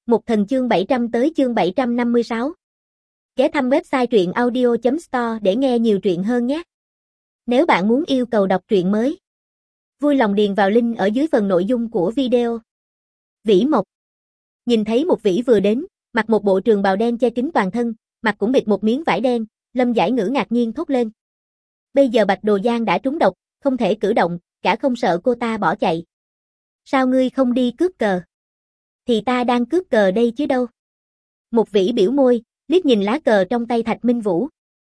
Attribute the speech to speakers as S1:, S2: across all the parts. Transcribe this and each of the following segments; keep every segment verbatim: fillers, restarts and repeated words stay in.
S1: Mục Thần chương bảy trăm tới chương bảy trăm năm mươi sáu. Ghé thăm website truyện audio chấm store để nghe nhiều truyện hơn nhé. Nếu bạn muốn yêu cầu đọc truyện mới, vui lòng điền vào link ở dưới phần nội dung của video. Vĩ Mộc. Nhìn thấy Mục Vĩ vừa đến, mặc một bộ trường bào đen che kín toàn thân, mặt cũng bịt một miếng vải đen, Lâm Giải Ngữ ngạc nhiên thốt lên. Bây giờ Bạch Đồ Giang đã trúng độc, không thể cử động, cả không sợ cô ta bỏ chạy. Sao ngươi không đi cướp cờ? Thì ta đang cướp cờ đây chứ đâu. Mục Vĩ biểu môi, liếc nhìn lá cờ trong tay Thạch Minh Vũ.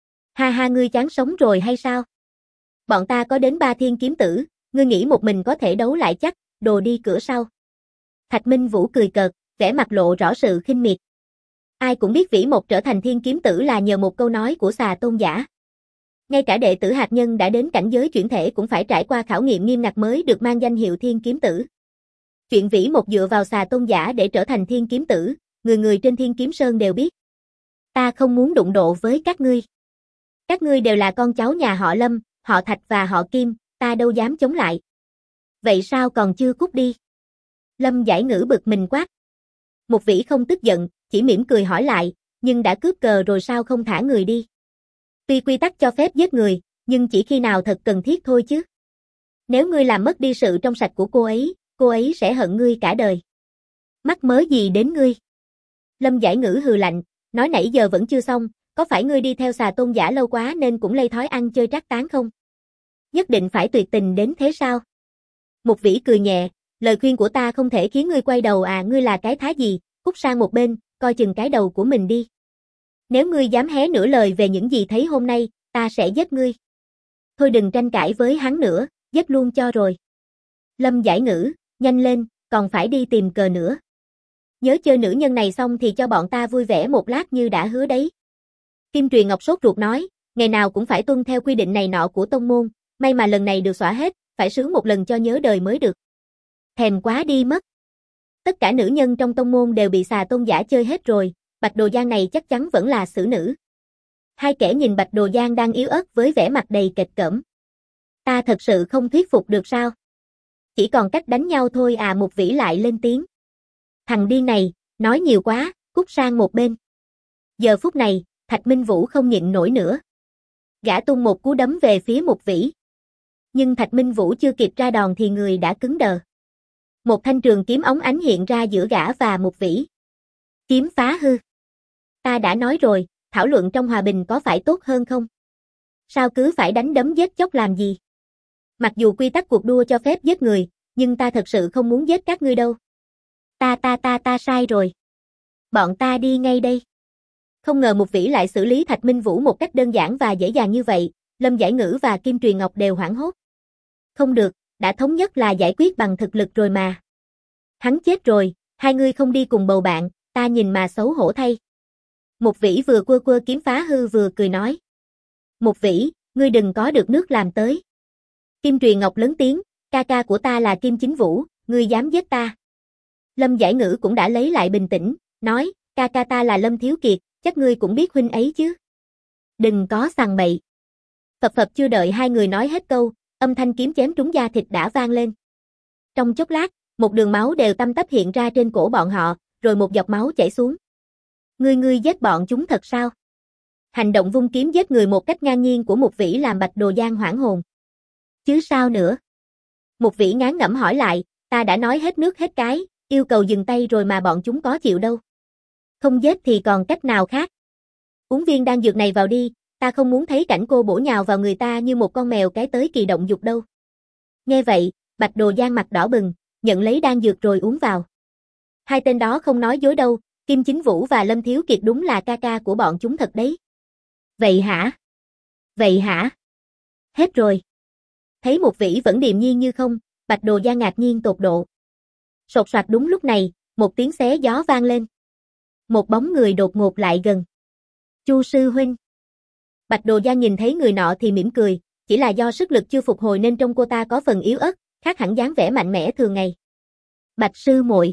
S1: Ha ha, ngươi chán sống rồi hay sao? Bọn ta có đến ba thiên kiếm tử, ngươi nghĩ một mình có thể đấu lại chắc, đồ đi cửa sau. Thạch Minh Vũ cười cợt, vẻ mặt lộ rõ sự khinh miệt. Ai cũng biết Vĩ Mộc trở thành thiên kiếm tử là nhờ một câu nói của Xà Tôn Giả. Ngay cả đệ tử hạt nhân đã đến cảnh giới chuyển thể cũng phải trải qua khảo nghiệm nghiêm ngặt mới được mang danh hiệu thiên kiếm tử. Chuyện Vĩ Mộc dựa vào Xà Tôn Giả để trở thành thiên kiếm tử, người người trên Thiên Kiếm Sơn đều biết. Ta không muốn đụng độ với các ngươi. Các ngươi đều là con cháu nhà họ Lâm, họ Thạch và họ Kim, ta đâu dám chống lại. Vậy sao còn chưa cút đi? Lâm Giải Ngữ bực mình quát. Mục Vĩ không tức giận, chỉ mỉm cười hỏi lại, nhưng đã cướp cờ rồi sao không thả người đi? Tuy quy tắc cho phép giết người, nhưng chỉ khi nào thật cần thiết thôi chứ. Nếu ngươi làm mất đi sự trong sạch của cô ấy, cô ấy sẽ hận ngươi cả đời. Mắc mớ gì đến ngươi? Lâm Giải Ngữ hừ lạnh, nói nãy giờ vẫn chưa xong, có phải ngươi đi theo Xà Tôn Giả lâu quá nên cũng lây thói ăn chơi trác tán không? Nhất định phải tuyệt tình đến thế sao? Mục Vĩ cười nhẹ, lời khuyên của ta không thể khiến ngươi quay đầu à, ngươi là cái thá gì, cút sang một bên, coi chừng cái đầu của mình đi. Nếu ngươi dám hé nửa lời về những gì thấy hôm nay, ta sẽ giết ngươi. Thôi đừng tranh cãi với hắn nữa, giết luôn cho rồi. Lâm Giải Ngữ, nhanh lên, còn phải đi tìm cờ nữa. Nhớ chơi nữ nhân này xong thì cho bọn ta vui vẻ một lát như đã hứa đấy. Kim Truyền Ngọc sốt ruột nói, ngày nào cũng phải tuân theo quy định này nọ của tông môn, may mà lần này được xóa hết, phải sướng một lần cho nhớ đời mới được. Thèm quá đi mất. Tất cả nữ nhân trong tông môn đều bị Xà Tôn Giả chơi hết rồi, Bạch Đồ Giang này chắc chắn vẫn là xử nữ. Hai kẻ nhìn Bạch Đồ Giang đang yếu ớt với vẻ mặt đầy kịch cỡm. Ta thật sự không thuyết phục được sao? Chỉ còn cách đánh nhau thôi à, Mục Vĩ lại lên tiếng. Thằng điên này, nói nhiều quá, cút sang một bên. Giờ phút này, Thạch Minh Vũ không nhịn nổi nữa. Gã tung một cú đấm về phía Mục Vĩ. Nhưng Thạch Minh Vũ chưa kịp ra đòn thì người đã cứng đờ. Một thanh trường kiếm óng ánh hiện ra giữa gã và Mục Vĩ. Kiếm phá hư. Ta đã nói rồi, thảo luận trong hòa bình có phải tốt hơn không? Sao cứ phải đánh đấm giết chóc làm gì? Mặc dù quy tắc cuộc đua cho phép giết người, nhưng ta thật sự không muốn giết các ngươi đâu. Ta ta ta ta sai rồi. Bọn ta đi ngay đây. Không ngờ Mục Vĩ lại xử lý Thạch Minh Vũ một cách đơn giản và dễ dàng như vậy, Lâm Giải Ngữ và Kim Truyền Ngọc đều hoảng hốt. Không được, đã thống nhất là giải quyết bằng thực lực rồi mà. Hắn chết rồi, hai ngươi không đi cùng bầu bạn, ta nhìn mà xấu hổ thay. Mục Vĩ vừa quơ quơ kiếm phá hư vừa cười nói. Mục Vĩ, ngươi đừng có được nước làm tới. Kim Truyền Ngọc lớn tiếng, ca ca của ta là Kim Chính Vũ, ngươi dám giết ta. Lâm Giải Ngữ cũng đã lấy lại bình tĩnh, nói, ca ca ta là Lâm Thiếu Kiệt, chắc ngươi cũng biết huynh ấy chứ. Đừng có sằng bậy. Phập phập chưa đợi hai người nói hết câu, âm thanh kiếm chém trúng da thịt đã vang lên. Trong chốc lát, một đường máu đều tăm tắp hiện ra trên cổ bọn họ, rồi một giọt máu chảy xuống. Ngươi ngươi giết bọn chúng thật sao? Hành động vung kiếm giết người một cách ngang nhiên của Mục Vĩ làm Bạch Đồ Giang hoảng hồn. Chứ sao nữa? Mục Vĩ ngán ngẩm hỏi lại, ta đã nói hết nước hết cái, yêu cầu dừng tay rồi mà bọn chúng có chịu đâu. Không giết thì còn cách nào khác. Uống viên đan dược này vào đi, ta không muốn thấy cảnh cô bổ nhào vào người ta như một con mèo cái tới kỳ động dục đâu. Nghe vậy, Bạch Đồ Giang mặt đỏ bừng, nhận lấy đan dược rồi uống vào. Hai tên đó không nói dối đâu, Kim Chính Vũ và Lâm Thiếu Kiệt đúng là ca ca của bọn chúng thật đấy. Vậy hả? Vậy hả? Hết rồi. Thấy Mục Vĩ vẫn điềm nhiên như không, Bạch Đồ Giang ngạc nhiên tột độ. Sột soạt đúng lúc này, một tiếng xé gió vang lên. Một bóng người đột ngột lại gần. Chu sư huynh. Bạch Đồ Giang nhìn thấy người nọ thì mỉm cười, chỉ là do sức lực chưa phục hồi nên trông cô ta có phần yếu ớt, khác hẳn dáng vẻ mạnh mẽ thường ngày. Bạch sư muội.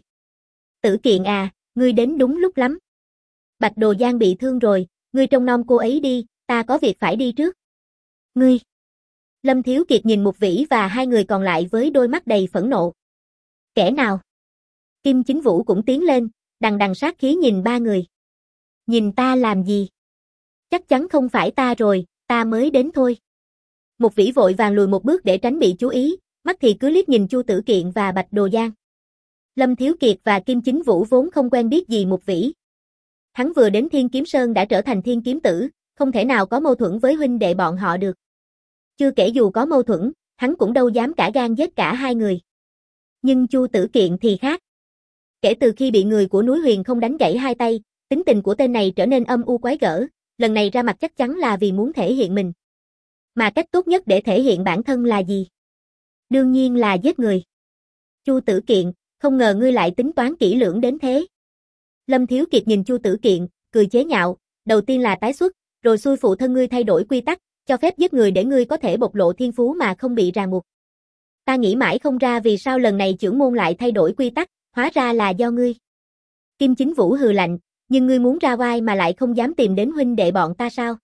S1: Tử Kiện à, ngươi đến đúng lúc lắm. Bạch Đồ Giang bị thương rồi, ngươi trông nom cô ấy đi, ta có việc phải đi trước. Ngươi. Lâm Thiếu Kiệt nhìn Mục Vĩ và hai người còn lại với đôi mắt đầy phẫn nộ. Kẻ nào? Kim Chính Vũ cũng tiến lên, đằng đằng sát khí nhìn ba người. Nhìn ta làm gì? Chắc chắn không phải ta rồi, ta mới đến thôi. Một vĩ vội vàng lùi một bước để tránh bị chú ý, mắt thì cứ liếc nhìn Chu Tử Kiện và Bạch Đồ Giang. Lâm Thiếu Kiệt và Kim Chính Vũ vốn không quen biết gì một vĩ. Hắn vừa đến Thiên Kiếm Sơn đã trở thành thiên kiếm tử, không thể nào có mâu thuẫn với huynh đệ bọn họ được. Chưa kể dù có mâu thuẫn, hắn cũng đâu dám cả gan giết cả hai người. Nhưng Chu Tử Kiện thì khác. Kể từ khi bị người của núi Huyền không đánh gãy hai tay, tính tình của tên này trở nên âm u quái gở, lần này ra mặt chắc chắn là vì muốn thể hiện mình. Mà cách tốt nhất để thể hiện bản thân là gì? Đương nhiên là giết người. Chu Tử Kiện, không ngờ ngươi lại tính toán kỹ lưỡng đến thế. Lâm Thiếu Kiệt nhìn Chu Tử Kiện, cười chế nhạo, đầu tiên là tái xuất, rồi xui phụ thân ngươi thay đổi quy tắc, cho phép giết người để ngươi có thể bộc lộ thiên phú mà không bị ràng buộc. Ta nghĩ mãi không ra vì sao lần này chưởng môn lại thay đổi quy tắc, hóa ra là do ngươi. Kim Chính Vũ hừ lạnh, nhưng ngươi muốn ra oai mà lại không dám tìm đến huynh đệ bọn ta sao?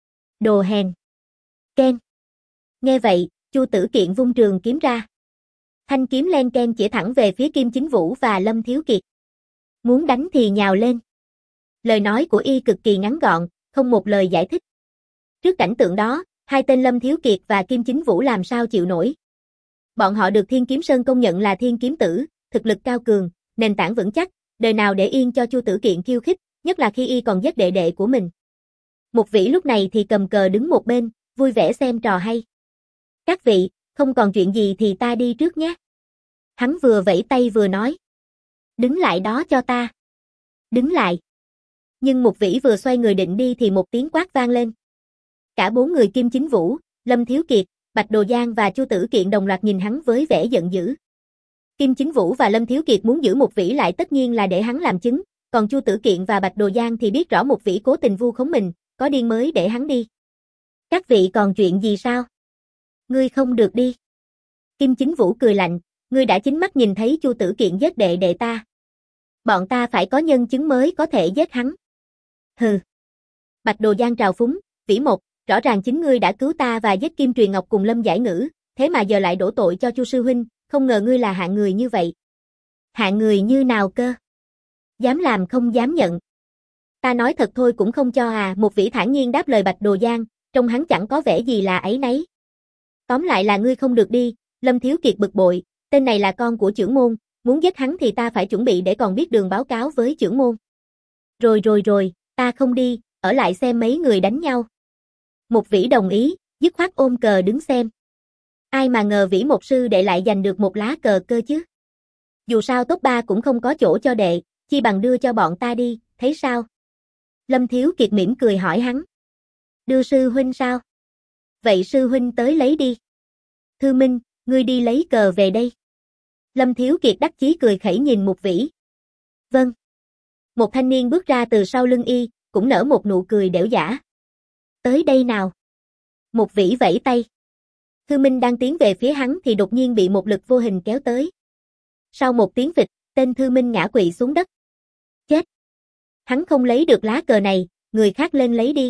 S1: Đồ hèn. Ken. Nghe vậy, Chu Tử Kiện vung trường kiếm ra. Thanh kiếm len ken chỉ thẳng về phía Kim Chính Vũ và Lâm Thiếu Kiệt. Muốn đánh thì nhào lên. Lời nói của y cực kỳ ngắn gọn, không một lời giải thích. Trước cảnh tượng đó, hai tên Lâm Thiếu Kiệt và Kim Chính Vũ làm sao chịu nổi. Bọn họ được Thiên Kiếm Sơn công nhận là thiên kiếm tử, thực lực cao cường, nền tảng vững chắc, đời nào để yên cho Chu Tử Kiện khiêu khích, nhất là khi y còn giết đệ đệ của mình. Một vĩ lúc này thì cầm cờ đứng một bên, vui vẻ xem trò hay. Các vị, không còn chuyện gì thì ta đi trước nhé. Hắn vừa vẫy tay vừa nói. Đứng lại đó cho ta. Đứng lại. Nhưng một vĩ vừa xoay người định đi thì một tiếng quát vang lên. Cả bốn người Kim Chính Vũ, Lâm Thiếu Kiệt, Bạch Đồ Giang và Chu Tử Kiện đồng loạt nhìn hắn với vẻ giận dữ. Kim Chính Vũ và Lâm Thiếu Kiệt muốn giữ một vĩ lại tất nhiên là để hắn làm chứng, còn Chu Tử Kiện và Bạch Đồ Giang thì biết rõ một vĩ cố tình vu khống mình, có điên mới để hắn đi. Các vị còn chuyện gì sao? Ngươi không được đi. Kim Chính Vũ cười lạnh, ngươi đã chính mắt nhìn thấy Chu Tử Kiện giết đệ đệ ta. Bọn ta phải có nhân chứng mới có thể giết hắn. Hừ. Bạch Đồ Giang trào phúng, vĩ một, rõ ràng chính ngươi đã cứu ta và giết Kim Truyền Ngọc cùng Lâm Giải Ngữ, thế mà giờ lại đổ tội cho Chu sư huynh, không ngờ ngươi là hạng người như vậy. Hạng người như nào cơ? Dám làm không dám nhận. Ta nói thật thôi cũng không cho à, một vĩ thản nhiên đáp lời Bạch Đồ Giang, trông hắn chẳng có vẻ gì là ấy nấy. Tóm lại là ngươi không được đi, Lâm Thiếu Kiệt bực bội, tên này là con của chưởng môn, muốn giết hắn thì ta phải chuẩn bị để còn biết đường báo cáo với chưởng môn. Rồi rồi rồi, ta không đi, ở lại xem mấy người đánh nhau. Một vĩ đồng ý, dứt khoát ôm cờ đứng xem. Ai mà ngờ vĩ một sư đệ lại giành được một lá cờ cơ chứ. Dù sao top ba cũng không có chỗ cho đệ, chi bằng đưa cho bọn ta đi, thấy sao? Lâm Thiếu Kiệt mỉm cười hỏi hắn. Đưa sư huynh sao? Vậy sư huynh tới lấy đi. Thư Minh, ngươi đi lấy cờ về đây. Lâm Thiếu Kiệt đắc chí cười khẩy nhìn một vĩ. Vâng. Một thanh niên bước ra từ sau lưng y, cũng nở một nụ cười đểu giả. Tới đây nào. Một vĩ vẫy tay. Thư Minh đang tiến về phía hắn thì đột nhiên bị một lực vô hình kéo tới. Sau một tiếng phịch, tên Thư Minh ngã quỵ xuống đất. Chết. Hắn không lấy được lá cờ này, người khác lên lấy đi.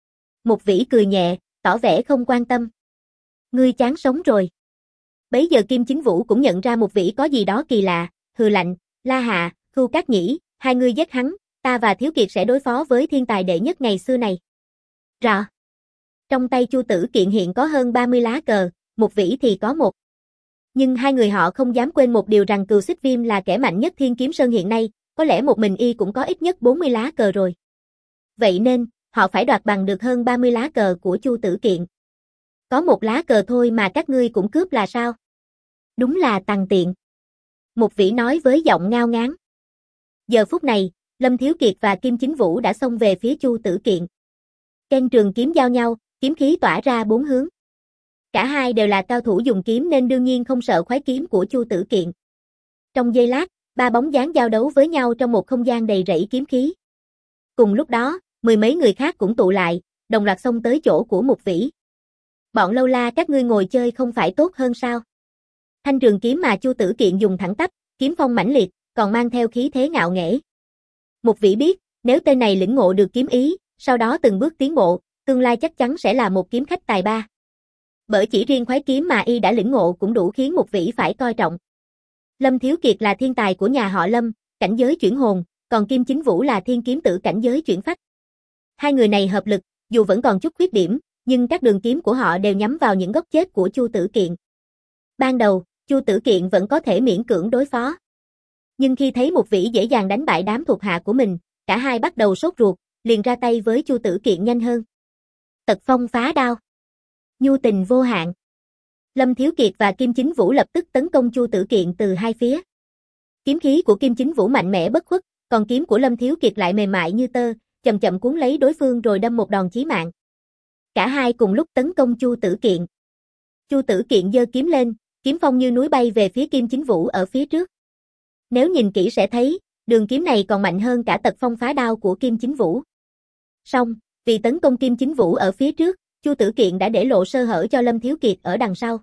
S1: Một vĩ cười nhẹ, tỏ vẻ không quan tâm. Ngươi chán sống rồi. Bấy giờ Kim Chính Vũ cũng nhận ra một vĩ có gì đó kỳ lạ, hừ lạnh, La Hạ, Khưu Cát Nhĩ, hai ngươi giết hắn, ta và Thiếu Kiệt sẽ đối phó với thiên tài đệ nhất ngày xưa này. Rõ. Trong tay Chu Tử Kiện hiện có hơn ba mươi lá cờ, một vĩ thì có một. Nhưng hai người họ không dám quên một điều rằng Cừu Xích Viêm là kẻ mạnh nhất Thiên Kiếm Sơn hiện nay, có lẽ một mình y cũng có ít nhất bốn mươi lá cờ rồi. Vậy nên, họ phải đoạt bằng được hơn ba mươi lá cờ của Chu Tử Kiện. Có một lá cờ thôi mà các ngươi cũng cướp là sao? Đúng là tằng tiện. Một vĩ nói với giọng ngao ngán. Giờ phút này, Lâm Thiếu Kiệt và Kim Chính Vũ đã xông về phía Chu Tử Kiện. Ken trường kiếm giao nhau, kiếm khí tỏa ra bốn hướng. Cả hai đều là cao thủ dùng kiếm nên đương nhiên không sợ khoái kiếm của Chu Tử Kiện. Trong giây lát, ba bóng dáng giao đấu với nhau trong một không gian đầy rẫy kiếm khí. Cùng lúc đó, mười mấy người khác cũng tụ lại, đồng loạt xông tới chỗ của Mục Vĩ. Bọn lâu la các ngươi ngồi chơi không phải tốt hơn sao? Thanh trường kiếm mà Chu Tử Kiện dùng thẳng tắp, kiếm phong mãnh liệt, còn mang theo khí thế ngạo nghễ. Mục Vĩ biết, nếu tên này lĩnh ngộ được kiếm ý, sau đó từng bước tiến bộ, tương lai chắc chắn sẽ là một kiếm khách tài ba. Bởi chỉ riêng khoái kiếm mà y đã lĩnh ngộ cũng đủ khiến Mục Vĩ phải coi trọng. Lâm Thiếu Kiệt là thiên tài của nhà họ Lâm, cảnh giới chuyển hồn, còn Kim Chính Vũ là thiên kiếm tử cảnh giới chuyển phách. Hai người này hợp lực, dù vẫn còn chút khuyết điểm, nhưng các đường kiếm của họ đều nhắm vào những gốc chết của Chu Tử Kiện. Ban đầu, Chu Tử Kiện vẫn có thể miễn cưỡng đối phó. Nhưng khi thấy Mục Vĩ dễ dàng đánh bại đám thuộc hạ của mình, cả hai bắt đầu sốt ruột, liền ra tay với Chu Tử Kiện nhanh hơn. Tật phong phá đao. Nhu tình vô hạn. Lâm Thiếu Kiệt và Kim Chính Vũ lập tức tấn công Chu Tử Kiện từ hai phía. Kiếm khí của Kim Chính Vũ mạnh mẽ bất khuất, còn kiếm của Lâm Thiếu Kiệt lại mềm mại như tơ, chậm chậm cuốn lấy đối phương rồi đâm một đòn chí mạng. Cả hai cùng lúc tấn công Chu Tử Kiện. Chu Tử Kiện giơ kiếm lên, kiếm phong như núi bay về phía Kim Chính Vũ ở phía trước. Nếu nhìn kỹ sẽ thấy, đường kiếm này còn mạnh hơn cả tật phong phá đao của Kim Chính Vũ. Song, vì tấn công Kim Chính Vũ ở phía trước, Chu Tử Kiện đã để lộ sơ hở cho Lâm Thiếu Kiệt ở đằng sau.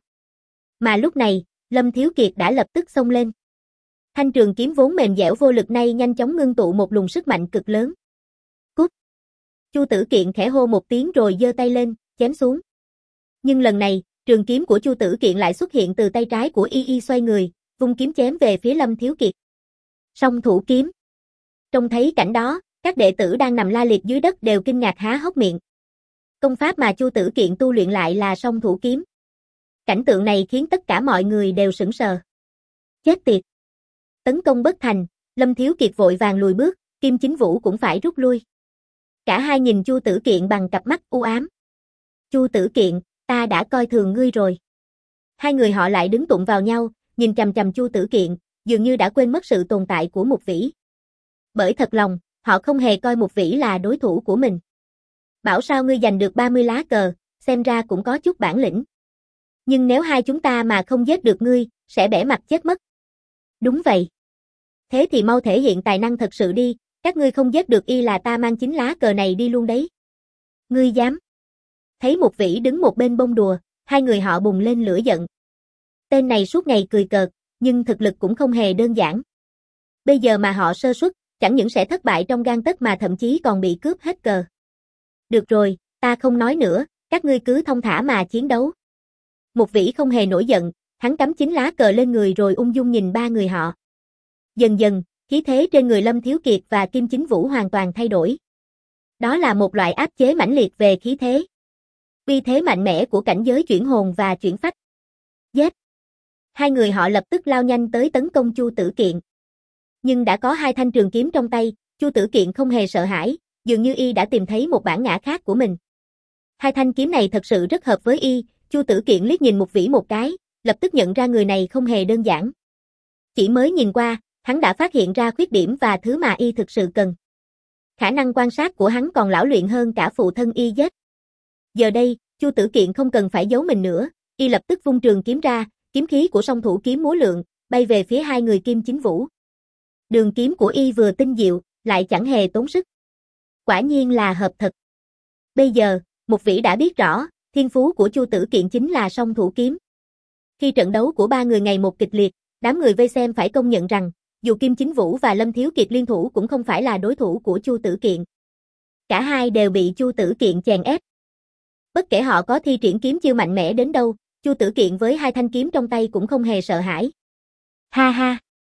S1: Mà lúc này, Lâm Thiếu Kiệt đã lập tức xông lên. Thanh trường kiếm vốn mềm dẻo vô lực nay nhanh chóng ngưng tụ một luồng sức mạnh cực lớn. Cút! Chu Tử Kiện khẽ hô một tiếng rồi giơ tay lên, chém xuống. Nhưng lần này, trường kiếm của Chu Tử Kiện lại xuất hiện từ tay trái của y y xoay người, vung kiếm chém về phía Lâm Thiếu Kiệt. Song thủ kiếm. Trông thấy cảnh đó, các đệ tử đang nằm la liệt dưới đất đều kinh ngạc há hốc miệng. Công pháp mà Chu Tử Kiện tu luyện lại là song thủ kiếm. Cảnh tượng này khiến tất cả mọi người đều sững sờ. Chết tiệt! Tấn công bất thành, Lâm Thiếu Kiệt vội vàng lùi bước, Kim Chính Vũ cũng phải rút lui. Cả hai nhìn Chu Tử Kiện bằng cặp mắt u ám. Chu Tử Kiện, ta đã coi thường ngươi rồi. Hai người họ lại đứng tụng vào nhau, nhìn chằm chằm Chu Tử Kiện, dường như đã quên mất sự tồn tại của Mục Vĩ. Bởi thật lòng, họ không hề coi Mục Vĩ là đối thủ của mình. Bảo sao ngươi giành được ba mươi lá cờ, xem ra cũng có chút bản lĩnh. Nhưng nếu hai chúng ta mà không giết được ngươi, sẽ bẻ mặt chết mất. Đúng vậy. Thế thì mau thể hiện tài năng thật sự đi, các ngươi không giết được y là ta mang chính lá cờ này đi luôn đấy. Ngươi dám? Thấy Mục Vĩ đứng một bên bông đùa, hai người họ bùng lên lửa giận. Tên này suốt ngày cười cợt, nhưng thực lực cũng không hề đơn giản. Bây giờ mà họ sơ suất, chẳng những sẽ thất bại trong gang tấc mà thậm chí còn bị cướp hết cờ. Được rồi, ta không nói nữa, các ngươi cứ thông thả mà chiến đấu. Mục Vĩ không hề nổi giận, hắn cắm chính lá cờ lên người rồi ung dung nhìn ba người họ. Dần dần, khí thế trên người Lâm Thiếu Kiệt và Kim Chính Vũ hoàn toàn thay đổi. Đó là một loại áp chế mãnh liệt về khí thế. Uy thế mạnh mẽ của cảnh giới chuyển hồn và chuyển phách. Giết! Hai người họ lập tức lao nhanh tới tấn công Chu Tử Kiện. Nhưng đã có hai thanh trường kiếm trong tay, Chu Tử Kiện không hề sợ hãi, dường như y đã tìm thấy một bản ngã khác của mình. Hai thanh kiếm này thật sự rất hợp với y, Chu Tử Kiện liếc nhìn Mục Vĩ một cái, lập tức nhận ra người này không hề đơn giản. Chỉ mới nhìn qua, hắn đã phát hiện ra khuyết điểm và thứ mà y thực sự cần. Khả năng quan sát của hắn còn lão luyện hơn cả phụ thân y giết. Giờ đây, Chu Tử Kiện không cần phải giấu mình nữa, y lập tức vung trường kiếm ra, kiếm khí của song thủ kiếm múa lượn, bay về phía hai người Kim Chính Vũ. Đường kiếm của y vừa tinh diệu, lại chẳng hề tốn sức. Quả nhiên là hợp thật. Bây giờ, Mục Vĩ đã biết rõ, thiên phú của Chu Tử Kiện chính là song thủ kiếm. Khi trận đấu của ba người ngày một kịch liệt, đám người vây xem phải công nhận rằng, dù Kim Chính Vũ và Lâm Thiếu Kiệt liên thủ cũng không phải là đối thủ của Chu Tử Kiện. Cả hai đều bị Chu Tử Kiện chèn ép. Bất kể họ có thi triển kiếm chiêu mạnh mẽ đến đâu, Chu Tử Kiện với hai thanh kiếm trong tay cũng không hề sợ hãi. Ha ha!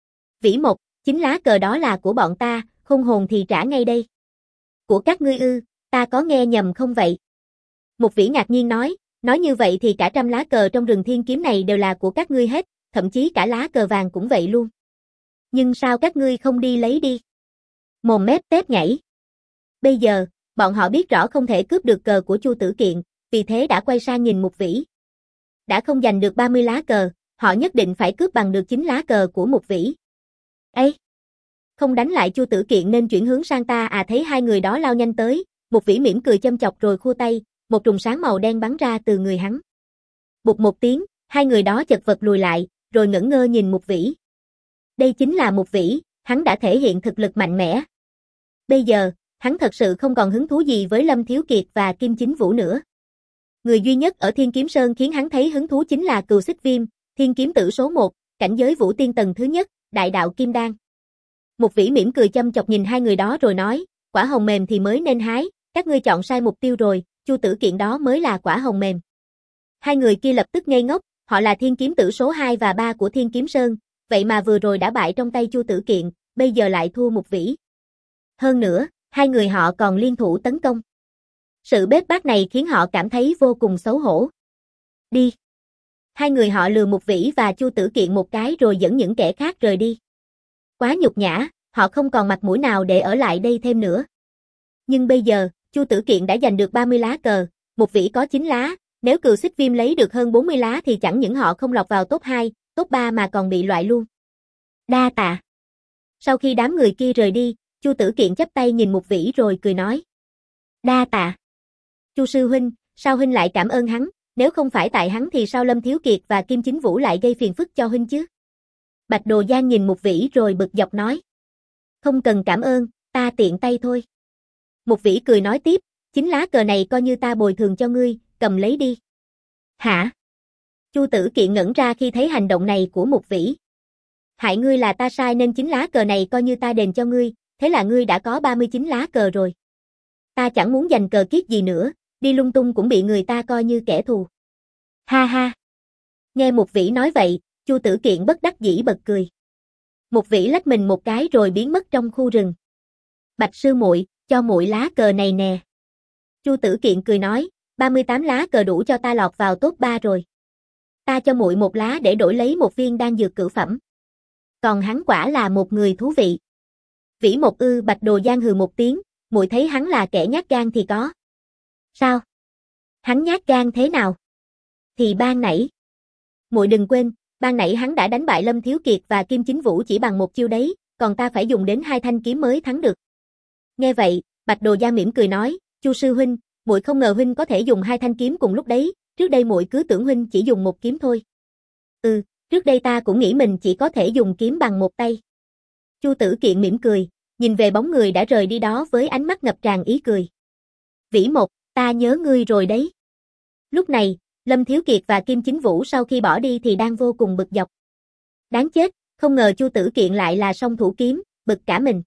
S1: Vĩ Mộc, chính lá cờ đó là của bọn ta, không hồn thì trả ngay đây. Của các ngươi ư, ta có nghe nhầm không vậy? Mục Vĩ ngạc nhiên nói, nói như vậy thì cả trăm lá cờ trong rừng thiên kiếm này đều là của các ngươi hết, thậm chí cả lá cờ vàng cũng vậy luôn. Nhưng sao các ngươi không đi lấy đi? Mồm mép tép nhảy. Bây giờ, bọn họ biết rõ không thể cướp được cờ của Chu Tử Kiện, vì thế đã quay sang nhìn Mục Vĩ. Đã không giành được ba mươi lá cờ, họ nhất định phải cướp bằng được chính lá cờ của Mục Vĩ. Ê! Không đánh lại Chu Tử Kiện nên chuyển hướng sang ta à? Thấy hai người đó lao nhanh tới, Mục Vĩ mỉm cười châm chọc rồi khua tay, một trùng sáng màu đen bắn ra từ người hắn. Bụt một tiếng, hai người đó chật vật lùi lại, rồi ngẩn ngơ nhìn Mục Vĩ. Đây chính là Mục Vĩ, hắn đã thể hiện thực lực mạnh mẽ. Bây giờ, hắn thật sự không còn hứng thú gì với Lâm Thiếu Kiệt và Kim Chính Vũ nữa. Người duy nhất ở Thiên Kiếm Sơn khiến hắn thấy hứng thú chính là Cừu Xích Viêm, thiên kiếm tử số một, cảnh giới vũ tiên tầng thứ nhất, đại đạo kim đan. Mục Vĩ mỉm cười châm chọc nhìn hai người đó rồi nói, quả hồng mềm thì mới nên hái, các ngươi chọn sai mục tiêu rồi, Chu Tử Kiện đó mới là quả hồng mềm. Hai người kia lập tức ngây ngốc, họ là thiên kiếm tử số hai và ba của Thiên Kiếm Sơn, vậy mà vừa rồi đã bại trong tay Chu Tử Kiện, bây giờ lại thua Mục Vĩ. Hơn nữa, hai người họ còn liên thủ tấn công. Sự bết bát này khiến họ cảm thấy vô cùng xấu hổ. Đi. Hai người họ lừa Mục Vĩ và Chu Tử Kiện một cái rồi dẫn những kẻ khác rời đi. Quá nhục nhã, họ không còn mặt mũi nào để ở lại đây thêm nữa. Nhưng bây giờ, Chu Tử Kiện đã giành được ba mươi lá cờ, Mục Vĩ có chín lá, nếu Cừu Xích Viêm lấy được hơn bốn mươi lá thì chẳng những họ không lọt vào top hai, top ba mà còn bị loại luôn. Đa tạ. Sau khi đám người kia rời đi, Chu Tử Kiện chắp tay nhìn Mục Vĩ rồi cười nói. Đa tạ. Chu sư huynh, sao huynh lại cảm ơn hắn, nếu không phải tại hắn thì sao Lâm Thiếu Kiệt và Kim Chính Vũ lại gây phiền phức cho huynh chứ? Bạch Đồ Giang nhìn Mục Vĩ rồi bực dọc nói. Không cần cảm ơn, ta tiện tay thôi. Mục Vĩ cười nói tiếp, chín lá cờ này coi như ta bồi thường cho ngươi, cầm lấy đi. Hả? Chu Tử Kiện ngẩn ra khi thấy hành động này của Mục Vĩ. Hại ngươi là ta sai nên chín lá cờ này coi như ta đền cho ngươi, thế là ngươi đã có ba mươi chín lá cờ rồi. Ta chẳng muốn giành cờ kiết gì nữa, đi lung tung cũng bị người ta coi như kẻ thù. Ha ha. Nghe Mục Vĩ nói vậy, Chu Tử Kiện bất đắc dĩ bật cười. Mục Vĩ lách mình một cái rồi biến mất trong khu rừng. Bạch sư muội, cho muội lá cờ này nè. Chu Tử Kiện cười nói, ba mươi tám lá cờ đủ cho ta lọt vào top ba rồi. Ta cho muội một lá để đổi lấy một viên đan dược cửu phẩm. Còn hắn quả là một người thú vị. Vĩ Một ư? Bạch Đồ Giang hừ một tiếng, muội thấy hắn là kẻ nhát gan thì có. Sao? Hắn nhát gan thế nào? Thì ban nãy. Muội đừng quên, ban nãy hắn đã đánh bại Lâm Thiếu Kiệt và Kim Chính Vũ chỉ bằng một chiêu đấy, còn ta phải dùng đến hai thanh kiếm mới thắng được. Nghe vậy, Bạch Đồ Giang mỉm cười nói, Chu sư huynh, muội không ngờ huynh có thể dùng hai thanh kiếm cùng lúc đấy, trước đây muội cứ tưởng huynh chỉ dùng một kiếm thôi. Ừ, trước đây ta cũng nghĩ mình chỉ có thể dùng kiếm bằng một tay. Chu Tử Kiện mỉm cười, nhìn về bóng người đã rời đi đó với ánh mắt ngập tràn ý cười. Vĩ Một, ta nhớ ngươi rồi đấy. Lúc này, Lâm Thiếu Kiệt và Kim Chính Vũ sau khi bỏ đi thì đang vô cùng bực dọc. Đáng chết, không ngờ Chu Tử Kiện lại là song thủ kiếm, bực cả mình.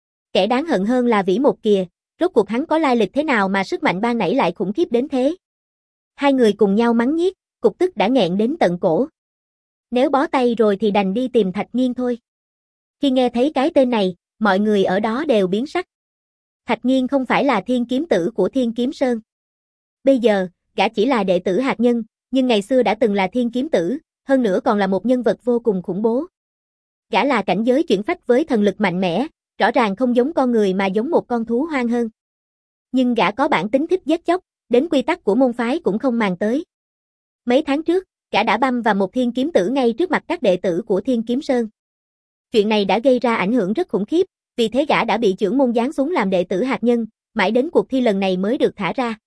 S1: Kẻ đáng hận hơn là Vĩ Một kìa, rốt cuộc hắn có lai lịch thế nào mà sức mạnh ban nãy lại khủng khiếp đến thế. Hai người cùng nhau mắng nhiếc, cục tức đã nghẹn đến tận cổ. Nếu bó tay rồi thì đành đi tìm Thạch Nghiên thôi. Khi nghe thấy cái tên này, mọi người ở đó đều biến sắc. Thạch Nghiên không phải là thiên kiếm tử của Thiên Kiếm Sơn. Bây giờ, gã chỉ là đệ tử hạt nhân, nhưng ngày xưa đã từng là thiên kiếm tử, hơn nữa còn là một nhân vật vô cùng khủng bố. Gã là cảnh giới chuyển phách với thần lực mạnh mẽ, rõ ràng không giống con người mà giống một con thú hoang hơn. Nhưng gã có bản tính thích giết chóc, đến quy tắc của môn phái cũng không màng tới. Mấy tháng trước, gã đã băm vào một thiên kiếm tử ngay trước mặt các đệ tử của Thiên Kiếm Sơn. Chuyện này đã gây ra ảnh hưởng rất khủng khiếp, vì thế gã đã bị trưởng môn giáng xuống làm đệ tử hạt nhân, mãi đến cuộc thi lần này mới được thả ra.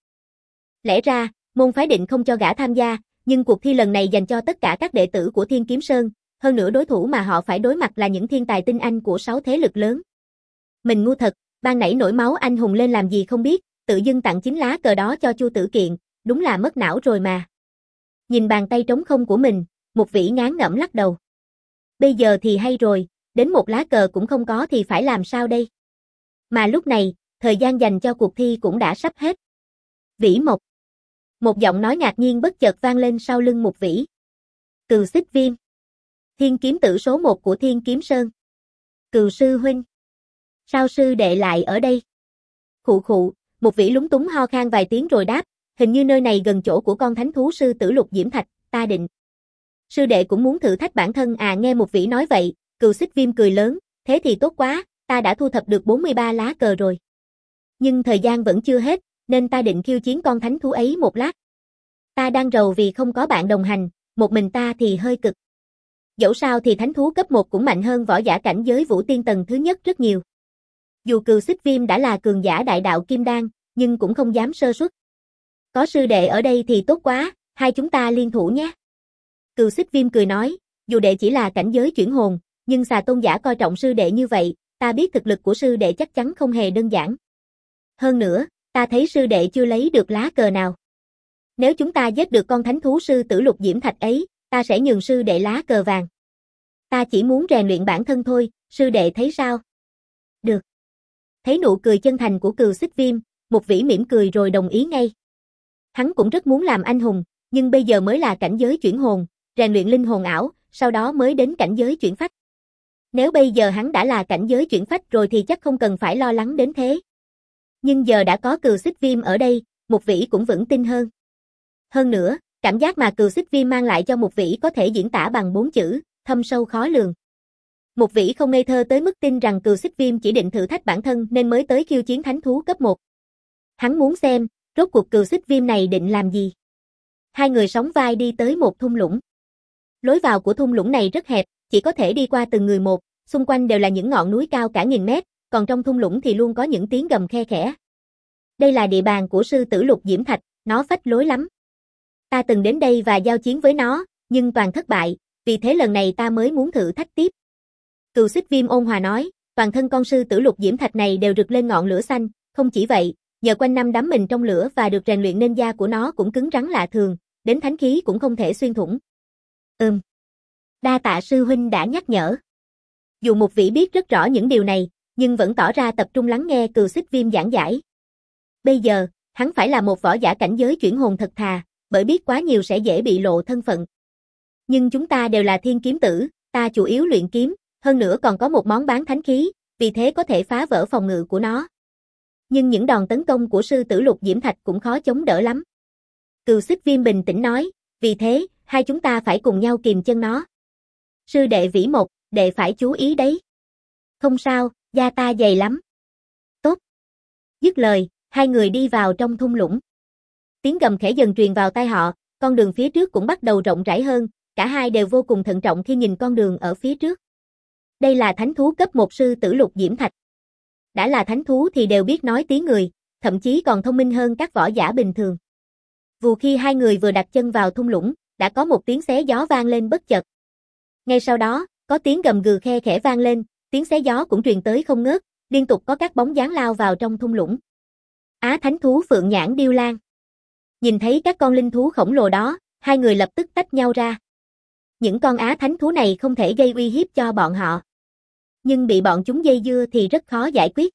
S1: Lẽ ra, môn phái định không cho gã tham gia, nhưng cuộc thi lần này dành cho tất cả các đệ tử của Thiên Kiếm Sơn, hơn nữa đối thủ mà họ phải đối mặt là những thiên tài tinh anh của sáu thế lực lớn. Mình ngu thật, ban nãy nổi máu anh hùng lên làm gì không biết, tự dưng tặng chín lá cờ đó cho Chu Tử Kiện, đúng là mất não rồi mà. Nhìn bàn tay trống không của mình, Mục Vĩ ngán ngẩm lắc đầu. Bây giờ thì hay rồi, đến một lá cờ cũng không có thì phải làm sao đây? Mà lúc này, thời gian dành cho cuộc thi cũng đã sắp hết. Vĩ Một. Một giọng nói ngạc nhiên bất chợt vang lên sau lưng Mục Vĩ. Cừu Xích Viêm. Thiên kiếm tử số một của Thiên Kiếm Sơn. Cừu sư huynh. Sao sư đệ lại ở đây? Khụ khụ, Mục Vĩ lúng túng ho khan vài tiếng rồi đáp, hình như nơi này gần chỗ của con thánh thú sư tử Lục Diễm Thạch, ta định. Sư đệ cũng muốn thử thách bản thân à? Nghe Mục Vĩ nói vậy, Cừu Xích Viêm cười lớn, thế thì tốt quá, ta đã thu thập được bốn mươi ba lá cờ rồi. Nhưng thời gian vẫn chưa hết, nên ta định khiêu chiến con thánh thú ấy một lát. Ta đang rầu vì không có bạn đồng hành, một mình ta thì hơi cực. Dẫu sao thì thánh thú cấp một cũng mạnh hơn võ giả cảnh giới vũ tiên tầng thứ nhất rất nhiều. Dù Cừu Xích Viêm đã là cường giả đại đạo kim đan, nhưng cũng không dám sơ suất. Có sư đệ ở đây thì tốt quá, hai chúng ta liên thủ nhé. Cừu Xích Viêm cười nói, dù đệ chỉ là cảnh giới chuyển hồn, nhưng xà tôn giả coi trọng sư đệ như vậy, ta biết thực lực của sư đệ chắc chắn không hề đơn giản. Hơn nữa, ta thấy sư đệ chưa lấy được lá cờ nào. Nếu chúng ta giết được con thánh thú sư tử Lục Diễm Thạch ấy, ta sẽ nhường sư đệ lá cờ vàng. Ta chỉ muốn rèn luyện bản thân thôi, sư đệ thấy sao? Được. Thấy nụ cười chân thành của Cừu Xích Viêm, Mục Vĩ mỉm cười rồi đồng ý ngay. Hắn cũng rất muốn làm anh hùng, nhưng bây giờ mới là cảnh giới chuyển hồn, rèn luyện linh hồn ảo, sau đó mới đến cảnh giới chuyển phách. Nếu bây giờ hắn đã là cảnh giới chuyển phách rồi thì chắc không cần phải lo lắng đến thế. Nhưng giờ đã có Cừu Xích Viêm ở đây, Mục Vĩ cũng vững tin hơn. Hơn nữa, cảm giác mà Cừu Xích Viêm mang lại cho Mục Vĩ có thể diễn tả bằng bốn chữ, thâm sâu khó lường. Mục Vĩ không ngây thơ tới mức tin rằng Cừu Xích Viêm chỉ định thử thách bản thân nên mới tới khiêu chiến thánh thú cấp một. Hắn muốn xem, rốt cuộc Cừu Xích Viêm này định làm gì. Hai người sóng vai đi tới một thung lũng. Lối vào của thung lũng này rất hẹp, chỉ có thể đi qua từng người một, xung quanh đều là những ngọn núi cao cả nghìn mét, còn trong thung lũng thì luôn có những tiếng gầm khe khẽ. Đây là địa bàn của sư tử Lục Diễm Thạch, nó phách lối lắm. Ta từng đến đây và giao chiến với nó, nhưng toàn thất bại, vì thế lần này ta mới muốn thử thách tiếp. Cừu Xích Viêm ôn hòa nói, toàn thân con sư tử Lục Diễm Thạch này đều rực lên ngọn lửa xanh, không chỉ vậy, nhờ quanh năm đắm mình trong lửa và được rèn luyện nên da của nó cũng cứng rắn lạ thường, đến thánh khí cũng không thể xuyên thủng. Ừm. Đa tạ sư huynh đã nhắc nhở. Dù Mục Vĩ biết rất rõ những điều này, nhưng vẫn tỏ ra tập trung lắng nghe Cừu Xích Viêm giảng giải. Bây giờ, hắn phải là một võ giả cảnh giới chuyển hồn thật thà, bởi biết quá nhiều sẽ dễ bị lộ thân phận. Nhưng chúng ta đều là thiên kiếm tử, ta chủ yếu luyện kiếm, hơn nữa còn có một món bán thánh khí, vì thế có thể phá vỡ phòng ngự của nó. Nhưng những đòn tấn công của sư tử Lục Diễm Thạch cũng khó chống đỡ lắm. Cừu Xích Viêm bình tĩnh nói, vì thế, hai chúng ta phải cùng nhau kìm chân nó. Sư đệ Vĩ Mộc, đệ phải chú ý đấy. Không sao, da ta dày lắm. Tốt. Dứt lời, hai người đi vào trong thung lũng. Tiếng gầm khẽ dần truyền vào tai họ, con đường phía trước cũng bắt đầu rộng rãi hơn, cả hai đều vô cùng thận trọng khi nhìn con đường ở phía trước. Đây là thánh thú cấp một sư tử Lục Diễm Thạch. Đã là thánh thú thì đều biết nói tiếng người, thậm chí còn thông minh hơn các võ giả bình thường. Vù khi hai người vừa đặt chân vào thung lũng, đã có một tiếng xé gió vang lên bất chợt. Ngay sau đó, có tiếng gầm gừ khe khẽ vang lên, tiếng xé gió cũng truyền tới không ngớt, liên tục có các bóng dáng lao vào trong thung lũng. Á thánh thú Phượng Nhãn Điêu Lan. Nhìn thấy các con linh thú khổng lồ đó, hai người lập tức tách nhau ra. Những con á thánh thú này không thể gây uy hiếp cho bọn họ. Nhưng bị bọn chúng dây dưa thì rất khó giải quyết.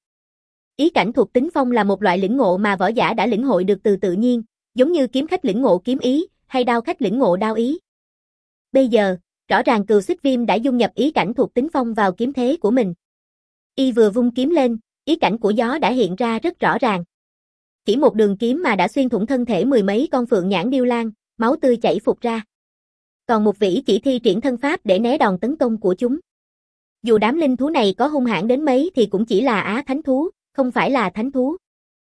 S1: Ý cảnh thuộc tính phong là một loại lĩnh ngộ mà võ giả đã lĩnh hội được từ tự nhiên, giống như kiếm khách lĩnh ngộ kiếm ý, hay đao khách lĩnh ngộ đao ý. Bây giờ, rõ ràng Cừu Xích Viêm đã dung nhập ý cảnh thuộc tính phong vào kiếm thế của mình. Y vừa vung kiếm lên, ý cảnh của gió đã hiện ra rất rõ ràng. Chỉ một đường kiếm mà đã xuyên thủng thân thể mười mấy con Phượng Nhãn Điêu Lan, máu tươi chảy phụt ra. Còn Mục Vĩ chỉ thi triển thân pháp để né đòn tấn công của chúng. Dù đám linh thú này có hung hãn đến mấy thì cũng chỉ là á thánh thú, không phải là thánh thú.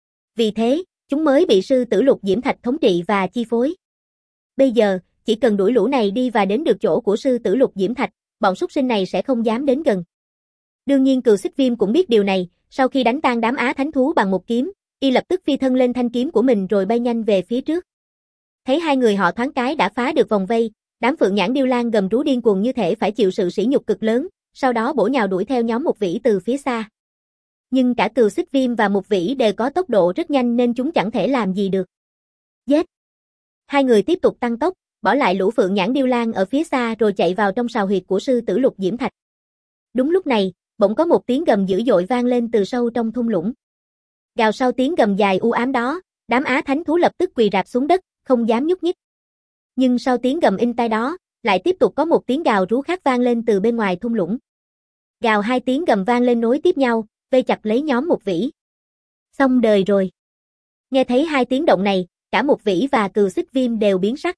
S1: Vì thế, chúng mới bị sư tử Lục Diễm Thạch thống trị và chi phối. Bây giờ, chỉ cần đuổi lũ này đi và đến được chỗ của sư tử Lục Diễm Thạch, bọn súc sinh này sẽ không dám đến gần. Đương nhiên Cừu Xích Viêm cũng biết điều này, sau khi đánh tan đám á thánh thú bằng một kiếm, y lập tức phi thân lên thanh kiếm của mình rồi bay nhanh về phía trước. Thấy hai người họ thoáng cái đã phá được vòng vây, đám Phượng Nhãn Điêu Lan gầm rú điên cuồng như thể phải chịu sự sỉ nhục cực lớn, sau đó bổ nhào đuổi theo nhóm Mục Vĩ từ phía xa. Nhưng cả Cừu Xích Viêm và Mục Vĩ đều có tốc độ rất nhanh nên chúng chẳng thể làm gì được. Giết! Hai người tiếp tục tăng tốc, bỏ lại lũ Phượng Nhãn Điêu Lan ở phía xa rồi chạy vào trong sào huyệt của sư tử Lục Diễm Thạch. Đúng lúc này, bỗng có một tiếng gầm dữ dội vang lên từ sâu trong thung lũng. Gào sau tiếng gầm dài u ám đó, đám á thánh thú lập tức quỳ rạp xuống đất, không dám nhúc nhích. Nhưng sau tiếng gầm in tai đó, lại tiếp tục có một tiếng gào rú khác vang lên từ bên ngoài thung lũng. Gào hai tiếng gầm vang lên nối tiếp nhau, vây chặt lấy nhóm Mục Vĩ. Xong đời rồi. Nghe thấy hai tiếng động này, cả Mục Vĩ và Cừu Xích Viêm đều biến sắc.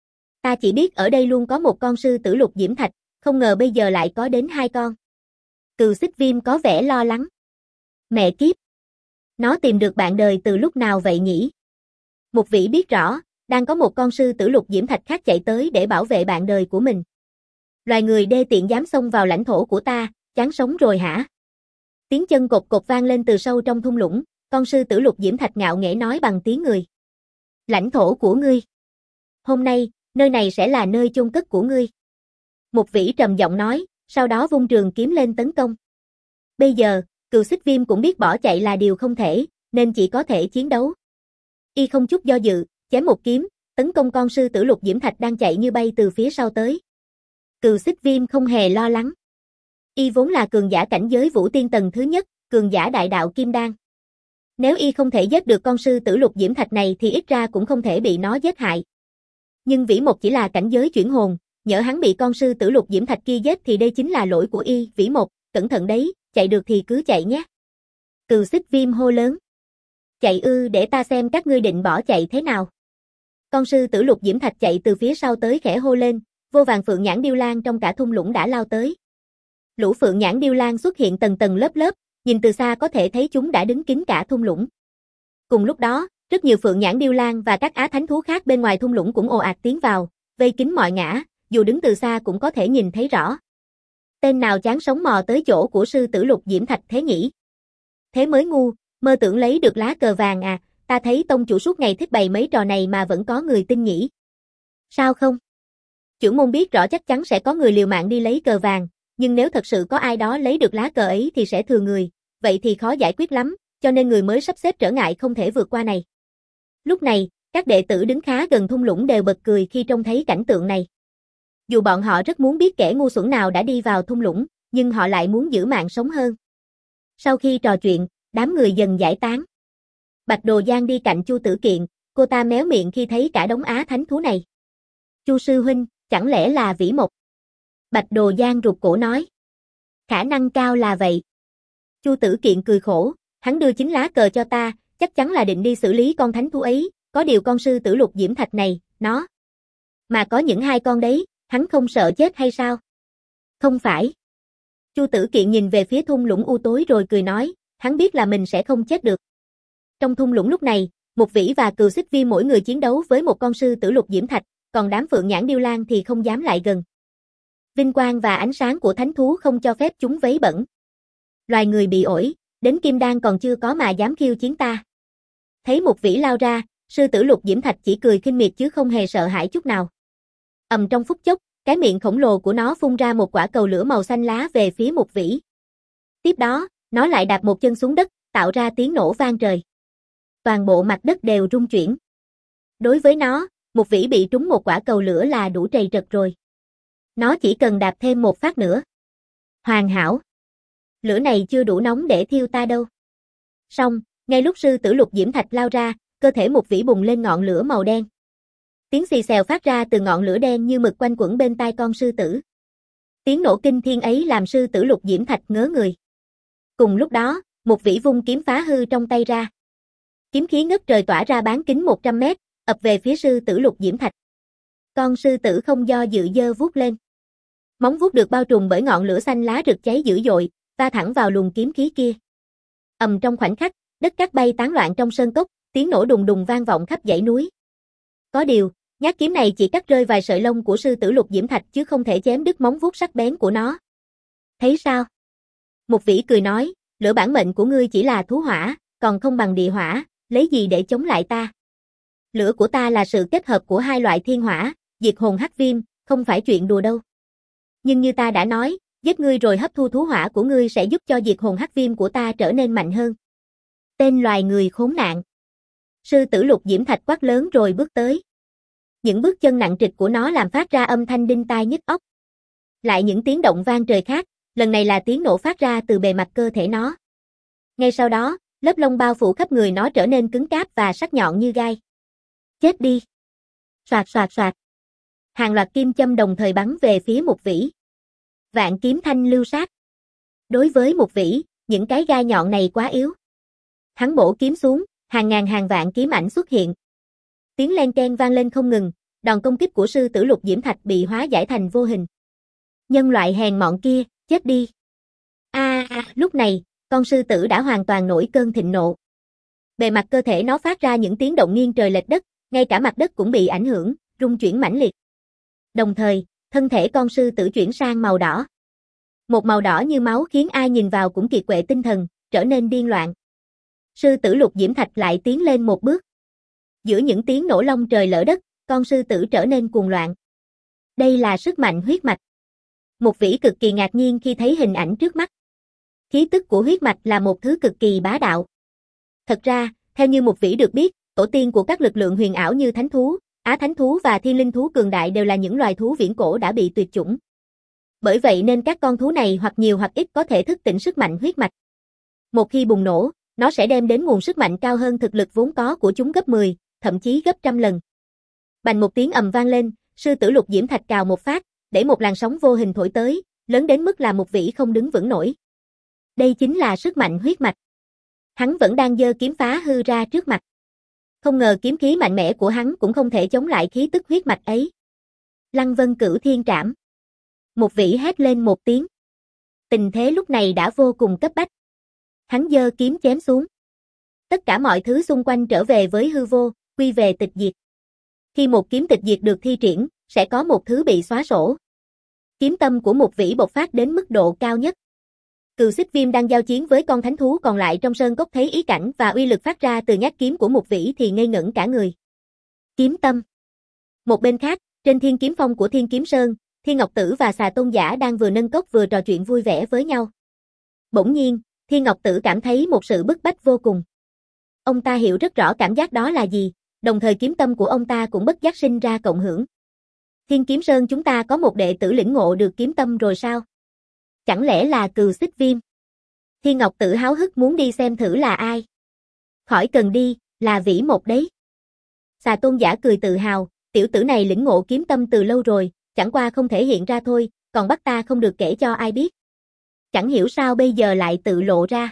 S1: Ta chỉ biết ở đây luôn có một con sư tử Lục Diễm Thạch, không ngờ bây giờ lại có đến hai con. Cừu Xích Viêm có vẻ lo lắng. Mẹ kiếp! Nó tìm được bạn đời từ lúc nào vậy nhỉ? Mục Vĩ biết rõ, đang có một con sư tử Lục Diễm Thạch khác chạy tới để bảo vệ bạn đời của mình. Loài người đê tiện dám xông vào lãnh thổ của ta, chán sống rồi hả? Tiếng chân cột cột vang lên từ sâu trong thung lũng, con sư tử Lục Diễm Thạch ngạo nghễ nói bằng tiếng người. Lãnh thổ của ngươi. Hôm nay, nơi này sẽ là nơi chôn cất của ngươi. Mục Vĩ trầm giọng nói, sau đó vung trường kiếm lên tấn công. Bây giờ, Cừu Xích Viêm cũng biết bỏ chạy là điều không thể, nên chỉ có thể chiến đấu. Y không chút do dự, chém một kiếm, tấn công con sư tử Lục Diễm Thạch đang chạy như bay từ phía sau tới. Cừu Xích Viêm không hề lo lắng. Y vốn là cường giả cảnh giới Vũ Tiên tầng thứ nhất, cường giả đại đạo Kim Đan. Nếu y không thể giết được con sư tử Lục Diễm Thạch này thì ít ra cũng không thể bị nó giết hại. Nhưng Vĩ Mộc chỉ là cảnh giới chuyển hồn, nhỡ hắn bị con sư tử Lục Diễm Thạch kia giết thì đây chính là lỗi của y, Vĩ Một, cẩn thận đấy, chạy được thì cứ chạy nhé. Cừu Xích Viêm hô lớn. Chạy ư, để ta xem các ngươi định bỏ chạy thế nào. Con sư tử Lục Diễm Thạch chạy từ phía sau tới khẽ hô lên, vô vàn phượng nhãn điêu lang trong cả thung lũng đã lao tới. Lũ phượng nhãn điêu lang xuất hiện tầng tầng lớp lớp, nhìn từ xa có thể thấy chúng đã đứng kín cả thung lũng. Cùng lúc đó, rất nhiều phượng nhãn điêu lang và các á thánh thú khác bên ngoài thung lũng cũng ồ ạt tiến vào, vây kín mọi ngã, dù đứng từ xa cũng có thể nhìn thấy rõ. Tên nào chán sống mò tới chỗ của sư tử Lục Diễm Thạch thế nhỉ? Thế mới ngu, mơ tưởng lấy được lá cờ vàng à, ta thấy tông chủ suốt ngày thích bày mấy trò này mà vẫn có người tin nhỉ? Sao không? Chưởng môn biết rõ chắc chắn sẽ có người liều mạng đi lấy cờ vàng, nhưng nếu thật sự có ai đó lấy được lá cờ ấy thì sẽ thừa người, vậy thì khó giải quyết lắm, cho nên người mới sắp xếp trở ngại không thể vượt qua này. Lúc này, các đệ tử đứng khá gần thung lũng đều bật cười khi trông thấy cảnh tượng này. Dù bọn họ rất muốn biết kẻ ngu xuẩn nào đã đi vào thung lũng, nhưng họ lại muốn giữ mạng sống hơn. Sau khi trò chuyện, đám người dần giải tán. Bạch Đồ Giang đi cạnh Chu Tử Kiện, cô ta méo miệng khi thấy cả đống á thánh thú này. Chu sư huynh, chẳng lẽ là Vĩ Mộc? Bạch Đồ Giang rụt cổ nói. Khả năng cao là vậy. Chu Tử Kiện cười khổ, hắn đưa chính lá cờ cho ta, chắc chắn là định đi xử lý con thánh thú ấy, có điều con sư tử Lục Diễm Thạch này, nó. Mà có những hai con đấy, hắn không sợ chết hay sao? Không phải. Chu Tử Kiện nhìn về phía thung lũng u tối rồi cười nói, hắn biết là mình sẽ không chết được. Trong thung lũng lúc này, Mục Vĩ và Cừu Xích Viêm mỗi người chiến đấu với một con sư tử Lục Diễm Thạch, còn đám phượng nhãn điêu lang thì không dám lại gần. Vinh quang và ánh sáng của thánh thú không cho phép chúng vấy bẩn. Loài người bị ổi, đến kim đan còn chưa có mà dám khiêu chiến ta. Thấy Mục Vĩ lao ra, sư tử Lục Diễm Thạch chỉ cười khinh miệt chứ không hề sợ hãi chút nào. Ầm trong phút chốc, cái miệng khổng lồ của nó phun ra một quả cầu lửa màu xanh lá về phía Mục Vĩ. Tiếp đó, nó lại đạp một chân xuống đất, tạo ra tiếng nổ vang trời. Toàn bộ mặt đất đều rung chuyển. Đối với nó, Mục Vĩ bị trúng một quả cầu lửa là đủ trầy trật rồi. Nó chỉ cần đạp thêm một phát nữa. Hoàn hảo. Lửa này chưa đủ nóng để thiêu ta đâu. Xong, ngay lúc sư tử Lục Diễm Thạch lao ra, cơ thể Mục Vĩ bùng lên ngọn lửa màu đen. Tiếng xì xèo phát ra từ ngọn lửa đen như mực quanh quẩn bên tai con sư tử. Tiếng nổ kinh thiên ấy làm sư tử Lục Diễm Thạch ngớ người. Cùng lúc đó, Mục Vĩ vung kiếm phá hư trong tay ra. Kiếm khí ngất trời tỏa ra bán kính một trăm mét, ập về phía sư tử Lục Diễm Thạch. Con sư tử không do dự giơ vuốt lên. Móng vuốt được bao trùm bởi ngọn lửa xanh lá rực cháy dữ dội, va thẳng vào luồng kiếm khí kia. Ầm trong khoảnh khắc, đất cát bay tán loạn trong sơn cốc, tiếng nổ đùng đùng vang vọng khắp dãy núi. Có điều, nhát kiếm này chỉ cắt rơi vài sợi lông của sư tử Lục Diễm Thạch chứ không thể chém đứt móng vuốt sắc bén của nó. Thấy sao? Mục Vĩ cười nói, lửa bản mệnh của ngươi chỉ là thú hỏa, còn không bằng địa hỏa, lấy gì để chống lại ta? Lửa của ta là sự kết hợp của hai loại thiên hỏa, diệt hồn hắc viêm, không phải chuyện đùa đâu. Nhưng như ta đã nói, giết ngươi rồi hấp thu thú hỏa của ngươi sẽ giúp cho diệt hồn hắc viêm của ta trở nên mạnh hơn. Tên loài người khốn nạn. Sư tử Lục Diễm Thạch quát lớn rồi bước tới. Những bước chân nặng trịch của nó làm phát ra âm thanh đinh tai nhức óc. Lại những tiếng động vang trời khác, lần này là tiếng nổ phát ra từ bề mặt cơ thể nó. Ngay sau đó, lớp lông bao phủ khắp người nó trở nên cứng cáp và sắc nhọn như gai. Chết đi. Soạt soạt soạt. Hàng loạt kim châm đồng thời bắn về phía Mục Vĩ. Vạn kiếm thanh lưu sát. Đối với Mục Vĩ, những cái gai nhọn này quá yếu. Hắn bổ kiếm xuống, hàng ngàn hàng vạn kiếm ảnh xuất hiện. Tiếng len keng vang lên không ngừng, đòn công kích của sư tử Lục Diễm Thạch bị hóa giải thành vô hình. Nhân loại hèn mọn kia, chết đi. A, à, lúc này, con sư tử đã hoàn toàn nổi cơn thịnh nộ. Bề mặt cơ thể nó phát ra những tiếng động nghiêng trời lệch đất, ngay cả mặt đất cũng bị ảnh hưởng, rung chuyển mãnh liệt. Đồng thời, thân thể con sư tử chuyển sang màu đỏ. Một màu đỏ như máu khiến ai nhìn vào cũng kiệt quệ tinh thần, trở nên điên loạn. Sư tử Lục Diễm Thạch lại tiến lên một bước. Giữa những tiếng nổ long trời lở đất, con sư tử trở nên cuồng loạn. Đây là sức mạnh huyết mạch. Mục Vĩ cực kỳ ngạc nhiên khi thấy hình ảnh trước mắt. Khí tức của huyết mạch là một thứ cực kỳ bá đạo. Thật ra, theo như Mục Vĩ được biết, tổ tiên của các lực lượng huyền ảo như thánh thú, á thánh thú và thiên linh thú cường đại đều là những loài thú viễn cổ đã bị tuyệt chủng. Bởi vậy nên các con thú này hoặc nhiều hoặc ít có thể thức tỉnh sức mạnh huyết mạch. Một khi bùng nổ, nó sẽ đem đến nguồn sức mạnh cao hơn thực lực vốn có của chúng gấp mười, thậm chí gấp trăm lần. Bành một tiếng ầm vang lên, sư tử Lục Diễm Thạch cào một phát, để một làn sóng vô hình thổi tới, lớn đến mức là Mục Vĩ không đứng vững nổi. Đây chính là sức mạnh huyết mạch. Hắn vẫn đang giơ kiếm phá hư ra trước mặt. Không ngờ kiếm khí mạnh mẽ của hắn cũng không thể chống lại khí tức huyết mạch ấy. Lăng Vân Cửu Thiên Trảm. Mục Vĩ hét lên một tiếng. Tình thế lúc này đã vô cùng cấp bách. Hắn giơ kiếm chém xuống. Tất cả mọi thứ xung quanh trở về với hư vô, quy về tịch diệt. Khi một kiếm tịch diệt được thi triển, sẽ có một thứ bị xóa sổ. Kiếm tâm của Mục Vĩ bộc phát đến mức độ cao nhất. Cừu Xích Viêm đang giao chiến với con thánh thú còn lại trong sơn cốc thấy ý cảnh và uy lực phát ra từ nhát kiếm của Mục Vĩ thì ngây ngẩn cả người. Kiếm tâm. Một bên khác, trên Thiên Kiếm Phong của Thiên Kiếm Sơn, Thiên Ngọc Tử và Xà Tôn Giả đang vừa nâng cốc vừa trò chuyện vui vẻ với nhau. Bỗng nhiên, Thiên Ngọc Tử cảm thấy một sự bức bách vô cùng. Ông ta hiểu rất rõ cảm giác đó là gì, đồng thời kiếm tâm của ông ta cũng bất giác sinh ra cộng hưởng. Thiên Kiếm Sơn chúng ta có một đệ tử lĩnh ngộ được kiếm tâm rồi sao? Chẳng lẽ là Cừu Xích Viêm? Thiên Ngọc Tử háo hức muốn đi xem thử là ai. Khỏi cần đi, là Vĩ Mộc đấy. Xà Tôn Giả cười tự hào, tiểu tử này lĩnh ngộ kiếm tâm từ lâu rồi, chẳng qua không thể hiện ra thôi, còn bắt ta không được kể cho ai biết. Chẳng hiểu sao bây giờ lại tự lộ ra.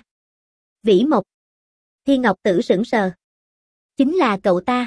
S1: Vĩ Mộc. Thiên Ngọc Tử sững sờ. Chính là cậu ta.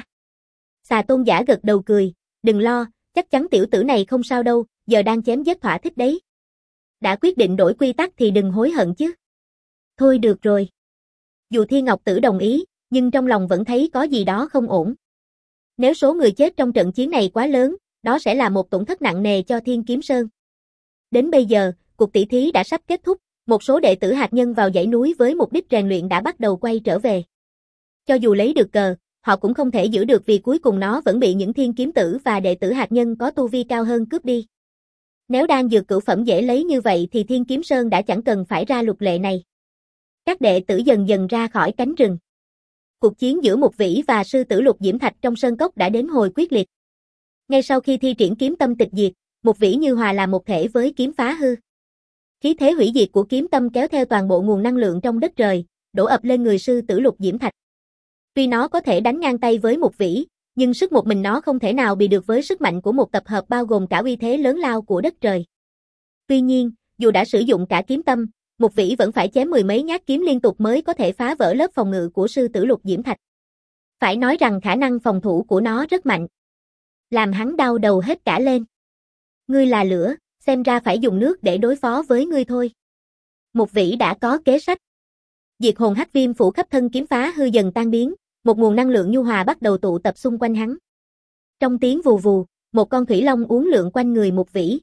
S1: Xà Tôn Giả gật đầu cười, đừng lo, chắc chắn tiểu tử này không sao đâu, giờ đang chém giết thỏa thích đấy. Đã quyết định đổi quy tắc thì đừng hối hận chứ. Thôi được rồi. Dù Thiên Ngọc Tử đồng ý, nhưng trong lòng vẫn thấy có gì đó không ổn. Nếu số người chết trong trận chiến này quá lớn, đó sẽ là một tổn thất nặng nề cho Thiên Kiếm Sơn. Đến bây giờ, cuộc tỷ thí đã sắp kết thúc, một số đệ tử hạt nhân vào dãy núi với mục đích rèn luyện đã bắt đầu quay trở về. Cho dù lấy được cờ, họ cũng không thể giữ được vì cuối cùng nó vẫn bị những thiên kiếm tử và đệ tử hạt nhân có tu vi cao hơn cướp đi. Nếu đan dược cửu phẩm dễ lấy như vậy thì Thiên Kiếm Sơn đã chẳng cần phải ra luật lệ này. Các đệ tử dần dần ra khỏi cánh rừng. Cuộc chiến giữa Mục Vĩ và sư tử Lục Diễm Thạch trong sơn cốc đã đến hồi quyết liệt. Ngay sau khi thi triển kiếm tâm tịch diệt, Mục Vĩ như hòa làm một thể với kiếm phá hư. Khí thế hủy diệt của kiếm tâm kéo theo toàn bộ nguồn năng lượng trong đất trời, đổ ập lên người sư tử Lục Diễm Thạch. Tuy nó có thể đánh ngang tay với Mục Vĩ, nhưng sức một mình nó không thể nào bị được với sức mạnh của một tập hợp bao gồm cả uy thế lớn lao của đất trời. Tuy nhiên, dù đã sử dụng cả kiếm tâm, Mục Vĩ vẫn phải chém mười mấy nhát kiếm liên tục mới có thể phá vỡ lớp phòng ngự của sư tử Lục Diễm Thạch. Phải nói rằng khả năng phòng thủ của nó rất mạnh. Làm hắn đau đầu hết cả lên. Ngươi là lửa, xem ra phải dùng nước để đối phó với ngươi thôi. Mục Vĩ đã có kế sách. Diệt hồn hắc viêm phủ khắp thân kiếm phá hư dần tan biến, một nguồn năng lượng nhu hòa bắt đầu tụ tập xung quanh hắn. Trong tiếng vù vù, một con thủy long uốn lượn quanh người Mục Vĩ.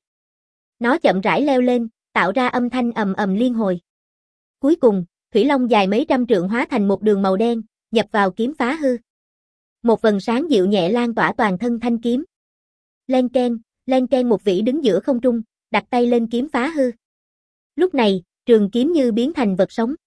S1: Nó chậm rãi leo lên, tạo ra âm thanh ầm ầm liên hồi. Cuối cùng, thủy long dài mấy trăm trượng hóa thành một đường màu đen, nhập vào kiếm phá hư. Một vầng sáng dịu nhẹ lan tỏa toàn thân thanh kiếm. Len keng, len keng. Mục Vĩ đứng giữa không trung, đặt tay lên kiếm phá hư. Lúc này, trường kiếm như biến thành vật sống.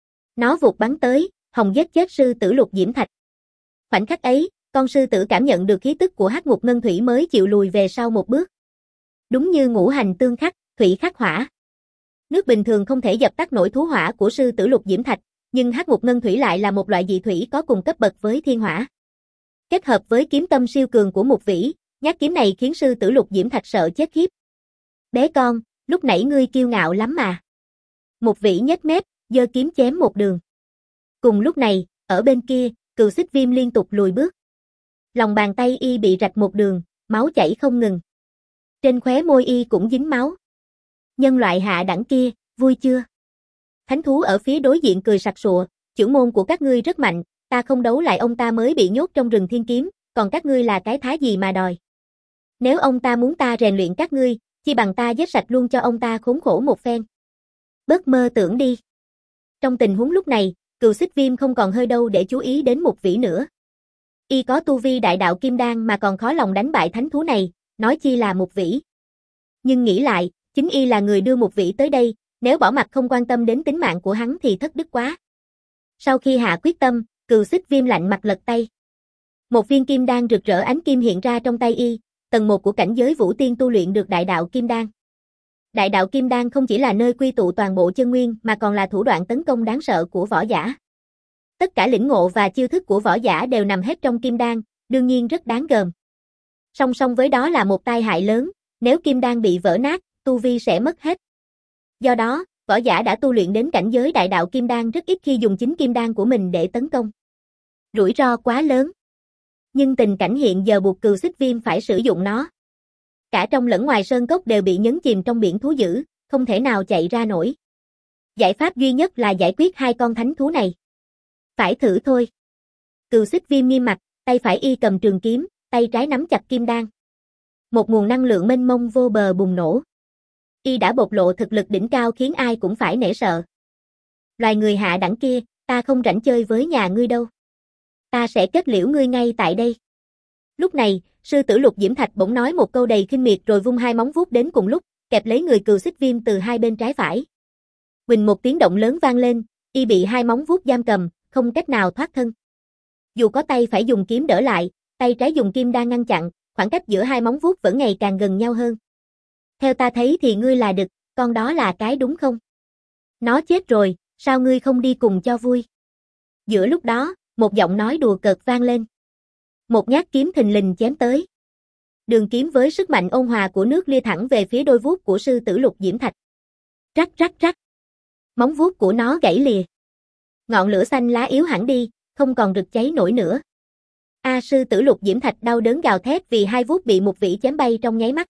S1: Nó vụt bắn tới, hòng giết chết sư tử Lục Diễm Thạch. Khoảnh khắc ấy, con sư tử cảm nhận được khí tức của hắc ngục ngân thủy mới chịu lùi về sau một bước. Đúng như ngũ hành tương khắc, thủy khắc hỏa. Nước bình thường không thể dập tắt nổi thú hỏa của sư tử Lục Diễm Thạch, nhưng hắc ngục ngân thủy lại là một loại dị thủy có cùng cấp bậc với thiên hỏa. Kết hợp với kiếm tâm siêu cường của Mục Vĩ, nhát kiếm này khiến sư tử Lục Diễm Thạch sợ chết khiếp. Bé con, lúc nãy ngươi kiêu ngạo lắm mà. Mục Vĩ nhếch mép, giơ kiếm chém một đường. Cùng lúc này, ở bên kia, Cừu Xích Viêm liên tục lùi bước. Lòng bàn tay y bị rạch một đường, máu chảy không ngừng. Trên khóe môi y cũng dính máu. Nhân loại hạ đẳng kia, vui chưa? Thánh thú ở phía đối diện cười sặc sụa, chưởng môn của các ngươi rất mạnh, ta không đấu lại ông ta mới bị nhốt trong rừng thiên kiếm, còn các ngươi là cái thá gì mà đòi. Nếu ông ta muốn ta rèn luyện các ngươi, chi bằng ta giết sạch luôn cho ông ta khốn khổ một phen. Bớt mơ tưởng đi. Trong tình huống lúc này, Cừu Xích Viêm không còn hơi đâu để chú ý đến Mục Vĩ nữa. Y có tu vi đại đạo kim đan mà còn khó lòng đánh bại thánh thú này, nói chi là Mục Vĩ. Nhưng nghĩ lại, chính y là người đưa Mục Vĩ tới đây, nếu bỏ mặc không quan tâm đến tính mạng của hắn thì thất đức quá. Sau khi hạ quyết tâm, Cừu Xích Viêm lạnh mặt lật tay. Một viên kim đan rực rỡ ánh kim hiện ra trong tay y, tầng một của cảnh giới vũ tiên tu luyện được đại đạo kim đan. Đại đạo kim đan không chỉ là nơi quy tụ toàn bộ chân nguyên mà còn là thủ đoạn tấn công đáng sợ của võ giả. Tất cả lĩnh ngộ và chiêu thức của võ giả đều nằm hết trong kim đan, đương nhiên rất đáng gờm. Song song với đó là một tai hại lớn, Nếu kim đan bị vỡ nát, tu vi sẽ mất hết. Do đó, võ giả đã tu luyện đến cảnh giới đại đạo kim đan rất ít khi dùng chính kim đan của mình để tấn công. Rủi ro quá lớn. Nhưng tình cảnh hiện giờ buộc Cừu Xích Viêm phải sử dụng nó. Cả trong lẫn ngoài sơn cốc đều bị nhấn chìm trong biển thú dữ, không thể nào chạy ra nổi. Giải pháp duy nhất là giải quyết hai con thánh thú này. Phải thử thôi. Cừu Xích Viêm nghiêm mặt, tay phải y cầm trường kiếm, tay trái nắm chặt kim đan. Một nguồn năng lượng mênh mông vô bờ bùng nổ. Y đã bộc lộ thực lực đỉnh cao khiến ai cũng phải nể sợ. Loài người hạ đẳng kia, ta không rảnh chơi với nhà ngươi đâu. Ta sẽ kết liễu ngươi ngay tại đây. Lúc này, sư tử Lục Diễm Thạch bỗng nói một câu đầy khinh miệt rồi vung hai móng vuốt đến cùng lúc, kẹp lấy người Cừu Xích Viêm từ hai bên trái phải. Huỳnh một tiếng động lớn vang lên, y bị hai móng vuốt giam cầm, không cách nào thoát thân. Dù có tay phải dùng kiếm đỡ lại, tay trái dùng kim đan ngăn chặn, khoảng cách giữa hai móng vuốt vẫn ngày càng gần nhau hơn. Theo ta thấy thì ngươi là đực, con đó là cái đúng không? Nó chết rồi, sao ngươi không đi cùng cho vui? Giữa lúc đó, một giọng nói đùa cợt vang lên. Một nhát kiếm thình lình chém tới. Đường kiếm với sức mạnh ôn hòa của nước lia thẳng về phía đôi vuốt của sư tử Lục Diễm Thạch. Rắc rắc rắc. Móng vuốt của nó gãy lìa. Ngọn lửa xanh lá yếu hẳn đi, không còn rực cháy nổi nữa. A sư tử Lục Diễm Thạch đau đớn gào thét vì hai vuốt bị một vĩ chém bay trong nháy mắt.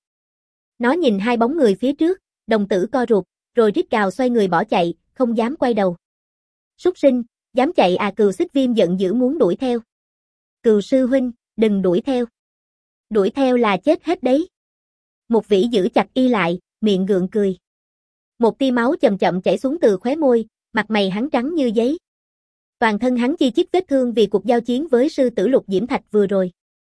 S1: Nó nhìn hai bóng người phía trước, đồng tử co rụt, rồi rít gào xoay người bỏ chạy, không dám quay đầu. Súc sinh, dám chạy à? Cừu Xích Viêm giận dữ muốn đuổi theo. Cừu sư huynh, đừng đuổi theo. Đuổi theo là chết hết đấy. Một vĩ giữ chặt y lại, miệng gượng cười. Một tia máu chậm chậm chảy xuống từ khóe môi, mặt mày hắn trắng như giấy. Toàn thân hắn chi chít vết thương vì cuộc giao chiến với sư tử Lục Diễm Thạch vừa rồi.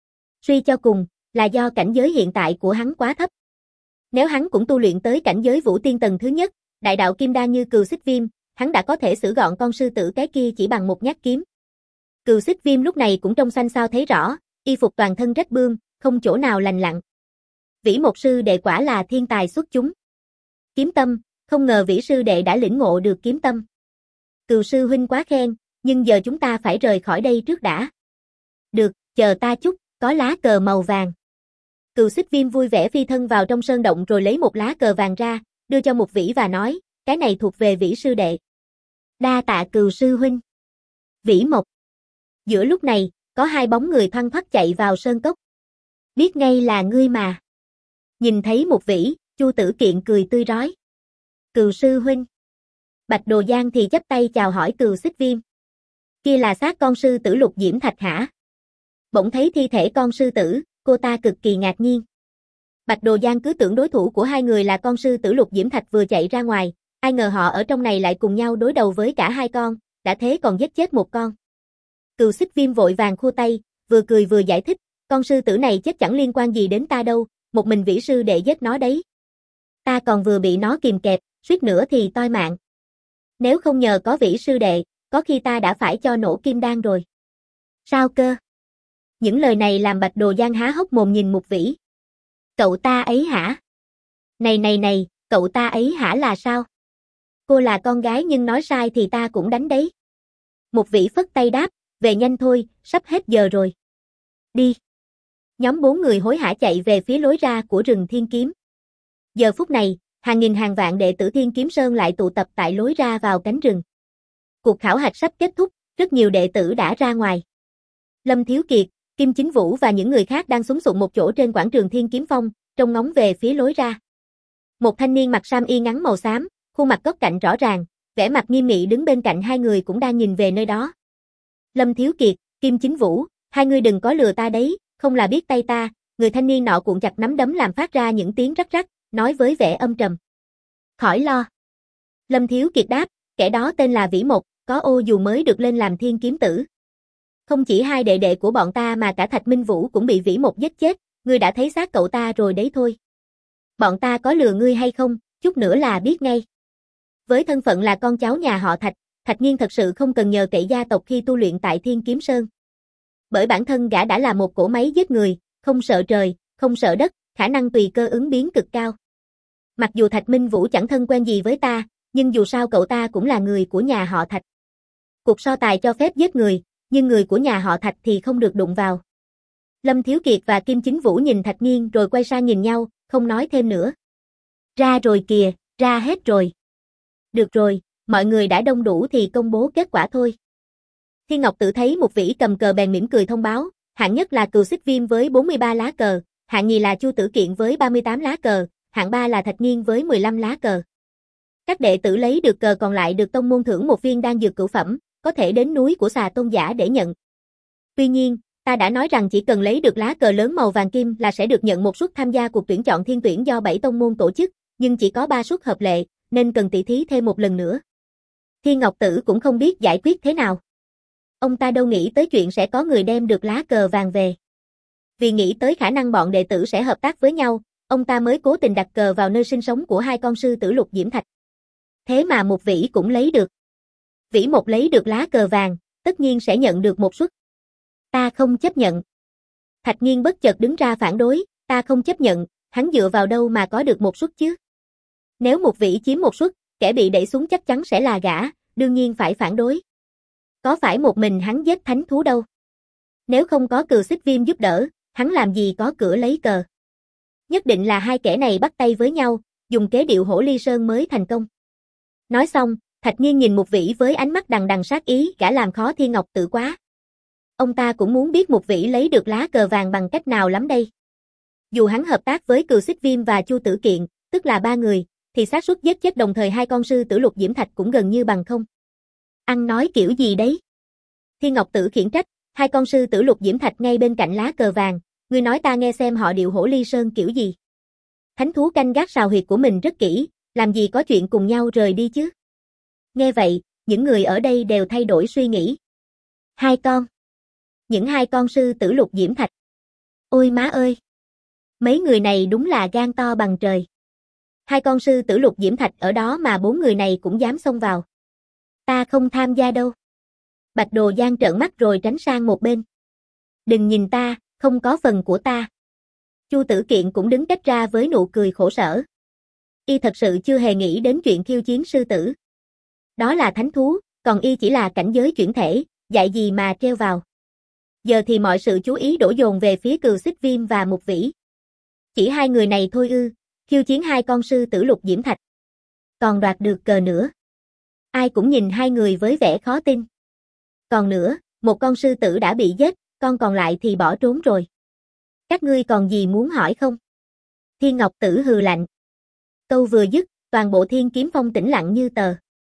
S1: Suy cho cùng, là do cảnh giới hiện tại của hắn quá thấp. Nếu hắn cũng tu luyện tới cảnh giới vũ tiên tầng thứ nhất, đại đạo kim đan như Cừu Xích Viêm, hắn đã có thể xử gọn con sư tử cái kia chỉ bằng một nhát kiếm. Cừu Xích Viêm lúc này cũng trông xanh xao thấy rõ, y phục toàn thân rách bươm, không chỗ nào lành lặn. Vĩ một sư đệ quả là thiên tài xuất chúng. Kiếm tâm, không ngờ Vĩ sư đệ đã lĩnh ngộ được kiếm tâm. Cừu sư huynh quá khen, nhưng giờ chúng ta phải rời khỏi đây trước đã. Được, chờ ta chút, có lá cờ màu vàng. Cừu Xích Viêm vui vẻ phi thân vào trong sơn động rồi lấy một lá cờ vàng ra, đưa cho một Vĩ và nói, cái này thuộc về Vĩ sư đệ. Đa tạ Cừu sư huynh. Vĩ Mộc. Giữa lúc này, có hai bóng người thoăn thoắt chạy vào sơn cốc. Biết ngay là ngươi mà. Nhìn thấy một Vĩ, Chu Tử Kiện cười tươi rói. Cừu sư huynh. Bạch Đồ Giang thì chắp tay chào hỏi Cừu Xích Viêm. Kia là xác con sư tử Lục Diễm Thạch hả? Bỗng thấy thi thể con sư tử, cô ta cực kỳ ngạc nhiên. Bạch Đồ Giang cứ tưởng đối thủ của hai người là con sư tử Lục Diễm Thạch vừa chạy ra ngoài, ai ngờ họ ở trong này lại cùng nhau đối đầu với cả hai con, đã thế còn giết chết một con. Cừu Xích Viêm vội vàng khua tay, vừa cười vừa giải thích, con sư tử này chết chẳng liên quan gì đến ta đâu, một mình Vĩ sư đệ giết nó đấy. Ta còn vừa bị nó kìm kẹp, suýt nữa thì toi mạng. Nếu không nhờ có Vĩ sư đệ, có khi ta đã phải cho nổ kim đan rồi. Sao cơ? Những lời này làm Bạch Đồ Giang há hốc mồm nhìn Mục Vĩ. Cậu ta ấy hả? Này này này, cậu ta ấy hả là sao? Cô là con gái nhưng nói sai thì ta cũng đánh đấy. Mục Vĩ phất tay đáp, về nhanh thôi, sắp hết giờ rồi. Đi. Nhóm bốn người hối hả chạy về phía lối ra của rừng Thiên Kiếm. Giờ phút này, hàng nghìn hàng vạn đệ tử Thiên Kiếm Sơn lại tụ tập tại lối ra vào cánh rừng. Cuộc khảo hạch sắp kết thúc, rất nhiều đệ tử đã ra ngoài. Lâm Thiếu Kiệt, Kim Chính Vũ và những người khác đang súng sụng một chỗ trên quảng trường Thiên Kiếm Phong, trông ngóng về phía lối ra. Một thanh niên mặc sam y ngắn màu xám, khuôn mặt góc cạnh rõ ràng, vẻ mặt nghiêm nghị đứng bên cạnh hai người cũng đang nhìn về nơi đó. Lâm Thiếu Kiệt, Kim Chính Vũ, hai người đừng có lừa ta đấy, không là biết tay ta, người thanh niên nọ cuộn chặt nắm đấm làm phát ra những tiếng rắc rắc, nói với vẻ âm trầm. Khỏi lo. Lâm Thiếu Kiệt đáp, kẻ đó tên là Vĩ Mộc, có ô dù mới được lên làm thiên kiếm tử. Không chỉ hai đệ đệ của bọn ta mà cả Thạch Minh Vũ cũng bị Vĩ Mộc giết chết, ngươi đã thấy xác cậu ta rồi đấy thôi. Bọn ta có lừa ngươi hay không, chút nữa là biết ngay. Với thân phận là con cháu nhà họ Thạch, Thạch Nghiên thật sự không cần nhờ cậy gia tộc khi tu luyện tại Thiên Kiếm Sơn. Bởi bản thân gã đã là một cỗ máy giết người, không sợ trời, không sợ đất, khả năng tùy cơ ứng biến cực cao. Mặc dù Thạch Minh Vũ chẳng thân quen gì với ta, nhưng dù sao cậu ta cũng là người của nhà họ Thạch. Cuộc so tài cho phép giết người, nhưng người của nhà họ Thạch thì không được đụng vào. Lâm Thiếu Kiệt và Kim Chính Vũ nhìn Thạch Nghiên rồi quay sang nhìn nhau, không nói thêm nữa. Ra rồi kìa, ra hết rồi. Được rồi, mọi người đã đông đủ thì công bố kết quả thôi. Thiên Ngọc Tử thấy Mục Vĩ cầm cờ bèn mỉm cười thông báo, hạng nhất là Cừu Xích Viêm với bốn mươi ba lá cờ, hạng nhì là Chu Tử Kiện với ba mươi tám lá cờ, hạng ba là Thạch Nghiên với mười lăm lá cờ. Các đệ tử lấy được cờ còn lại được tông môn thưởng một viên đan dược cửu phẩm, có thể đến núi của Xà Tôn giả để nhận. Tuy nhiên, ta đã nói rằng chỉ cần lấy được lá cờ lớn màu vàng kim là sẽ được nhận một suất tham gia cuộc tuyển chọn thiên tuyển do bảy tông môn tổ chức, nhưng chỉ có ba suất hợp lệ, nên cần tỷ thí thêm một lần nữa. Thiên Ngọc Tử cũng không biết giải quyết thế nào. Ông ta đâu nghĩ tới chuyện sẽ có người đem được lá cờ vàng về. Vì nghĩ tới khả năng bọn đệ tử sẽ hợp tác với nhau, ông ta mới cố tình đặt cờ vào nơi sinh sống của hai con sư tử Lục Diễm Thạch. Thế mà Mục Vĩ cũng lấy được. Vĩ Một lấy được lá cờ vàng, tất nhiên sẽ nhận được một suất. Ta không chấp nhận. Thạch Nghiên bất chợt đứng ra phản đối, ta không chấp nhận, hắn dựa vào đâu mà có được một suất chứ? Nếu Mục Vĩ chiếm một suất, kẻ bị đẩy xuống chắc chắn sẽ là gã, đương nhiên phải phản đối. Có phải một mình hắn giết thánh thú đâu? Nếu không có Cừu Xích Viêm giúp đỡ, hắn làm gì có cửa lấy cờ? Nhất định là hai kẻ này bắt tay với nhau, dùng kế điệu hổ ly sơn mới thành công. Nói xong, Thạch Nghiên nhìn Mục Vĩ với ánh mắt đằng đằng sát ý, gã làm khó Thiên Ngọc Tử quá. Ông ta cũng muốn biết Mục Vĩ lấy được lá cờ vàng bằng cách nào lắm đây. Dù hắn hợp tác với Cừu Xích Viêm và Chu Tử Kiện, tức là ba người, thì xác suất giết chết đồng thời hai con sư tử Lục Diễm Thạch cũng gần như bằng không. Ăn nói kiểu gì đấy? Thiên Ngọc Tử khiển trách, hai con sư tử Lục Diễm Thạch ngay bên cạnh lá cờ vàng, ngươi nói ta nghe xem họ điệu hổ ly sơn kiểu gì. Thánh thú canh gác sào huyệt của mình rất kỹ, làm gì có chuyện cùng nhau rời đi chứ. Nghe vậy, những người ở đây đều thay đổi suy nghĩ. Hai con. Những hai con sư tử Lục Diễm Thạch. Ôi má ơi! Mấy người này đúng là gan to bằng trời. Hai con sư tử Lục Diễm Thạch ở đó mà bốn người này cũng dám xông vào. Ta không tham gia đâu. Bạch Đồ Giang trợn mắt rồi tránh sang một bên. Đừng nhìn ta, không có phần của ta. Chu Tử Kiện cũng đứng cách ra với nụ cười khổ sở. Y thật sự chưa hề nghĩ đến chuyện khiêu chiến sư tử. Đó là thánh thú, còn y chỉ là cảnh giới chuyển thể, dạy gì mà treo vào. Giờ thì mọi sự chú ý đổ dồn về phía Cừu Xích Viêm và Mục Vĩ. Chỉ hai người này thôi ư, khiêu chiến hai con sư tử Lục Diễm Thạch. Còn đoạt được cờ nữa. Ai cũng nhìn hai người với vẻ khó tin. Còn nữa, một con sư tử đã bị giết, con còn lại thì bỏ trốn rồi. Các ngươi còn gì muốn hỏi không? Thiên Ngọc Tử hừ lạnh. Câu vừa dứt, toàn bộ Thiên Kiếm Phong tĩnh lặng như tờ.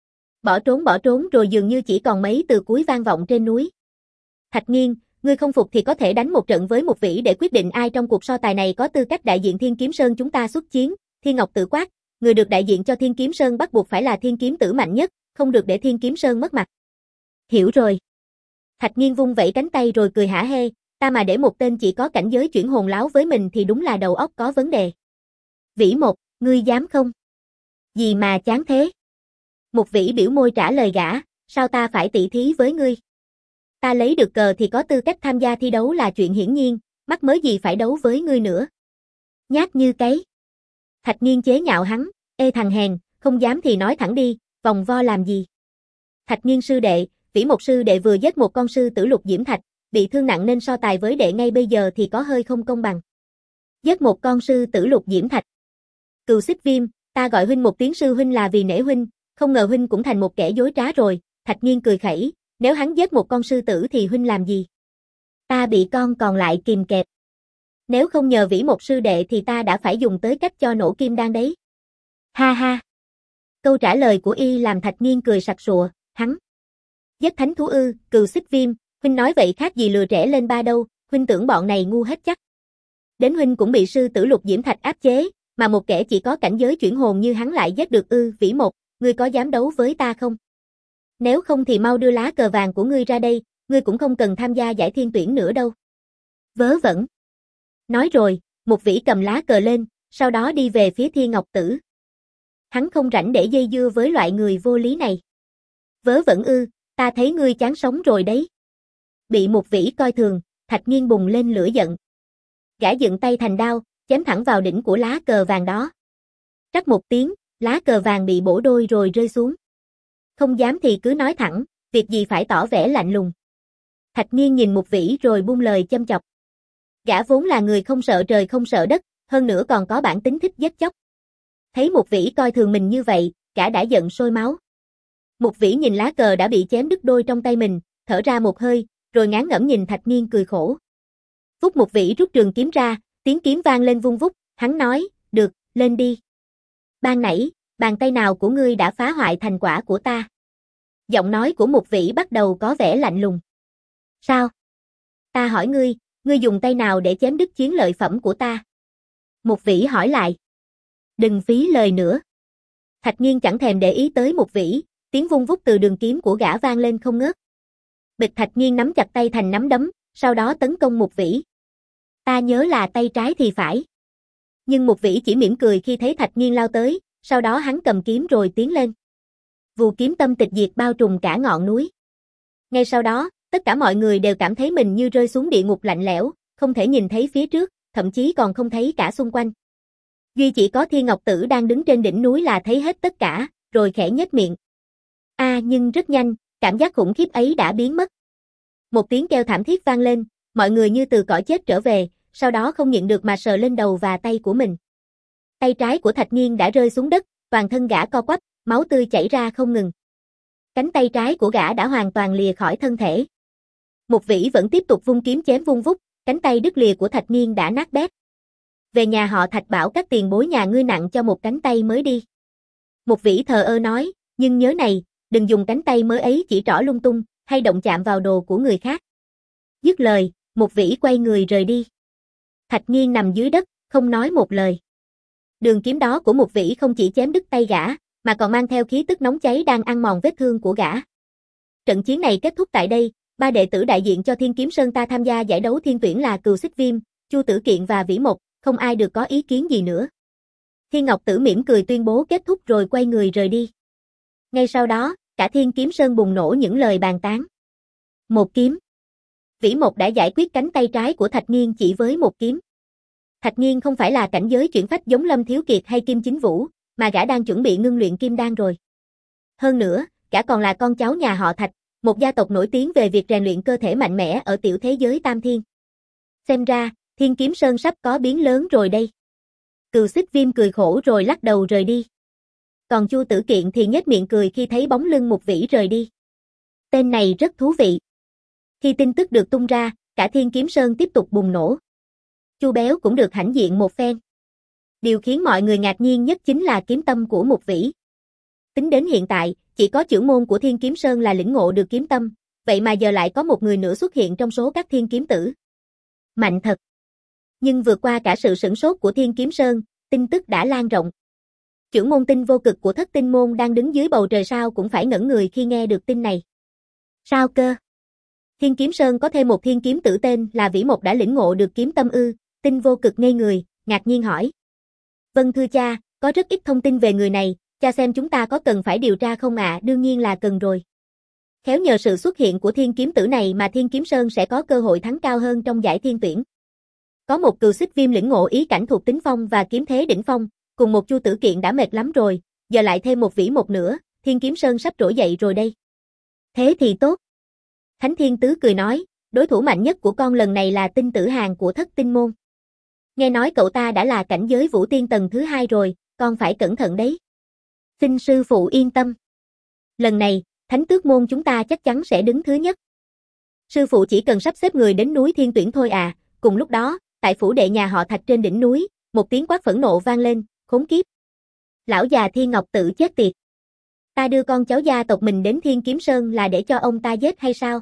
S1: Bỏ trốn bỏ trốn rồi dường như chỉ còn mấy từ cuối vang vọng trên núi. Thạch Nghiên, ngươi không phục thì có thể đánh một trận với Mục Vĩ để quyết định ai trong cuộc so tài này có tư cách đại diện Thiên Kiếm Sơn chúng ta xuất chiến. Thiên Ngọc Tử quát, người được đại diện cho Thiên Kiếm Sơn bắt buộc phải là Thiên Kiếm Tử mạnh nhất, không được để Thiên Kiếm Sơn mất mặt. Hiểu rồi. Thạch Nghiên vung vẩy cánh tay rồi cười hả hê, ta mà để một tên chỉ có cảnh giới chuyển hồn láo với mình thì đúng là đầu óc có vấn đề. Vĩ Một, ngươi dám không? Gì mà chán thế? Mục Vĩ biểu môi trả lời gã, sao ta phải tỷ thí với ngươi? Ta lấy được cờ thì có tư cách tham gia thi đấu là chuyện hiển nhiên, mắc mớ gì phải đấu với ngươi nữa. Nhát như cấy. Thạch Nghiên chế nhạo hắn, ê thằng hèn, không dám thì nói thẳng đi, vòng vo làm gì? Thạch Nghiên sư đệ, Vĩ Một sư đệ vừa giết một con sư tử Lục Diễm Thạch, bị thương nặng nên so tài với đệ ngay bây giờ thì có hơi không công bằng. Giết một con sư tử Lục Diễm Thạch. Cừu Xích Viêm, ta gọi huynh một tiếng sư huynh là vì nể huynh, không ngờ huynh cũng thành một kẻ dối trá rồi. Thạch Nghiên cười khẩy, nếu hắn giết một con sư tử thì huynh làm gì? Ta bị con còn lại kìm kẹp. Nếu không nhờ Vĩ Một sư đệ thì ta đã phải dùng tới cách cho nổ kim đan đấy. Ha ha. Câu trả lời của y làm Thạch Nghiên cười sặc sụa, hắn. Giết thánh thú ư, Cừu Xích Viêm, huynh nói vậy khác gì lừa trẻ lên ba đâu, huynh tưởng bọn này ngu hết chắc. Đến huynh cũng bị sư tử Lục Diễm Thạch áp chế, mà một kẻ chỉ có cảnh giới chuyển hồn như hắn lại giết được ư, Vĩ Một, ngươi có dám đấu với ta không? Nếu không thì mau đưa lá cờ vàng của ngươi ra đây, ngươi cũng không cần tham gia giải thiên tuyển nữa đâu. Vớ vẩn. Nói rồi, Mục Vĩ cầm lá cờ lên, sau đó đi về phía Thiên Ngọc Tử. Hắn không rảnh để dây dưa với loại người vô lý này. Vớ vẩn ư, ta thấy ngươi chán sống rồi đấy. Bị Mục Vĩ coi thường, Thạch Nghiên bùng lên lửa giận. Gã dựng tay thành đao, chém thẳng vào đỉnh của lá cờ vàng đó. Trắc một tiếng, lá cờ vàng bị bổ đôi rồi rơi xuống. Không dám thì cứ nói thẳng, việc gì phải tỏ vẻ lạnh lùng. Thạch Nghiên nhìn Mục Vĩ rồi buông lời châm chọc. Gã vốn là người không sợ trời không sợ đất, hơn nữa còn có bản tính thích giết chóc. Thấy Mục Vĩ coi thường mình như vậy, gã đã giận sôi máu. Mục Vĩ nhìn lá cờ đã bị chém đứt đôi trong tay mình, thở ra một hơi, rồi ngán ngẩm nhìn Thạch Nghiên cười khổ. Phúc Mục Vĩ rút trường kiếm ra, tiếng kiếm vang lên vung vút, hắn nói, được, lên đi. Ban nãy, bàn tay nào của ngươi đã phá hoại thành quả của ta? Giọng nói của Mục Vĩ bắt đầu có vẻ lạnh lùng. Sao? Ta hỏi ngươi, ngươi dùng tay nào để chém đứt chiến lợi phẩm của ta? Mục Vĩ hỏi lại. Đừng phí lời nữa. Thạch Nghiên chẳng thèm để ý tới Mục Vĩ, tiếng vung vút từ đường kiếm của gã vang lên không ngớt. Bịch Thạch Nghiên nắm chặt tay thành nắm đấm, sau đó tấn công Mục Vĩ. Ta nhớ là tay trái thì phải. Nhưng Mục Vĩ chỉ mỉm cười khi thấy Thạch Nghiên lao tới, sau đó hắn cầm kiếm rồi tiến lên. Vù kiếm tâm tịch diệt bao trùm cả ngọn núi. Ngay sau đó, tất cả mọi người đều cảm thấy mình như rơi xuống địa ngục lạnh lẽo, không thể nhìn thấy phía trước, thậm chí còn không thấy cả xung quanh. Duy chỉ có Thiên Ngọc Tử đang đứng trên đỉnh núi là thấy hết tất cả, rồi khẽ nhếch miệng. A à, nhưng rất nhanh, cảm giác khủng khiếp ấy đã biến mất. Một tiếng kêu thảm thiết vang lên, mọi người như từ cõi chết trở về, sau đó không nhịn được mà sờ lên đầu và tay của mình. Tay trái của Thạch Nghiên đã rơi xuống đất, toàn thân gã co quắp, máu tươi chảy ra không ngừng. Cánh tay trái của gã đã hoàn toàn lìa khỏi thân thể. Mục Vĩ vẫn tiếp tục vung kiếm chém vung vút, cánh tay đứt lìa của Thạch Nghiên đã nát bét. Về nhà họ Thạch bảo các tiền bối nhà ngươi nặng cho một cánh tay mới đi. Mục Vĩ thờ ơ nói, nhưng nhớ này, đừng dùng cánh tay mới ấy chỉ trỏ lung tung, hay động chạm vào đồ của người khác. Dứt lời, Mục Vĩ quay người rời đi. Thạch Nghiên nằm dưới đất, không nói một lời. Đường kiếm đó của Mục Vĩ không chỉ chém đứt tay gã, mà còn mang theo khí tức nóng cháy đang ăn mòn vết thương của gã. Trận chiến này kết thúc tại đây, ba đệ tử đại diện cho Thiên Kiếm Sơn ta tham gia giải đấu thiên tuyển là Cừu Xích Viêm, Chu Tử Kiện và Vĩ Mộc, không ai được có ý kiến gì nữa. Thiên Ngọc Tử mỉm cười tuyên bố kết thúc rồi quay người rời đi. Ngay sau đó, cả Thiên Kiếm Sơn bùng nổ những lời bàn tán. Một kiếm. Vĩ Mộc đã giải quyết cánh tay trái của Thạch Nghiên chỉ với một kiếm. Thạch Nghiên không phải là cảnh giới chuyển phách giống Lâm Thiếu Kiệt hay Kim Chính Vũ, mà gã đang chuẩn bị ngưng luyện kim đan rồi. Hơn nữa, gã còn là con cháu nhà họ Thạch, một gia tộc nổi tiếng về việc rèn luyện cơ thể mạnh mẽ ở tiểu thế giới Tam Thiên. Xem ra, Thiên Kiếm Sơn sắp có biến lớn rồi đây. Cừu Xích Viêm cười khổ rồi lắc đầu rời đi. Còn Chu Tử Kiện thì nhếch miệng cười khi thấy bóng lưng Mục Vĩ rời đi. Tên này rất thú vị. Khi tin tức được tung ra, cả Thiên Kiếm Sơn tiếp tục bùng nổ. Chu Béo cũng được hãnh diện một phen. Điều khiến mọi người ngạc nhiên nhất chính là kiếm tâm của Mục Vĩ. Tính đến hiện tại, chỉ có trưởng môn của Thiên Kiếm Sơn là lĩnh ngộ được kiếm tâm, vậy mà giờ lại có một người nữa xuất hiện trong số các thiên kiếm tử. Mạnh thật. Nhưng vượt qua cả sự sửng sốt của Thiên Kiếm Sơn, tin tức đã lan rộng. Trưởng môn tinh vô cực của Thất Tinh Môn đang đứng dưới bầu trời sao cũng phải ngẩn người khi nghe được tin này. Sao cơ? Thiên Kiếm Sơn có thêm một thiên kiếm tử tên là Vĩ Mộc đã lĩnh ngộ được kiếm tâm ư? Tinh vô cực ngây người, ngạc nhiên hỏi. Vâng thưa cha, có rất ít thông tin về người này, cha xem chúng ta có cần phải điều tra không ạ? À? Đương nhiên là cần rồi. Khéo nhờ sự xuất hiện của thiên kiếm tử này mà Thiên Kiếm Sơn sẽ có cơ hội thắng cao hơn trong giải thiên tuyển. Có một Cừu Xích Viêm lĩnh ngộ ý cảnh thuộc tính phong và kiếm thế đỉnh phong, cùng một Chu Tử Kiện đã mệt lắm rồi, giờ lại thêm một Vĩ Mộc nữa, Thiên Kiếm Sơn sắp trỗi dậy rồi đây. Thế thì tốt. Thánh Thiên Tứ cười nói, đối thủ mạnh nhất của con lần này là Tinh Tử Hàn của Thất Tinh Môn. Nghe nói cậu ta đã là cảnh giới vũ tiên tầng thứ hai rồi, con phải cẩn thận đấy. Xin sư phụ yên tâm. Lần này, Thánh Tước Môn chúng ta chắc chắn sẽ đứng thứ nhất. Sư phụ chỉ cần sắp xếp người đến núi thiên tuyển thôi à. Cùng lúc đó, tại phủ đệ nhà họ Thạch trên đỉnh núi, một tiếng quát phẫn nộ vang lên, khốn kiếp. Lão già Thiên Ngọc Tử chết tiệt. Ta đưa con cháu gia tộc mình đến Thiên Kiếm Sơn là để cho ông ta giết hay sao?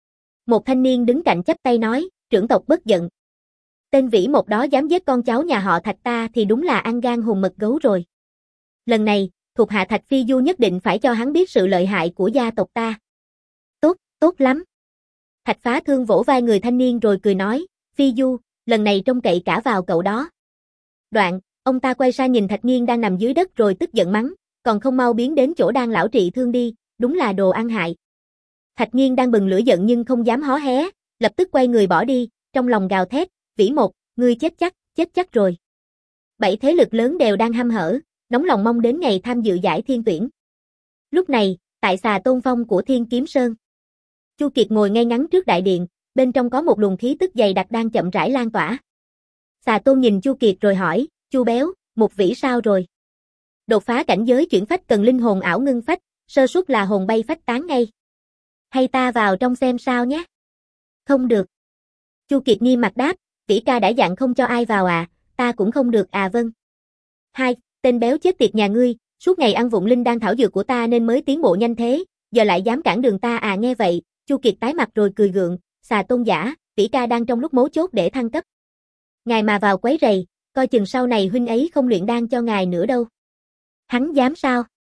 S1: Một thanh niên đứng cạnh chắp tay nói, trưởng tộc bất giận. Tên Vĩ Mộc đó dám giết con cháu nhà họ Thạch ta thì đúng là ăn gan hùm mật gấu rồi. Lần này, thuộc hạ Thạch Phi Du nhất định phải cho hắn biết sự lợi hại của gia tộc ta. Tốt, tốt lắm. Thạch Phá Thương vỗ vai người thanh niên rồi cười nói, Phi Du, lần này trông cậy cả vào cậu đó. Đoạn, ông ta quay sang nhìn Thạch Nghiên đang nằm dưới đất rồi tức giận mắng, còn không mau biến đến chỗ đang lão trị thương đi, đúng là đồ ăn hại. Thạch Nghiên đang bừng lửa giận nhưng không dám hó hé, lập tức quay người bỏ đi, trong lòng gào thét, Vĩ Mộc, ngươi chết chắc, chết chắc rồi. Bảy thế lực lớn đều đang hăm hở, nóng lòng mong đến ngày tham dự giải thiên tuyển. Lúc này, tại xà tôn phong của Thiên Kiếm Sơn, Chu Kiệt ngồi ngay ngắn trước đại điện, bên trong có một luồng khí tức dày đặc đang chậm rãi lan tỏa. Xà Tôn nhìn Chu Kiệt rồi hỏi, Chu béo, Mục Vĩ sao rồi? Đột phá cảnh giới chuyển phách cần linh hồn ảo ngưng phách, sơ suất là hồn bay phách tán ngay. Hay ta vào trong xem sao nhé? Không được. Chu Kiệt nghiêm mặt đáp, Vĩ ca đã dặn không cho ai vào à, ta cũng không được à vâng. Hai, tên béo chết tiệt nhà ngươi, suốt ngày ăn vụng linh đan thảo dược của ta nên mới tiến bộ nhanh thế, giờ lại dám cản đường ta à. Nghe vậy, Chu Kiệt tái mặt rồi cười gượng, Xà Tôn giả, Vĩ ca đang trong lúc mấu chốt để thăng cấp. Ngài mà vào quấy rầy, coi chừng sau này huynh ấy không luyện đan cho ngài nữa đâu. Hắn dám sao?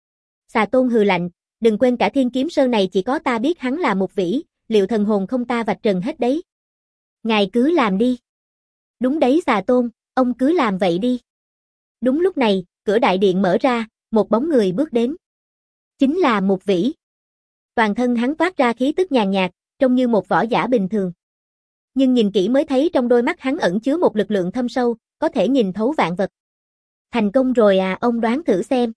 S1: Xà Tôn hừ lạnh, đừng quên cả Thiên Kiếm Sơn này chỉ có ta biết hắn là Mục Vĩ, liệu thần hồn không ta vạch trần hết đấy. Ngài cứ làm đi. Đúng đấy Xà Tôn, ông cứ làm vậy đi. Đúng lúc này, cửa đại điện mở ra, một bóng người bước đến. Chính là Mục Vĩ. Toàn thân hắn toát ra khí tức nhàn nhạt, trông như một võ giả bình thường. Nhưng nhìn kỹ mới thấy trong đôi mắt hắn ẩn chứa một lực lượng thâm sâu, có thể nhìn thấu vạn vật. Thành công rồi à, ông đoán thử xem.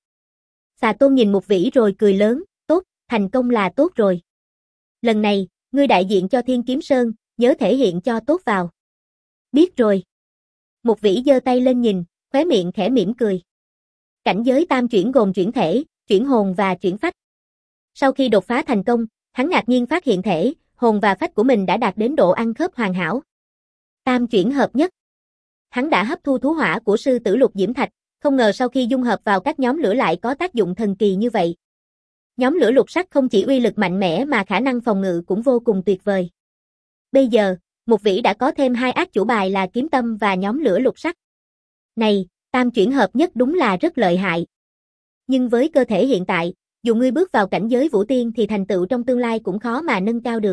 S1: Xà Tôn nhìn Mục Vĩ rồi cười lớn, tốt, thành công là tốt rồi. Lần này, ngươi đại diện cho Thiên Kiếm Sơn, nhớ thể hiện cho tốt vào. Biết rồi. Mục Vĩ giơ tay lên nhìn, khóe miệng khẽ mỉm cười. Cảnh giới tam chuyển gồm chuyển thể, chuyển hồn và chuyển phách. Sau khi đột phá thành công, hắn ngạc nhiên phát hiện thể, hồn và phách của mình đã đạt đến độ ăn khớp hoàn hảo. Tam chuyển hợp nhất. Hắn đã hấp thu thú hỏa của sư tử Lục Diễm Thạch, không ngờ sau khi dung hợp vào các nhóm lửa lại có tác dụng thần kỳ như vậy. Nhóm lửa lục sắc không chỉ uy lực mạnh mẽ mà khả năng phòng ngự cũng vô cùng tuyệt vời. Bây giờ, Mục Vĩ đã có thêm hai ác chủ bài là kiếm tâm và nhóm lửa lục sắc. Này, tam chuyển hợp nhất đúng là rất lợi hại. Nhưng với cơ thể hiện tại, dù ngươi bước vào cảnh giới vũ tiên thì thành tựu trong tương lai cũng khó mà nâng cao được.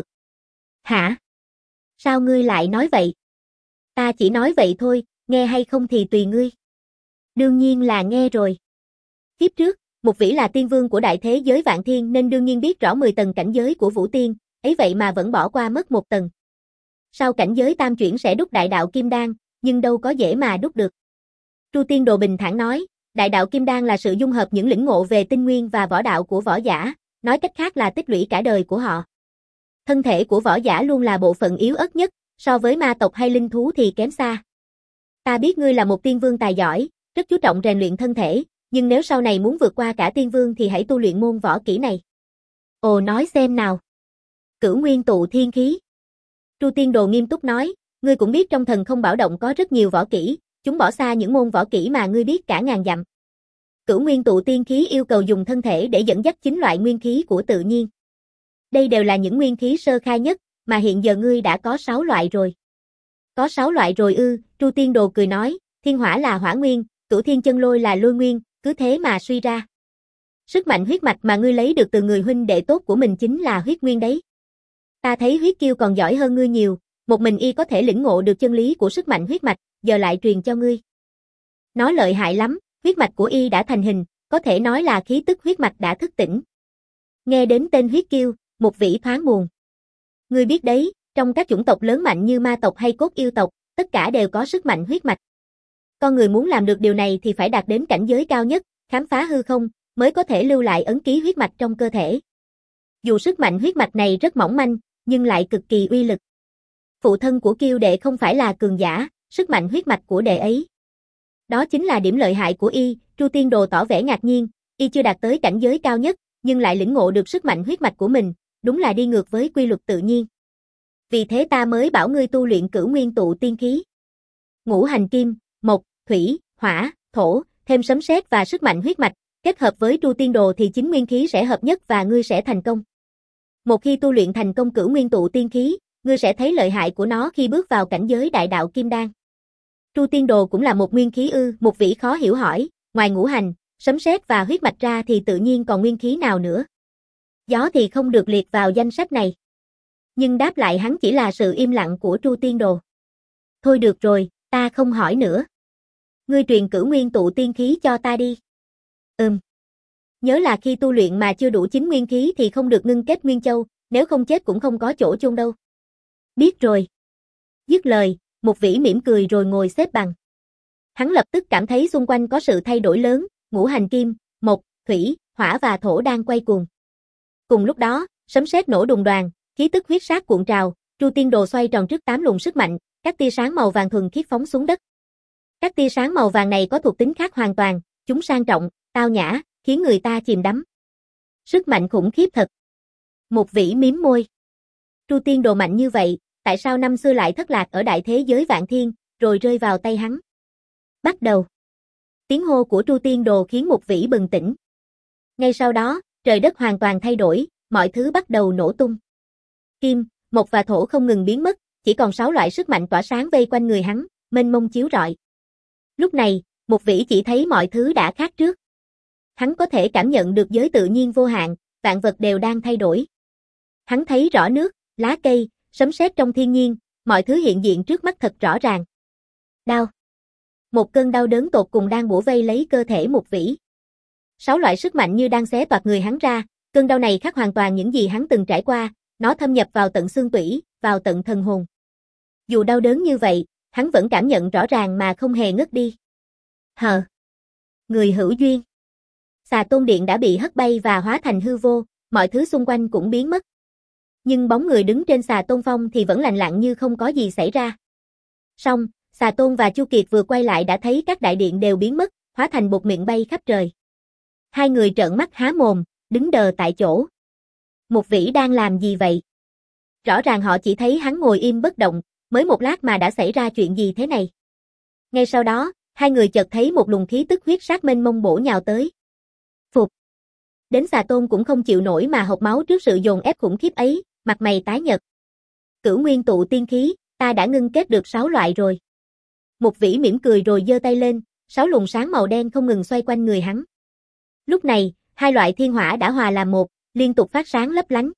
S1: Hả? Sao ngươi lại nói vậy? Ta chỉ nói vậy thôi, nghe hay không thì tùy ngươi. Đương nhiên là nghe rồi. Kiếp trước, Mục Vĩ là tiên vương của đại thế giới vạn thiên nên đương nhiên biết rõ mười tầng cảnh giới của vũ tiên, ấy vậy mà vẫn bỏ qua mất một tầng. Sau cảnh giới tam chuyển sẽ đúc đại đạo kim đan, nhưng đâu có dễ mà đúc được. Tru Tiên Đồ bình thản nói, đại đạo kim đan là sự dung hợp những lĩnh ngộ về tinh nguyên và võ đạo của võ giả, nói cách khác là tích lũy cả đời của họ. Thân thể của võ giả luôn là bộ phận yếu ớt nhất, so với ma tộc hay linh thú thì kém xa. Ta biết ngươi là một tiên vương tài giỏi, rất chú trọng rèn luyện thân thể, nhưng nếu sau này muốn vượt qua cả tiên vương thì hãy tu luyện môn võ kỹ này. Ồ, nói xem nào. Cửu Nguyên Tụ Thiên Khí. Tru Tiên Đồ nghiêm túc nói, ngươi cũng biết trong Thần Không Bảo Động có rất nhiều võ kỹ, chúng bỏ xa những môn võ kỹ mà ngươi biết cả ngàn dặm. Cửu Nguyên Tụ Tiên Khí yêu cầu dùng thân thể để dẫn dắt chín loại nguyên khí của tự nhiên. Đây đều là những nguyên khí sơ khai nhất, mà hiện giờ ngươi đã có sáu loại rồi. Có sáu loại rồi ư? Tru Tiên Đồ cười nói, thiên hỏa là hỏa nguyên, cửu thiên chân lôi là lôi nguyên, cứ thế mà suy ra. Sức mạnh huyết mạch mà ngươi lấy được từ người huynh đệ tốt của mình chính là huyết nguyên đấy. Ta thấy huyết kiêu còn giỏi hơn ngươi nhiều, một mình y có thể lĩnh ngộ được chân lý của sức mạnh huyết mạch, giờ lại truyền cho ngươi. Nó lợi hại lắm, huyết mạch của y đã thành hình, có thể nói là khí tức huyết mạch đã thức tỉnh. Nghe đến tên huyết kiêu, Mục Vĩ thoáng buồn. Ngươi biết đấy, trong các chủng tộc lớn mạnh như ma tộc hay cốt yêu tộc, tất cả đều có sức mạnh huyết mạch. Con người muốn làm được điều này thì phải đạt đến cảnh giới cao nhất, khám phá hư không, mới có thể lưu lại ấn ký huyết mạch trong cơ thể. Dù sức mạnh huyết mạch này rất mỏng manh, nhưng lại cực kỳ uy lực. Phụ thân của Kiêu đệ không phải là cường giả, sức mạnh huyết mạch của đệ ấy. Đó chính là điểm lợi hại của y. Tru Tiên Đồ tỏ vẻ ngạc nhiên, y chưa đạt tới cảnh giới cao nhất, nhưng lại lĩnh ngộ được sức mạnh huyết mạch của mình, đúng là đi ngược với quy luật tự nhiên. Vì thế ta mới bảo ngươi tu luyện Cửu Nguyên Tụ Tiên Khí. Ngũ hành kim, mộc, thủy, hỏa, thổ, thêm sấm sét và sức mạnh huyết mạch, kết hợp với Tru Tiên Đồ thì chín nguyên khí sẽ hợp nhất và ngươi sẽ thành công. Một khi tu luyện thành công Cửu Nguyên Tụ Tiên Khí, ngươi sẽ thấy lợi hại của nó khi bước vào cảnh giới đại đạo kim đan. Tru Tiên Đồ cũng là một nguyên khí ư? Mục Vĩ khó hiểu hỏi, ngoài ngũ hành, sấm sét và huyết mạch ra thì tự nhiên còn nguyên khí nào nữa? Gió thì không được liệt vào danh sách này. Nhưng đáp lại hắn chỉ là sự im lặng của Tru Tiên Đồ. Thôi được rồi, ta không hỏi nữa. Ngươi truyền Cửu Nguyên Tụ Tiên Khí cho ta đi. Ừm. Nhớ là khi tu luyện mà chưa đủ chín nguyên khí thì không được ngưng kết Nguyên Châu, nếu không chết cũng không có chỗ chôn đâu. Biết rồi. Dứt lời, Mục Vĩ mỉm cười rồi ngồi xếp bằng. Hắn lập tức cảm thấy xung quanh có sự thay đổi lớn, ngũ hành kim, mộc, thủy, hỏa và thổ đang quay cuồng. Cùng lúc đó, sấm sét nổ đùng đoàng, khí tức huyết sát cuộn trào, Tru Tiên Đồ xoay tròn trước tám luồng sức mạnh, các tia sáng màu vàng thuần khiết phóng xuống đất. Các tia sáng màu vàng này có thuộc tính khác hoàn toàn, chúng sang trọng, tao nhã, khiến người ta chìm đắm. Sức mạnh khủng khiếp thật. Một vĩ mím môi. Tru Tiên Đồ mạnh như vậy, tại sao năm xưa lại thất lạc ở đại thế giới vạn thiên, rồi rơi vào tay hắn? Bắt đầu. Tiếng hô của Tru Tiên Đồ khiến một vĩ bừng tỉnh. Ngay sau đó, trời đất hoàn toàn thay đổi, mọi thứ bắt đầu nổ tung. Kim, mộc và thổ không ngừng biến mất, chỉ còn sáu loại sức mạnh tỏa sáng vây quanh người hắn, mênh mông chiếu rọi. Lúc này, một vĩ chỉ thấy mọi thứ đã khác trước. Hắn có thể cảm nhận được giới tự nhiên vô hạn, vạn vật đều đang thay đổi. Hắn thấy rõ nước, lá cây, sấm sét trong thiên nhiên, mọi thứ hiện diện trước mắt thật rõ ràng. Đau. Một cơn đau đớn tột cùng đang bủa vây lấy cơ thể một vĩ. Sáu loại sức mạnh như đang xé toạc người hắn ra, cơn đau này khác hoàn toàn những gì hắn từng trải qua, nó thâm nhập vào tận xương tủy, vào tận thần hồn. Dù đau đớn như vậy, hắn vẫn cảm nhận rõ ràng mà không hề ngất đi. Hờ. Người hữu duyên. Xà Tôn Điện đã bị hất bay và hóa thành hư vô, mọi thứ xung quanh cũng biến mất. Nhưng bóng người đứng trên Xà Tôn Phong thì vẫn lặng lặng như không có gì xảy ra. Song, Xà Tôn và Chu Kiệt vừa quay lại đã thấy các đại điện đều biến mất, hóa thành bột miệng bay khắp trời. Hai người trợn mắt há mồm, đứng đờ tại chỗ. Một vĩ đang làm gì vậy? Rõ ràng họ chỉ thấy hắn ngồi im bất động, mới một lát mà đã xảy ra chuyện gì thế này. Ngay sau đó, hai người chợt thấy một luồng khí tức huyết sát mênh mông bổ nhào tới. Phục. Đến Xà Tôn cũng không chịu nổi mà hộc máu trước sự dồn ép khủng khiếp ấy, mặt mày tái nhợt. Cửu nguyên tụ tiên khí, ta đã ngưng kết được sáu loại rồi. Một vĩ mỉm cười rồi giơ tay lên, sáu luồng sáng màu đen không ngừng xoay quanh người hắn. Lúc này, hai loại thiên hỏa đã hòa làm một, liên tục phát sáng lấp lánh.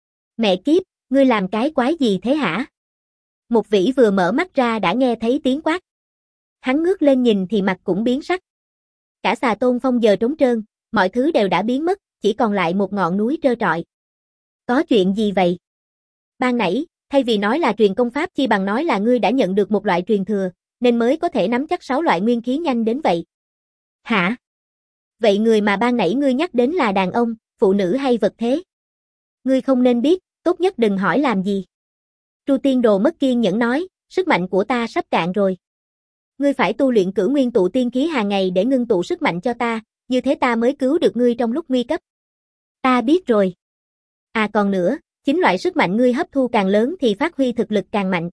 S1: Mẹ kiếp, ngươi làm cái quái gì thế hả? Một vĩ vừa mở mắt ra đã nghe thấy tiếng quát. Hắn ngước lên nhìn thì mặt cũng biến sắc. Cả Xà Tôn Phong giờ trống trơn, mọi thứ đều đã biến mất, chỉ còn lại một ngọn núi trơ trọi. Có chuyện gì vậy? Ban nãy, thay vì nói là truyền công pháp chi bằng nói là ngươi đã nhận được một loại truyền thừa, nên mới có thể nắm chắc sáu loại nguyên khí nhanh đến vậy. Hả? Vậy người mà ban nãy ngươi nhắc đến là đàn ông, phụ nữ hay vật thế? Ngươi không nên biết, tốt nhất đừng hỏi làm gì. Tru Tiên Đồ mất kiên nhẫn nói, sức mạnh của ta sắp cạn rồi. Ngươi phải tu luyện cửu nguyên tụ tiên khí hàng ngày để ngưng tụ sức mạnh cho ta, như thế ta mới cứu được ngươi trong lúc nguy cấp. Ta biết rồi. À còn nữa, chính loại sức mạnh ngươi hấp thu càng lớn thì phát huy thực lực càng mạnh.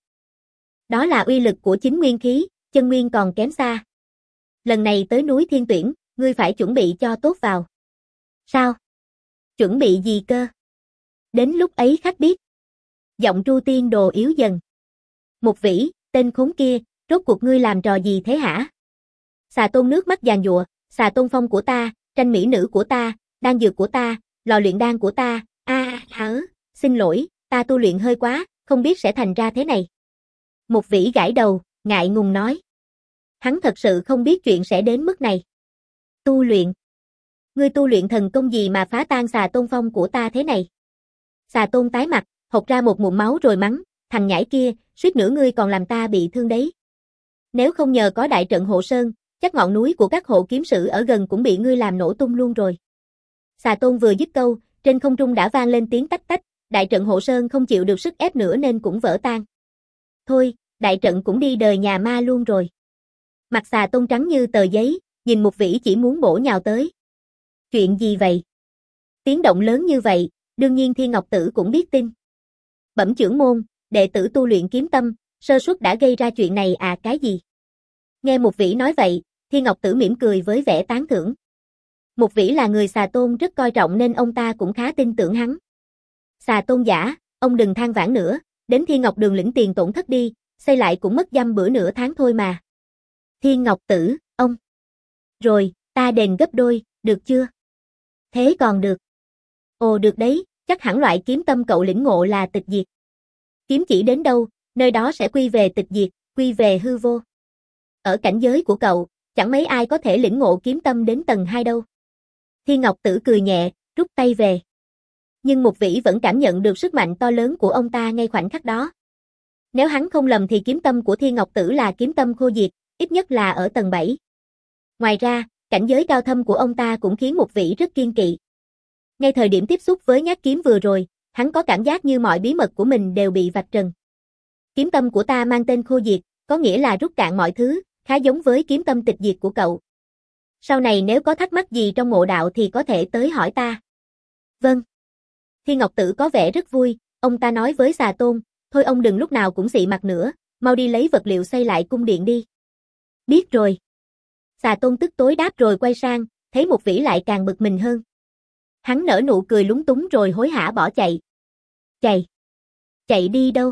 S1: Đó là uy lực của chính nguyên khí, chân nguyên còn kém xa. Lần này tới núi Thiên Tuyển, ngươi phải chuẩn bị cho tốt vào. Sao? Chuẩn bị gì cơ? Đến lúc ấy khách biết. Giọng Tru Tiên Đồ yếu dần. Một vĩ, tên khốn kia, rốt cuộc ngươi làm trò gì thế hả? Xà Tôn nước mắt giàn giụa, Xà Tôn Phong của ta, tranh mỹ nữ của ta, đan dược của ta, lò luyện đan của ta, a hả, xin lỗi, ta tu luyện hơi quá, không biết sẽ thành ra thế này. Một vĩ gãi đầu, ngại ngùng nói. Hắn thật sự không biết chuyện sẽ đến mức này. Tu luyện. Ngươi tu luyện thần công gì mà phá tan Xà Tôn Phong của ta thế này? Xà Tôn tái mặt, hộc ra một ngụm máu rồi mắng, thằng nhãi kia, suýt nữa ngươi còn làm ta bị thương đấy. Nếu không nhờ có đại trận hộ sơn, chắc ngọn núi của các hộ kiếm sử ở gần cũng bị ngươi làm nổ tung luôn rồi. Xà Tôn vừa dứt câu, trên không trung đã vang lên tiếng tách tách, đại trận hộ sơn không chịu được sức ép nữa nên cũng vỡ tan. Thôi, đại trận cũng đi đời nhà ma luôn rồi. Mặt Xà Tôn trắng như tờ giấy, nhìn một vĩ chỉ muốn bổ nhào tới. Chuyện gì vậy? Tiếng động lớn như vậy, đương nhiên Thiên Ngọc Tử cũng biết tin. Bẩm trưởng môn, đệ tử tu luyện kiếm tâm, sơ suất đã gây ra chuyện này à cái gì? Nghe một vĩ nói vậy, Thiên Ngọc Tử mỉm cười với vẻ tán thưởng. Một vĩ là người Xà Tôn rất coi trọng nên ông ta cũng khá tin tưởng hắn. Xà Tôn giả, ông đừng than vãn nữa, đến Thiên Ngọc Đường lĩnh tiền tổn thất đi, xây lại cũng mất dăm bữa nửa tháng thôi mà. Thiên Ngọc Tử, ông. Rồi, ta đền gấp đôi, được chưa? Thế còn được. Ồ được đấy, chắc hẳn loại kiếm tâm cậu lĩnh ngộ là tịch diệt. Kiếm chỉ đến đâu, nơi đó sẽ quy về tịch diệt, quy về hư vô. Ở cảnh giới của cậu, chẳng mấy ai có thể lĩnh ngộ kiếm tâm đến tầng hai đâu. Thiên Ngọc Tử cười nhẹ, rút tay về. Nhưng một vĩ vẫn cảm nhận được sức mạnh to lớn của ông ta ngay khoảnh khắc đó. Nếu hắn không lầm thì kiếm tâm của Thiên Ngọc Tử là kiếm tâm khô diệt, ít nhất là ở tầng bảy. Ngoài ra, cảnh giới cao thâm của ông ta cũng khiến một vĩ rất kiên kỵ. Ngay thời điểm tiếp xúc với nhát kiếm vừa rồi, hắn có cảm giác như mọi bí mật của mình đều bị vạch trần. Kiếm tâm của ta mang tên khô diệt, có nghĩa là rút cạn mọi thứ, khá giống với kiếm tâm tịch diệt của cậu. Sau này nếu có thắc mắc gì trong ngộ đạo thì có thể tới hỏi ta. Vâng. Thiên Ngọc Tử có vẻ rất vui, ông ta nói với Xà Tôn, thôi ông đừng lúc nào cũng xị mặt nữa, mau đi lấy vật liệu xây lại cung điện đi. Biết rồi. Xà Tôn tức tối đáp rồi quay sang, thấy Mục Vĩ lại càng bực mình hơn. Hắn nở nụ cười lúng túng rồi hối hả bỏ chạy. Chạy? Chạy đi đâu?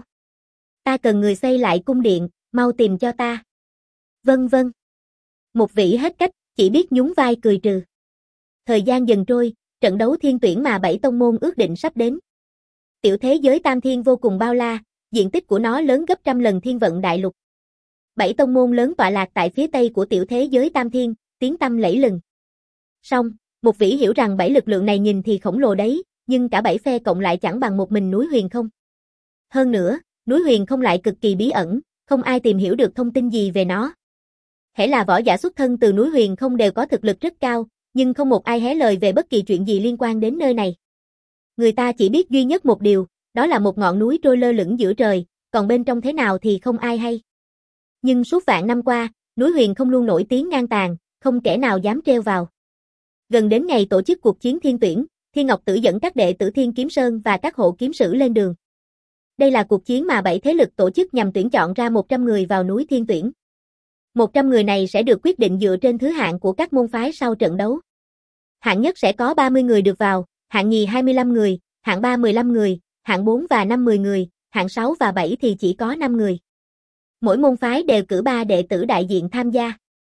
S1: Ta cần người xây lại cung điện, mau tìm cho ta. Vâng vâng. Mục Vĩ hết cách, chỉ biết nhún vai cười trừ. Thời gian dần trôi, trận đấu thiên tuyển mà bảy tông môn ước định sắp đến. Tiểu thế giới Tam Thiên vô cùng bao la, diện tích của nó lớn gấp trăm lần Thiên Vận Đại Lục. Bảy tông môn lớn tọa lạc tại phía tây của tiểu thế giới Tam Thiên, tiếng tăm lẫy lừng. Song, Mục Vĩ hiểu rằng bảy lực lượng này nhìn thì khổng lồ đấy, nhưng cả bảy phe cộng lại chẳng bằng một mình núi Huyền Không. Hơn nữa, núi Huyền Không lại cực kỳ bí ẩn, không ai tìm hiểu được thông tin gì về nó. Hễ là võ giả xuất thân từ núi Huyền Không đều có thực lực rất cao, nhưng không một ai hé lời về bất kỳ chuyện gì liên quan đến nơi này. Người ta chỉ biết duy nhất một điều, đó là một ngọn núi trôi lơ lửng giữa trời, còn bên trong thế nào thì không ai hay. Nhưng suốt vạn năm qua, núi Huyền Không luôn nổi tiếng ngang tàn, không kẻ nào dám treo vào. Gần đến ngày tổ chức cuộc chiến thiên tuyển, Thiên Ngọc Tử dẫn các đệ tử Thiên Kiếm Sơn và các hộ kiếm sử lên đường. Đây là cuộc chiến mà bảy thế lực tổ chức nhằm tuyển chọn ra một trăm người vào núi thiên tuyển. một trăm người này sẽ được quyết định dựa trên thứ hạng của các môn phái sau trận đấu. Hạng nhất sẽ có ba mươi người được vào, hạng nhì hai mươi lăm người, hạng ba mười lăm người, hạng bốn và năm mười người, hạng sáu và bảy thì chỉ có năm người. Mỗi môn phái đều cử ba đệ tử đại diện tham gia.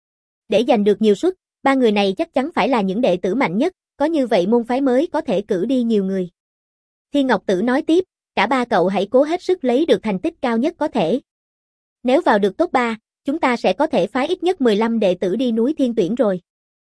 S1: Để giành được nhiều suất, ba người này chắc chắn phải là những đệ tử mạnh nhất, có như vậy môn phái mới có thể cử đi nhiều người. Thiên Ngọc Tử nói tiếp, cả ba cậu hãy cố hết sức lấy được thành tích cao nhất có thể. Nếu vào được top ba, chúng ta sẽ có thể phái ít nhất mười lăm đệ tử đi núi thiên tuyển rồi.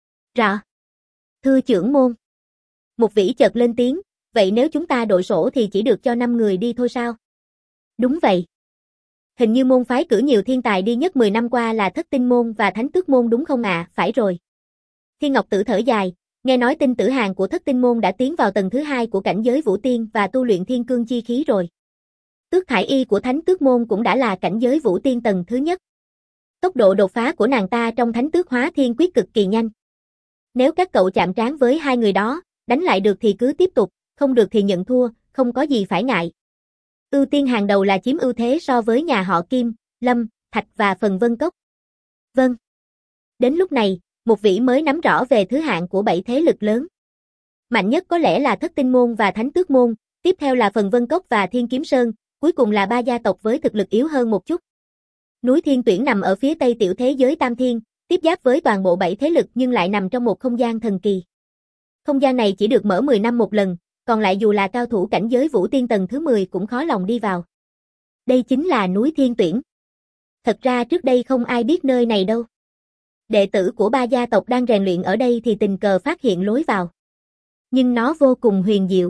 S1: Rõ. Thưa trưởng môn. Mục Vĩ chợt lên tiếng, vậy nếu chúng ta đội sổ thì chỉ được cho năm người đi thôi sao? Đúng vậy. Hình như môn phái cử nhiều thiên tài đi nhất mười năm qua là Thất Tinh môn và Thánh Tước môn đúng không ạ? À? Phải rồi. Thiên Ngọc Tử thở dài, nghe nói Tinh Tử Hàn của Thất Tinh môn đã tiến vào tầng thứ hai của cảnh giới Vũ Tiên và tu luyện Thiên Cương chi khí rồi. Tước Thải Y của Thánh Tước môn cũng đã là cảnh giới Vũ Tiên tầng thứ nhất. Tốc độ đột phá của nàng ta trong Thánh Tước Hóa Thiên Quyết cực kỳ nhanh. Nếu các cậu chạm trán với hai người đó, đánh lại được thì cứ tiếp tục, không được thì nhận thua, không có gì phải ngại. Ưu tiên hàng đầu là chiếm ưu thế so với nhà họ Kim, Lâm, Thạch và phần Vân Cốc. Vâng. Đến lúc này, Mục Vĩ mới nắm rõ về thứ hạng của bảy thế lực lớn. Mạnh nhất có lẽ là Thất Tinh môn và Thánh Tước môn, tiếp theo là phần Vân Cốc và Thiên Kiếm Sơn, cuối cùng là ba gia tộc với thực lực yếu hơn một chút. Núi Thiên Tuyển nằm ở phía tây tiểu thế giới Tam Thiên, tiếp giáp với toàn bộ bảy thế lực nhưng lại nằm trong một không gian thần kỳ. Không gian này chỉ được mở mười năm một lần, còn lại dù là cao thủ cảnh giới Vũ Tiên tầng thứ mười cũng khó lòng đi vào. Đây chính là núi Thiên Tuyển. Thật ra trước đây không ai biết nơi này đâu. Đệ tử của ba gia tộc đang rèn luyện ở đây thì tình cờ phát hiện lối vào. Nhưng nó vô cùng huyền diệu.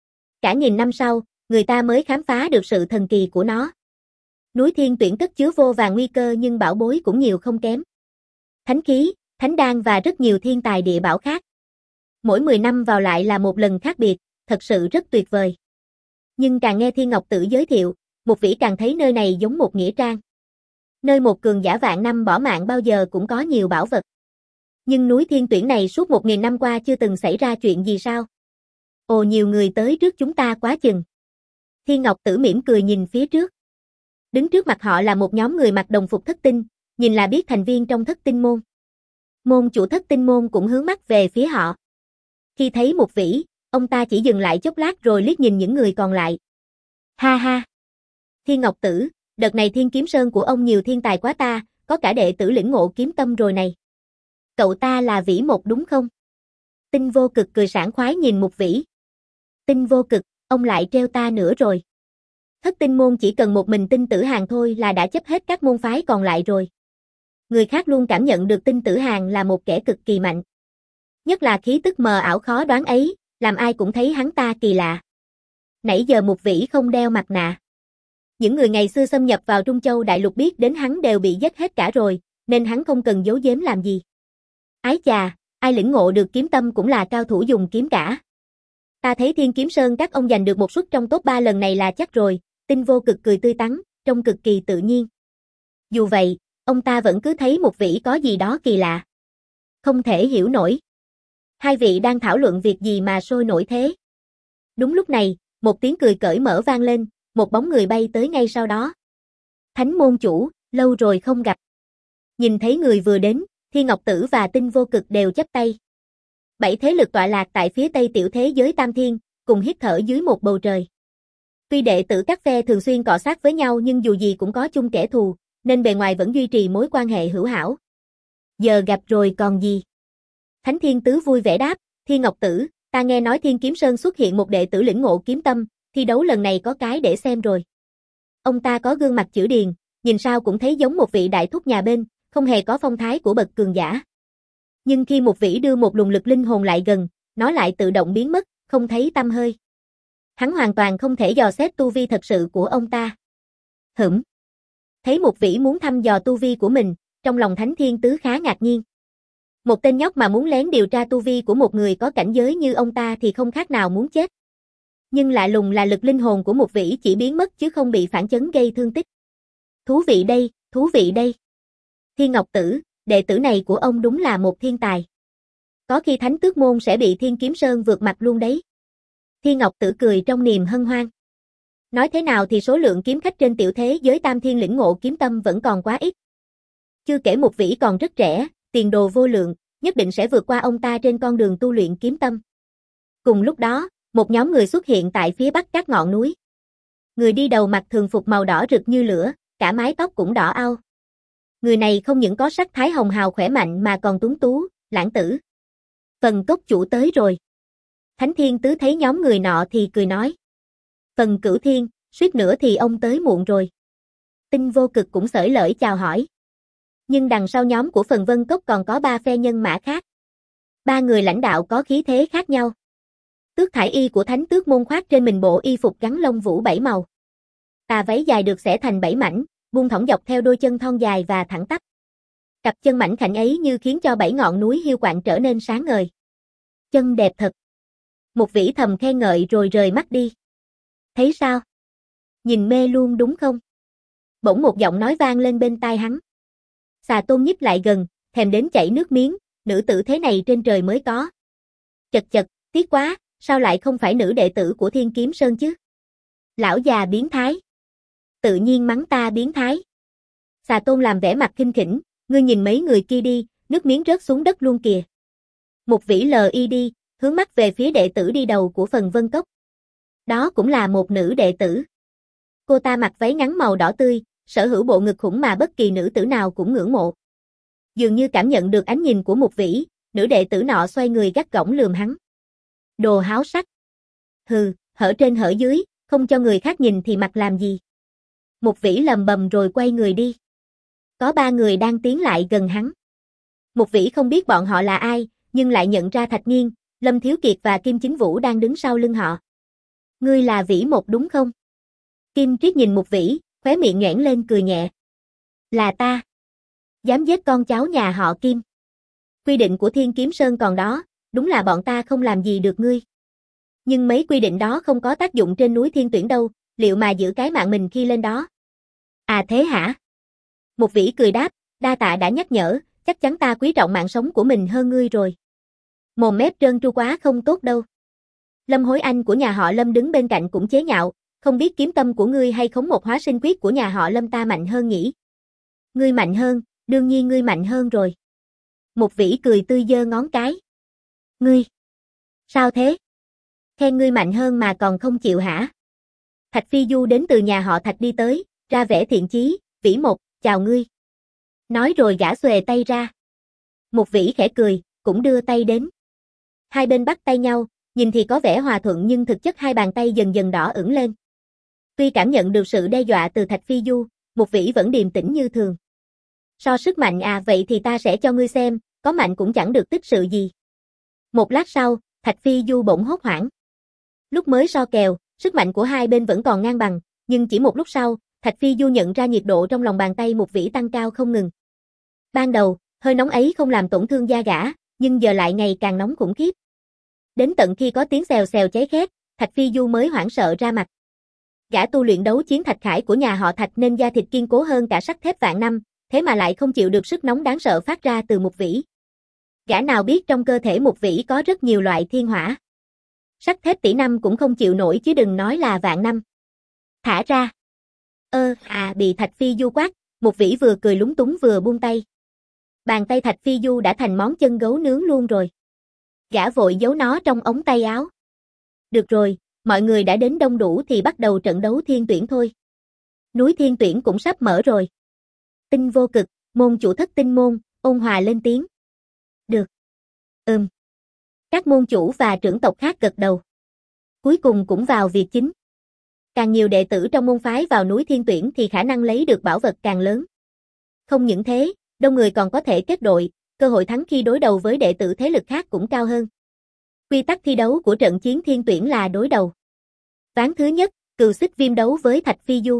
S1: Cả nghìn năm sau, người ta mới khám phá được sự thần kỳ của nó. Núi Thiên Tuyển cất chứa vô vàn nguy cơ nhưng bảo bối cũng nhiều không kém. Thánh khí, thánh đan và rất nhiều thiên tài địa bảo khác. Mỗi mười năm vào lại là một lần khác biệt, thật sự rất tuyệt vời. Nhưng càng nghe Thiên Ngọc Tử giới thiệu, Mục Vĩ càng thấy nơi này giống một nghĩa trang. Nơi một cường giả vạn năm bỏ mạng bao giờ cũng có nhiều bảo vật. Nhưng núi Thiên Tuyển này suốt một nghìn năm qua chưa từng xảy ra chuyện gì sao? Ồ, nhiều người tới trước chúng ta quá chừng. Thiên Ngọc Tử mỉm cười nhìn phía trước. Đứng trước mặt họ là một nhóm người mặc đồng phục thất tinh, nhìn là biết thành viên trong Thất Tinh môn. Môn chủ Thất Tinh môn cũng hướng mắt về phía họ. Khi thấy Mục Vĩ, ông ta chỉ dừng lại chốc lát rồi liếc nhìn những người còn lại. Ha ha! Thiên Ngọc Tử, đợt này Thiên Kiếm Sơn của ông nhiều thiên tài quá ta, có cả đệ tử lĩnh ngộ kiếm tâm rồi này. Cậu ta là Vĩ Một đúng không? Tinh Vô Cực cười sảng khoái nhìn Mục Vĩ. Tinh Vô Cực, ông lại treo ta nữa rồi. Thất Tinh môn chỉ cần một mình Tinh Tử Hàn thôi là đã chấp hết các môn phái còn lại rồi. Người khác luôn cảm nhận được Tinh Tử Hàn là một kẻ cực kỳ mạnh. Nhất là khí tức mờ ảo khó đoán ấy, làm ai cũng thấy hắn ta kỳ lạ. Nãy giờ Mục Vĩ không đeo mặt nạ. Những người ngày xưa xâm nhập vào Trung Châu Đại Lục biết đến hắn đều bị giết hết cả rồi, nên hắn không cần giấu giếm làm gì. Ái chà, ai lĩnh ngộ được kiếm tâm cũng là cao thủ dùng kiếm cả. Ta thấy Thiên Kiếm Sơn các ông giành được một suất trong top ba lần này là chắc rồi, Tinh Vô Cực cười tươi tắn, trông cực kỳ tự nhiên. Dù vậy, Ông ta vẫn cứ thấy Mục Vĩ có gì đó kỳ lạ. Không thể hiểu nổi. Hai vị đang thảo luận việc gì mà sôi nổi thế? Đúng lúc này, một tiếng cười cởi mở vang lên, một bóng người bay tới ngay sau đó. Thánh môn chủ, lâu rồi không gặp. Nhìn thấy người vừa đến, Thiên Ngọc Tử và Tinh Vô Cực đều chắp tay. Bảy thế lực tọa lạc tại phía tây tiểu thế giới Tam Thiên, cùng hít thở dưới một bầu trời. Tuy đệ tử các phe thường xuyên cọ sát với nhau nhưng dù gì cũng có chung kẻ thù, nên bề ngoài vẫn duy trì mối quan hệ hữu hảo. Giờ gặp rồi còn gì? Thánh Thiên Tứ vui vẻ đáp, Thiên Ngọc Tử, ta nghe nói Thiên Kiếm Sơn xuất hiện một đệ tử lĩnh ngộ kiếm tâm, thi đấu lần này có cái để xem rồi. Ông ta có gương mặt chữ điền, nhìn sao cũng thấy giống một vị đại thúc nhà bên, không hề có phong thái của bậc cường giả. Nhưng khi Mục Vĩ đưa một luồng lực linh hồn lại gần, nó lại tự động biến mất, không thấy tăm hơi. Hắn hoàn toàn không thể dò xét tu vi thật sự của ông ta. Hửm. Thấy Mục Vĩ muốn thăm dò tu vi của mình, trong lòng Thánh Thiên Tứ khá ngạc nhiên. Một tên nhóc mà muốn lén điều tra tu vi của một người có cảnh giới như ông ta thì không khác nào muốn chết. Nhưng lạ lùng là lực linh hồn của Mục Vĩ chỉ biến mất chứ không bị phản chấn gây thương tích. Thú vị đây, thú vị đây. Thiên Ngọc Tử, đệ tử này của ông đúng là một thiên tài. Có khi Thánh Tước Môn sẽ bị Thiên Kiếm Sơn vượt mặt luôn đấy. Thiên Ngọc Tử cười trong niềm hân hoan. Nói thế nào thì số lượng kiếm khách trên tiểu thế giới Tam Thiên lĩnh ngộ kiếm tâm vẫn còn quá ít. Chưa kể Mục Vĩ còn rất trẻ, tiền đồ vô lượng, nhất định sẽ vượt qua ông ta trên con đường tu luyện kiếm tâm. Cùng lúc đó, một nhóm người xuất hiện tại phía bắc các ngọn núi. Người đi đầu mặc thường phục màu đỏ rực như lửa, cả mái tóc cũng đỏ au. Người này không những có sắc thái hồng hào khỏe mạnh mà còn tuấn tú, lãng tử. Phần Cốc chủ tới rồi. Thánh Thiên Tứ thấy nhóm người nọ thì cười nói. Phần Cửu Thiên, suýt nữa thì ông tới muộn rồi. Tinh Vô Cực cũng xởi lởi chào hỏi. Nhưng đằng sau nhóm của Phần Vân Cốc còn có ba phe nhân mã khác. Ba người lãnh đạo có khí thế khác nhau. Tước Thải Y của Thánh Tước Môn khoác trên mình bộ y phục gắn lông vũ bảy màu. Tà váy dài được xẻ thành bảy mảnh, buông thõng dọc theo đôi chân thon dài và thẳng tắp. Cặp chân mảnh khảnh ấy như khiến cho bảy ngọn núi hiu quạnh trở nên sáng ngời. Chân đẹp thật. Mục Vĩ thầm khen ngợi rồi rời mắt đi. Thấy sao? Nhìn mê luôn đúng không? Bỗng một giọng nói vang lên bên tai hắn. Xà Tôn nhích lại gần, thèm đến chảy nước miếng, nữ tử thế này trên trời mới có. Chật chật, tiếc quá, sao lại không phải nữ đệ tử của Thiên Kiếm Sơn chứ? Lão già biến thái. Tự nhiên mắng ta biến thái. Xà Tôn làm vẻ mặt khinh khỉnh, ngươi nhìn mấy người kia đi, nước miếng rớt xuống đất luôn kìa. Mục Vĩ lờ y đi, hướng mắt về phía đệ tử đi đầu của Phần Vân Cốc. Đó cũng là một nữ đệ tử. Cô ta mặc váy ngắn màu đỏ tươi, sở hữu bộ ngực khủng mà bất kỳ nữ tử nào cũng ngưỡng mộ. Dường như cảm nhận được ánh nhìn của Mục Vĩ, nữ đệ tử nọ xoay người gắt gỏng lườm hắn. Đồ háo sắc. Hừ, hở trên hở dưới, không cho người khác nhìn thì mặc làm gì. Mục Vĩ lầm bầm rồi quay người đi. Có ba người đang tiến lại gần hắn. Mục Vĩ không biết bọn họ là ai, nhưng lại nhận ra Thạch Nghiên, Lâm Thiếu Kiệt và Kim Chính Vũ đang đứng sau lưng họ. Ngươi là Vĩ Một đúng không? Kim Triết nhìn Mục Vĩ, khóe miệng nhoẻn lên cười nhẹ. Là ta. Dám giết con cháu nhà họ Kim. Quy định của Thiên Kiếm Sơn còn đó, đúng là bọn ta không làm gì được ngươi. Nhưng mấy quy định đó không có tác dụng trên núi Thiên Tuyển đâu, liệu mà giữ cái mạng mình khi lên đó? À thế hả? Mục Vĩ cười đáp, đa tạ đã nhắc nhở, chắc chắn ta quý trọng mạng sống của mình hơn ngươi rồi. Mồm mép trơn tru quá không tốt đâu. Lâm Hối Anh của nhà họ Lâm đứng bên cạnh cũng chế nhạo, không biết kiếm tâm của ngươi hay khống một hóa sinh quyết của nhà họ Lâm ta mạnh hơn nhỉ? Ngươi mạnh hơn, đương nhiên ngươi mạnh hơn rồi. Mục Vĩ cười tươi giơ ngón cái. Ngươi? Sao thế? Khen ngươi mạnh hơn mà còn không chịu hả? Thạch Phi Du đến từ nhà họ Thạch đi tới, ra vẻ thiện chí, Vĩ Một, chào ngươi. Nói rồi gã xuề tay ra. Mục Vĩ khẽ cười, cũng đưa tay đến. Hai bên bắt tay nhau, nhìn thì có vẻ hòa thuận nhưng thực chất hai bàn tay dần dần đỏ ửng lên. Tuy cảm nhận được sự đe dọa từ Thạch Phi Du, Mục Vĩ vẫn điềm tĩnh như thường. So sức mạnh à, vậy thì ta sẽ cho ngươi xem, có mạnh cũng chẳng được tích sự gì. Một lát sau, Thạch Phi Du bỗng hốt hoảng. Lúc mới so kèo, sức mạnh của hai bên vẫn còn ngang bằng, nhưng chỉ một lúc sau, Thạch Phi Du nhận ra nhiệt độ trong lòng bàn tay Mục Vĩ tăng cao không ngừng. Ban đầu, hơi nóng ấy không làm tổn thương da gã, nhưng giờ lại ngày càng nóng khủng khiếp. Đến tận khi có tiếng xèo xèo cháy khét, Thạch Phi Du mới hoảng sợ ra mặt. Gã tu luyện đấu chiến thạch khải của nhà họ Thạch nên da thịt kiên cố hơn cả sắt thép vạn năm, thế mà lại không chịu được sức nóng đáng sợ phát ra từ Mục Vĩ. Gã nào biết trong cơ thể Mục Vĩ có rất nhiều loại thiên hỏa. Sắt thép tỷ năm cũng không chịu nổi chứ đừng nói là vạn năm. Thả ra. Ơ, à bị Thạch Phi Du quát, Mục Vĩ vừa cười lúng túng vừa buông tay. Bàn tay Thạch Phi Du đã thành món chân gấu nướng luôn rồi. Gã vội giấu nó trong ống tay áo. Được rồi, mọi người đã đến đông đủ thì bắt đầu trận đấu thiên tuyển thôi. Núi thiên tuyển cũng sắp mở rồi. Tinh vô cực, môn chủ thất tinh môn, ôn hòa lên tiếng. Được. Ừm. Các môn chủ và trưởng tộc khác gật đầu. Cuối cùng cũng vào việc chính. Càng nhiều đệ tử trong môn phái vào núi thiên tuyển thì khả năng lấy được bảo vật càng lớn. Không những thế, đông người còn có thể kết đội, cơ hội thắng khi đối đầu với đệ tử thế lực khác cũng cao hơn. Quy tắc thi đấu của trận chiến thiên tuyển là đối đầu. Ván thứ nhất, Cừu Xích Viêm đấu với Thạch Phi Du.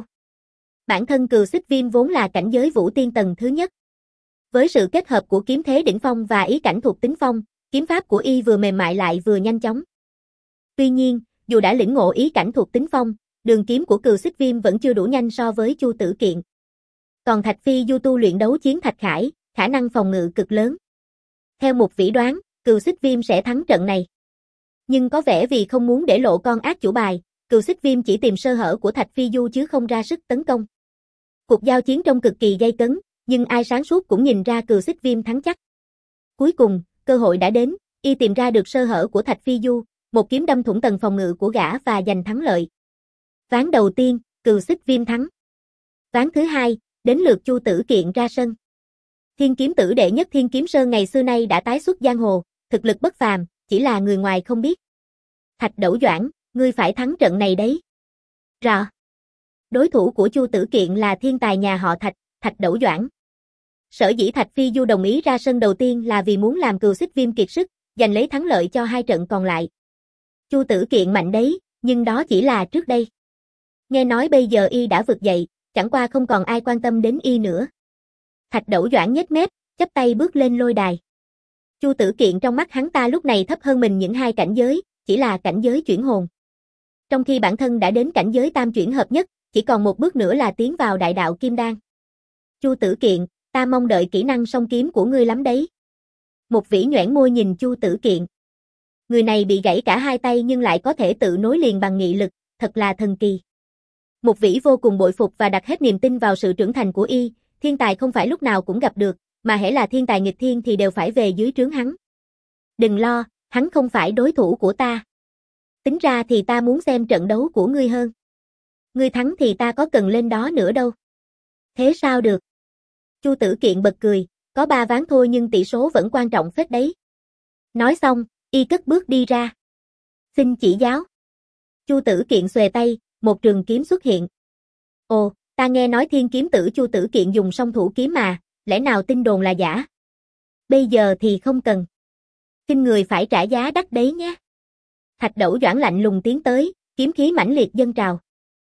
S1: Bản thân Cừu Xích Viêm vốn là cảnh giới vũ tiên tầng thứ nhất. Với sự kết hợp của kiếm thế đỉnh phong và ý cảnh thuộc tính phong, kiếm pháp của y vừa mềm mại lại vừa nhanh chóng. Tuy nhiên, dù đã lĩnh ngộ ý cảnh thuộc tính phong, đường kiếm của Cừu Xích Viêm vẫn chưa đủ nhanh so với Chu Tử Kiện. Còn Thạch Phi Du tu luyện đấu chiến thạch khải, khả năng phòng ngự cực lớn. Theo Mục Vĩ đoán, Cừu Xích Viêm sẽ thắng trận này. Nhưng có vẻ vì không muốn để lộ con ác chủ bài, Cừu Xích Viêm chỉ tìm sơ hở của Thạch Phi Du chứ không ra sức tấn công. Cuộc giao chiến trông cực kỳ gay cấn, nhưng ai sáng suốt cũng nhìn ra Cừu Xích Viêm thắng chắc. Cuối cùng, cơ hội đã đến, y tìm ra được sơ hở của Thạch Phi Du, một kiếm đâm thủng tầng phòng ngự của gã và giành thắng lợi. Ván đầu tiên, Cừu Xích Viêm thắng. Ván thứ hai, đến lượt Chu Tử Kiện ra sân. Thiên kiếm tử đệ nhất Thiên Kiếm Sơn ngày xưa nay đã tái xuất giang hồ, thực lực bất phàm, chỉ là người ngoài không biết. Thạch Đẩu Doãn, ngươi phải thắng trận này đấy. Rọ. Đối thủ của Chu Tử Kiện là thiên tài nhà họ Thạch, Thạch Đẩu Doãn. Sở dĩ Thạch Phi Du đồng ý ra sân đầu tiên là vì muốn làm Cừu Xích Viêm kiệt sức, giành lấy thắng lợi cho hai trận còn lại. Chu Tử Kiện mạnh đấy, nhưng đó chỉ là trước đây. Nghe nói bây giờ y đã vực dậy, chẳng qua không còn ai quan tâm đến y nữa. Thạch Đẩu Doãn nhếch mép, chắp tay bước lên lôi đài. Chu Tử Kiện trong mắt hắn ta lúc này thấp hơn mình những hai cảnh giới, chỉ là cảnh giới chuyển hồn. Trong khi bản thân đã đến cảnh giới tam chuyển hợp nhất, chỉ còn một bước nữa là tiến vào đại đạo kim đan. Chu Tử Kiện, ta mong đợi kỹ năng song kiếm của ngươi lắm đấy. Mục Vĩ nhoẻn môi nhìn Chu Tử Kiện. Người này bị gãy cả hai tay nhưng lại có thể tự nối liền bằng nghị lực, thật là thần kỳ. Mục Vĩ vô cùng bội phục và đặt hết niềm tin vào sự trưởng thành của y, thiên tài không phải lúc nào cũng gặp được, mà hễ là thiên tài nghịch thiên thì đều phải về dưới trướng hắn. Đừng lo, hắn không phải đối thủ của ta. Tính ra thì ta muốn xem trận đấu của ngươi hơn. Ngươi thắng thì ta có cần lên đó nữa đâu. Thế sao được? Chu Tử Kiện bật cười, có ba ván thôi nhưng tỷ số vẫn quan trọng phết đấy. Nói xong, y cất bước đi ra. Xin chỉ giáo. Chu Tử Kiện xuề tay, một trường kiếm xuất hiện. Ồ, ta nghe nói thiên kiếm tử Chu Tử Kiện dùng song thủ kiếm mà, lẽ nào tin đồn là giả? Bây giờ thì không cần. Xin người phải trả giá đắt đấy nhé. Thạch Đẩu Doãn lạnh lùng tiến tới, kiếm khí mãnh liệt dâng trào.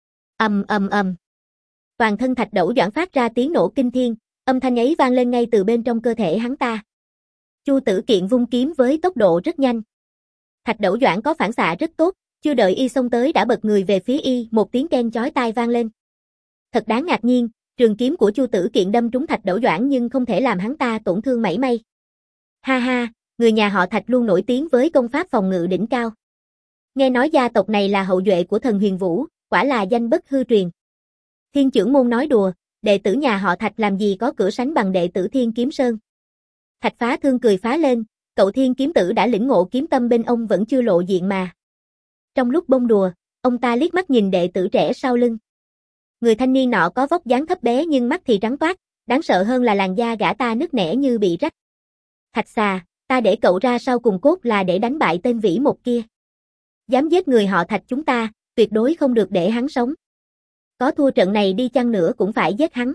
S1: Ầm ầm ầm. Toàn thân Thạch Đẩu Doãn phát ra tiếng nổ kinh thiên, âm thanh ấy vang lên ngay từ bên trong cơ thể hắn ta. Chu Tử Kiện vung kiếm với tốc độ rất nhanh. Thạch Đẩu Doãn có phản xạ rất tốt, chưa đợi y xông tới đã bật người về phía y, một tiếng keng chói tai vang lên. Thật đáng ngạc nhiên, trường kiếm của Chu Tử Kiện đâm trúng Thạch Đẩu Doãn nhưng không thể làm hắn ta tổn thương mảy may. Ha ha, người nhà họ Thạch luôn nổi tiếng với công pháp phòng ngự đỉnh cao. Nghe nói gia tộc này là hậu duệ của thần Huyền Vũ, quả là danh bất hư truyền. Thiên trưởng môn nói đùa, đệ tử nhà họ Thạch làm gì có cửa sánh bằng đệ tử Thiên Kiếm Sơn. Thạch Phá Thương cười phá lên, cậu Thiên Kiếm Tử đã lĩnh ngộ kiếm tâm bên ông vẫn chưa lộ diện mà. Trong lúc bông đùa, ông ta liếc mắt nhìn đệ tử trẻ sau lưng. Người thanh niên nọ có vóc dáng thấp bé nhưng mắt thì trắng toát, đáng sợ hơn là làn da gã ta nứt nẻ như bị rách. Thạch xà, ta để cậu ra sau cùng cốt là để đánh bại tên vĩ một kia. Dám giết người họ Thạch chúng ta, tuyệt đối không được để hắn sống. Có thua trận này đi chăng nữa cũng phải giết hắn.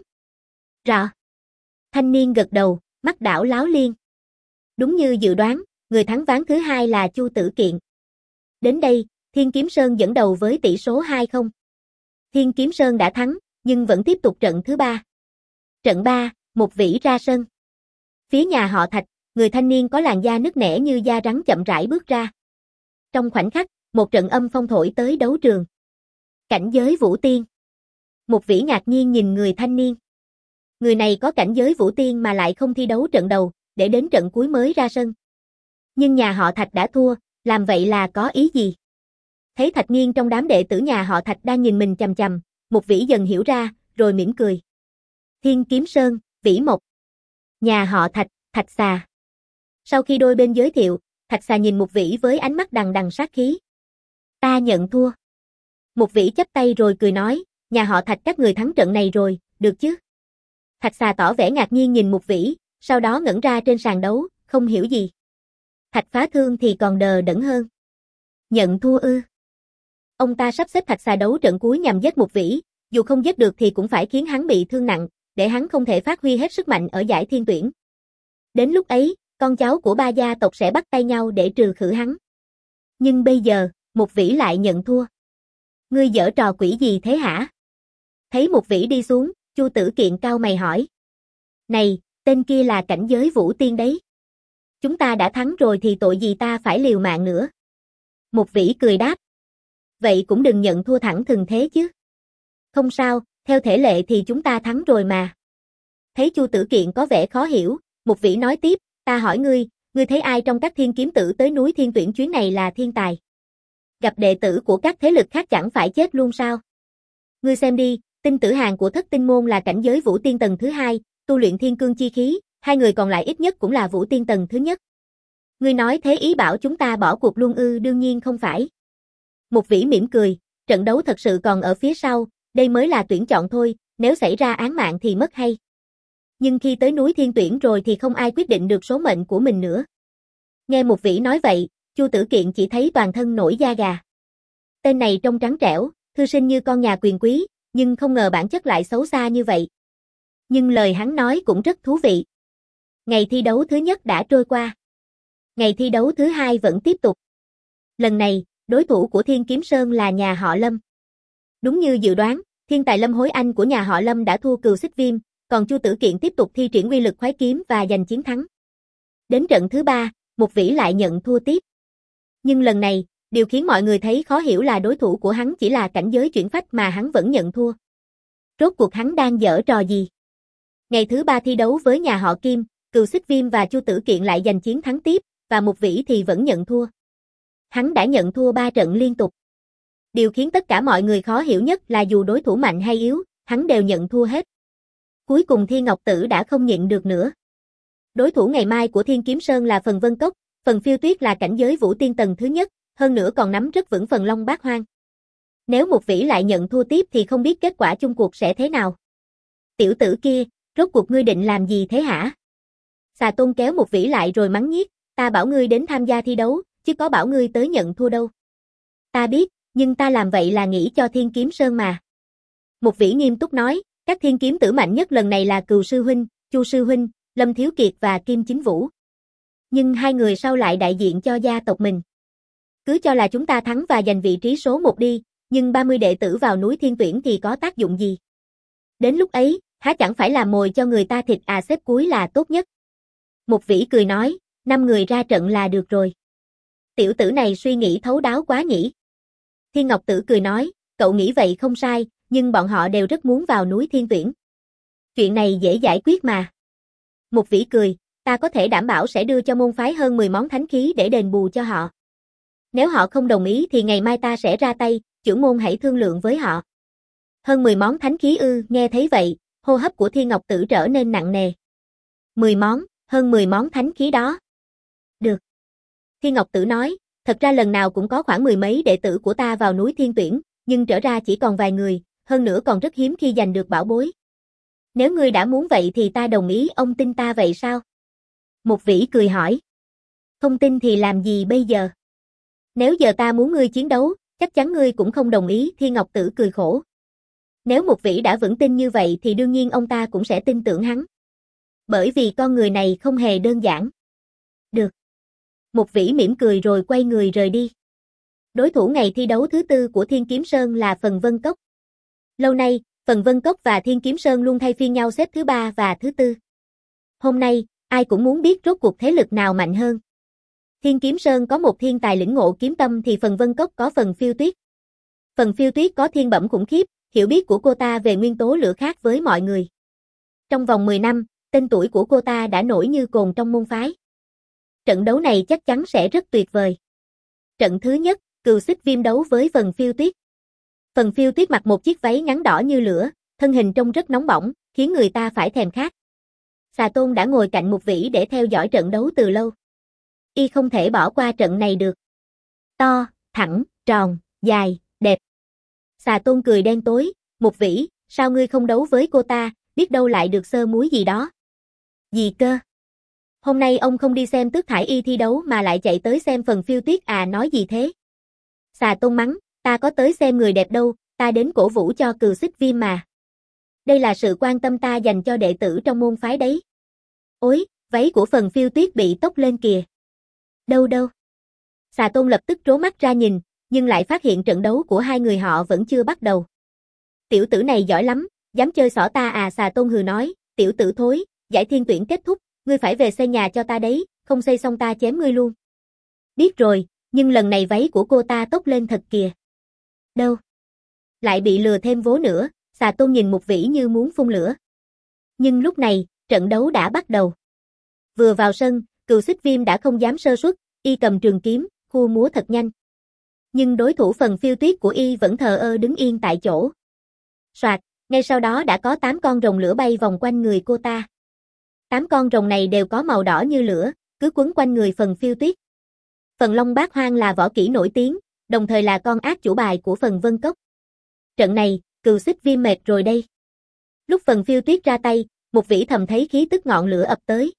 S1: Rõ. Thanh niên gật đầu, mắt đảo láo liên. Đúng như dự đoán, người thắng ván thứ hai là Chu Tử Kiện. Đến đây, Thiên Kiếm Sơn dẫn đầu với tỷ số hai không. Thiên Kiếm Sơn đã thắng, nhưng vẫn tiếp tục trận thứ ba. Trận ba, Mục Vĩ ra sân. Phía nhà họ Thạch, người thanh niên có làn da nứt nẻ như da rắn chậm rãi bước ra. Trong khoảnh khắc, một trận âm phong thổi tới đấu trường. Cảnh giới vũ tiên. Mục Vĩ ngạc nhiên nhìn người thanh niên. Người này có cảnh giới vũ tiên mà lại không thi đấu trận đầu, để đến trận cuối mới ra sân. Nhưng nhà họ Thạch đã thua, làm vậy là có ý gì? Thấy Thạch Nghiên trong đám đệ tử nhà họ Thạch đang nhìn mình chằm chằm, Mục Vĩ dần hiểu ra, rồi mỉm cười. Thiên Kiếm Sơn, Vĩ Mộc. Nhà họ Thạch, Thạch Xà. Sau khi đôi bên giới thiệu, Thạch Xà nhìn Mục Vĩ với ánh mắt đằng đằng sát khí. Ta nhận thua. Mục Vĩ chắp tay rồi cười nói, nhà họ Thạch các người thắng trận này rồi, được chứ? Thạch Xà tỏ vẻ ngạc nhiên nhìn Mục Vĩ, sau đó ngẩn ra trên sàn đấu, không hiểu gì. Thạch Phá Thương thì còn đờ đẫn hơn. Nhận thua ư? Ông ta sắp xếp Thạch Xà đấu trận cuối nhằm giết Mục Vĩ, dù không giết được thì cũng phải khiến hắn bị thương nặng, để hắn không thể phát huy hết sức mạnh ở giải thiên tuyển. Đến lúc ấy, con cháu của ba gia tộc sẽ bắt tay nhau để trừ khử hắn. Nhưng bây giờ, Mục Vĩ lại nhận thua. Ngươi giở trò quỷ gì thế hả? Thấy Mục Vĩ đi xuống, Chu Tử Kiện cau mày hỏi. Này, tên kia là cảnh giới vũ tiên đấy. Chúng ta đã thắng rồi thì tội gì ta phải liều mạng nữa? Mục Vĩ cười đáp. Vậy cũng đừng nhận thua thẳng thừng thế chứ. Không sao, theo thể lệ thì chúng ta thắng rồi mà. Thấy Chu Tử Kiện có vẻ khó hiểu, Mục Vĩ nói tiếp, ta hỏi ngươi, ngươi thấy ai trong các thiên kiếm tử tới núi Thiên Tuyển chuyến này là thiên tài? Gặp đệ tử của các thế lực khác chẳng phải chết luôn sao? Ngươi xem đi, Tinh Tử Hàn của Thất Tinh môn là cảnh giới vũ tiên tầng thứ hai, tu luyện thiên cương chi khí, hai người còn lại ít nhất cũng là vũ tiên tầng thứ nhất. Ngươi nói thế ý bảo chúng ta bỏ cuộc luôn ư? Đương nhiên không phải. Mục Vĩ mỉm cười, trận đấu thật sự còn ở phía sau, đây mới là tuyển chọn thôi, nếu xảy ra án mạng thì mất hay. Nhưng khi tới núi Thiên Tuyển rồi thì không ai quyết định được số mệnh của mình nữa. Nghe Mục Vĩ nói vậy, Chu Tử Kiện chỉ thấy toàn thân nổi da gà. Tên này trông trắng trẻo, thư sinh như con nhà quyền quý, nhưng không ngờ bản chất lại xấu xa như vậy. Nhưng lời hắn nói cũng rất thú vị. Ngày thi đấu thứ nhất đã trôi qua. Ngày thi đấu thứ hai vẫn tiếp tục. Lần này, đối thủ của Thiên Kiếm Sơn là nhà họ Lâm. Đúng như dự đoán, thiên tài Lâm Hối Anh của nhà họ Lâm đã thua Cừu Xích Viêm, còn Chu Tử Kiện tiếp tục thi triển uy lực khoái kiếm và giành chiến thắng. Đến trận thứ ba, Mục Vĩ lại nhận thua tiếp. Nhưng lần này, điều khiến mọi người thấy khó hiểu là đối thủ của hắn chỉ là cảnh giới chuyển phách mà hắn vẫn nhận thua. Rốt cuộc hắn đang giở trò gì? Ngày thứ ba thi đấu với nhà họ Kim, Cừu Xích Viêm và Chu Tử Kiện lại giành chiến thắng tiếp, và Mục Vĩ thì vẫn nhận thua. Hắn đã nhận thua ba trận liên tục. Điều khiến tất cả mọi người khó hiểu nhất là dù đối thủ mạnh hay yếu, hắn đều nhận thua hết. Cuối cùng Thiên Ngọc Tử đã không nhịn được nữa. Đối thủ ngày mai của Thiên Kiếm Sơn là Phần Vân Cốc, Phần Phiêu Tuyết là cảnh giới vũ tiên tầng thứ nhất, hơn nữa còn nắm rất vững Phần Long Bát Hoang. Nếu Mục Vĩ lại nhận thua tiếp thì không biết kết quả chung cuộc sẽ thế nào. Tiểu tử kia, rốt cuộc ngươi định làm gì thế hả? Xà Tôn kéo Mục Vĩ lại rồi mắng nhiếc, ta bảo ngươi đến tham gia thi đấu, chứ có bảo ngươi tới nhận thua đâu. Ta biết, nhưng ta làm vậy là nghĩ cho Thiên Kiếm Sơn mà. Mục Vĩ nghiêm túc nói, các thiên kiếm tử mạnh nhất lần này là Cừu Sư Huynh, Chu Sư Huynh, Lâm Thiếu Kiệt và Kim Chính Vũ. Nhưng hai người sau lại đại diện cho gia tộc mình. Cứ cho là chúng ta thắng và giành vị trí số một đi, nhưng ba mươi đệ tử vào núi Thiên Tuyển thì có tác dụng gì? Đến lúc ấy, há chẳng phải là mồi cho người ta thịt à? Xếp cuối là tốt nhất. Mục Vĩ cười nói, năm người ra trận là được rồi. Tiểu tử này suy nghĩ thấu đáo quá nhỉ. Thiên Ngọc Tử cười nói, cậu nghĩ vậy không sai, nhưng bọn họ đều rất muốn vào núi Thiên Tuyển. Chuyện này dễ giải quyết mà. Mục Vĩ cười, ta có thể đảm bảo sẽ đưa cho môn phái hơn mười món thánh khí để đền bù cho họ. Nếu họ không đồng ý thì ngày mai ta sẽ ra tay, trưởng môn hãy thương lượng với họ. Hơn mười món thánh khí ư? Nghe thấy vậy, hô hấp của Thiên Ngọc Tử trở nên nặng nề. mười món, hơn mười món thánh khí đó. Được. Thiên Ngọc Tử nói, thật ra lần nào cũng có khoảng mười mấy đệ tử của ta vào núi Thiên Tuyển, nhưng trở ra chỉ còn vài người, hơn nữa còn rất hiếm khi giành được bảo bối. Nếu ngươi đã muốn vậy thì ta đồng ý. Ông tin ta vậy sao? Mục Vĩ cười hỏi. Không tin thì làm gì bây giờ? Nếu giờ ta muốn ngươi chiến đấu, chắc chắn ngươi cũng không đồng ý. Thiên Ngọc Tử cười khổ. Nếu Mục Vĩ đã vững tin như vậy thì đương nhiên ông ta cũng sẽ tin tưởng hắn. Bởi vì con người này không hề đơn giản. Được. Mục Vĩ mỉm cười rồi quay người rời đi. Đối thủ ngày thi đấu thứ tư của Thiên Kiếm Sơn là Phần Vân Cốc. Lâu nay, Phần Vân Cốc và Thiên Kiếm Sơn luôn thay phiên nhau xếp thứ ba và thứ tư. Hôm nay, ai cũng muốn biết rốt cuộc thế lực nào mạnh hơn. Thiên Kiếm Sơn có một thiên tài lĩnh ngộ kiếm tâm thì Phần Vân Cốc có Phần Phiêu Tuyết. Phần Phiêu Tuyết có thiên bẩm khủng khiếp, hiểu biết của cô ta về nguyên tố lửa khác với mọi người. Trong vòng mười năm, tên tuổi của cô ta đã nổi như cồn trong môn phái. Trận đấu này chắc chắn sẽ rất tuyệt vời. Trận thứ nhất, Cừu Xích Viêm đấu với Phần Phiêu Tuyết. Phần Phiêu Tuyết mặc một chiếc váy ngắn đỏ như lửa, thân hình trông rất nóng bỏng, khiến người ta phải thèm khát. Xà Tôn đã ngồi cạnh Mục Vĩ để theo dõi trận đấu từ lâu. Y không thể bỏ qua trận này được. To, thẳng, tròn, dài, đẹp. Xà Tôn cười đen tối, Mục Vĩ, sao ngươi không đấu với cô ta, biết đâu lại được sơ muối gì đó. Gì cơ? Hôm nay ông không đi xem Tước Thải Y thi đấu mà lại chạy tới xem Phần Phiêu Tuyết à, nói gì thế? Xà Tôn mắng, ta có tới xem người đẹp đâu, ta đến cổ vũ cho Cừu Xích Viêm mà. Đây là sự quan tâm ta dành cho đệ tử trong môn phái đấy. Ôi, váy của Phần Phiêu Tuyết bị tốc lên kìa. Đâu đâu? Xà Tôn lập tức trố mắt ra nhìn, nhưng lại phát hiện trận đấu của hai người họ vẫn chưa bắt đầu. Tiểu tử này giỏi lắm, dám chơi xỏ ta à, Xà Tôn hừ nói, tiểu tử thối, giải thiên tuyển kết thúc, ngươi phải về xây nhà cho ta đấy, không xây xong ta chém ngươi luôn. Biết rồi, nhưng lần này váy của cô ta tốc lên thật kìa. Đâu? Lại bị lừa thêm vố nữa, Xà Tôn nhìn Mục Vĩ như muốn phun lửa. Nhưng lúc này, trận đấu đã bắt đầu. Vừa vào sân, Cừu Xích Viêm đã không dám sơ suất, y cầm trường kiếm, khua múa thật nhanh. Nhưng đối thủ Phần Phiêu Tuyết của y vẫn thờ ơ đứng yên tại chỗ. Soạt, ngay sau đó đã có tám con rồng lửa bay vòng quanh người cô ta. Tám con rồng này đều có màu đỏ như lửa, cứ quấn quanh người Phần Phiêu Tuyết. Phần Long Bát Hoang là võ kỹ nổi tiếng, đồng thời là con ác chủ bài của Phần Vân Cốc. Trận này, Cừu Xích Viêm mệt rồi đây. Lúc Phần Phiêu Tuyết ra tay, Mục Vĩ thầm thấy khí tức ngọn lửa ập tới.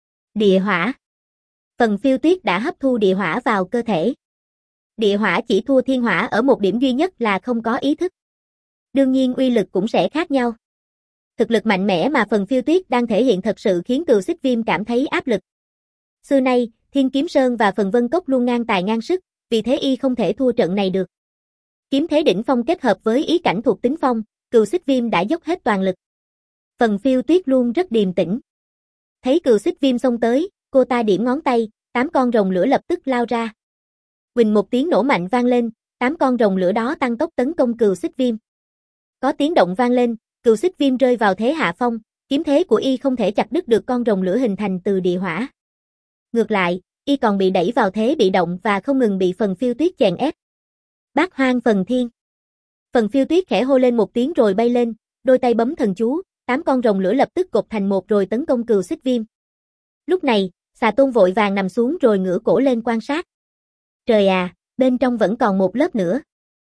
S1: Địa hỏa. Phần Phiêu Tuyết đã hấp thu địa hỏa vào cơ thể. Địa hỏa chỉ thua thiên hỏa ở một điểm duy nhất là không có ý thức. Đương nhiên uy lực cũng sẽ khác nhau. Thực lực mạnh mẽ mà Phần Phiêu Tuyết đang thể hiện thật sự khiến Cừu Xích Viêm cảm thấy áp lực. Xưa nay, Thiên Kiếm Sơn và Phần Vân Cốc luôn ngang tài ngang sức, vì thế y không thể thua trận này được. Kiếm thế đỉnh phong kết hợp với ý cảnh thuộc tính phong, Cừu Xích Viêm đã dốc hết toàn lực. Phần Phiêu Tuyết luôn rất điềm tĩnh. Thấy Cừu Xích Viêm xông tới, cô ta điểm ngón tay, tám con rồng lửa lập tức lao ra. Huỳnh một tiếng nổ mạnh vang lên, tám con rồng lửa đó tăng tốc tấn công Cừu Xích Viêm. Có tiếng động vang lên, Cừu Xích Viêm rơi vào thế hạ phong, kiếm thế của y không thể chặt đứt được con rồng lửa hình thành từ địa hỏa. Ngược lại, y còn bị đẩy vào thế bị động và không ngừng bị Phần Phiêu Tuyết chèn ép. Bát Hoang Phần Thiên. Phần Phiêu Tuyết khẽ hô lên một tiếng rồi bay lên, đôi tay bấm thần chú, tám con rồng lửa lập tức cột thành một rồi tấn công Cừu Xích Viêm. Lúc này, Xà Tôn vội vàng nằm xuống rồi ngửa cổ lên quan sát. Trời à, bên trong vẫn còn một lớp nữa.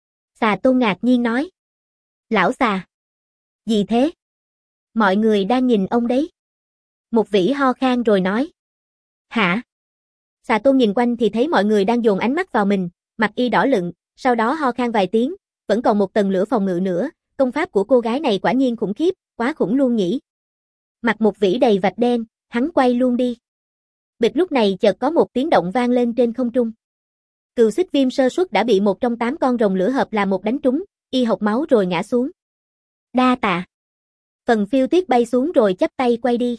S1: Xà Tôn ngạc nhiên nói. Lão Xà. Gì thế? Mọi người đang nhìn ông đấy. Mục Vĩ ho khan rồi nói. Hả? Xà Tôn nhìn quanh thì thấy mọi người đang dồn ánh mắt vào mình, mặt y đỏ lựng, sau đó ho khan vài tiếng, vẫn còn một tầng lửa phòng ngự nữa, công pháp của cô gái này quả nhiên khủng khiếp, quá khủng luôn nhỉ. Mặt Mục Vĩ đầy vạch đen, hắn quay luôn đi. Bịch lúc này chợt có một tiếng động vang lên trên không trung. Cừu Xích Viêm sơ suất đã bị một trong tám con rồng lửa hợp là một đánh trúng, y hộc máu rồi ngã xuống. Đa tạ. Phần Phiêu Tuyết bay xuống rồi chắp tay quay đi.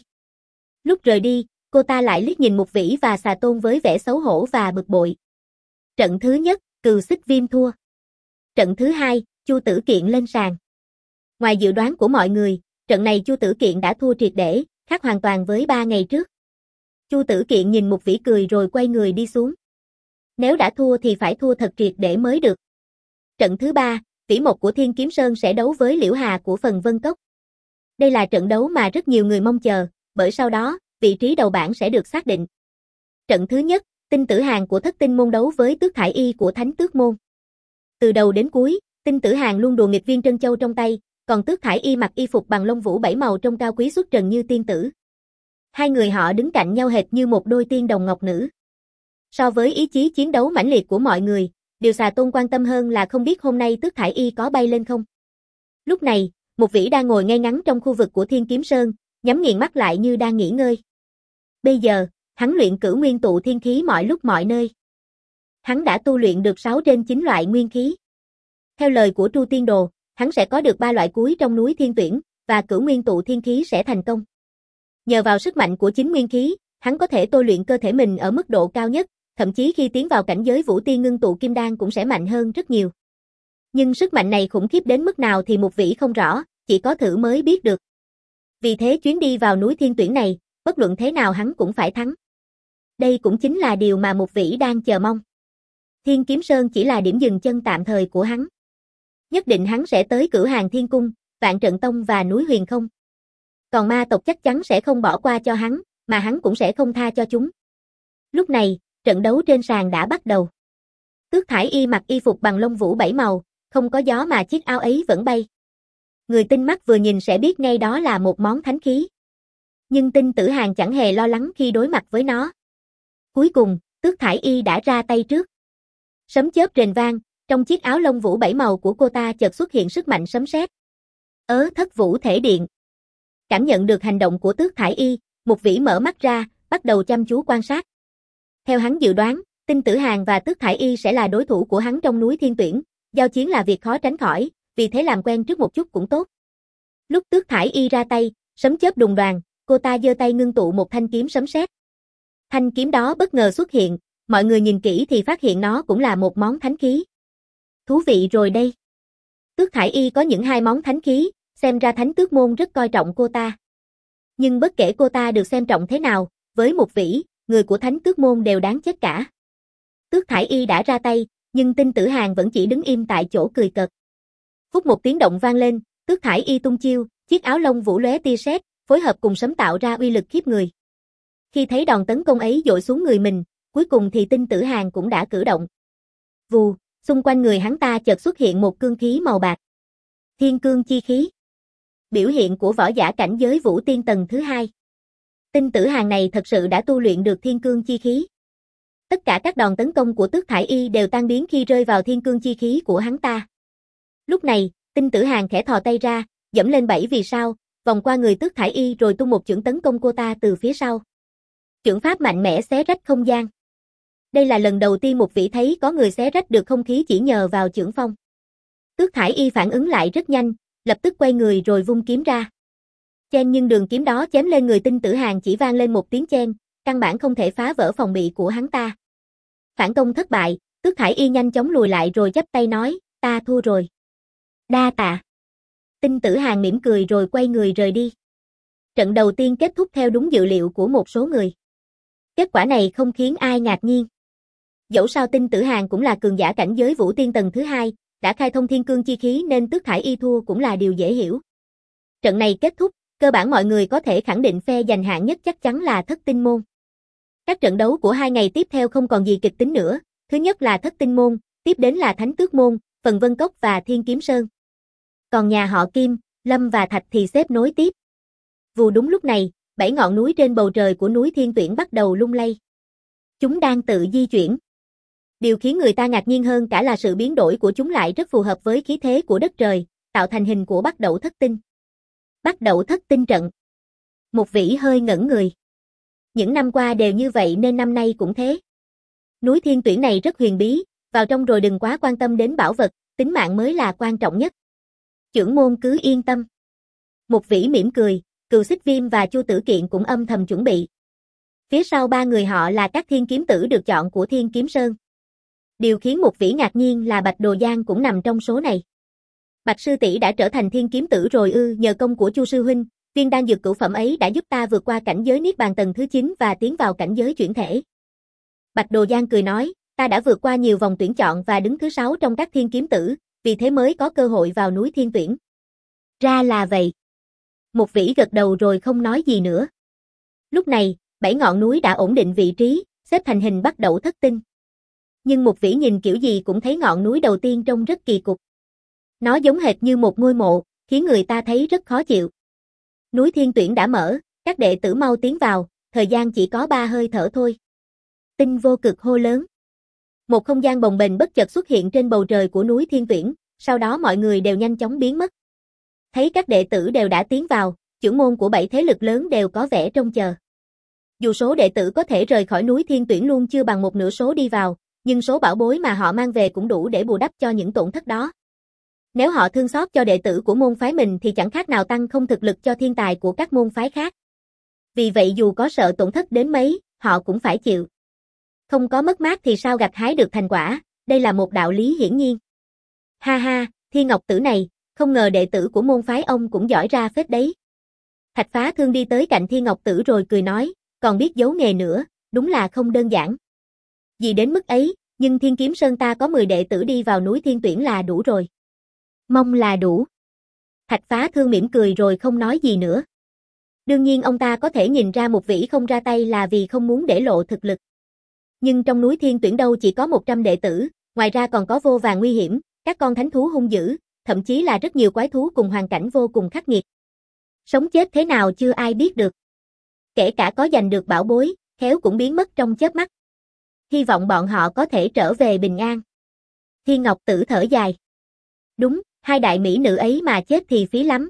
S1: Lúc rời đi, cô ta lại liếc nhìn Mục Vĩ và Xà Tôn với vẻ xấu hổ và bực bội. Trận thứ nhất, Cừu Xích Viêm thua. Trận thứ hai, Chu Tử Kiện lên sàn. Ngoài dự đoán của mọi người, trận này Chu Tử Kiện đã thua triệt để, khác hoàn toàn với ba ngày trước. Chu Tử Kiện nhìn Mục Vĩ cười rồi quay người đi xuống. Nếu đã thua thì phải thua thật triệt để mới được. Trận thứ ba, Vĩ Mộc của Thiên Kiếm Sơn sẽ đấu với Liễu Hà của Phần Vân Cốc. Đây là trận đấu mà rất nhiều người mong chờ, bởi sau đó, vị trí đầu bảng sẽ được xác định. Trận thứ nhất, Tinh Tử Hàn của Thất Tinh Môn đấu với Tước Thải Y của Thánh Tước Môn. Từ đầu đến cuối, Tinh Tử Hàn luôn đùa nghịch viên trân châu trong tay, còn Tước Thải Y mặc y phục bằng lông vũ bảy màu trông cao quý xuất trần như tiên tử. Hai người họ đứng cạnh nhau hệt như một đôi tiên đồng ngọc nữ. So với ý chí chiến đấu mãnh liệt của mọi người, điều Xà Tôn quan tâm hơn là không biết hôm nay Tước Thải Y có bay lên không. Lúc này, Mục Vĩ đang ngồi ngay ngắn trong khu vực của Thiên Kiếm Sơn, nhắm nghiền mắt lại như đang nghỉ ngơi. Bây giờ, hắn luyện cửu nguyên tụ thiên khí mọi lúc mọi nơi. Hắn đã tu luyện được sáu trên chín loại nguyên khí. Theo lời của Tru Tiên Đồ, hắn sẽ có được ba loại cuối trong núi Thiên Tuyển, và cửu nguyên tụ thiên khí sẽ thành công. Nhờ vào sức mạnh của chín nguyên khí, hắn có thể tôi luyện cơ thể mình ở mức độ cao nhất, thậm chí khi tiến vào cảnh giới Vũ Tiên ngưng tụ kim đan cũng sẽ mạnh hơn rất nhiều. Nhưng sức mạnh này khủng khiếp đến mức nào thì Mục Vĩ không rõ, chỉ có thử mới biết được. Vì thế chuyến đi vào núi Thiên Tuyển này, bất luận thế nào hắn cũng phải thắng. Đây cũng chính là điều mà Mục Vĩ đang chờ mong. Thiên Kiếm Sơn chỉ là điểm dừng chân tạm thời của hắn. Nhất định hắn sẽ tới Cửu Hàng Thiên Cung, Vạn Trận Tông và núi Huyền Không. Còn ma tộc chắc chắn sẽ không bỏ qua cho hắn, mà hắn cũng sẽ không tha cho chúng. Lúc này, trận đấu trên sàn đã bắt đầu. Tước Thải Y mặc y phục bằng lông vũ bảy màu, không có gió mà chiếc áo ấy vẫn bay. Người tinh mắt vừa nhìn sẽ biết ngay đó là một món thánh khí. Nhưng Tinh Tử Hàn chẳng hề lo lắng khi đối mặt với nó. Cuối cùng, Tước Thải Y đã ra tay trước. Sấm chớp rền vang, trong chiếc áo lông vũ bảy màu của cô ta chợt xuất hiện sức mạnh sấm sét. Ớ Thất Vũ Thể Điện. Cảm nhận được hành động của Tước Thải Y, Mục Vĩ mở mắt ra, bắt đầu chăm chú quan sát. Theo hắn dự đoán, Tinh Tử Hàn và Tước Thải Y sẽ là đối thủ của hắn trong núi Thiên Tuyển, giao chiến là việc khó tránh khỏi, vì thế làm quen trước một chút cũng tốt. Lúc Tước Thải Y ra tay, sấm chớp đùng đoàng, cô ta giơ tay ngưng tụ một thanh kiếm sấm sét. Thanh kiếm đó bất ngờ xuất hiện, mọi người nhìn kỹ thì phát hiện nó cũng là một món thánh khí. Thú vị rồi đây. Tước Thải Y có những hai món thánh khí, xem ra Thánh Tước Môn rất coi trọng cô ta. Nhưng bất kể cô ta được xem trọng thế nào, với Mục Vĩ, người của Thánh Tước Môn đều đáng chết cả. Tước Thải Y đã ra tay, nhưng Tinh Tử Hàn vẫn chỉ đứng im tại chỗ cười cợt. Phút một tiếng động vang lên, Tước Thải Y tung chiêu, chiếc áo lông vũ lóe tia sét, phối hợp cùng sấm tạo ra uy lực khiếp người. Khi thấy đòn tấn công ấy dội xuống người mình, cuối cùng thì Tinh Tử Hàn cũng đã cử động. Vù, xung quanh người hắn ta chợt xuất hiện một cương khí màu bạc. Thiên Cương Chi Khí. Biểu hiện của võ giả cảnh giới Vũ Tiên tầng thứ hai. Tinh Tử Hàn này thật sự đã tu luyện được Thiên Cương Chi Khí. Tất cả các đòn tấn công của Tước Thải Y đều tan biến khi rơi vào Thiên Cương Chi Khí của hắn ta. Lúc này, Tinh Tử Hàn khẽ thò tay ra, giẫm lên bảy vì sao, vòng qua người Tước Thải Y rồi tung một chưởng tấn công cô ta từ phía sau. Chưởng pháp mạnh mẽ xé rách không gian. Đây là lần đầu tiên Mục Vĩ thấy có người xé rách được không khí chỉ nhờ vào chưởng phong. Tước Thải Y phản ứng lại rất nhanh, lập tức quay người rồi vung kiếm ra. Chen nhưng đường kiếm đó chém lên người Tinh Tử Hàn chỉ vang lên một tiếng chen, căn bản không thể phá vỡ phòng bị của hắn ta. Phản công thất bại, Tước Thải Y nhanh chóng lùi lại rồi chắp tay nói, ta thua rồi. Đa tạ. Tinh Tử Hàn mỉm cười rồi quay người rời đi. Trận đầu tiên kết thúc theo đúng dự liệu của một số người. Kết quả này không khiến ai ngạc nhiên. Dẫu sao Tinh Tử Hàn cũng là cường giả cảnh giới Vũ Tiên tầng thứ hai, đã khai thông Thiên Cương Chi Khí nên Tước Thải Y thua cũng là điều dễ hiểu. Trận này kết thúc, cơ bản mọi người có thể khẳng định phe giành hạng nhất chắc chắn là Thất Tinh Môn. Các trận đấu của hai ngày tiếp theo không còn gì kịch tính nữa, thứ nhất là Thất Tinh Môn, tiếp đến là Thánh Tước Môn, Phần Vân Cốc và Thiên Kiếm Sơn. Còn nhà họ Kim, Lâm và Thạch thì xếp nối tiếp. Vù đúng lúc này, bảy ngọn núi trên bầu trời của núi Thiên Tuyển bắt đầu lung lay. Chúng đang tự di chuyển. Điều khiến người ta ngạc nhiên hơn cả là sự biến đổi của chúng lại rất phù hợp với khí thế của đất trời, tạo thành hình của Bắc Đẩu Thất Tinh. Bắc Đẩu Thất Tinh trận. Mục Vĩ hơi ngẩn người. Những năm qua đều như vậy nên năm nay cũng thế. Núi Thiên Tuyển này rất huyền bí, vào trong rồi đừng quá quan tâm đến bảo vật, tính mạng mới là quan trọng nhất. Chưởng môn cứ yên tâm. Mục Vĩ mỉm cười, Cừu Xích Viêm và Chu Tử Kiện cũng âm thầm chuẩn bị. Phía sau ba người họ là các thiên kiếm tử được chọn của Thiên Kiếm Sơn. Điều khiến Mục Vĩ ngạc nhiên là Bạch Đồ Giang cũng nằm trong số này. Bạch sư tỷ đã trở thành thiên kiếm tử rồi ư? Nhờ công của Chu sư huynh, viên đan dược cửu phẩm ấy đã giúp ta vượt qua cảnh giới niết bàn tầng thứ chín và tiến vào cảnh giới chuyển thể. Bạch Đồ Giang cười nói, ta đã vượt qua nhiều vòng tuyển chọn và đứng thứ sáu trong các thiên kiếm tử, vì thế mới có cơ hội vào núi Thiên Tuyển. Ra là vậy. Mục Vĩ gật đầu rồi không nói gì nữa. Lúc này, bảy ngọn núi đã ổn định vị trí, xếp thành hình Bắc Đẩu Thất Tinh. Nhưng Mục Vĩ nhìn kiểu gì cũng thấy ngọn núi đầu tiên trông rất kỳ cục. Nó giống hệt như một ngôi mộ, khiến người ta thấy rất khó chịu. Núi Thiên Tuyển đã mở, các đệ tử mau tiến vào, thời gian chỉ có ba hơi thở thôi. Tinh Vô Cực hô lớn. Một không gian bồng bềnh bất chợt xuất hiện trên bầu trời của núi Thiên Tuyển, sau đó mọi người đều nhanh chóng biến mất. Thấy các đệ tử đều đã tiến vào, chưởng môn của bảy thế lực lớn đều có vẻ trông chờ. Dù số đệ tử có thể rời khỏi núi Thiên Tuyển luôn chưa bằng một nửa số đi vào, nhưng số bảo bối mà họ mang về cũng đủ để bù đắp cho những tổn thất đó. Nếu họ thương xót cho đệ tử của môn phái mình thì chẳng khác nào tăng không thực lực cho thiên tài của các môn phái khác. Vì vậy dù có sợ tổn thất đến mấy, họ cũng phải chịu. Không có mất mát thì sao gặt hái được thành quả, đây là một đạo lý hiển nhiên. Ha ha, Thiên Ngọc Tử này, không ngờ đệ tử của môn phái ông cũng giỏi ra phết đấy. Thạch Phá Thương đi tới cạnh Thiên Ngọc Tử rồi cười nói, còn biết giấu nghề nữa, đúng là không đơn giản. Gì đến mức ấy, nhưng Thiên Kiếm Sơn ta có mười đệ tử đi vào núi Thiên Tuyển là đủ rồi. Mong là đủ. Thạch Phá Thương mỉm cười rồi không nói gì nữa. Đương nhiên ông ta có thể nhìn ra Mục Vĩ không ra tay là vì không muốn để lộ thực lực. Nhưng trong núi Thiên Tuyển đâu chỉ có một trăm đệ tử, ngoài ra còn có vô vàn nguy hiểm, các con thánh thú hung dữ, thậm chí là rất nhiều quái thú cùng hoàn cảnh vô cùng khắc nghiệt. Sống chết thế nào chưa ai biết được. Kể cả có giành được bảo bối, khéo cũng biến mất trong chớp mắt. Hy vọng bọn họ có thể trở về bình an. Thiên Ngọc Tử thở dài. Đúng, hai đại mỹ nữ ấy mà chết thì phí lắm.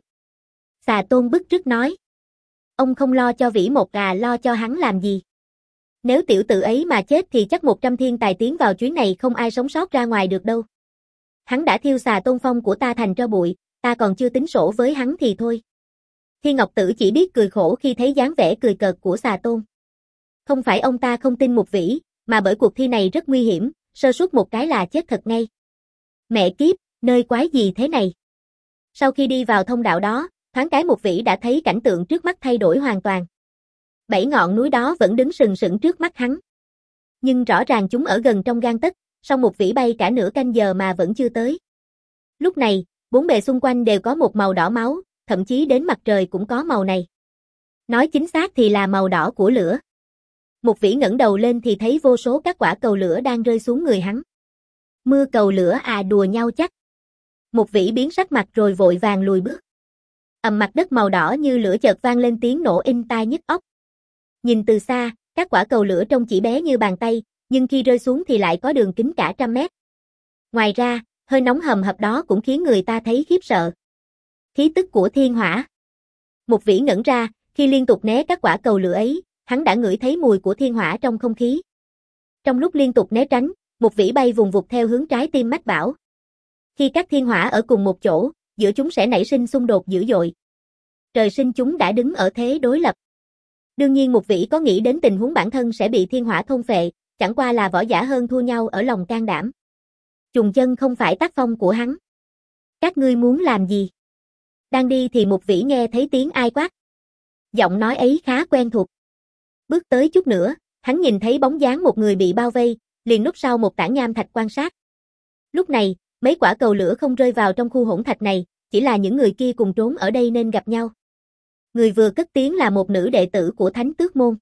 S1: Xà Tôn bức rứt nói. Ông không lo cho Vĩ một à, lo cho hắn làm gì? Nếu tiểu tử ấy mà chết thì chắc một trăm thiên tài tiến vào chuyến này không ai sống sót ra ngoài được đâu. Hắn đã thiêu Xà Tôn phong của ta thành tro bụi, ta còn chưa tính sổ với hắn thì thôi. Thiên Ngọc Tử chỉ biết cười khổ khi thấy dáng vẻ cười cợt của Xà Tôn. Không phải ông ta không tin Mục Vĩ, mà bởi cuộc thi này rất nguy hiểm, sơ suất một cái là chết thật ngay. Mẹ kiếp, nơi quái gì thế này? Sau khi đi vào thông đạo đó, thoáng cái Mục Vĩ đã thấy cảnh tượng trước mắt thay đổi hoàn toàn. Bảy ngọn núi đó vẫn đứng sừng sững trước mắt hắn. Nhưng rõ ràng chúng ở gần trong gang tấc, song Mục Vĩ bay cả nửa canh giờ mà vẫn chưa tới. Lúc này, bốn bề xung quanh đều có một màu đỏ máu, thậm chí đến mặt trời cũng có màu này. Nói chính xác thì là màu đỏ của lửa. Mục Vĩ ngẩng đầu lên thì thấy vô số các quả cầu lửa đang rơi xuống người hắn. Mưa cầu lửa à, đùa nhau chắc. Mục Vĩ biến sắc mặt rồi vội vàng lùi bước. Ầm, mặt đất màu đỏ như lửa chợt vang lên tiếng nổ inh tai nhức óc. Nhìn từ xa, các quả cầu lửa trông chỉ bé như bàn tay, nhưng khi rơi xuống thì lại có đường kính cả trăm mét. Ngoài ra, hơi nóng hầm hập đó cũng khiến người ta thấy khiếp sợ. Khí tức của thiên hỏa. Mục Vĩ ngẩn ra, khi liên tục né các quả cầu lửa ấy, hắn đã ngửi thấy mùi của thiên hỏa trong không khí. Trong lúc liên tục né tránh, Mục Vĩ bay vùng vụt theo hướng trái tim mách bảo. Khi các thiên hỏa ở cùng một chỗ, giữa chúng sẽ nảy sinh xung đột dữ dội. Trời sinh chúng đã đứng ở thế đối lập. Đương nhiên Mục Vĩ có nghĩ đến tình huống bản thân sẽ bị thiên hỏa thôn phệ, chẳng qua là võ giả hơn thua nhau ở lòng can đảm. Trùng chân không phải tác phong của hắn. Các ngươi muốn làm gì? Đang đi thì Mục Vĩ nghe thấy tiếng ai quát. Giọng nói ấy khá quen thuộc. Bước tới chút nữa, hắn nhìn thấy bóng dáng một người bị bao vây, liền núp sau một tảng nham thạch quan sát. Lúc này, mấy quả cầu lửa không rơi vào trong khu hỗn thạch này, chỉ là những người kia cùng trốn ở đây nên gặp nhau. Người vừa cất tiếng là một nữ đệ tử của Thánh Tước Môn.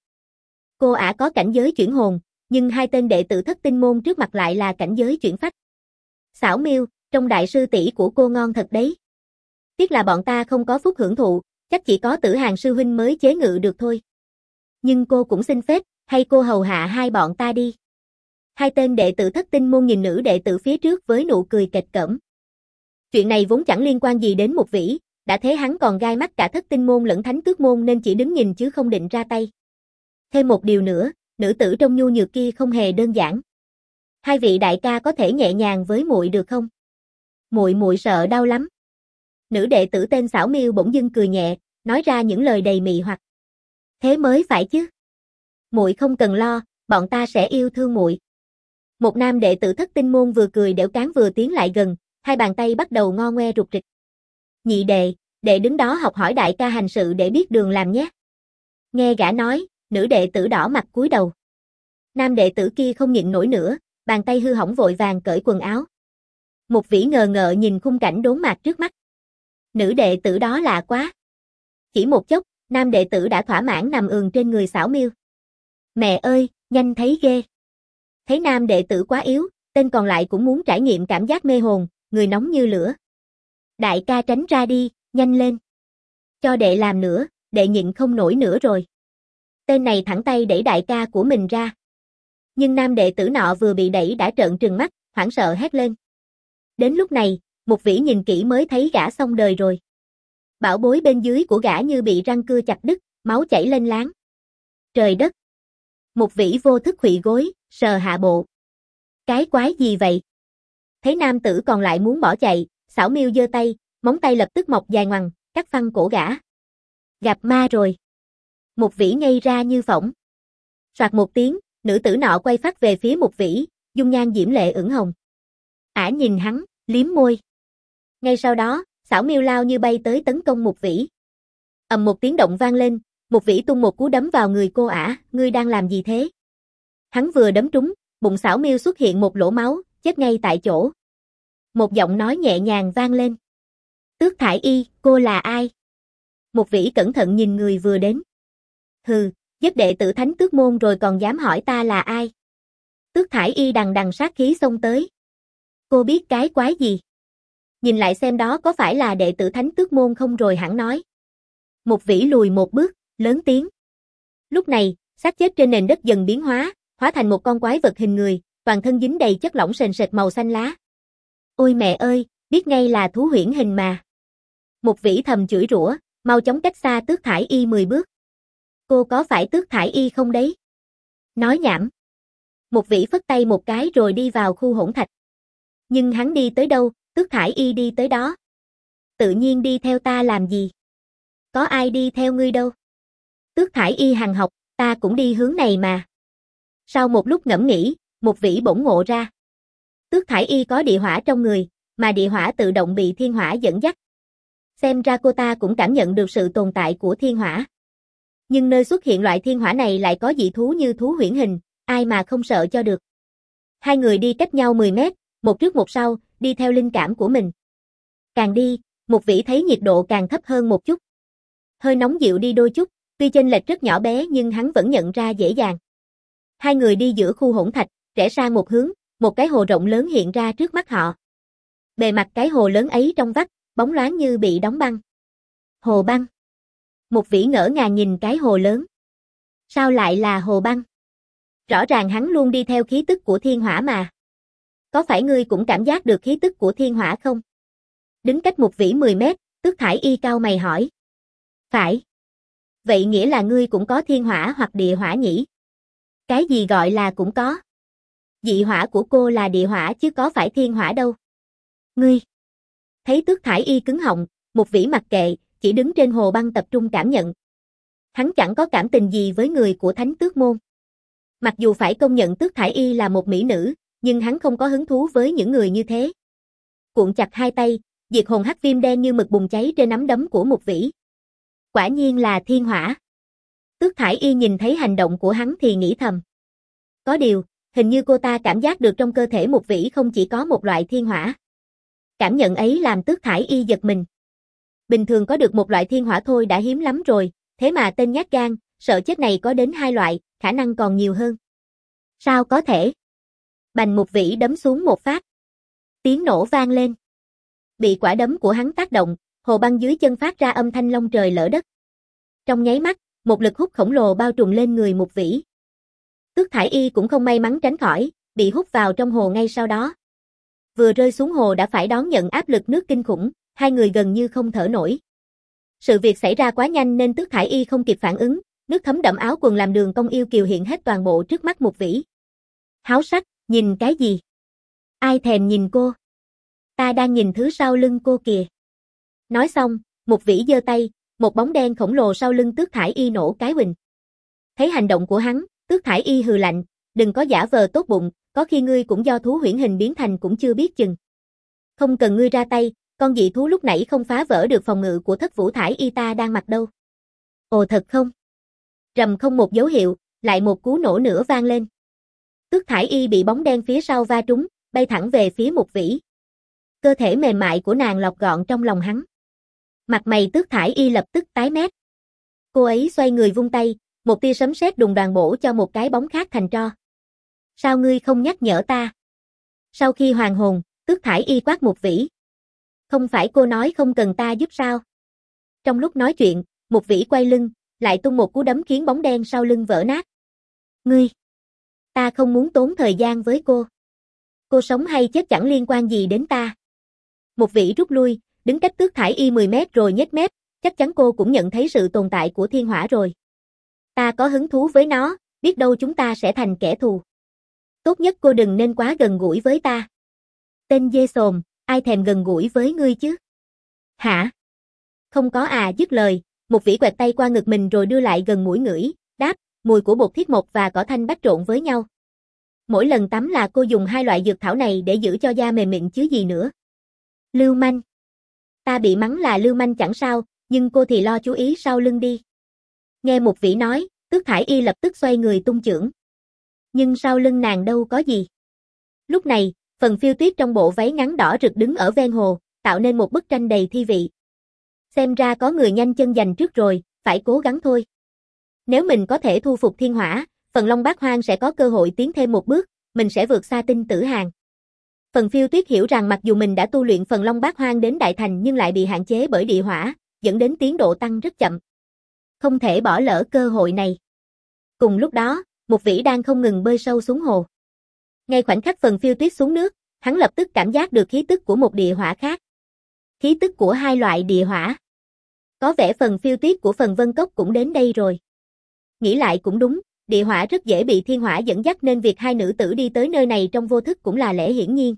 S1: Cô ả có cảnh giới chuyển hồn, nhưng hai tên đệ tử Thất Tinh Môn trước mặt lại là cảnh giới chuyển phách. Xảo Miêu, trong đại sư tỷ của cô ngon thật đấy. Tiếc là bọn ta không có phúc hưởng thụ, chắc chỉ có Tử Hàn sư huynh mới chế ngự được thôi. Nhưng cô cũng xin phép, hay cô hầu hạ hai bọn ta đi. Hai tên đệ tử Thất Tinh Môn nhìn nữ đệ tử phía trước với nụ cười kệch cỡm. Chuyện này vốn chẳng liên quan gì đến Mục Vĩ, đã thế hắn còn gai mắt cả Thất Tinh Môn lẫn Thánh Tước Môn nên chỉ đứng nhìn chứ không định ra tay. Thêm một điều nữa, nữ tử trong nhu nhược kia không hề đơn giản. Hai vị đại ca có thể nhẹ nhàng với muội được không? Muội muội sợ đau lắm. Nữ đệ tử tên Xảo Miêu bỗng dưng cười nhẹ, nói ra những lời đầy mị hoặc. Thế mới phải chứ. Muội không cần lo, bọn ta sẽ yêu thương muội. Một nam đệ tử Thất Tinh Môn vừa cười đẽo cán vừa tiến lại gần, hai bàn tay bắt đầu ngo ngoe rục rịch. Nhị đệ, đệ đứng đó học hỏi đại ca hành sự để biết đường làm nhé. Nghe gã nói, nữ đệ tử đỏ mặt cúi đầu. Nam đệ tử kia không nhịn nổi nữa, bàn tay hư hỏng vội vàng cởi quần áo. Mục Vĩ ngờ ngợ nhìn khung cảnh đốn mạc trước mắt. Nữ đệ tử đó lạ quá. Chỉ một chốc, nam đệ tử đã thỏa mãn nằm ườn trên người Xảo Miêu. Mẹ ơi, nhanh thấy ghê. Thấy nam đệ tử quá yếu, tên còn lại cũng muốn trải nghiệm cảm giác mê hồn, người nóng như lửa. Đại ca tránh ra đi, nhanh lên. Cho đệ làm nữa, đệ nhịn không nổi nữa rồi. Tên này thẳng tay đẩy đại ca của mình ra. Nhưng nam đệ tử nọ vừa bị đẩy đã trợn trừng mắt, hoảng sợ hét lên. Đến lúc này, Mục Vĩ nhìn kỹ mới thấy gã xong đời rồi. Bảo bối bên dưới của gã như bị răng cưa chặt đứt, máu chảy lên láng. Trời đất! Mục Vĩ vô thức khuỵu gối, sờ hạ bộ. Cái quái gì vậy? Thấy nam tử còn lại muốn bỏ chạy, Xảo Miêu giơ tay, móng tay lập tức mọc dài ngoằng, cắt phăng cổ gã. Gặp ma rồi. Mục Vĩ ngây ra như phỏng. Soạt một tiếng, nữ tử nọ quay phát về phía Mục Vĩ, dung nhan diễm lệ ửng hồng. Ả nhìn hắn, liếm môi. Ngay sau đó, Xảo Miêu lao như bay tới tấn công Mục Vĩ. Ầm một tiếng động vang lên, một vĩ tung một cú đấm vào người cô ả, ngươi đang làm gì thế? Hắn vừa đấm trúng, bụng xảo miêu xuất hiện một lỗ máu, chết ngay tại chỗ. Một giọng nói nhẹ nhàng vang lên. Tước Thải Y, cô là ai? Một vĩ cẩn thận nhìn người vừa đến. Hừ, giết đệ tử Thánh Tước môn rồi còn dám hỏi ta là ai? Tước Thải Y đằng đằng sát khí xông tới. Cô biết cái quái gì? Nhìn lại xem đó có phải là đệ tử Thánh Tước môn không rồi hẳn nói. Một vĩ lùi một bước, lớn tiếng. Lúc này, xác chết trên nền đất dần biến hóa, hóa thành một con quái vật hình người, toàn thân dính đầy chất lỏng sền sệt màu xanh lá. Ôi mẹ ơi, biết ngay là thú huyễn hình mà. Một vĩ thầm chửi rủa, mau chóng cách xa Tước Thải Y mười bước. Cô có phải Tước Thải Y không đấy? Nói nhảm. Một vĩ phất tay một cái rồi đi vào khu hỗn thạch. Nhưng hắn đi tới đâu, Tước Thải Y đi tới đó. Tự nhiên đi theo ta làm gì? Có ai đi theo ngươi đâu? Tước Thải Y hằng học, ta cũng đi hướng này mà. Sau một lúc ngẫm nghĩ, một vĩ bỗng ngộ ra. Tước Thải Y có địa hỏa trong người, mà địa hỏa tự động bị thiên hỏa dẫn dắt. Xem ra cô ta cũng cảm nhận được sự tồn tại của thiên hỏa. Nhưng nơi xuất hiện loại thiên hỏa này lại có dị thú như thú huyễn hình, ai mà không sợ cho được. Hai người đi cách nhau mười mét, một trước một sau, đi theo linh cảm của mình. Càng đi, một vĩ thấy nhiệt độ càng thấp hơn một chút. Hơi nóng dịu đi đôi chút, tuy chênh lệch rất nhỏ bé nhưng hắn vẫn nhận ra dễ dàng. Hai người đi giữa khu hỗn thạch, rẽ sang một hướng, một cái hồ rộng lớn hiện ra trước mắt họ. Bề mặt cái hồ lớn ấy trong vắt, bóng loáng như bị đóng băng. Hồ băng. Một vĩ ngỡ ngàng nhìn cái hồ lớn. Sao lại là hồ băng? Rõ ràng hắn luôn đi theo khí tức của thiên hỏa mà. Có phải ngươi cũng cảm giác được khí tức của thiên hỏa không? Đứng cách một vĩ mười mét, Tước Thải Y cau mày hỏi. Phải. Vậy nghĩa là ngươi cũng có thiên hỏa hoặc địa hỏa nhỉ? Cái gì gọi là cũng có? Dị hỏa của cô là địa hỏa chứ có phải thiên hỏa đâu. Ngươi. Thấy Tước Thải Y cứng họng, một vĩ mặc kệ, chỉ đứng trên hồ băng tập trung cảm nhận. Hắn chẳng có cảm tình gì với người của Thánh Tước môn. Mặc dù phải công nhận Tước Thải Y là một mỹ nữ, nhưng hắn không có hứng thú với những người như thế. Cuộn chặt hai tay, diệt hồn hắc viêm đen như mực bùng cháy trên nắm đấm của một vĩ. Quả nhiên là thiên hỏa. Tước Thải Y nhìn thấy hành động của hắn thì nghĩ thầm. Có điều, hình như cô ta cảm giác được trong cơ thể một vĩ không chỉ có một loại thiên hỏa. Cảm nhận ấy làm Tước Thải Y giật mình. Bình thường có được một loại thiên hỏa thôi đã hiếm lắm rồi, thế mà tên nhát gan, sợ chết này có đến hai loại, khả năng còn nhiều hơn. Sao có thể? Bành một vĩ đấm xuống một phát. Tiếng nổ vang lên. Bị quả đấm của hắn tác động, hồ băng dưới chân phát ra âm thanh long trời lở đất. Trong nháy mắt, một lực hút khổng lồ bao trùm lên người một vĩ. Tước Thải Y cũng không may mắn tránh khỏi, bị hút vào trong hồ ngay sau đó. Vừa rơi xuống hồ đã phải đón nhận áp lực nước kinh khủng, hai người gần như không thở nổi. Sự việc xảy ra quá nhanh nên Tước Thải Y không kịp phản ứng, nước thấm đẫm áo quần làm đường cong yêu kiều hiện hết toàn bộ trước mắt một vĩ. Háo sắc, nhìn cái gì? Ai thèm nhìn cô? Ta đang nhìn thứ sau lưng cô kìa. Nói xong, một vĩ giơ tay, một bóng đen khổng lồ sau lưng Tước Thải Y nổ cái huỳnh. Thấy hành động của hắn, Tước Thải Y hừ lạnh, đừng có giả vờ tốt bụng, có khi ngươi cũng do thú huyễn hình biến thành cũng chưa biết chừng. Không cần ngươi ra tay, con dị thú lúc nãy không phá vỡ được phòng ngự của Thất Vũ Thải Y ta đang mặc đâu. Ồ thật không? Rầm không một dấu hiệu, lại một cú nổ nữa vang lên. Tước Thải Y bị bóng đen phía sau va trúng, bay thẳng về phía một vĩ. Cơ thể mềm mại của nàng lọt gọn trong lòng hắn. Mặt mày Tước Thải Y lập tức tái mét. Cô ấy xoay người vung tay, một tia sấm sét đùng đoàn bổ cho một cái bóng khác thành tro. Sao ngươi không nhắc nhở ta? Sau khi hoàn hồn, Tước Thải Y quát một vĩ. Không phải cô nói không cần ta giúp sao? Trong lúc nói chuyện, một vĩ quay lưng, lại tung một cú đấm khiến bóng đen sau lưng vỡ nát. Ngươi! Ta không muốn tốn thời gian với cô. Cô sống hay chết chẳng liên quan gì đến ta. Một vĩ rút lui, đứng cách Tước Thải Y mười mét rồi nhếch mép, chắc chắn cô cũng nhận thấy sự tồn tại của thiên hỏa rồi. Ta có hứng thú với nó, biết đâu chúng ta sẽ thành kẻ thù. Tốt nhất cô đừng nên quá gần gũi với ta. Tên dê sồm, ai thèm gần gũi với ngươi chứ? Hả? Không có à, dứt lời, một vĩ quẹt tay qua ngực mình rồi đưa lại gần mũi ngửi, đáp, mùi của bột thiết mộc và cỏ thanh bách trộn với nhau. Mỗi lần tắm là cô dùng hai loại dược thảo này để giữ cho da mềm mịn chứ gì nữa. Lưu manh. Ta bị mắng là lưu manh chẳng sao, Nhưng cô thì lo chú ý sau lưng đi. Nghe Mục Vĩ nói, Tước Thải Y lập tức xoay người tung chưởng. Nhưng sau lưng nàng đâu có gì. Lúc này, phần phiêu tuyết trong bộ váy ngắn đỏ rực đứng ở ven hồ, tạo nên một bức tranh đầy thi vị. Xem ra có người nhanh chân giành trước rồi, phải cố gắng thôi. Nếu mình có thể thu phục thiên hỏa, phần Long Bát Hoang sẽ có cơ hội tiến thêm một bước, mình sẽ vượt xa Tinh Tử Hàng. Phần phiêu tuyết hiểu rằng mặc dù mình đã tu luyện phần Long Bát Hoang đến đại thành nhưng lại bị hạn chế bởi địa hỏa, dẫn đến tiến độ tăng rất chậm. Không thể bỏ lỡ cơ hội này. Cùng lúc đó, Mục Vĩ đang không ngừng bơi sâu xuống hồ. Ngay khoảnh khắc phần phiêu tuyết xuống nước, hắn lập tức cảm giác được khí tức của một địa hỏa khác. Khí tức của hai loại địa hỏa. Có vẻ phần phiêu tuyết của phần Vân Cốc cũng đến đây rồi. Nghĩ lại cũng đúng, địa hỏa rất dễ bị thiên hỏa dẫn dắt nên việc hai nữ tử đi tới nơi này trong vô thức cũng là lẽ hiển nhiên.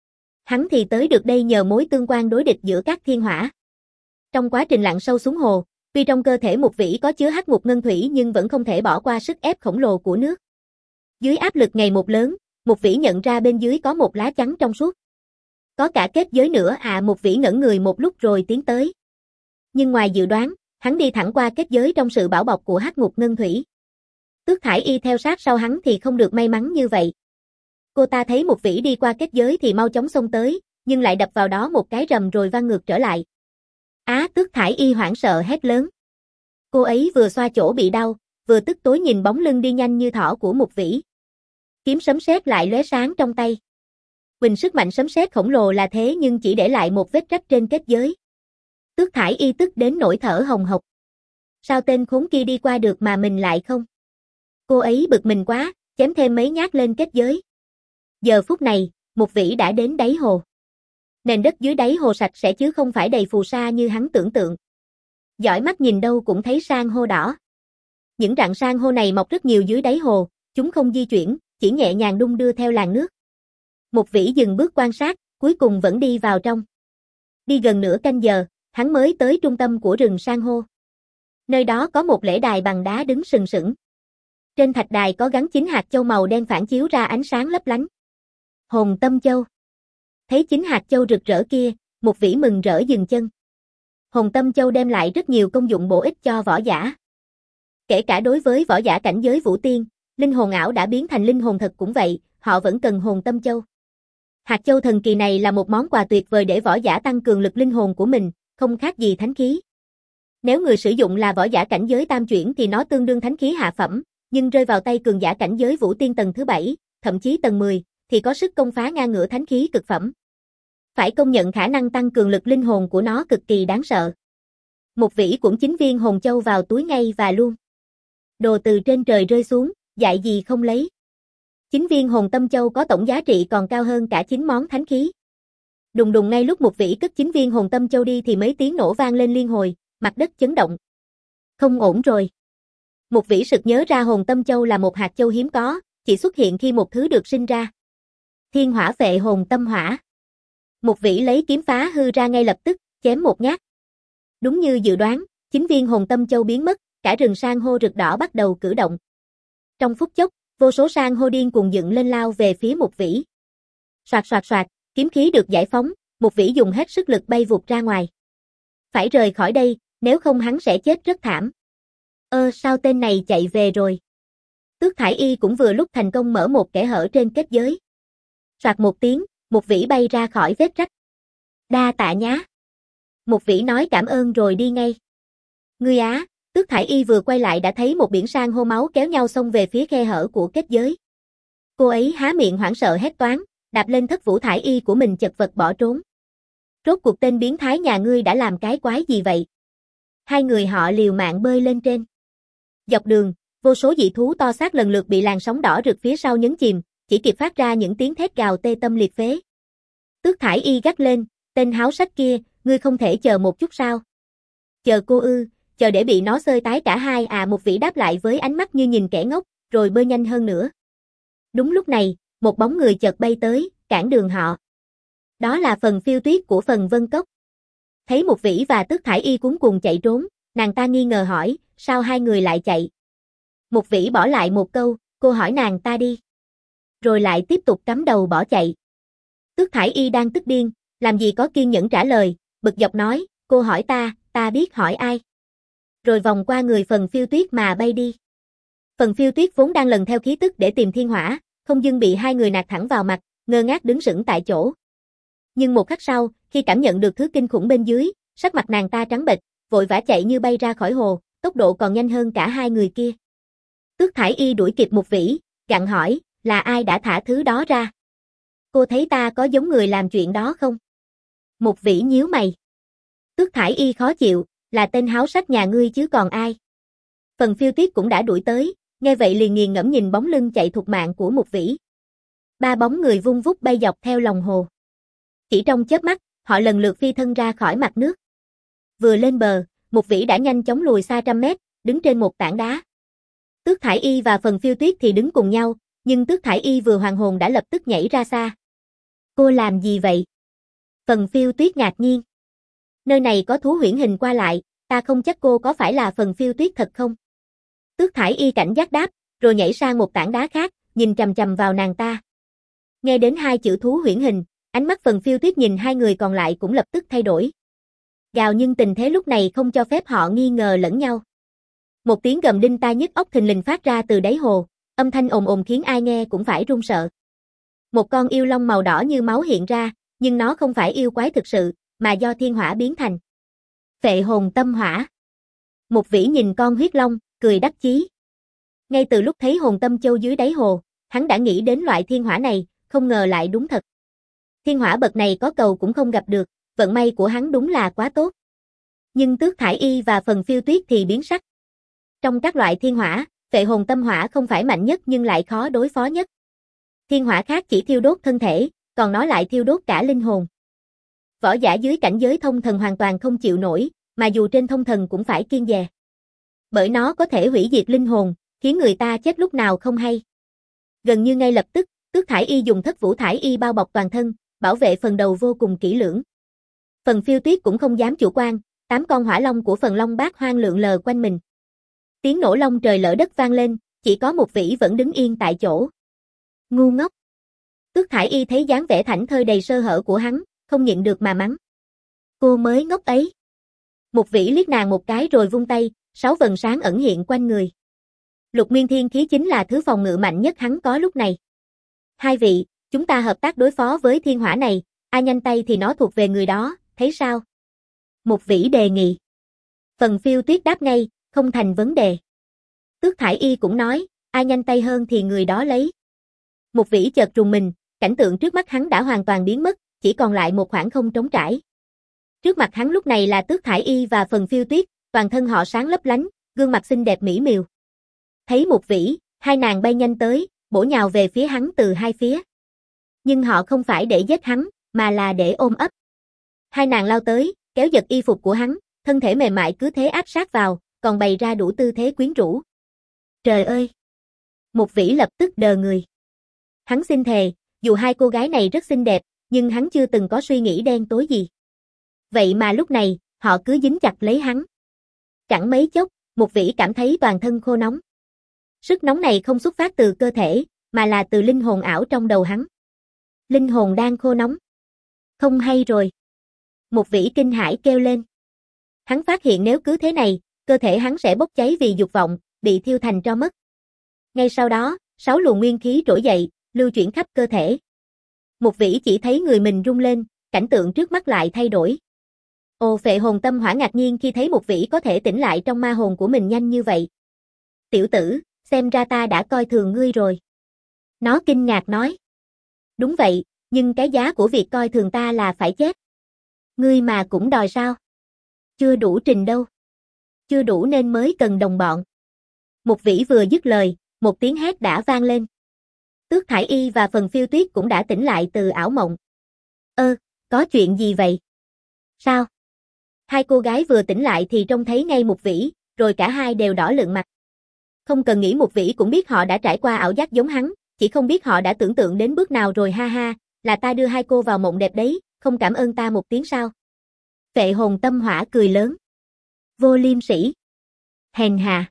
S1: Hắn thì tới được đây nhờ mối tương quan đối địch giữa các thiên hỏa. Trong quá trình lặn sâu xuống hồ, tuy trong cơ thể Mục Vĩ có chứa hắc ngục ngân thủy nhưng vẫn không thể bỏ qua sức ép khổng lồ của nước. Dưới áp lực ngày một lớn, Mục Vĩ nhận ra bên dưới có một lá chắn trong suốt. Có cả kết giới nữa à. Mục Vĩ ngẩn người một lúc rồi tiến tới. Nhưng ngoài dự đoán, hắn đi thẳng qua kết giới trong sự bảo bọc của hắc ngục ngân thủy. Tước Thải Y theo sát sau hắn thì không được may mắn như vậy. Cô ta thấy Mục Vĩ đi qua kết giới thì mau chóng xông tới, nhưng lại đập vào đó một cái rầm rồi văng ngược trở lại. Á, Tước Thải Y hoảng sợ hét lớn. Cô ấy vừa xoa chỗ bị đau, vừa tức tối nhìn bóng lưng đi nhanh như thỏ của Mục Vĩ. Kiếm sấm sét lại lóe sáng trong tay. Huỳnh sức mạnh sấm sét khổng lồ là thế nhưng chỉ để lại một vết rách trên kết giới. Tước Thải Y tức đến nỗi thở hồng hộc. Sao tên khốn kia đi qua được mà mình lại không? Cô ấy bực mình quá, chém thêm mấy nhát lên kết giới. Giờ phút này, Mục Vĩ đã đến đáy hồ. Nền đất dưới đáy hồ sạch sẽ chứ không phải đầy phù sa như hắn tưởng tượng. Dõi mắt nhìn đâu cũng thấy san hô đỏ. Những rặng san hô này mọc rất nhiều dưới đáy hồ, chúng không di chuyển, chỉ nhẹ nhàng đung đưa theo làn nước. Mục Vĩ dừng bước quan sát, cuối cùng vẫn đi vào trong. Đi gần nửa canh giờ, hắn mới tới trung tâm của rừng san hô. Nơi đó có một lễ đài bằng đá đứng sừng sững. Trên thạch đài có gắn chín hạt châu màu đen phản chiếu ra ánh sáng lấp lánh. Hồn Tâm Châu. Thấy chín hạt châu rực rỡ kia, Mục Vĩ mừng rỡ dừng chân. Hồn Tâm Châu đem lại rất nhiều công dụng bổ ích cho võ giả. Kể cả đối với võ giả cảnh giới vũ tiên, linh hồn ảo đã biến thành linh hồn thật cũng vậy, họ vẫn cần Hồn Tâm Châu. Hạt châu thần kỳ này là một món quà tuyệt vời để võ giả tăng cường lực linh hồn của mình, không khác gì thánh khí. Nếu người sử dụng là võ giả cảnh giới tam chuyển thì nó tương đương thánh khí hạ phẩm, nhưng rơi vào tay cường giả cảnh giới vũ tiên tầng thứ bảy, thậm chí tầng mười, thì có sức công phá ngang ngửa thánh khí cực phẩm. Phải công nhận khả năng tăng cường lực linh hồn của nó cực kỳ đáng sợ. Mục Vĩ cũng chín viên hồn châu vào túi ngay và luôn. Đồ từ trên trời rơi xuống, dại gì không lấy. Chín viên hồn tâm châu có tổng giá trị còn cao hơn cả chín món thánh khí. Đùng đùng ngay lúc Mục Vĩ cất chín viên hồn tâm châu đi thì mấy tiếng nổ vang lên liên hồi, mặt đất chấn động. Không ổn rồi. Mục Vĩ sực nhớ ra hồn tâm châu là một hạt châu hiếm có, chỉ xuất hiện khi một thứ được sinh ra. Thiên hỏa phệ hồn tâm hỏa. Mục Vĩ lấy kiếm phá hư ra ngay lập tức, chém một nhát. Đúng như dự đoán, chín viên hồn tâm châu biến mất, cả rừng san hô rực đỏ bắt đầu cử động. Trong phút chốc, vô số san hô điên cuồng dựng lên lao về phía Mục Vĩ. Soạt soạt soạt, kiếm khí được giải phóng, Mục Vĩ dùng hết sức lực bay vụt ra ngoài. Phải rời khỏi đây, nếu không hắn sẽ chết rất thảm. Ơ sao tên này chạy về rồi? Tước Thải Y cũng vừa lúc thành công mở một kẽ hở trên kết giới. Soạt một tiếng, Mục Vĩ bay ra khỏi vết rách. Đa tạ nhá. Mục Vĩ nói cảm ơn rồi đi ngay. Ngươi á, Tước Thải Y vừa quay lại đã thấy một biển san hô máu kéo nhau xông về phía khe hở của kết giới. Cô ấy há miệng hoảng sợ hét toáng, đạp lên thất vũ thải y của mình chật vật bỏ trốn. Rốt cuộc tên biến thái nhà ngươi đã làm cái quái gì vậy? Hai người họ liều mạng bơi lên trên. Dọc đường, vô số dị thú to xác lần lượt bị làn sóng đỏ rực phía sau nhấn chìm, chỉ kịp phát ra những tiếng thét gào tê tâm liệt phế. Tước Thải Y gắt lên, tên háo sách kia, ngươi không thể chờ một chút sao? Chờ cô ư, chờ để bị nó xơi tái cả hai à? Một Vĩ đáp lại với ánh mắt như nhìn kẻ ngốc, rồi bơi nhanh hơn nữa. Đúng lúc này, một bóng người chợt bay tới, cản đường họ. Đó là Phần Phiêu Tuyết của Phần Vân Cốc. Thấy Một Vĩ và Tước Thải Y cuống cuồng chạy trốn, nàng ta nghi ngờ hỏi, sao hai người lại chạy? Một Vĩ bỏ lại một câu, cô hỏi nàng ta đi. Rồi lại tiếp tục cắm đầu bỏ chạy. Tước Thải Y đang tức điên, làm gì có kiên nhẫn trả lời, bực dọc nói, cô hỏi ta, ta biết hỏi ai. Rồi vòng qua người Phần Phiêu Tuyết mà bay đi. Phần Phiêu Tuyết vốn đang lần theo khí tức để tìm thiên hỏa, không dưng bị hai người nạt thẳng vào mặt, ngơ ngác đứng sững tại chỗ. Nhưng một khắc sau, khi cảm nhận được thứ kinh khủng bên dưới, sắc mặt nàng ta trắng bệch, vội vã chạy như bay ra khỏi hồ, tốc độ còn nhanh hơn cả hai người kia. Tước Thải Y đuổi kịp Mục Vĩ, gặng hỏi, là ai đã thả thứ đó ra? Cô thấy ta có giống người làm chuyện đó không? Mục Vĩ nhíu mày. Tước Thải Y khó chịu, là tên háo sắc nhà ngươi chứ còn ai. Phần Phiêu Tuyết cũng đã đuổi tới, nghe vậy liền nghiền ngẫm nhìn bóng lưng chạy thục mạng của Mục Vĩ. Ba bóng người vung vút bay dọc theo lòng hồ. Chỉ trong chớp mắt, họ lần lượt phi thân ra khỏi mặt nước. Vừa lên bờ, Mục Vĩ đã nhanh chóng lùi xa trăm mét, đứng trên một tảng đá. Tước Thải Y và Phần Phiêu Tuyết thì đứng cùng nhau, nhưng Tước Thải Y vừa hoàn hồn đã lập tức nhảy ra xa. Cô làm gì vậy? Phần Phiêu Tuyết ngạc nhiên. Nơi này có thú huyễn hình qua lại, ta không chắc cô có phải là Phần Phiêu Tuyết thật không? Tước Thải Y cảnh giác đáp, rồi nhảy sang một tảng đá khác, nhìn chằm chằm vào nàng ta. Nghe đến hai chữ thú huyễn hình, ánh mắt Phần Phiêu Tuyết nhìn hai người còn lại cũng lập tức thay đổi. Gào, nhưng tình thế lúc này không cho phép họ nghi ngờ lẫn nhau. Một tiếng gầm đinh tai nhức óc thình lình phát ra từ đáy hồ, âm thanh ồn ồn khiến ai nghe cũng phải run sợ. Một con yêu long màu đỏ như máu hiện ra, nhưng nó không phải yêu quái thực sự, mà do thiên hỏa biến thành. Phệ hồn tâm hỏa. Mục Vĩ nhìn con huyết long, cười đắc chí. Ngay từ lúc thấy hồn tâm châu dưới đáy hồ, hắn đã nghĩ đến loại thiên hỏa này, không ngờ lại đúng thật. Thiên hỏa bậc này có cầu cũng không gặp được, vận may của hắn đúng là quá tốt. Nhưng Tước Thải Y và Phần Phiêu Tuyết thì biến sắc. Trong các loại thiên hỏa, phệ hồn tâm hỏa không phải mạnh nhất nhưng lại khó đối phó nhất. Thiên hỏa khác chỉ thiêu đốt thân thể, còn nó lại thiêu đốt cả linh hồn. Võ giả dưới cảnh giới thông thần hoàn toàn không chịu nổi, mà dù trên thông thần cũng phải kiêng dè. Bởi nó có thể hủy diệt linh hồn, khiến người ta chết lúc nào không hay. Gần như ngay lập tức, Tước Thải Y dùng Thất Vũ Thải Y bao bọc toàn thân, bảo vệ phần đầu vô cùng kỹ lưỡng. Phần Phiêu Tuyết cũng không dám chủ quan, tám con hỏa long của Phần Long Bát Hoang lượn lờ quanh mình. Tiếng nổ long trời lở đất vang lên, chỉ có Mục Vĩ vẫn đứng yên tại chỗ. Ngu ngốc. Tước Thải Y thấy dáng vẻ thảnh thơi đầy sơ hở của hắn, không nhịn được mà mắng. Cô mới ngốc ấy. Mục Vĩ liếc nàng một cái rồi vung tay, sáu vầng sáng ẩn hiện quanh người. Lục Nguyên Thiên Khí chính là thứ phòng ngự mạnh nhất hắn có lúc này. Hai vị, chúng ta hợp tác đối phó với thiên hỏa này, ai nhanh tay thì nó thuộc về người đó, thấy sao? Mục Vĩ đề nghị. Phần Phiêu Tuyết đáp ngay, không thành vấn đề. Tước Thải Y cũng nói, ai nhanh tay hơn thì người đó lấy. Mục Vĩ chợt rùng mình, cảnh tượng trước mắt hắn đã hoàn toàn biến mất, chỉ còn lại một khoảng không trống trải. Trước mặt hắn lúc này là Tước Thải Y và Phần Phiêu Tuyết, toàn thân họ sáng lấp lánh, gương mặt xinh đẹp mỹ miều. Thấy Mục Vĩ, hai nàng bay nhanh tới, bổ nhào về phía hắn từ hai phía. Nhưng họ không phải để giết hắn, mà là để ôm ấp. Hai nàng lao tới, kéo giật y phục của hắn, thân thể mềm mại cứ thế áp sát vào, còn bày ra đủ tư thế quyến rũ. Trời ơi! Mục Vĩ lập tức đờ người. Hắn xin thề, dù hai cô gái này rất xinh đẹp, nhưng hắn chưa từng có suy nghĩ đen tối gì. Vậy mà lúc này, họ cứ dính chặt lấy hắn. Chẳng mấy chốc, Mục Vĩ cảm thấy toàn thân khô nóng. Sức nóng này không xuất phát từ cơ thể, mà là từ linh hồn ảo trong đầu hắn. Linh hồn đang khô nóng. Không hay rồi. Mục Vĩ kinh hãi kêu lên. Hắn phát hiện nếu cứ thế này, cơ thể hắn sẽ bốc cháy vì dục vọng, bị thiêu thành tro mất. Ngay sau đó, sáu luồng nguyên khí trỗi dậy, lưu chuyển khắp cơ thể. Mục Vĩ chỉ thấy người mình rung lên, cảnh tượng trước mắt lại thay đổi. Ồ, phệ hồn tâm hỏa ngạc nhiên khi thấy Mục Vĩ có thể tỉnh lại trong ma hồn của mình nhanh như vậy. Tiểu tử, xem ra ta đã coi thường ngươi rồi. Nó kinh ngạc nói. Đúng vậy, nhưng cái giá của việc coi thường ta là phải chết. Ngươi mà cũng đòi sao? Chưa đủ trình đâu. Chưa đủ nên mới cần đồng bọn. Mục Vĩ vừa dứt lời, một tiếng hét đã vang lên. Tước Thải Y và Phần Phiêu Tuyết cũng đã tỉnh lại từ ảo mộng. Ơ, có chuyện gì vậy? Sao? Hai cô gái vừa tỉnh lại thì trông thấy ngay Mục Vĩ, rồi cả hai đều đỏ lựng mặt. Không cần nghĩ Mục Vĩ cũng biết họ đã trải qua ảo giác giống hắn, chỉ không biết họ đã tưởng tượng đến bước nào rồi. Ha ha, là ta đưa hai cô vào mộng đẹp đấy, không cảm ơn ta một tiếng sao? Phệ hồn tâm hỏa cười lớn. Vô liêm sỉ. Hèn hạ.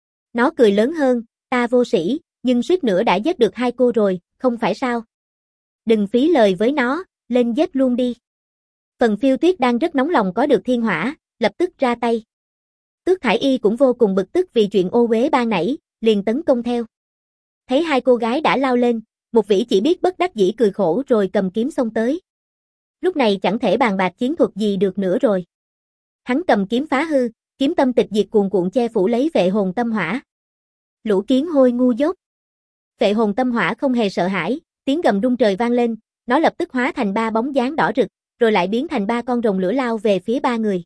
S1: Nó cười lớn hơn, ta vô sĩ, nhưng suýt nữa đã giết được hai cô rồi, không phải sao? Đừng phí lời với nó, lên giết luôn đi. Phần Phiêu Tuyết đang rất nóng lòng có được thiên hỏa, lập tức ra tay. Tước Thải Y cũng vô cùng bực tức vì chuyện ô uế ban nãy, liền tấn công theo. Thấy hai cô gái đã lao lên, Mục Vĩ chỉ biết bất đắc dĩ cười khổ rồi cầm kiếm xông tới. Lúc này chẳng thể bàn bạc chiến thuật gì được nữa rồi. Hắn cầm kiếm phá hư, kiếm tâm tịch diệt cuồn cuộn che phủ lấy Phệ Hồn Tâm Hỏa. Lũ kiến hôi ngu dốt. Phệ Hồn Tâm Hỏa không hề sợ hãi, tiếng gầm rung trời vang lên, nó lập tức hóa thành ba bóng dáng đỏ rực, rồi lại biến thành ba con rồng lửa lao về phía ba người.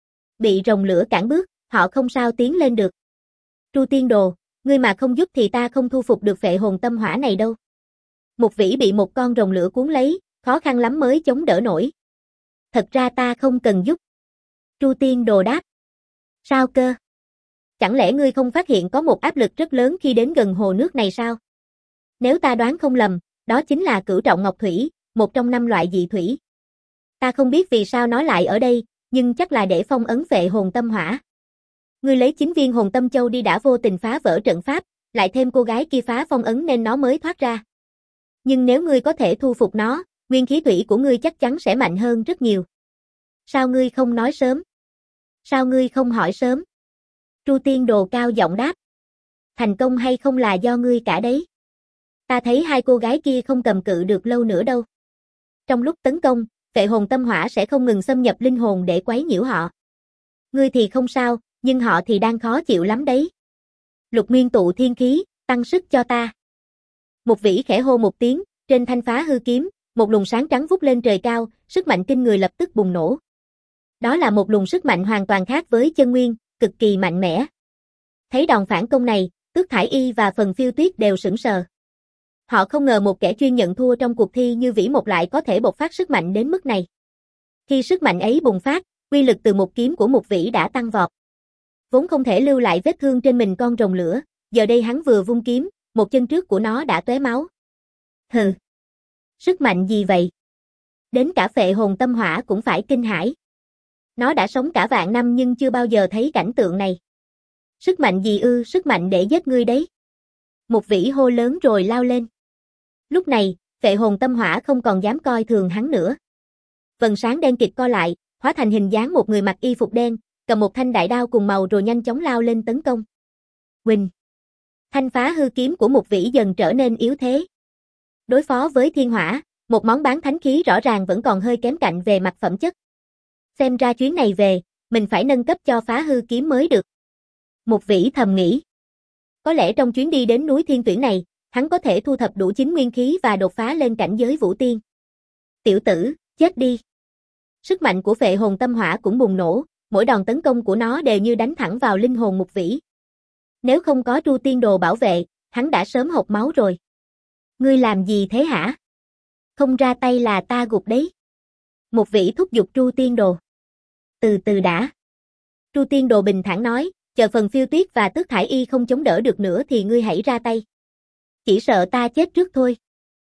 S1: Bị rồng lửa cản bước, họ không sao tiến lên được. Tru Tiên Đồ, ngươi mà không giúp thì ta không thu phục được Phệ Hồn Tâm Hỏa này đâu. Mục Vĩ bị một con rồng lửa cuốn lấy, khó khăn lắm mới chống đỡ nổi. Thật ra ta không cần giúp. Tru Tiên Đồ đáp. Sao cơ? Chẳng lẽ ngươi không phát hiện có một áp lực rất lớn khi đến gần hồ nước này sao? Nếu ta đoán không lầm, đó chính là Cửu Trọng Ngọc Thủy, một trong năm loại dị thủy. Ta không biết vì sao nó lại ở đây, nhưng chắc là để phong ấn Phệ Hồn Tâm Hỏa. Ngươi lấy chín viên Hồn Tâm Châu đi đã vô tình phá vỡ trận pháp, lại thêm cô gái kia phá phong ấn nên nó mới thoát ra. Nhưng nếu ngươi có thể thu phục nó, nguyên khí thủy của ngươi chắc chắn sẽ mạnh hơn rất nhiều. Sao ngươi không nói sớm? Sao ngươi không hỏi sớm? Tru Tiên Đồ cao giọng đáp. Thành công hay không là do ngươi cả đấy. Ta thấy hai cô gái kia không cầm cự được lâu nữa đâu. Trong lúc tấn công, Phệ Hồn Tâm Hỏa sẽ không ngừng xâm nhập linh hồn để quấy nhiễu họ. Ngươi thì không sao, nhưng họ thì đang khó chịu lắm đấy. Lục Nguyên tụ thiên khí, tăng sức cho ta. Mục Vĩ khẽ hô một tiếng, trên thanh phá hư kiếm, một luồng sáng trắng vút lên trời cao, sức mạnh kinh người lập tức bùng nổ. Đó là một luồng sức mạnh hoàn toàn khác với chân nguyên, cực kỳ mạnh mẽ. Thấy đòn phản công này, Tước Thải Y và Phần Phiêu Tuyết đều sững sờ. Họ không ngờ một kẻ chuyên nhận thua trong cuộc thi như Vĩ Mộc lại có thể bộc phát sức mạnh đến mức này. Khi sức mạnh ấy bùng phát, uy lực từ một kiếm của Mục Vĩ đã tăng vọt. Vốn không thể lưu lại vết thương trên mình con rồng lửa, giờ đây hắn vừa vung kiếm, một chân trước của nó đã tóe máu. Hừ. Sức mạnh gì vậy? Đến cả Phệ Hồn Tâm Hỏa cũng phải kinh hãi. Nó đã sống cả vạn năm nhưng chưa bao giờ thấy cảnh tượng này. Sức mạnh gì ư? Sức mạnh để giết ngươi đấy. Mục Vĩ hô lớn rồi lao lên. Lúc này, Phệ Hồn Tâm Hỏa không còn dám coi thường hắn nữa. Vầng sáng đen kịt co lại, hóa thành hình dáng một người mặc y phục đen, cầm một thanh đại đao cùng màu rồi nhanh chóng lao lên tấn công. Huỳnh. Thanh phá hư kiếm của Mục Vĩ dần trở nên yếu thế. Đối phó với thiên hỏa, một món bán thánh khí rõ ràng vẫn còn hơi kém cạnh về mặt phẩm chất. Xem ra chuyến này về, mình phải nâng cấp cho phá hư kiếm mới được. Mục Vĩ thầm nghĩ. Có lẽ trong chuyến đi đến núi Thiên Tuyển này, hắn có thể thu thập đủ chín nguyên khí và đột phá lên cảnh giới vũ tiên. Tiểu tử, chết đi. Sức mạnh của Phệ Hồn Tâm Hỏa cũng bùng nổ, mỗi đòn tấn công của nó đều như đánh thẳng vào linh hồn Mục Vĩ. Nếu không có Tru Tiên Đồ bảo vệ, hắn đã sớm hộc máu rồi. Ngươi làm gì thế hả? Không ra tay là ta gục đấy. Mục Vĩ thúc giục Tru Tiên Đồ. Từ từ đã. Tru Tiên Đồ bình thản nói, chờ Phần Phiêu Tuyết và Tước Thải Y không chống đỡ được nữa thì ngươi hãy ra tay. Chỉ sợ ta chết trước thôi.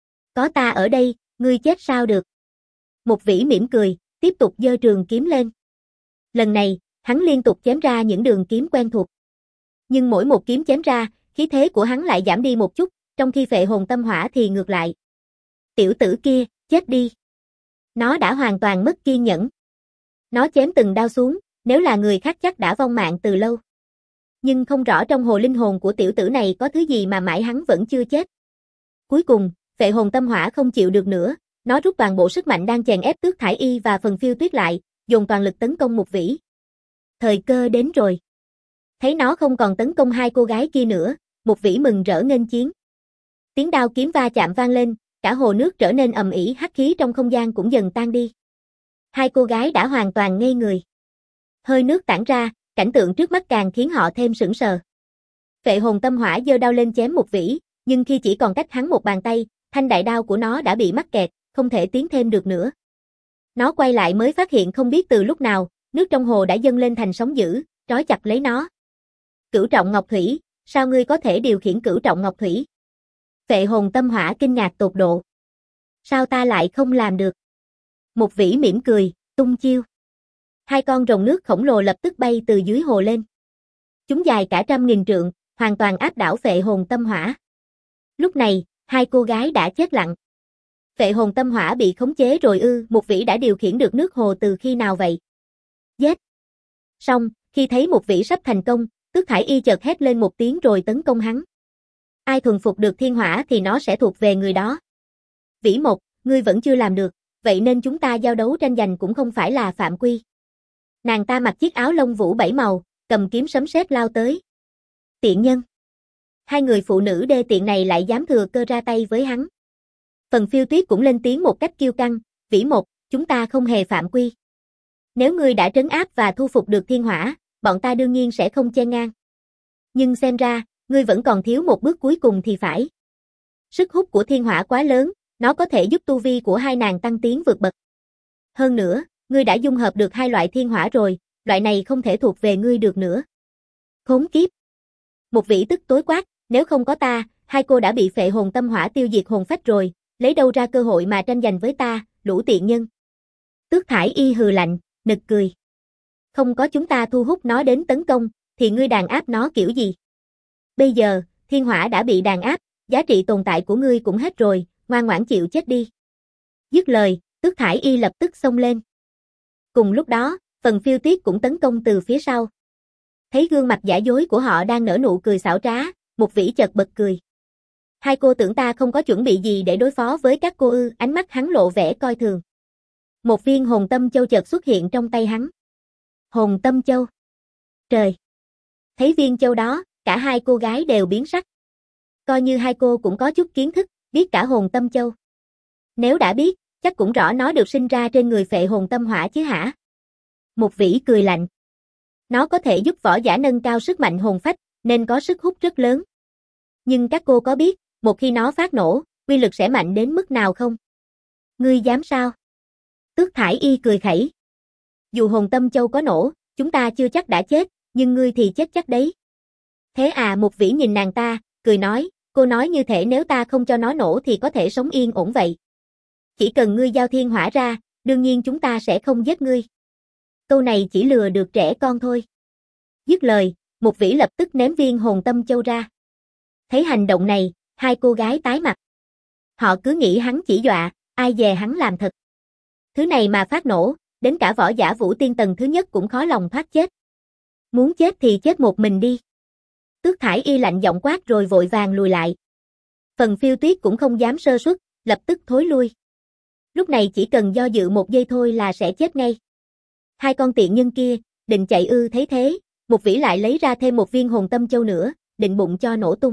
S1: Có ta ở đây, ngươi chết sao được. Mục Vĩ mỉm cười, tiếp tục giơ trường kiếm lên. Lần này, hắn liên tục chém ra những đường kiếm quen thuộc. Nhưng mỗi một kiếm chém ra, khí thế của hắn lại giảm đi một chút, trong khi Phệ Hồn Tâm Hỏa thì ngược lại. Tiểu tử kia, chết đi. Nó đã hoàn toàn mất kiên nhẫn. Nó chém từng đao xuống, nếu là người khác chắc đã vong mạng từ lâu. Nhưng không rõ trong hồ linh hồn của tiểu tử này có thứ gì mà mãi hắn vẫn chưa chết. Cuối cùng, Phệ Hồn Tâm Hỏa không chịu được nữa, nó rút toàn bộ sức mạnh đang chèn ép Tước Thải Y và Phần Phiêu Tuyết lại, dồn toàn lực tấn công Mục Vĩ. Thời cơ đến rồi. Thấy nó không còn tấn công hai cô gái kia nữa, Mục Vĩ mừng rỡ nghênh chiến. Tiếng đao kiếm va chạm vang lên, cả hồ nước trở nên ầm ĩ, hắc khí trong không gian cũng dần tan đi. Hai cô gái đã hoàn toàn ngây người. Hơi nước tản ra, cảnh tượng trước mắt càng khiến họ thêm sững sờ. Phệ Hồn Tâm Hỏa giơ đao lên chém Mục Vĩ, nhưng khi chỉ còn cách hắn một bàn tay, thanh đại đao của nó đã bị mắc kẹt, không thể tiến thêm được nữa. Nó quay lại mới phát hiện không biết từ lúc nào, nước trong hồ đã dâng lên thành sóng dữ, trói chặt lấy nó. Cửu Trọng Ngọc Thủy, sao ngươi có thể điều khiển Cửu Trọng Ngọc Thủy? Phệ Hồn Tâm Hỏa kinh ngạc tột độ. Sao ta lại không làm được? Mục Vĩ mỉm cười, tung chiêu. Hai con rồng nước khổng lồ lập tức bay từ dưới hồ lên. Chúng dài cả trăm nghìn trượng, hoàn toàn áp đảo Phệ Hồn Tâm Hỏa. Lúc này, hai cô gái đã chết lặng. Phệ Hồn Tâm Hỏa bị khống chế rồi ư? Mục Vĩ đã điều khiển được nước hồ từ khi nào vậy? Giết! Xong, khi thấy một vĩ sắp thành công, Tước Thải Y chợt hét lên một tiếng rồi tấn công hắn. Ai thuần phục được thiên hỏa thì nó sẽ thuộc về người đó. Vĩ Mộc, ngươi vẫn chưa làm được, vậy nên chúng ta giao đấu tranh giành cũng không phải là phạm quy. Nàng ta mặc chiếc áo lông vũ bảy màu, cầm kiếm sấm sét lao tới. Tiện nhân. Hai người phụ nữ đê tiện này lại dám thừa cơ ra tay với hắn. Phần Phiêu Tuyết cũng lên tiếng một cách kiêu căng, Vĩ Mộc, chúng ta không hề phạm quy. Nếu ngươi đã trấn áp và thu phục được thiên hỏa, bọn ta đương nhiên sẽ không chen ngang. Nhưng xem ra, ngươi vẫn còn thiếu một bước cuối cùng thì phải. Sức hút của thiên hỏa quá lớn, nó có thể giúp tu vi của hai nàng tăng tiến vượt bậc. Hơn nữa, ngươi đã dung hợp được hai loại thiên hỏa rồi, loại này không thể thuộc về ngươi được nữa. Khốn kiếp. Một vĩ tức tối quát, nếu không có ta, hai cô đã bị phệ hồn tâm hỏa tiêu diệt hồn phách rồi, lấy đâu ra cơ hội mà tranh giành với ta, lũ tiện nhân. Tước Thải Y hừ lạnh, nực cười. Không có chúng ta thu hút nó đến tấn công, thì ngươi đàn áp nó kiểu gì? Bây giờ, thiên hỏa đã bị đàn áp, giá trị tồn tại của ngươi cũng hết rồi, ngoan ngoãn chịu chết đi. Dứt lời, Tước Thải Y lập tức xông lên. Cùng lúc đó, Phần Phiêu Tuyết cũng tấn công từ phía sau. Thấy gương mặt giả dối của họ đang nở nụ cười xảo trá, một vĩ chợt bật cười. Hai cô tưởng ta không có chuẩn bị gì để đối phó với các cô ư? Ánh mắt hắn lộ vẻ coi thường. Một viên hồn tâm châu chợt xuất hiện trong tay hắn. Hồn tâm châu. Trời! Thấy viên châu đó, cả hai cô gái đều biến sắc. Coi như hai cô cũng có chút kiến thức, biết cả hồn tâm châu. Nếu đã biết, chắc cũng rõ nó được sinh ra trên người phệ hồn tâm hỏa chứ hả? Một vĩ cười lạnh. Nó có thể giúp võ giả nâng cao sức mạnh hồn phách, nên có sức hút rất lớn. Nhưng các cô có biết, một khi nó phát nổ, uy lực sẽ mạnh đến mức nào không? Ngươi dám sao? Tước Thải Y cười khẩy. Dù hồn tâm châu có nổ, chúng ta chưa chắc đã chết, nhưng ngươi thì chết chắc đấy. Thế à? Một vĩ nhìn nàng ta, cười nói, cô nói như thể nếu ta không cho nó nổ thì có thể sống yên ổn vậy. Chỉ cần ngươi giao thiên hỏa ra, đương nhiên chúng ta sẽ không giết ngươi. Câu này chỉ lừa được trẻ con thôi. Dứt lời, một vĩ lập tức ném viên hồn tâm châu ra. Thấy hành động này, hai cô gái tái mặt. Họ cứ nghĩ hắn chỉ dọa, ai dè hắn làm thật. Thứ này mà phát nổ, đến cả võ giả vũ tiên tầng thứ nhất cũng khó lòng thoát chết. Muốn chết thì chết một mình đi. Tước Thải Y lạnh giọng quát rồi vội vàng lùi lại. Phần Phiêu Tuyết cũng không dám sơ suất, lập tức thối lui. Lúc này chỉ cần do dự một giây thôi là sẽ chết ngay. Hai con tiện nhân kia, định chạy ư? Thấy thế, một vĩ lại lấy ra thêm một viên hồn tâm châu nữa, định bụng cho nổ tung.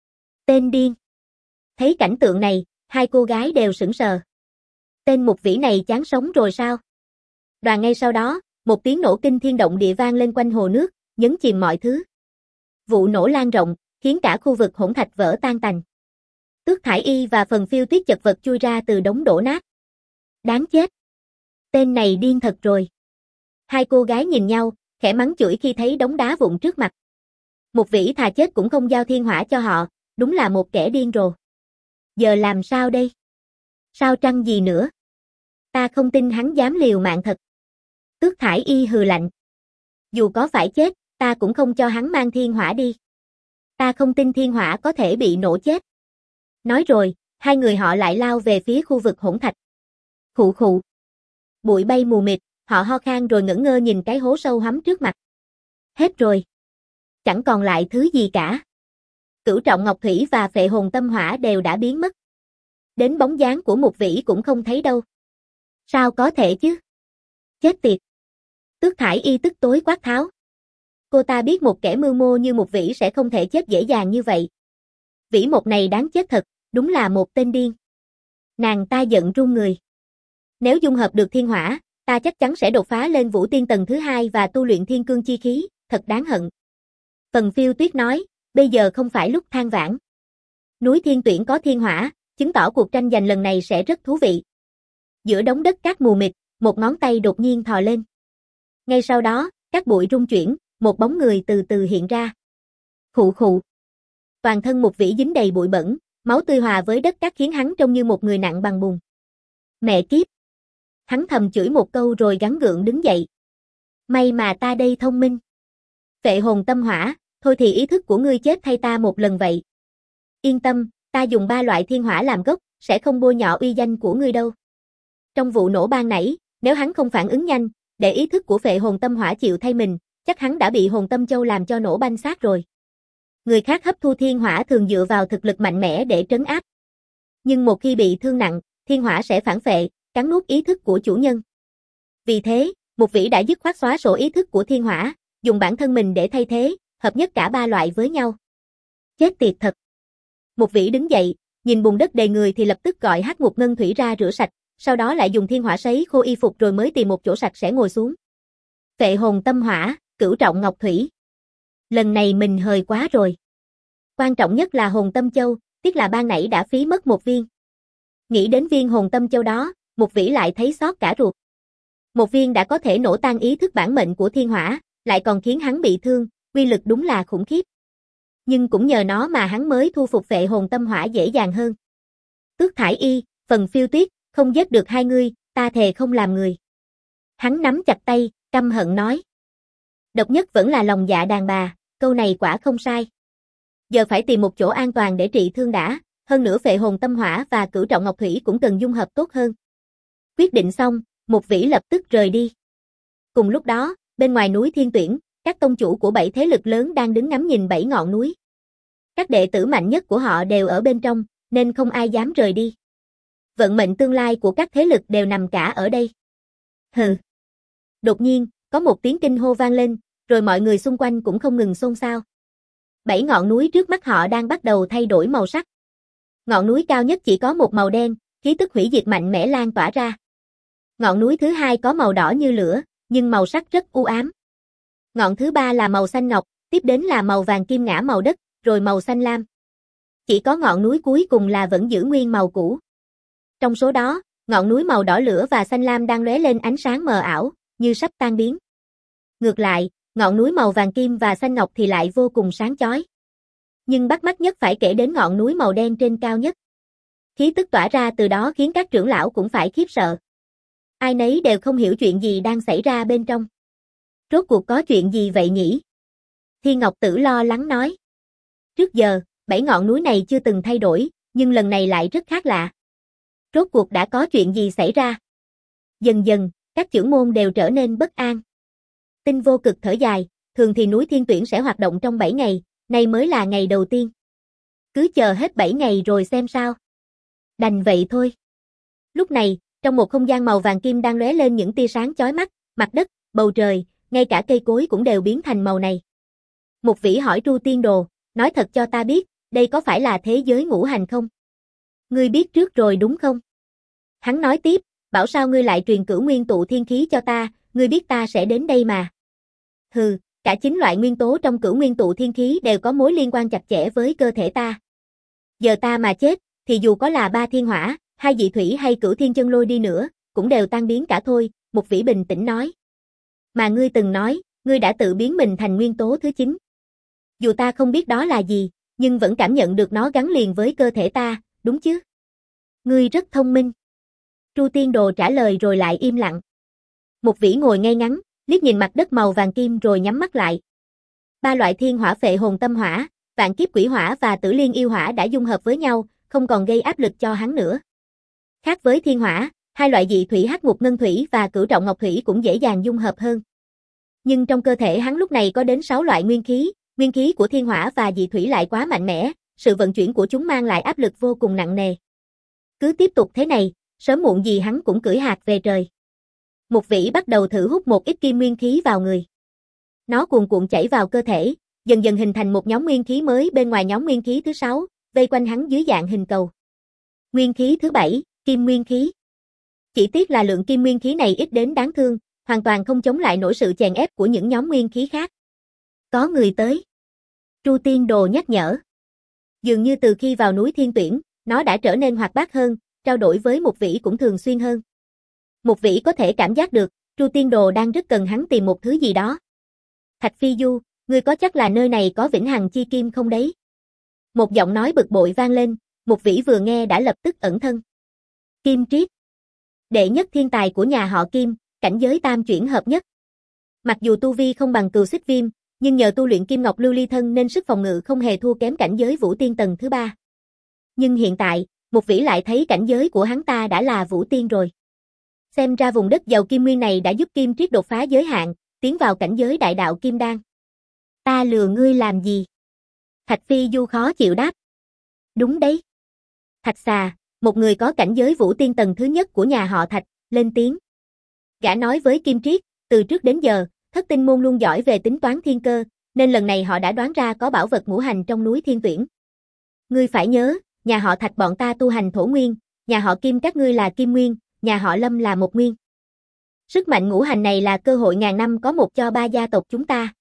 S1: Tên điên. Thấy cảnh tượng này, hai cô gái đều sững sờ. Tên một vĩ này chán sống rồi sao? Đoàn ngay sau đó, một tiếng nổ kinh thiên động địa vang lên quanh hồ nước, nhấn chìm mọi thứ. Vụ nổ lan rộng, khiến cả khu vực hỗn thạch vỡ tan tành. Tước Thải Y và Phần Phiêu Tuyết chật vật chui ra từ đống đổ nát. Đáng chết. Tên này điên thật rồi. Hai cô gái nhìn nhau, khẽ mắng chửi khi thấy đống đá vụn trước mặt. Một vĩ thà chết cũng không giao thiên hỏa cho họ, đúng là một kẻ điên rồ. Giờ làm sao đây? Sao trăng gì nữa? Ta không tin hắn dám liều mạng thật. Tước Thải Y hừ lạnh. Dù có phải chết, ta cũng không cho hắn mang thiên hỏa đi. Ta không tin thiên hỏa có thể bị nổ chết. Nói rồi, hai người họ lại lao về phía khu vực hỗn thạch. Khụ khụ. Bụi bay mù mịt, họ ho khan rồi ngẩn ngơ nhìn cái hố sâu hắm trước mặt. Hết rồi. Chẳng còn lại thứ gì cả. Cửu trọng ngọc thủy và phệ hồn tâm hỏa đều đã biến mất. Đến bóng dáng của một vĩ cũng không thấy đâu. Sao có thể chứ? Chết tiệt. Tước Thải Y tức tối quát tháo. Cô ta biết một kẻ mưu mô như một vĩ sẽ không thể chết dễ dàng như vậy. Vĩ Mộc này đáng chết thật, đúng là một tên điên. Nàng ta giận run người. Nếu dung hợp được thiên hỏa, ta chắc chắn sẽ đột phá lên vũ tiên tầng thứ hai và tu luyện thiên cương chi khí, thật đáng hận. Phần Phiêu Tuyết nói, bây giờ không phải lúc than vãn. Núi Thiên Tuyển có thiên hỏa, chứng tỏ cuộc tranh giành lần này sẽ rất thú vị. Giữa đống đất cát mù mịt, một ngón tay đột nhiên thò lên. Ngay sau đó, các bụi rung chuyển, một bóng người từ từ hiện ra. Khụ khụ. Toàn thân một vĩ dính đầy bụi bẩn, máu tươi hòa với đất cát khiến hắn trông như một người nặng bằng bùn. Mẹ kiếp. Hắn thầm chửi một câu rồi gắng gượng đứng dậy. May mà ta đây thông minh. Phệ hồn tâm hỏa, thôi thì ý thức của ngươi chết thay ta một lần vậy. Yên tâm, ta dùng ba loại thiên hỏa làm gốc, sẽ không bôi nhọ uy danh của ngươi đâu. Trong vụ nổ ban nãy, nếu hắn không phản ứng nhanh, để ý thức của phệ hồn tâm hỏa chịu thay mình, chắc hắn đã bị hồn tâm châu làm cho nổ banh xác rồi. Người khác hấp thu thiên hỏa thường dựa vào thực lực mạnh mẽ để trấn áp. Nhưng một khi bị thương nặng, thiên hỏa sẽ phản phệ, cắn nuốt ý thức của chủ nhân. Vì thế, Mục Vĩ đã dứt khoát xóa sổ ý thức của thiên hỏa, dùng bản thân mình để thay thế, hợp nhất cả ba loại với nhau. Chết tiệt thật. Mục Vĩ đứng dậy, nhìn bùn đất đầy người thì lập tức gọi Hắc Ngục Ngân Thủy ra rửa sạch, sau đó lại dùng thiên hỏa sấy khô y phục rồi mới tìm một chỗ sạch sẽ ngồi xuống. Phệ hồn tâm hỏa, cửu trọng ngọc thủy. Lần này mình hời quá rồi. Quan trọng nhất là hồn tâm châu, tiếc là ban nãy đã phí mất một viên. Nghĩ đến viên hồn tâm châu đó, Mục Vĩ lại thấy xót cả ruột. Một viên đã có thể nổ tan ý thức bản mệnh của thiên hỏa, lại còn khiến hắn bị thương, uy lực đúng là khủng khiếp. Nhưng cũng nhờ nó mà hắn mới thu phục phệ hồn tâm hỏa dễ dàng hơn. Tước Thải Y, Phần Phiêu Tuyết, không giết được hai ngươi, ta thề không làm người. Hắn nắm chặt tay, căm hận nói. Độc nhất vẫn là lòng dạ đàn bà, câu này quả không sai. Giờ phải tìm một chỗ an toàn để trị thương đã, hơn nữa phệ hồn tâm hỏa và cửu trọng ngọc thủy cũng cần dung hợp tốt hơn. Quyết định xong, Mục Vĩ lập tức rời đi. Cùng lúc đó, bên ngoài núi Thiên Tuyển, các tông chủ của bảy thế lực lớn đang đứng ngắm nhìn bảy ngọn núi. Các đệ tử mạnh nhất của họ đều ở bên trong, nên không ai dám rời đi. Vận mệnh tương lai của các thế lực đều nằm cả ở đây. Hừ. Đột nhiên, có một tiếng kinh hô vang lên, rồi mọi người xung quanh cũng không ngừng xôn xao. Bảy ngọn núi trước mắt họ đang bắt đầu thay đổi màu sắc. Ngọn núi cao nhất chỉ có một màu đen, khí tức hủy diệt mạnh mẽ lan tỏa ra. Ngọn núi thứ hai có màu đỏ như lửa, nhưng màu sắc rất u ám. Ngọn thứ ba là màu xanh ngọc, tiếp đến là màu vàng kim ngã màu đất, rồi màu xanh lam. Chỉ có ngọn núi cuối cùng là vẫn giữ nguyên màu cũ. Trong số đó, ngọn núi màu đỏ lửa và xanh lam đang lóe lên ánh sáng mờ ảo, như sắp tan biến. Ngược lại, ngọn núi màu vàng kim và xanh ngọc thì lại vô cùng sáng chói. Nhưng bắt mắt nhất phải kể đến ngọn núi màu đen trên cao nhất. Khí tức tỏa ra từ đó khiến các trưởng lão cũng phải khiếp sợ. Ai nấy đều không hiểu chuyện gì đang xảy ra bên trong. Rốt cuộc có chuyện gì vậy nhỉ? Thiên Ngọc Tử lo lắng nói. Trước giờ, bảy ngọn núi này chưa từng thay đổi, nhưng lần này lại rất khác lạ. Rốt cuộc đã có chuyện gì xảy ra? Dần dần, các trưởng môn đều trở nên bất an. Tinh Vô Cực thở dài, thường thì núi Thiên Tuyển sẽ hoạt động trong bảy ngày, nay mới là ngày đầu tiên. Cứ chờ hết bảy ngày rồi xem sao. Đành vậy thôi. Lúc này, trong một không gian màu vàng kim đang lóe lên những tia sáng chói mắt, mặt đất, bầu trời, ngay cả cây cối cũng đều biến thành màu này. Mục Vĩ hỏi Tru Tiên Đồ, nói thật cho ta biết, đây có phải là thế giới ngũ hành không? Ngươi biết trước rồi đúng không? Hắn nói tiếp, bảo sao ngươi lại truyền cửu nguyên tụ thiên khí cho ta, ngươi biết ta sẽ đến đây mà. Hừ, cả chín loại nguyên tố trong cửu nguyên tụ thiên khí đều có mối liên quan chặt chẽ với cơ thể ta. Giờ ta mà chết, thì dù có là ba thiên hỏa, hai dị thủy hay cửu thiên chân lôi đi nữa, cũng đều tan biến cả thôi, Mục Vĩ bình tĩnh nói. Mà ngươi từng nói, ngươi đã tự biến mình thành nguyên tố thứ chín. Dù ta không biết đó là gì, nhưng vẫn cảm nhận được nó gắn liền với cơ thể ta, đúng chứ? Ngươi rất thông minh. Tru Tiên Đồ trả lời rồi lại im lặng. Mục Vĩ ngồi ngay ngắn, liếc nhìn mặt đất màu vàng kim rồi nhắm mắt lại. Ba loại thiên hỏa phệ hồn tâm hỏa, vạn kiếp quỷ hỏa và tử liên yêu hỏa đã dung hợp với nhau, không còn gây áp lực cho hắn nữa. Khác với thiên hỏa, hai loại dị thủy hắc ngục ngân thủy và cửu trọng ngọc thủy cũng dễ dàng dung hợp hơn. Nhưng trong cơ thể hắn lúc này có đến sáu loại nguyên khí, nguyên khí của thiên hỏa và dị thủy lại quá mạnh mẽ, sự vận chuyển của chúng mang lại áp lực vô cùng nặng nề. Cứ tiếp tục thế này, sớm muộn gì hắn cũng cưỡi hạc về trời. Mục Vĩ bắt đầu thử hút một ít kim nguyên khí vào người. Nó cuồn cuộn chảy vào cơ thể, dần dần hình thành một nhóm nguyên khí mới bên ngoài nhóm nguyên khí thứ sáu, vây quanh hắn dưới dạng hình cầu. Nguyên khí thứ bảy, kim nguyên khí. Chỉ tiếc là lượng kim nguyên khí này ít đến đáng thương, hoàn toàn không chống lại nổi sự chèn ép của những nhóm nguyên khí khác. Có người tới. Tru Tiên Đồ nhắc nhở. Dường như từ khi vào núi Thiên Tuyển, nó đã trở nên hoạt bát hơn, trao đổi với Mục Vĩ cũng thường xuyên hơn. Mục Vĩ có thể cảm giác được, Tru Tiên Đồ đang rất cần hắn tìm một thứ gì đó. Thạch Phi Du, ngươi có chắc là nơi này có vĩnh hằng chi kim không đấy? Một giọng nói bực bội vang lên, Mục Vĩ vừa nghe đã lập tức ẩn thân. Kim Triết. Đệ nhất thiên tài của nhà họ Kim, cảnh giới tam chuyển hợp nhất. Mặc dù tu vi không bằng Cừu Xích Viêm, nhưng nhờ tu luyện Kim Ngọc Lưu Ly Thân nên sức phòng ngự không hề thua kém cảnh giới Vũ Tiên tầng thứ ba. Nhưng hiện tại, Mục Vĩ lại thấy cảnh giới của hắn ta đã là Vũ Tiên rồi. Xem ra vùng đất giàu kim nguyên này đã giúp Kim Triết đột phá giới hạn, tiến vào cảnh giới đại đạo kim đan. Ta lừa ngươi làm gì? Thạch Phi Du khó chịu đáp. Đúng đấy. Thạch Xà, một người có cảnh giới vũ tiên tầng thứ nhất của nhà họ Thạch, lên tiếng. Gã nói với Kim Triết, từ trước đến giờ, Thất Tinh môn luôn giỏi về tính toán thiên cơ, nên lần này họ đã đoán ra có bảo vật ngũ hành trong núi Thiên Tuyển. Ngươi phải nhớ, nhà họ Thạch bọn ta tu hành thổ nguyên, nhà họ Kim các ngươi là kim nguyên, nhà họ Lâm là một nguyên. Sức mạnh ngũ hành này là cơ hội ngàn năm có một cho ba gia tộc chúng ta.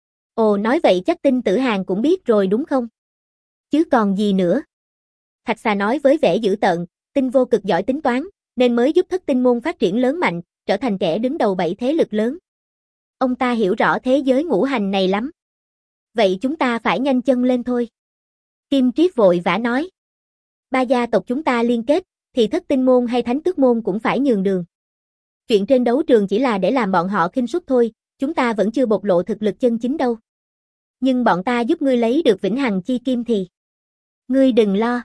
S1: Ồ, nói vậy chắc Tinh Tử Hàn cũng biết rồi đúng không? Chứ còn gì nữa. Thạch Xà nói với vẻ dữ tợn, Tinh vô cực giỏi tính toán, nên mới giúp Thất Tinh môn phát triển lớn mạnh, trở thành kẻ đứng đầu bảy thế lực lớn. Ông ta hiểu rõ thế giới ngũ hành này lắm. Vậy chúng ta phải nhanh chân lên thôi. Kim Triết vội vã nói. Ba gia tộc chúng ta liên kết, thì Thất Tinh môn hay Thánh Tước môn cũng phải nhường đường. Chuyện trên đấu trường chỉ là để làm bọn họ khinh suất thôi, chúng ta vẫn chưa bộc lộ thực lực chân chính đâu. Nhưng bọn ta giúp ngươi lấy được vĩnh hằng chi kim thì... Ngươi đừng lo.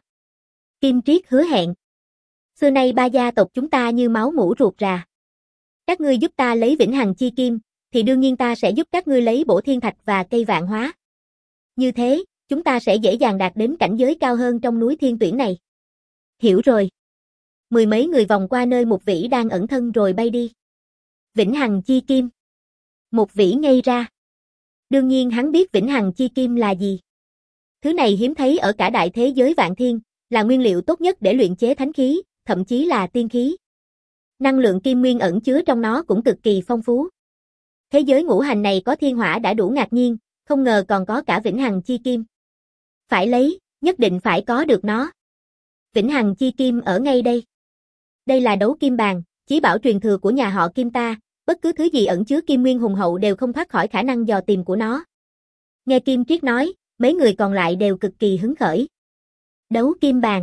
S1: Kim Triết hứa hẹn. Xưa nay ba gia tộc chúng ta như máu mủ ruột rà. Các ngươi giúp ta lấy vĩnh hằng chi kim, thì đương nhiên ta sẽ giúp các ngươi lấy bổ thiên thạch và cây vạn hóa. Như thế, chúng ta sẽ dễ dàng đạt đến cảnh giới cao hơn trong núi Thiên Tuyển này. Hiểu rồi. Mười mấy người vòng qua nơi Mục Vĩ đang ẩn thân rồi bay đi. Vĩnh hằng chi kim. Mục Vĩ ngây ra. Đương nhiên hắn biết vĩnh hằng chi kim là gì. Thứ này hiếm thấy ở cả đại thế giới vạn thiên, là nguyên liệu tốt nhất để luyện chế thánh khí, thậm chí là tiên khí. Năng lượng kim nguyên ẩn chứa trong nó cũng cực kỳ phong phú. Thế giới ngũ hành này có thiên hỏa đã đủ ngạc nhiên, không ngờ còn có cả vĩnh hằng chi kim. Phải lấy, nhất định phải có được nó. Vĩnh hằng chi kim ở ngay đây. Đây là đấu kim bàn, chí bảo truyền thừa của nhà họ Kim ta, bất cứ thứ gì ẩn chứa kim nguyên hùng hậu đều không thoát khỏi khả năng dò tìm của nó. Nghe Kim Triết nói, mấy người còn lại đều cực kỳ hứng khởi. Đấu kim bàn.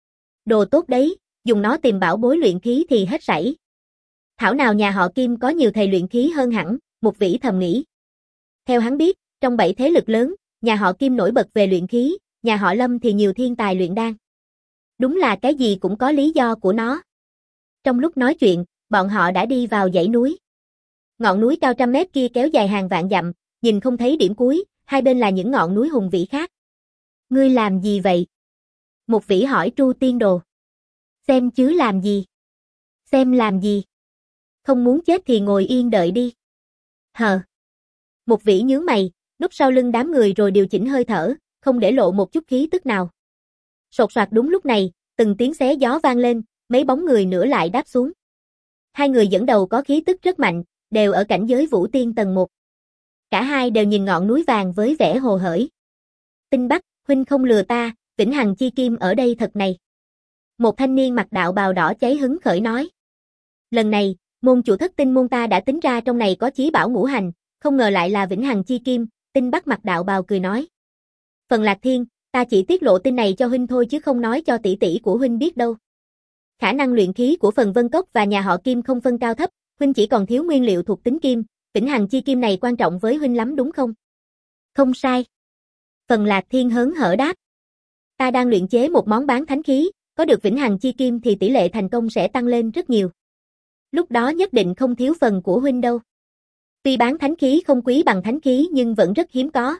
S1: Đồ tốt đấy, dùng nó tìm bảo bối luyện khí thì hết sảy. Thảo nào nhà họ Kim có nhiều thầy luyện khí hơn hẳn, Mục Vĩ thầm nghĩ. Theo hắn biết, trong bảy thế lực lớn, nhà họ Kim nổi bật về luyện khí, nhà họ Lâm thì nhiều thiên tài luyện đan. Đúng là cái gì cũng có lý do của nó. Trong lúc nói chuyện, bọn họ đã đi vào dãy núi. Ngọn núi cao trăm mét kia kéo dài hàng vạn dặm, nhìn không thấy điểm cuối, hai bên là những ngọn núi hùng vĩ khác. Ngươi làm gì vậy? Mục Vĩ hỏi Tru Tiên Đồ. Xem chứ làm gì? Xem làm gì? Không muốn chết thì ngồi yên đợi đi. Hờ. Mục Vĩ nhướng mày, núp sau lưng đám người rồi điều chỉnh hơi thở, không để lộ một chút khí tức nào. Sột soạt đúng lúc này, từng tiếng xé gió vang lên, mấy bóng người nữa lại đáp xuống. Hai người dẫn đầu có khí tức rất mạnh, đều ở cảnh giới vũ tiên tầng một. Cả hai đều nhìn ngọn núi vàng với vẻ hồ hởi. Tinh Bắc, huynh không lừa ta, vĩnh hằng chi kim ở đây thật này. Một thanh niên mặc đạo bào đỏ cháy hứng khởi nói. Lần này, môn chủ Thất Tinh môn ta đã tính ra trong này có chí bảo ngũ hành, không ngờ lại là vĩnh hằng chi kim. Tinh Bắc mặc đạo bào cười nói. Phần Lạc Thiên, ta chỉ tiết lộ tin này cho huynh thôi chứ không nói cho tỷ tỷ của huynh biết đâu. Khả năng luyện khí của Phần Vân Cốc và nhà họ Kim không phân cao thấp, huynh chỉ còn thiếu nguyên liệu thuộc tính kim, vĩnh hằng chi kim này quan trọng với huynh lắm đúng không? Không sai. Phần Lạc Thiên hớn hở đáp. Ta đang luyện chế một món bán thánh khí, có được vĩnh hằng chi kim thì tỷ lệ thành công sẽ tăng lên rất nhiều. Lúc đó nhất định không thiếu phần của huynh đâu. Tuy bán thánh khí không quý bằng thánh khí nhưng vẫn rất hiếm có.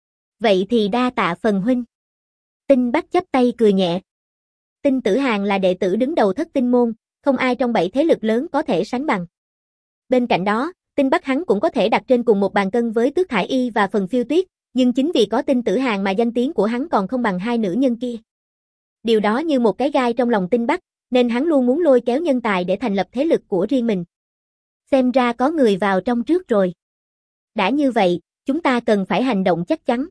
S1: Vậy thì đa tạ phần huynh. Tinh Bắc chắp tay cười nhẹ. Tinh Tử Hàn là đệ tử đứng đầu Thất Tinh môn, không ai trong bảy thế lực lớn có thể sánh bằng. Bên cạnh đó, Tinh Bắc hắn cũng có thể đặt trên cùng một bàn cân với Tước Thải Y và Phần Phiêu Tuyết, nhưng chính vì có Tinh Tử Hàn mà danh tiếng của hắn còn không bằng hai nữ nhân kia. Điều đó như một cái gai trong lòng Tinh Bắc, nên hắn luôn muốn lôi kéo nhân tài để thành lập thế lực của riêng mình. Xem ra có người vào trong trước rồi. Đã như vậy, chúng ta cần phải hành động chắc chắn.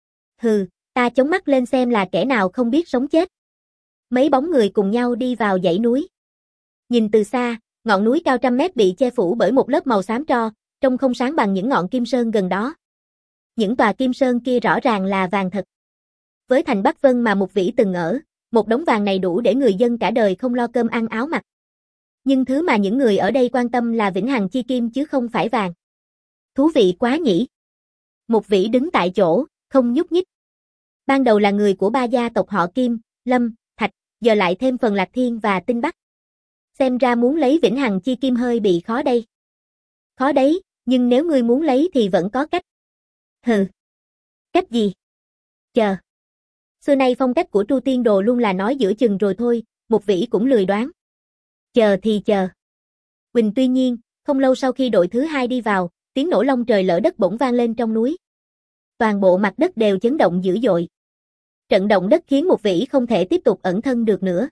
S1: Hừ, ta chống mắt lên xem là kẻ nào không biết sống chết. Mấy bóng người cùng nhau đi vào dãy núi. Nhìn từ xa, ngọn núi cao trăm mét bị che phủ bởi một lớp màu xám tro, trông không sáng bằng những ngọn kim sơn gần đó. Những tòa kim sơn kia rõ ràng là vàng thật. Với thành Bắc Vân mà Mục Vĩ từng ở, một đống vàng này đủ để người dân cả đời không lo cơm ăn áo mặc. Nhưng thứ mà những người ở đây quan tâm là vĩnh hằng chi kim chứ không phải vàng. Thú vị quá nhỉ. Mục Vĩ đứng tại chỗ, không nhúc nhích. Ban đầu là người của ba gia tộc họ Kim, Lâm, Thạch, giờ lại thêm Phần Lạc Thiên và Tinh Bắc. Xem ra muốn lấy vĩnh hằng chi kim hơi bị khó đây. Khó đấy, Nhưng nếu ngươi muốn lấy thì vẫn có cách. Hừ. Cách gì? Chờ. Xưa nay phong cách của Tru Tiên Đồ luôn là nói giữa chừng rồi thôi, Mục Vĩ cũng lười đoán. Chờ thì chờ. Quỳnh tuy nhiên, không lâu sau khi đội thứ hai đi vào, tiếng nổ long trời lở đất bỗng vang lên trong núi. Toàn bộ mặt đất đều chấn động dữ dội. Trận động đất khiến Mục Vĩ không thể tiếp tục ẩn thân được nữa.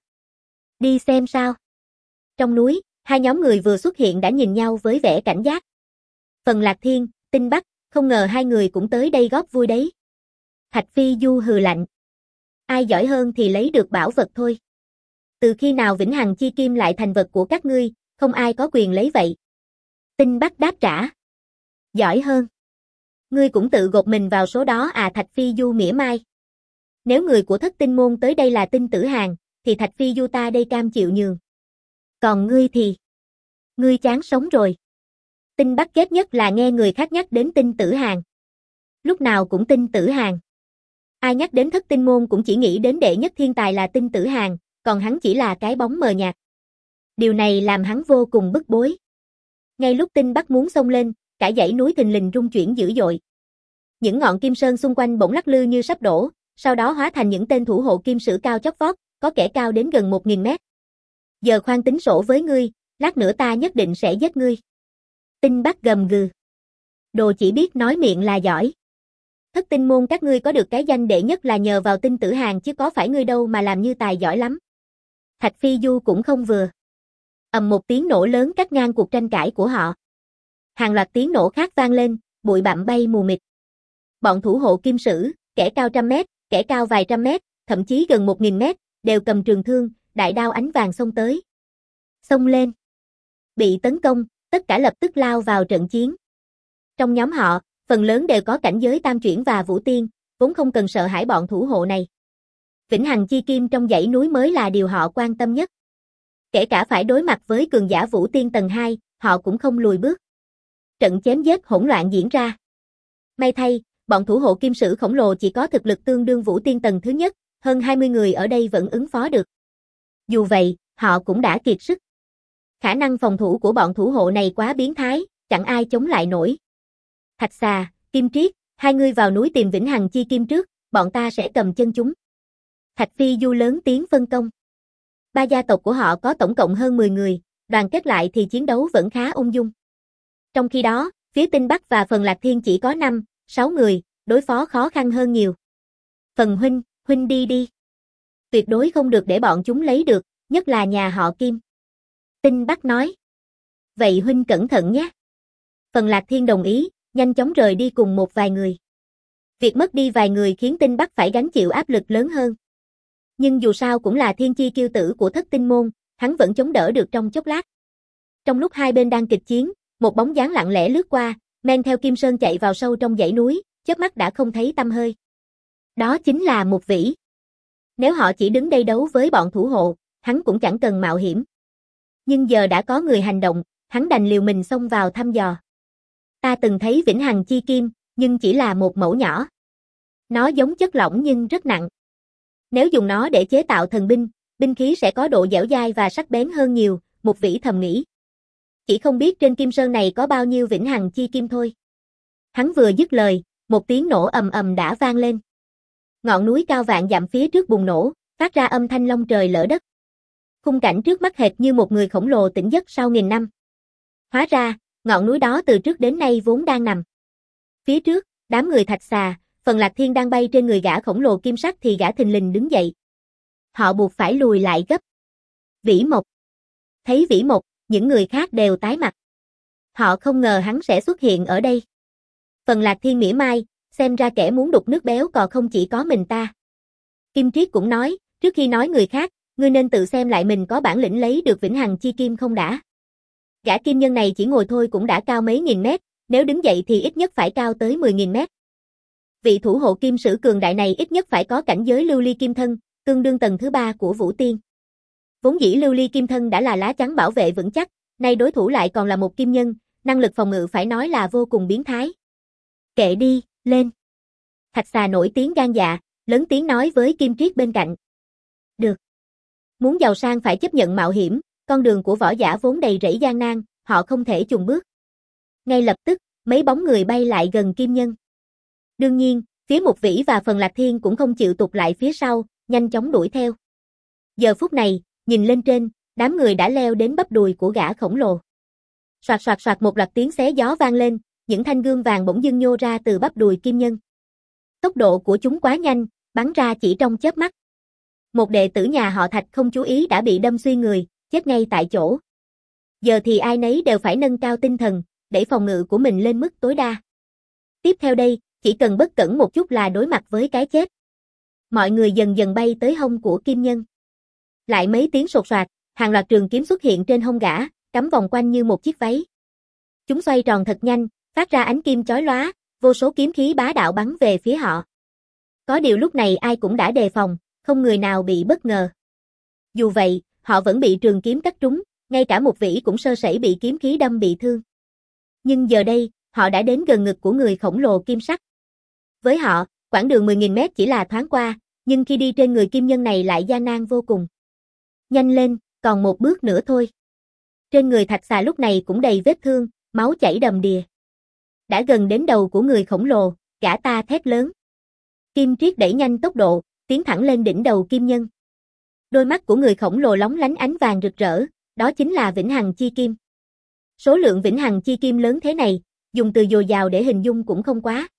S1: Đi xem sao. Trong núi, hai nhóm người vừa xuất hiện đã nhìn nhau với vẻ cảnh giác. Phần Lạc Thiên, Tinh Bắc, không ngờ hai người cũng tới đây góp vui đấy. Thạch Phi Du hừ lạnh. Ai giỏi hơn thì lấy được bảo vật thôi. Từ khi nào Vĩnh Hằng Chi Kim lại thành vật của các ngươi, không ai có quyền lấy vậy. Tinh Bắc đáp trả. Giỏi hơn. Ngươi cũng tự gộp mình vào số đó à? Thạch Phi Du mỉa mai. Nếu người của Thất Tinh Môn tới đây là Tinh Tử Hàn, thì Thạch Phi Du ta đây cam chịu nhường. Còn ngươi thì... Ngươi chán sống rồi. Tinh Bắc ghét nhất là nghe người khác nhắc đến Tinh Tử Hàn. Lúc nào cũng Tinh Tử Hàn. Ai nhắc đến Thất Tinh Môn cũng chỉ nghĩ đến đệ nhất thiên tài là Tinh Tử Hàn, còn hắn chỉ là cái bóng mờ nhạt. Điều này làm hắn vô cùng bức bối. Ngay lúc Tinh Bắc muốn xông lên, cả dãy núi thình lình rung chuyển dữ dội. Những ngọn kim sơn xung quanh bỗng lắc lư như sắp đổ, sau đó hóa thành những tên thủ hộ kim sử cao chót vót, có kẻ cao đến gần một nghìn mét. Giờ khoan tính sổ với ngươi, lát nữa ta nhất định sẽ giết ngươi. Tinh Bắc gầm gừ. Đồ chỉ biết nói miệng là giỏi. Thất Tinh Môn các ngươi có được cái danh đệ nhất là nhờ vào Tinh Tử Hàn chứ có phải ngươi đâu mà làm như tài giỏi lắm. Thạch Phi Du cũng không vừa. Ầm một tiếng nổ lớn cắt ngang cuộc tranh cãi của họ. Hàng loạt tiếng nổ khác vang lên, bụi bặm bay mù mịt. Bọn thủ hộ kim sử, kẻ cao trăm mét, kẻ cao vài trăm mét, thậm chí gần một nghìn mét, đều cầm trường thương, đại đao ánh vàng xông tới. Xông lên. Bị tấn công, tất cả lập tức lao vào trận chiến. Trong nhóm họ, phần lớn đều có cảnh giới tam chuyển và vũ tiên, vốn không cần sợ hãi bọn thủ hộ này. Vĩnh Hằng Chi Kim trong dãy núi mới là điều họ quan tâm nhất. Kể cả phải đối mặt với cường giả vũ tiên tầng hai, họ cũng không lùi bước. Trận chém giết hỗn loạn diễn ra. May thay, bọn thủ hộ kim sử khổng lồ chỉ có thực lực tương đương vũ tiên tầng thứ nhất, hơn hai mươi người ở đây vẫn ứng phó được. Dù vậy, họ cũng đã kiệt sức. Khả năng phòng thủ của bọn thủ hộ này quá biến thái, chẳng ai chống lại nổi. Thạch Xà, Kim Triết, hai người vào núi tìm Vĩnh Hằng Chi Kim trước, bọn ta sẽ cầm chân chúng. Thạch Phi Du lớn tiếng phân công. Ba gia tộc của họ có tổng cộng hơn mười người, đoàn kết lại thì chiến đấu vẫn khá ung dung. Trong khi đó, phía Tinh Bắc và Phần Lạc Thiên chỉ có năm, sáu người, đối phó khó khăn hơn nhiều. Phần huynh, huynh đi đi. Tuyệt đối không được để bọn chúng lấy được, nhất là nhà họ Kim. Tinh Bắc nói. Vậy huynh cẩn thận nhé. Phần Lạc Thiên đồng ý, nhanh chóng rời đi cùng một vài người. Việc mất đi vài người khiến Tinh Bắc phải gánh chịu áp lực lớn hơn. Nhưng dù sao cũng là thiên chi kiêu tử của Thất Tinh Môn, hắn vẫn chống đỡ được trong chốc lát. Trong lúc hai bên đang kịch chiến, một bóng dáng lặng lẽ lướt qua, men theo Kim Sơn chạy vào sâu trong dãy núi, chớp mắt đã không thấy tăm hơi. Đó chính là Mục Vĩ. Nếu họ chỉ đứng đây đấu với bọn thủ hộ, hắn cũng chẳng cần mạo hiểm. Nhưng giờ đã có người hành động, hắn đành liều mình xông vào thăm dò. Ta từng thấy Vĩnh Hằng Chi Kim, nhưng chỉ là một mẫu nhỏ. Nó giống chất lỏng nhưng rất nặng. Nếu dùng nó để chế tạo thần binh, binh khí sẽ có độ dẻo dai và sắc bén hơn nhiều, Mục Vĩ thầm nghĩ. Chỉ không biết trên Kim Sơn này có bao nhiêu Vĩnh Hằng Chi Kim thôi. Hắn vừa dứt lời, một tiếng nổ ầm ầm đã vang lên. Ngọn núi cao vạn dặm phía trước bùng nổ, phát ra âm thanh long trời lở đất. Khung cảnh trước mắt hệt như một người khổng lồ tỉnh giấc sau nghìn năm. Hóa ra, ngọn núi đó từ trước đến nay vốn đang nằm. Phía trước, đám người Thạch Xà, Phần Lạc Thiên đang bay trên người gã khổng lồ kim sắc thì gã thình lình đứng dậy. Họ buộc phải lùi lại gấp. Vĩ Mộc. Thấy Vĩ Mộc, những người khác đều tái mặt. Họ không ngờ hắn sẽ xuất hiện ở đây. Phần Lạc Thiên mỉa mai, xem ra kẻ muốn đục nước béo còn không chỉ có mình ta. Kim Triết cũng nói, trước khi nói người khác, ngươi nên tự xem lại mình có bản lĩnh lấy được Vĩnh Hằng Chi Kim không đã. Gã kim nhân này chỉ ngồi thôi cũng đã cao mấy nghìn mét, nếu đứng dậy thì ít nhất phải cao tới mười nghìn mét. Vị thủ hộ kim sử cường đại này ít nhất phải có cảnh giới lưu ly kim thân, tương đương tầng thứ ba của Vũ Tiên. Vốn dĩ lưu ly kim thân đã là lá chắn bảo vệ vững chắc, nay đối thủ lại còn là một kim nhân, năng lực phòng ngự phải nói là vô cùng biến thái. Kệ đi, lên. Thạch Xà nổi tiếng gan dạ, lớn tiếng nói với Kim Triết bên cạnh. Được. Muốn giàu sang phải chấp nhận mạo hiểm, con đường của võ giả vốn đầy rẫy gian nan, họ không thể chùn bước. Ngay lập tức, mấy bóng người bay lại gần Kim Nhân. Đương nhiên, phía Mục Vĩ và Phần Lạc Thiên cũng không chịu tụt lại phía sau, nhanh chóng đuổi theo. Giờ phút này, nhìn lên trên, đám người đã leo đến bắp đùi của gã khổng lồ. Soạt soạt soạt một loạt tiếng xé gió vang lên, những thanh gươm vàng bỗng dưng nhô ra từ bắp đùi Kim Nhân. Tốc độ của chúng quá nhanh, bắn ra chỉ trong chớp mắt. Một đệ tử nhà họ Thạch không chú ý đã bị đâm xuyên người, chết ngay tại chỗ. Giờ thì ai nấy đều phải nâng cao tinh thần, đẩy phòng ngự của mình lên mức tối đa. Tiếp theo đây, chỉ cần bất cẩn một chút là đối mặt với cái chết. Mọi người dần dần bay tới hông của Kim Nhân. Lại mấy tiếng sột soạt, hàng loạt trường kiếm xuất hiện trên hông gã, cắm vòng quanh như một chiếc váy. Chúng xoay tròn thật nhanh, phát ra ánh kim chói lóa, vô số kiếm khí bá đạo bắn về phía họ. Có điều lúc này ai cũng đã đề phòng, không người nào bị bất ngờ. Dù vậy, họ vẫn bị trường kiếm cắt trúng, ngay cả Mục Vĩ cũng sơ sẩy bị kiếm khí đâm bị thương. Nhưng giờ đây, họ đã đến gần ngực của người khổng lồ kim sắc. Với họ, quãng đường mười nghìn mét chỉ là thoáng qua, nhưng khi đi trên người Kim Nhân này lại gian nan vô cùng. Nhanh lên, còn một bước nữa thôi. Trên người Thạch Xà lúc này cũng đầy vết thương, máu chảy đầm đìa. Đã gần đến đầu của người khổng lồ, gã ta thét lớn. Kim Triết đẩy nhanh tốc độ, tiến thẳng lên đỉnh đầu Kim Nhân. Đôi mắt của người khổng lồ lóng lánh ánh vàng rực rỡ, đó chính là Vĩnh Hằng Chi Kim. Số lượng Vĩnh Hằng Chi Kim lớn thế này, dùng từ dồi dào để hình dung cũng không quá.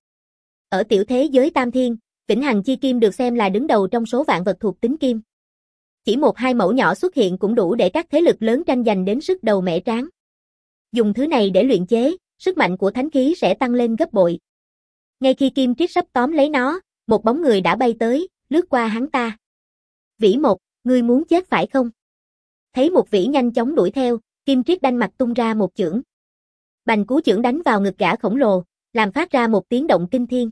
S1: Ở tiểu thế giới Tam Thiên, Vĩnh Hằng Chi Kim được xem là đứng đầu trong số vạn vật thuộc tính kim. Chỉ một hai mẫu nhỏ xuất hiện cũng đủ để các thế lực lớn tranh giành đến sức đầu mẻ trán. Dùng thứ này để luyện chế, sức mạnh của thánh khí sẽ tăng lên gấp bội. Ngay khi Kim Triết sắp tóm lấy nó, một bóng người đã bay tới, lướt qua hắn ta. Vĩ Một, ngươi muốn chết phải không? Thấy Mục Vĩ nhanh chóng đuổi theo, Kim Triết đanh mặt tung ra một chưởng. Bành cú chưởng đánh vào ngực gã khổng lồ, làm phát ra một tiếng động kinh thiên.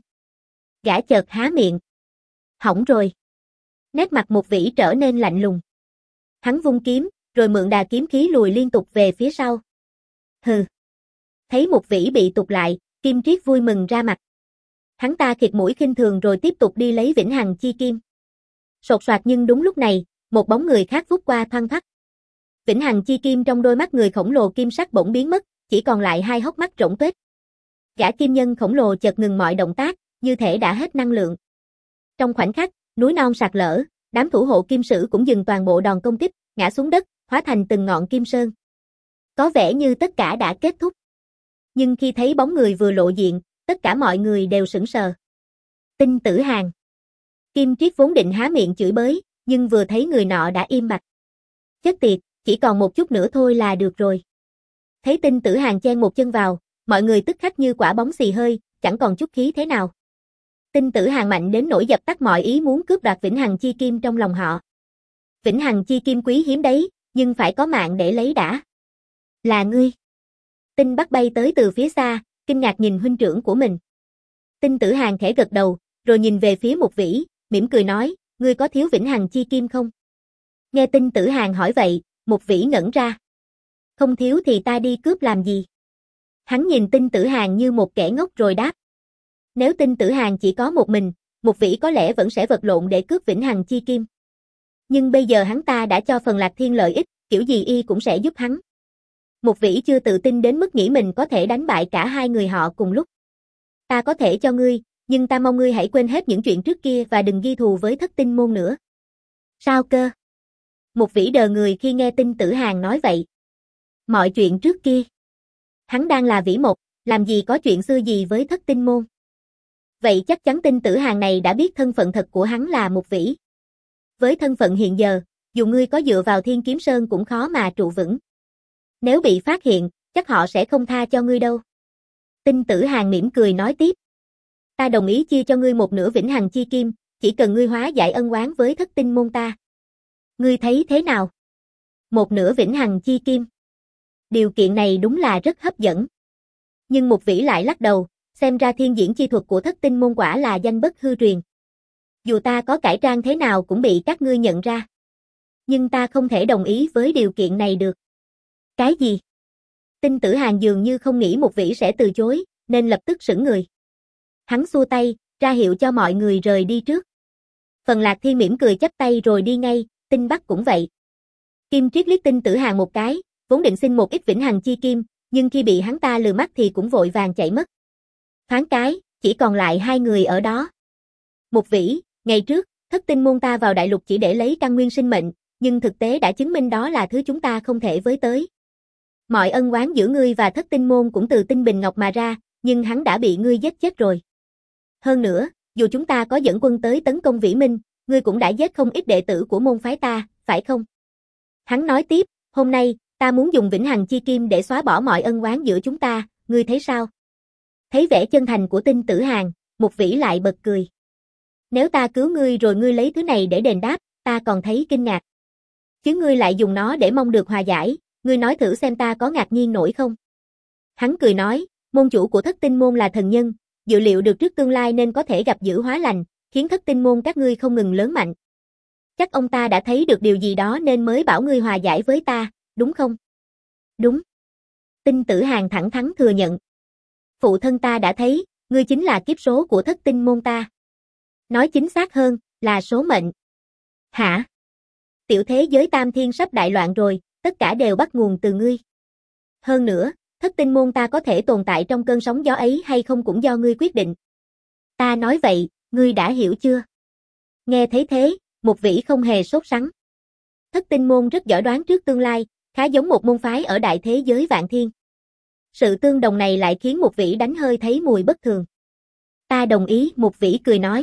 S1: Gã chợt há miệng. Hỏng rồi. Nét mặt Mục Vĩ trở nên lạnh lùng. Hắn vung kiếm, rồi mượn đà kiếm khí lùi liên tục về phía sau. Hừ. Thấy Mục Vĩ bị tụt lại, Kim Triết vui mừng ra mặt. Hắn ta khịt mũi khinh thường rồi tiếp tục đi lấy Vĩnh Hằng Chi Kim. Sột soạt nhưng đúng lúc này, một bóng người khác vút qua thoăn thoắt. Vĩnh Hằng Chi Kim trong đôi mắt người khổng lồ kim sắc bỗng biến mất, chỉ còn lại hai hốc mắt rỗng tuếch. Gã kim nhân khổng lồ chợt ngừng mọi động tác, như thể đã hết năng lượng. Trong khoảnh khắc, núi non sạt lở, đám thủ hộ kim sử cũng dừng toàn bộ đòn công kích, ngã xuống đất, hóa thành từng ngọn kim sơn. Có vẻ như tất cả đã kết thúc. Nhưng khi thấy bóng người vừa lộ diện, tất cả mọi người đều sững sờ. Tinh Tử Hàn. Kim Triết vốn định há miệng chửi bới, nhưng vừa thấy người nọ đã im bặt. Chết tiệt, chỉ còn một chút nữa thôi là được rồi. Thấy Tinh Tử Hàn chen một chân vào, mọi người tức khắc như quả bóng xì hơi, chẳng còn chút khí thế nào. Tinh Tử Hàn mạnh đến nỗi dập tắt mọi ý muốn cướp đoạt Vĩnh Hằng Chi Kim trong lòng họ. Vĩnh Hằng Chi Kim quý hiếm đấy, nhưng phải có mạng để lấy đã. Là ngươi. Tinh Bắc bay tới từ phía xa, kinh ngạc nhìn huynh trưởng của mình. Tinh Tử Hàn khẽ gật đầu, rồi nhìn về phía Mục Vĩ, mỉm cười nói, ngươi có thiếu Vĩnh Hằng Chi Kim không? Nghe Tinh Tử Hàn hỏi vậy, Mục Vĩ ngẩn ra. Không thiếu thì ta đi cướp làm gì? Hắn nhìn Tinh Tử Hàn như một kẻ ngốc rồi đáp. Nếu Tinh Tử Hàn chỉ có một mình, Mục Vĩ có lẽ vẫn sẽ vật lộn để cướp Vĩnh Hằng Chi Kim. Nhưng bây giờ hắn ta đã cho Phần Lạc Thiên lợi ích, kiểu gì y cũng sẽ giúp hắn. Mục Vĩ chưa tự tin đến mức nghĩ mình có thể đánh bại cả hai người họ cùng lúc. Ta có thể cho ngươi, nhưng ta mong ngươi hãy quên hết những chuyện trước kia và đừng ghi thù với Thất Tinh môn nữa. Sao cơ? Mục Vĩ đờ người khi nghe Tinh Tử Hàn nói vậy. Mọi chuyện trước kia. Hắn đang là Vĩ Mộc, làm gì có chuyện xưa gì với Thất Tinh môn. Vậy chắc chắn Tinh Tử Hàn này đã biết thân phận thật của hắn là Mục Vĩ. Với thân phận hiện giờ, dù ngươi có dựa vào Thiên Kiếm Sơn cũng khó mà trụ vững. Nếu bị phát hiện, chắc họ sẽ không tha cho ngươi đâu. Tinh Tử Hàn mỉm cười nói tiếp. Ta đồng ý chia cho ngươi một nửa Vĩnh Hằng Chi Kim, chỉ cần ngươi hóa giải ân oán với Thất Tinh môn ta. Ngươi thấy thế nào? Một nửa Vĩnh Hằng Chi Kim. Điều kiện này đúng là rất hấp dẫn. Nhưng Mục Vĩ lại lắc đầu, xem ra thiên diễn chi thuật của Thất Tinh môn quả là danh bất hư truyền. Dù ta có cải trang thế nào cũng bị các ngươi nhận ra. Nhưng ta không thể đồng ý với điều kiện này được. Cái gì? Tinh Tử Hàn dường như không nghĩ Mục Vĩ sẽ từ chối, nên lập tức sững người. Hắn xua tay, ra hiệu cho mọi người rời đi trước. Phần Lạc Thiên mỉm cười chắp tay rồi đi ngay, Tinh Bắc cũng vậy. Kim Triết liếc Tinh Tử Hàn một cái, vốn định xin một ít Vĩnh Hằng Chi Kim, nhưng khi bị hắn ta lừa mắt thì cũng vội vàng chạy mất. Thoáng cái, chỉ còn lại hai người ở đó. Mục Vĩ, ngày trước, Thất Tinh môn ta vào đại lục chỉ để lấy căn nguyên sinh mệnh, nhưng thực tế đã chứng minh đó là thứ chúng ta không thể với tới. Mọi ân oán giữa ngươi và Thất Tinh môn cũng từ Tinh Bình Ngọc mà ra, nhưng hắn đã bị ngươi giết chết rồi. Hơn nữa, dù chúng ta có dẫn quân tới tấn công Vĩ Minh, ngươi cũng đã giết không ít đệ tử của môn phái ta, phải không? Hắn nói tiếp, hôm nay, ta muốn dùng Vĩnh Hằng Chi Kim để xóa bỏ mọi ân oán giữa chúng ta, ngươi thấy sao? Thấy vẻ chân thành của Tinh Tử Hàn, Mục Vĩ lại bật cười. Nếu ta cứu ngươi rồi ngươi lấy thứ này để đền đáp, ta còn thấy kinh ngạc. Chứ ngươi lại dùng nó để mong được hòa giải, ngươi nói thử xem ta có ngạc nhiên nổi không? Hắn cười nói, môn chủ của Thất Tinh môn là thần nhân, dự liệu được trước tương lai nên có thể gặp dữ hóa lành, khiến Thất Tinh môn các ngươi không ngừng lớn mạnh. Chắc ông ta đã thấy được điều gì đó nên mới bảo ngươi hòa giải với ta, đúng không? Đúng. Tinh Tử Hàn thẳng thắn thừa nhận. Phụ thân ta đã thấy, ngươi chính là kiếp số của Thất Tinh môn ta. Nói chính xác hơn, là số mệnh. Hả? Tiểu thế giới tam thiên sắp đại loạn rồi, tất cả đều bắt nguồn từ ngươi. Hơn nữa, Thất Tinh môn ta có thể tồn tại trong cơn sóng gió ấy hay không cũng do ngươi quyết định. Ta nói vậy, ngươi đã hiểu chưa? Nghe thấy thế, Mục Vĩ không hề sốt sắng. Thất Tinh môn rất giỏi đoán trước tương lai, khá giống một môn phái ở đại thế giới vạn thiên. Sự tương đồng này lại khiến Mục Vĩ đánh hơi thấy mùi bất thường. Ta đồng ý, Mục Vĩ cười nói.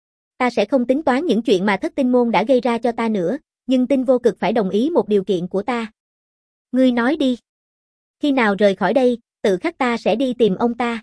S1: Ta sẽ không tính toán những chuyện mà Thất Tinh môn đã gây ra cho ta nữa, nhưng Tinh Vô Cực phải đồng ý một điều kiện của ta. Ngươi nói đi. Khi nào rời khỏi đây, tự khắc ta sẽ đi tìm ông ta.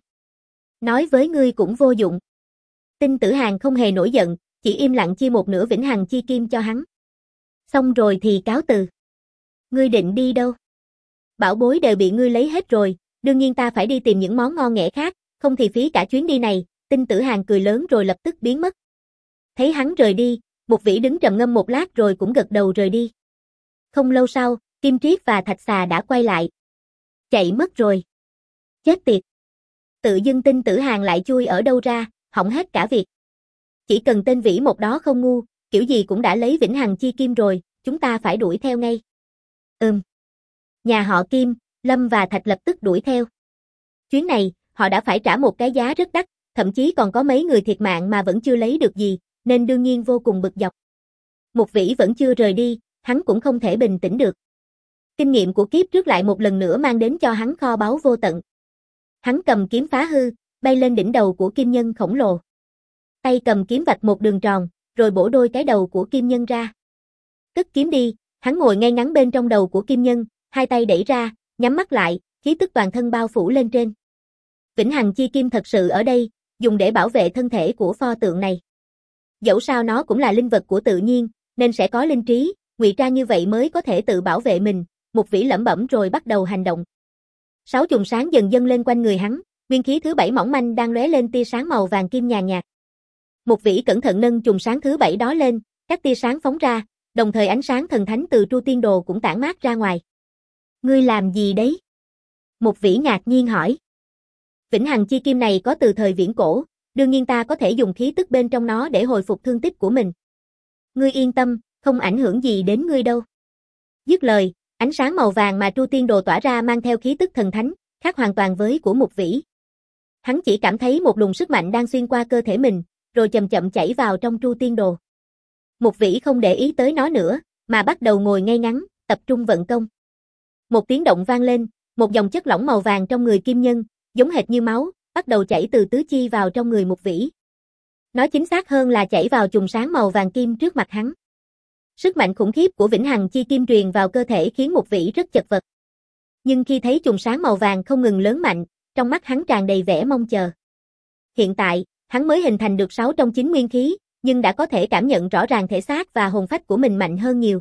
S1: Nói với ngươi cũng vô dụng. Tinh Tử Hàn không hề nổi giận, chỉ im lặng chia một nửa Vĩnh Hằng Chi Kim cho hắn. Xong rồi thì cáo từ. Ngươi định đi đâu? Bảo bối đều bị ngươi lấy hết rồi, đương nhiên ta phải đi tìm những món ngon nghẻ khác, không thì phí cả chuyến đi này. Tinh Tử Hàn cười lớn rồi lập tức biến mất. Thấy hắn rời đi, Mục Vĩ đứng trầm ngâm một lát rồi cũng gật đầu rời đi. Không lâu sau, Kim Triết và Thạch Xà đã quay lại. Chạy mất rồi. Chết tiệt. Tự dưng Tinh Tử Hàn lại chui ở đâu ra, hỏng hết cả việc. Chỉ cần tên Vĩ một đó không ngu, kiểu gì cũng đã lấy Vĩnh Hằng Chi Kim rồi, chúng ta phải đuổi theo ngay. Ừm. Nhà họ Kim, Lâm và Thạch lập tức đuổi theo. Chuyến này, họ đã phải trả một cái giá rất đắt, thậm chí còn có mấy người thiệt mạng mà vẫn chưa lấy được gì, nên đương nhiên vô cùng bực dọc. Mục Vĩ vẫn chưa rời đi, hắn cũng không thể bình tĩnh được. Kinh nghiệm của kiếp trước lại một lần nữa mang đến cho hắn kho báu vô tận. Hắn cầm kiếm phá hư, bay lên đỉnh đầu của kim nhân khổng lồ. Tay cầm kiếm vạch một đường tròn, rồi bổ đôi cái đầu của kim nhân ra. Cất kiếm đi, hắn ngồi ngay ngắn bên trong đầu của kim nhân, hai tay đẩy ra, nhắm mắt lại, khí tức toàn thân bao phủ lên trên. Vĩnh Hằng Chi Kim thật sự ở đây, dùng để bảo vệ thân thể của pho tượng này. Dẫu sao nó cũng là linh vật của tự nhiên, nên sẽ có linh trí, ngụy trang như vậy mới có thể tự bảo vệ mình. Mục Vĩ lẩm bẩm rồi bắt đầu hành động. Sáu chùm sáng dần dâng lên quanh người hắn, nguyên khí thứ bảy mỏng manh đang lóe lên tia sáng màu vàng kim nhàn nhạt. Mục Vĩ cẩn thận nâng chùm sáng thứ bảy đó lên, các tia sáng phóng ra, đồng thời ánh sáng thần thánh từ Tru Tiên Đồ cũng tản mát ra ngoài. Ngươi làm gì đấy? Mục Vĩ ngạc nhiên hỏi. Vĩnh Hằng Chi Kim này có từ thời viễn cổ, đương nhiên ta có thể dùng khí tức bên trong nó để hồi phục thương tích của mình. Ngươi yên tâm, không ảnh hưởng gì đến ngươi đâu. Dứt lời, ánh sáng màu vàng mà Tru Tiên Đồ tỏa ra mang theo khí tức thần thánh, khác hoàn toàn với của Mục Vĩ. Hắn chỉ cảm thấy một luồng sức mạnh đang xuyên qua cơ thể mình, rồi chậm chậm chảy vào trong Tru Tiên Đồ. Mục Vĩ không để ý tới nó nữa, mà bắt đầu ngồi ngay ngắn, tập trung vận công. Một tiếng động vang lên, một dòng chất lỏng màu vàng trong người kim nhân, giống hệt như máu, bắt đầu chảy từ tứ chi vào trong người Mục Vĩ. Nói chính xác hơn là chảy vào chùm sáng màu vàng kim trước mặt hắn. Sức mạnh khủng khiếp của Vĩnh Hằng Chi Kim truyền vào cơ thể khiến Mục Vĩ rất chật vật. Nhưng khi thấy chùm sáng màu vàng không ngừng lớn mạnh, trong mắt hắn tràn đầy vẻ mong chờ. Hiện tại, hắn mới hình thành được sáu trong chín nguyên khí, nhưng đã có thể cảm nhận rõ ràng thể xác và hồn phách của mình mạnh hơn nhiều.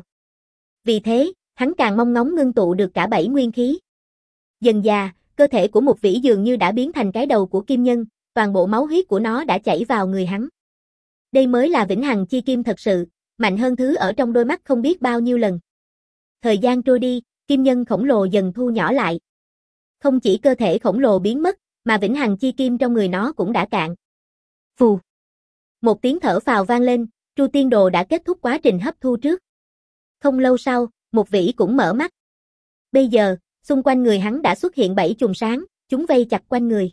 S1: Vì thế, hắn càng mong ngóng ngưng tụ được cả bảy nguyên khí. Dần dà, cơ thể của Mục Vĩ dường như đã biến thành cái đầu của kim nhân, toàn bộ máu huyết của nó đã chảy vào người hắn. Đây mới là Vĩnh Hằng Chi Kim thật sự, mạnh hơn thứ ở trong đôi mắt không biết bao nhiêu lần. Thời gian trôi đi, kim nhân khổng lồ dần thu nhỏ lại. Không chỉ cơ thể khổng lồ biến mất, mà Vĩnh Hằng Chi Kim trong người nó cũng đã cạn. Phù. Một tiếng thở phào vang lên, Tru Tiên Đồ đã kết thúc quá trình hấp thu trước. Không lâu sau, Mục Vĩ cũng mở mắt. Bây giờ, Xung quanh người hắn đã xuất hiện bảy chùm sáng, chúng vây chặt quanh người.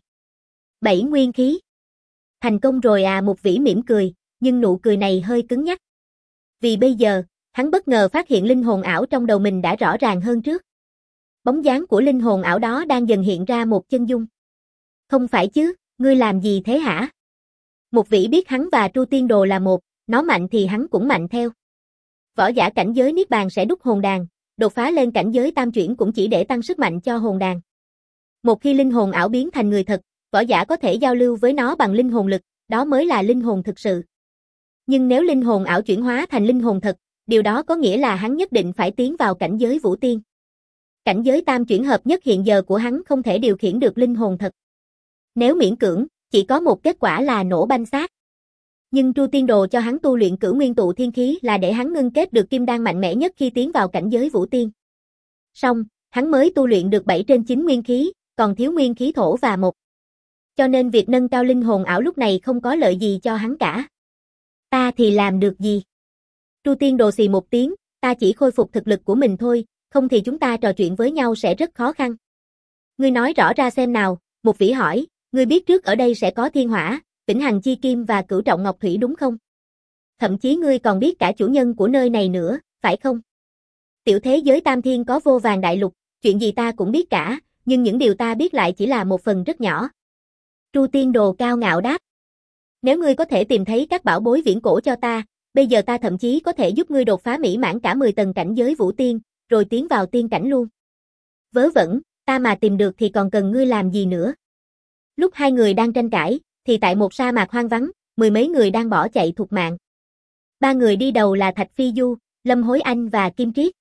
S1: Bảy nguyên khí. Thành công rồi à, Mục Vĩ mỉm cười, nhưng nụ cười này hơi cứng nhắc. Vì bây giờ, hắn bất ngờ phát hiện linh hồn ảo trong đầu mình đã rõ ràng hơn trước. Bóng dáng của linh hồn ảo đó đang dần hiện ra một chân dung. Không phải chứ, ngươi làm gì thế hả? Mục Vĩ biết hắn và Tru Tiên Đồ là một, nó mạnh thì hắn cũng mạnh theo. Võ giả cảnh giới Niết Bàn sẽ đúc hồn đàn, đột phá lên cảnh giới tam chuyển cũng chỉ để tăng sức mạnh cho hồn đàn. Một khi linh hồn ảo biến thành người thật, võ giả có thể giao lưu với nó bằng linh hồn lực, đó mới là linh hồn thực sự. Nhưng nếu linh hồn ảo chuyển hóa thành linh hồn thật, điều đó có nghĩa là hắn nhất định phải tiến vào cảnh giới Vũ Tiên. Cảnh giới tam chuyển hợp nhất hiện giờ của hắn không thể điều khiển được linh hồn thật. Nếu miễn cưỡng, chỉ có một kết quả là nổ banh xác. Nhưng Tru Tiên Đồ cho hắn tu luyện Cửu Nguyên Tụ Thiên Khí là để hắn ngưng kết được kim đan mạnh mẽ nhất khi tiến vào cảnh giới Vũ Tiên. Song, hắn mới tu luyện được bảy trên chín nguyên khí, còn thiếu nguyên khí thổ và một. Cho nên việc nâng cao linh hồn ảo lúc này không có lợi gì cho hắn cả. Ta thì làm được gì? Tru Tiên Đồ xì một tiếng, ta chỉ khôi phục thực lực của mình thôi, không thì chúng ta trò chuyện với nhau sẽ rất khó khăn. Ngươi nói rõ ra xem nào, Mục Vĩ hỏi, ngươi biết trước ở đây sẽ có thiên hỏa, Vĩnh Hằng Chi Kim và Cửu Trọng Ngọc Thủy đúng không? Thậm chí ngươi còn biết cả chủ nhân của nơi này nữa, phải không? Tiểu thế giới Tam Thiên có vô vàn đại lục, chuyện gì ta cũng biết cả, nhưng những điều ta biết lại chỉ là một phần rất nhỏ. Tru Tiên Đồ cao ngạo đáp. Nếu ngươi có thể tìm thấy các bảo bối viễn cổ cho ta, bây giờ ta thậm chí có thể giúp ngươi đột phá mỹ mãn cả mười tầng cảnh giới Vũ Tiên, rồi tiến vào tiên cảnh luôn. Vớ vẩn, ta mà tìm được thì còn cần ngươi làm gì nữa? Lúc hai người đang tranh cãi, thì tại một sa mạc hoang vắng, mười mấy người đang bỏ chạy thục mạng. Ba người đi đầu là Thạch Phi Du, Lâm Hối Anh và Kim Triết.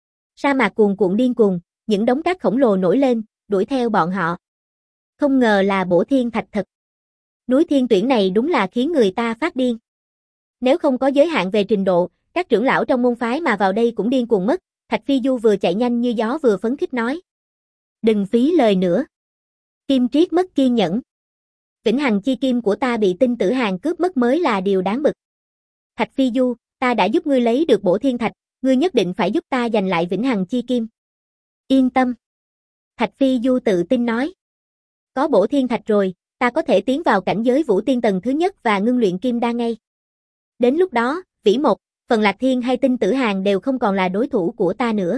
S1: Sa mạc cuồn cuộn điên cuồng, những đống cát khổng lồ nổi lên, đuổi theo bọn họ. Không ngờ là bổ thiên thạch thật. Núi Thiên Tuyển này đúng là khiến người ta phát điên. Nếu không có giới hạn về trình độ, các trưởng lão trong môn phái mà vào đây cũng điên cuồng mất. Thạch Phi Du vừa chạy nhanh như gió vừa phấn khích nói. Đừng phí lời nữa. Kim Triết mất kiên nhẫn. Vĩnh Hằng Chi Kim của ta bị Tinh Tử Hàn cướp mất mới là điều đáng bực. Thạch Phi Du, ta đã giúp ngươi lấy được bổ thiên thạch, ngươi nhất định phải giúp ta giành lại Vĩnh Hằng Chi Kim. Yên tâm. Thạch Phi Du tự tin nói. Có bổ thiên thạch rồi, ta có thể tiến vào cảnh giới Vũ Tiên tầng thứ nhất và ngưng luyện kim đan ngay. Đến lúc đó, Vĩ Mộc, Phần Lạc Thiên hay Tinh Tử Hàn đều không còn là đối thủ của ta nữa.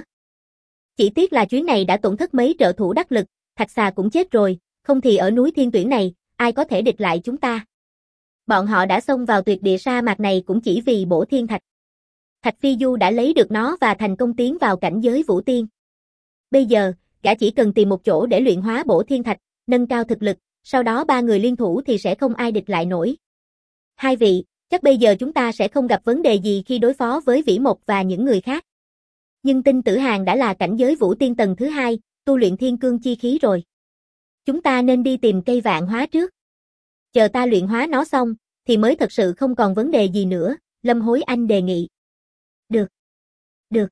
S1: Chỉ tiếc là chuyến này đã tổn thất mấy trợ thủ đắc lực, Thạch Xà cũng chết rồi, không thì ở núi Thiên Tuyển này, ai có thể địch lại chúng ta. Bọn họ đã xông vào tuyệt địa sa mạc này cũng chỉ vì bổ thiên thạch. Thạch Phi Du đã lấy được nó và thành công tiến vào cảnh giới Vũ Tiên. Bây giờ, gã chỉ cần tìm một chỗ để luyện hóa bổ thiên thạch, nâng cao thực lực, sau đó ba người liên thủ thì sẽ không ai địch lại nổi. Hai vị, chắc bây giờ chúng ta sẽ không gặp vấn đề gì khi đối phó với Vĩ Mộc và những người khác. Nhưng Tinh Tử Hàn đã là cảnh giới Vũ Tiên tầng thứ hai, tu luyện thiên cương chi khí rồi. Chúng ta nên đi tìm cây vạn hóa trước. Chờ ta luyện hóa nó xong, thì mới thật sự không còn vấn đề gì nữa, Lâm Hối Anh đề nghị. Được. Được.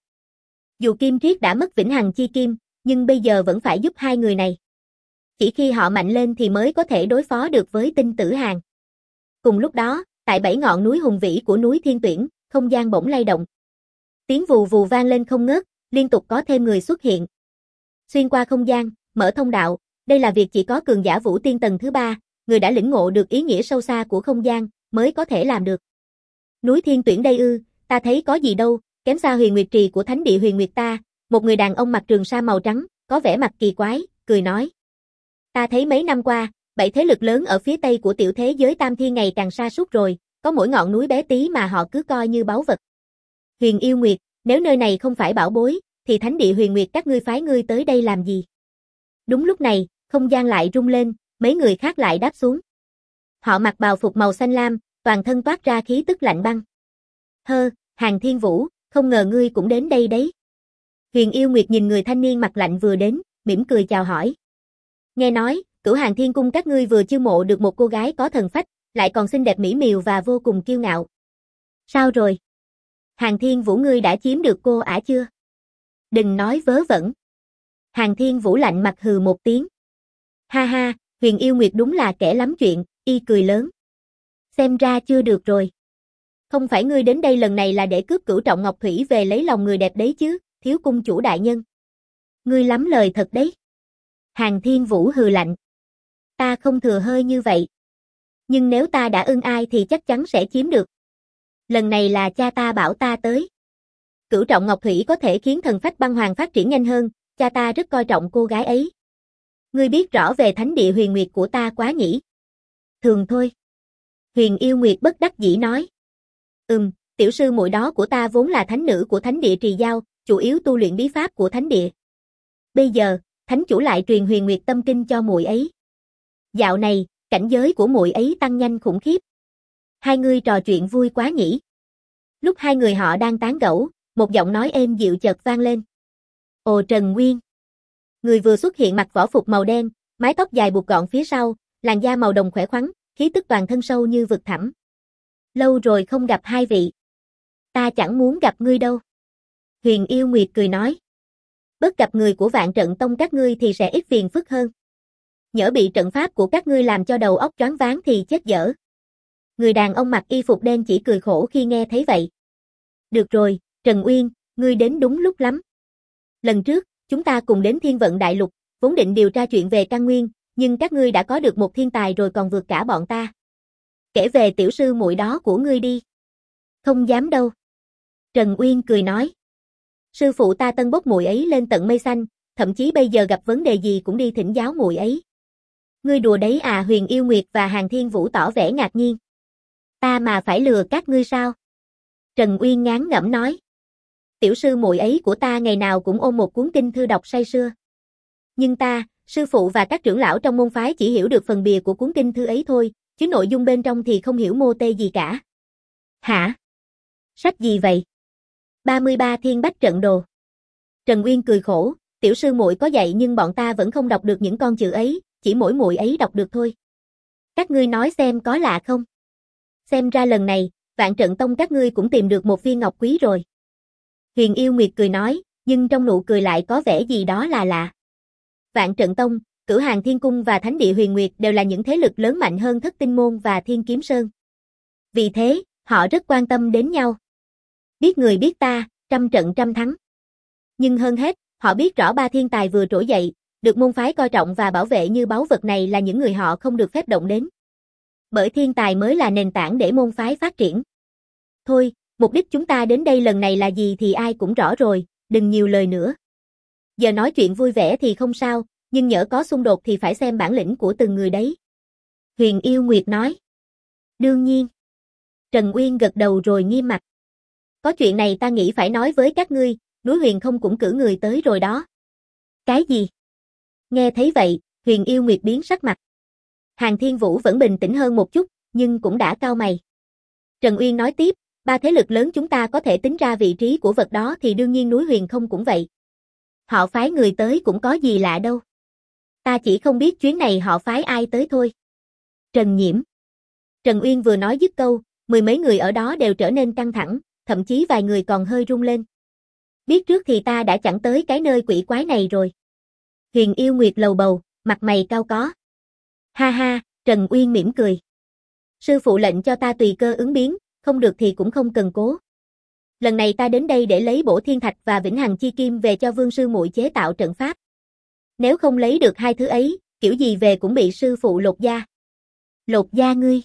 S1: Dù Kim Triết đã mất Vĩnh Hằng Chi Kim, nhưng bây giờ vẫn phải giúp hai người này. Chỉ khi họ mạnh lên thì mới có thể đối phó được với Tinh Tử Hàn. Cùng lúc đó, tại bảy ngọn núi hùng vĩ của núi Thiên Tuyển, không gian bỗng lay động. Tiếng vù vù vang lên không ngớt, liên tục có thêm người xuất hiện. Xuyên qua không gian, mở thông đạo, đây là việc chỉ có cường giả Vũ Tiên tầng thứ ba, người đã lĩnh ngộ được ý nghĩa sâu xa của không gian, mới có thể làm được. Núi Thiên Tuyển đây ư, ta thấy có gì đâu, kém xa Huyền Nguyệt Trì của Thánh địa Huyền Nguyệt ta, một người đàn ông mặc trường sa màu trắng, có vẻ mặt kỳ quái, cười nói. Ta thấy mấy năm qua, bảy thế lực lớn ở phía tây của tiểu thế giới Tam Thiên ngày càng sa sút rồi, có mỗi ngọn núi bé tí mà họ cứ coi như báu vật. Huyền Yêu Nguyệt, nếu nơi này không phải bảo bối, thì Thánh địa Huyền Nguyệt các ngươi phái ngươi tới đây làm gì? Đúng lúc này, không gian lại rung lên, mấy người khác lại đáp xuống. Họ mặc bào phục màu xanh lam, toàn thân toát ra khí tức lạnh băng. Hơ, Hàn Thiên Vũ, không ngờ ngươi cũng đến đây đấy. Huyền Yêu Nguyệt nhìn người thanh niên mặt lạnh vừa đến, mỉm cười chào hỏi. Nghe nói, Cửu Hàn Thiên Cung các ngươi vừa chiêu mộ được một cô gái có thần phách, lại còn xinh đẹp mỹ miều và vô cùng kiêu ngạo. Sao rồi? Hàn Thiên Vũ ngươi đã chiếm được cô ả chưa? Đừng nói vớ vẩn. Hàn Thiên Vũ lạnh mặt hừ một tiếng. Ha ha, Huyền Yêu Nguyệt đúng là kẻ lắm chuyện, y cười lớn. Xem ra chưa được rồi. Không phải ngươi đến đây lần này là để cướp Cửu Trọng Ngọc Thủy về lấy lòng người đẹp đấy chứ, thiếu cung chủ đại nhân. Ngươi lắm lời thật đấy. Hàn Thiên Vũ hừ lạnh. Ta không thừa hơi như vậy. Nhưng nếu ta đã ưng ai thì chắc chắn sẽ chiếm được. Lần này là cha ta bảo ta tới. Cửu trọng Ngọc Thủy có thể khiến thần phách băng hoàng phát triển nhanh hơn, cha ta rất coi trọng cô gái ấy. Ngươi biết rõ về thánh địa huyền nguyệt của ta quá nhỉ? Thường thôi. Huyền Yêu Nguyệt bất đắc dĩ nói. Ừm, tiểu sư muội đó của ta vốn là thánh nữ của thánh địa Trì Giao, chủ yếu tu luyện bí pháp của thánh địa. Bây giờ, thánh chủ lại truyền huyền nguyệt tâm kinh cho muội ấy. Dạo này, cảnh giới của muội ấy tăng nhanh khủng khiếp. Hai người trò chuyện vui quá nhỉ? Lúc hai người họ đang tán gẫu, một giọng nói êm dịu chợt vang lên. Ồ Trần Nguyên. Người vừa xuất hiện mặc võ phục màu đen, mái tóc dài buộc gọn phía sau, làn da màu đồng khỏe khoắn, khí tức toàn thân sâu như vực thẳm. Lâu rồi không gặp hai vị. Ta chẳng muốn gặp ngươi đâu. Huyền Yêu Nguyệt cười nói. Bớt gặp người của Vạn Trận Tông các ngươi thì sẽ ít phiền phức hơn. Nhỡ bị trận pháp của các ngươi làm cho đầu óc choáng váng thì chết dở. Người đàn ông mặc y phục đen chỉ cười khổ khi nghe thấy vậy. Được rồi, Trần Uyên, ngươi đến đúng lúc lắm. Lần trước, chúng ta cùng đến Thiên Vận Đại Lục, vốn định điều tra chuyện về căn nguyên, nhưng các ngươi đã có được một thiên tài rồi còn vượt cả bọn ta. Kể về tiểu sư muội đó của ngươi đi. Không dám đâu. Trần Uyên cười nói. Sư phụ ta tân bốc muội ấy lên tận mây xanh, thậm chí bây giờ gặp vấn đề gì cũng đi thỉnh giáo muội ấy. Ngươi đùa đấy à? Huyền Yêu Nguyệt và Hàn Thiên Vũ tỏ vẻ ngạc nhiên. Ta mà phải lừa các ngươi sao? Trần Uyên ngán ngẩm nói. Tiểu sư muội ấy của ta ngày nào cũng ôm một cuốn kinh thư đọc say sưa. Nhưng ta, sư phụ và các trưởng lão trong môn phái chỉ hiểu được phần bìa của cuốn kinh thư ấy thôi, chứ nội dung bên trong thì không hiểu mô tê gì cả. Hả? Sách gì vậy? ba mươi ba Thiên Bách Trận Đồ. Trần Uyên cười khổ, tiểu sư muội có dạy nhưng bọn ta vẫn không đọc được những con chữ ấy, chỉ mỗi muội ấy đọc được thôi. Các ngươi nói xem có lạ không? Xem ra lần này, Vạn Trận Tông các ngươi cũng tìm được một viên ngọc quý rồi. Huyền Yêu Nguyệt cười nói, nhưng trong nụ cười lại có vẻ gì đó là lạ. Vạn Trận Tông, Cửu Hàng Thiên Cung và Thánh địa Huyền Nguyệt đều là những thế lực lớn mạnh hơn Thất Tinh Môn và Thiên Kiếm Sơn. Vì thế, họ rất quan tâm đến nhau. Biết người biết ta, trăm trận trăm thắng. Nhưng hơn hết, họ biết rõ ba thiên tài vừa trỗi dậy, được môn phái coi trọng và bảo vệ như báu vật này là những người họ không được phép động đến. Bởi thiên tài mới là nền tảng để môn phái phát triển. Thôi, mục đích chúng ta đến đây lần này là gì thì ai cũng rõ rồi, đừng nhiều lời nữa. Giờ nói chuyện vui vẻ thì không sao, nhưng nhỡ có xung đột thì phải xem bản lĩnh của từng người đấy. Huyền Yêu Nguyệt nói. Đương nhiên. Trần Uyên gật đầu rồi nghiêm mặt. Có chuyện này ta nghĩ phải nói với các ngươi, núi Huyền không cũng cử người tới rồi đó. Cái gì? Nghe thấy vậy, Huyền Yêu Nguyệt biến sắc mặt. Hàn Thiên Vũ vẫn bình tĩnh hơn một chút, nhưng cũng đã cau mày. Trần Uyên nói tiếp, ba thế lực lớn chúng ta có thể tính ra vị trí của vật đó thì đương nhiên núi Huyền không cũng vậy. Họ phái người tới cũng có gì lạ đâu. Ta chỉ không biết chuyến này họ phái ai tới thôi. Trần Nhiễm. Trần Uyên vừa nói dứt câu, mười mấy người ở đó đều trở nên căng thẳng, thậm chí vài người còn hơi run lên. Biết trước thì ta đã chẳng tới cái nơi quỷ quái này rồi. Huyền Yêu Nguyệt lầu bầu, mặt mày cau có. Ha ha, Trần Uyên mỉm cười. Sư phụ lệnh cho ta tùy cơ ứng biến, không được thì cũng không cần cố. Lần này ta đến đây để lấy bổ thiên thạch và vĩnh hằng chi kim về cho vương sư muội chế tạo trận pháp. Nếu không lấy được hai thứ ấy, kiểu gì về cũng bị sư phụ lột da. Lột da ngươi.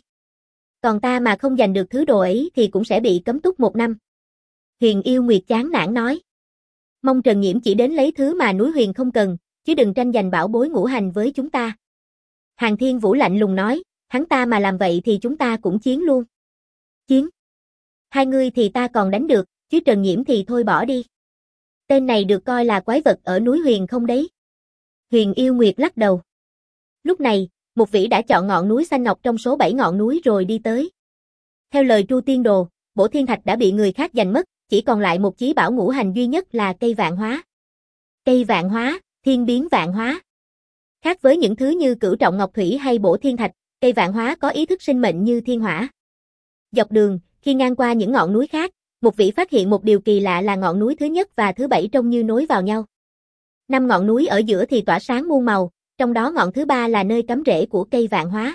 S1: Còn ta mà không giành được thứ đồ ấy thì cũng sẽ bị cấm túc một năm. Huyền Yêu Nguyệt chán nản nói. Mong Trần Nhiễm chỉ đến lấy thứ mà núi Huyền không cần, chứ đừng tranh giành bảo bối ngũ hành với chúng ta. Hàn Thiên Vũ lạnh lùng nói, hắn ta mà làm vậy thì chúng ta cũng chiến luôn. Chiến? Hai người thì ta còn đánh được, chứ Trần Nhiễm thì thôi bỏ đi. Tên này được coi là quái vật ở núi Huyền không đấy. Huyền Yêu Nguyệt lắc đầu. Lúc này, một vĩ đã chọn ngọn núi xanh ngọc trong số bảy ngọn núi rồi đi tới. Theo lời Tru Tiên Đồ, bổ thiên thạch đã bị người khác giành mất, chỉ còn lại một chí bảo ngũ hành duy nhất là cây vạn hóa. Cây vạn hóa, thiên biến vạn hóa. Khác với những thứ như cửu trọng ngọc thủy hay bổ thiên thạch, cây vạn hóa có ý thức sinh mệnh như thiên hỏa. Dọc đường, khi ngang qua những ngọn núi khác, một vị phát hiện một điều kỳ lạ là ngọn núi thứ nhất và thứ bảy trông như nối vào nhau. Năm ngọn núi ở giữa thì tỏa sáng muôn màu, trong đó ngọn thứ ba là nơi cắm rễ của cây vạn hóa.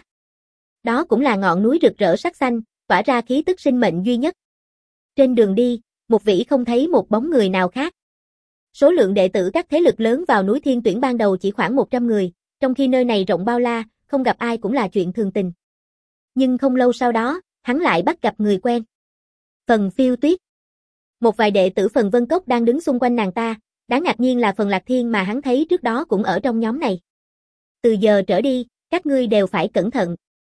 S1: Đó cũng là ngọn núi rực rỡ sắc xanh, tỏa ra khí tức sinh mệnh duy nhất. Trên đường đi, một vĩ không thấy một bóng người nào khác. Số lượng đệ tử các thế lực lớn vào núi Thiên Tuyển ban đầu chỉ khoảng một trăm người, trong khi nơi này rộng bao la, không gặp ai cũng là chuyện thường tình. Nhưng không lâu sau đó, hắn lại bắt gặp người quen. Phần Phiêu Tuyết. Một vài đệ tử Phần Vân Cốc đang đứng xung quanh nàng ta, đáng ngạc nhiên là Phần Lạc Thiên mà hắn thấy trước đó cũng ở trong nhóm này. Từ giờ trở đi, các ngươi đều phải cẩn thận.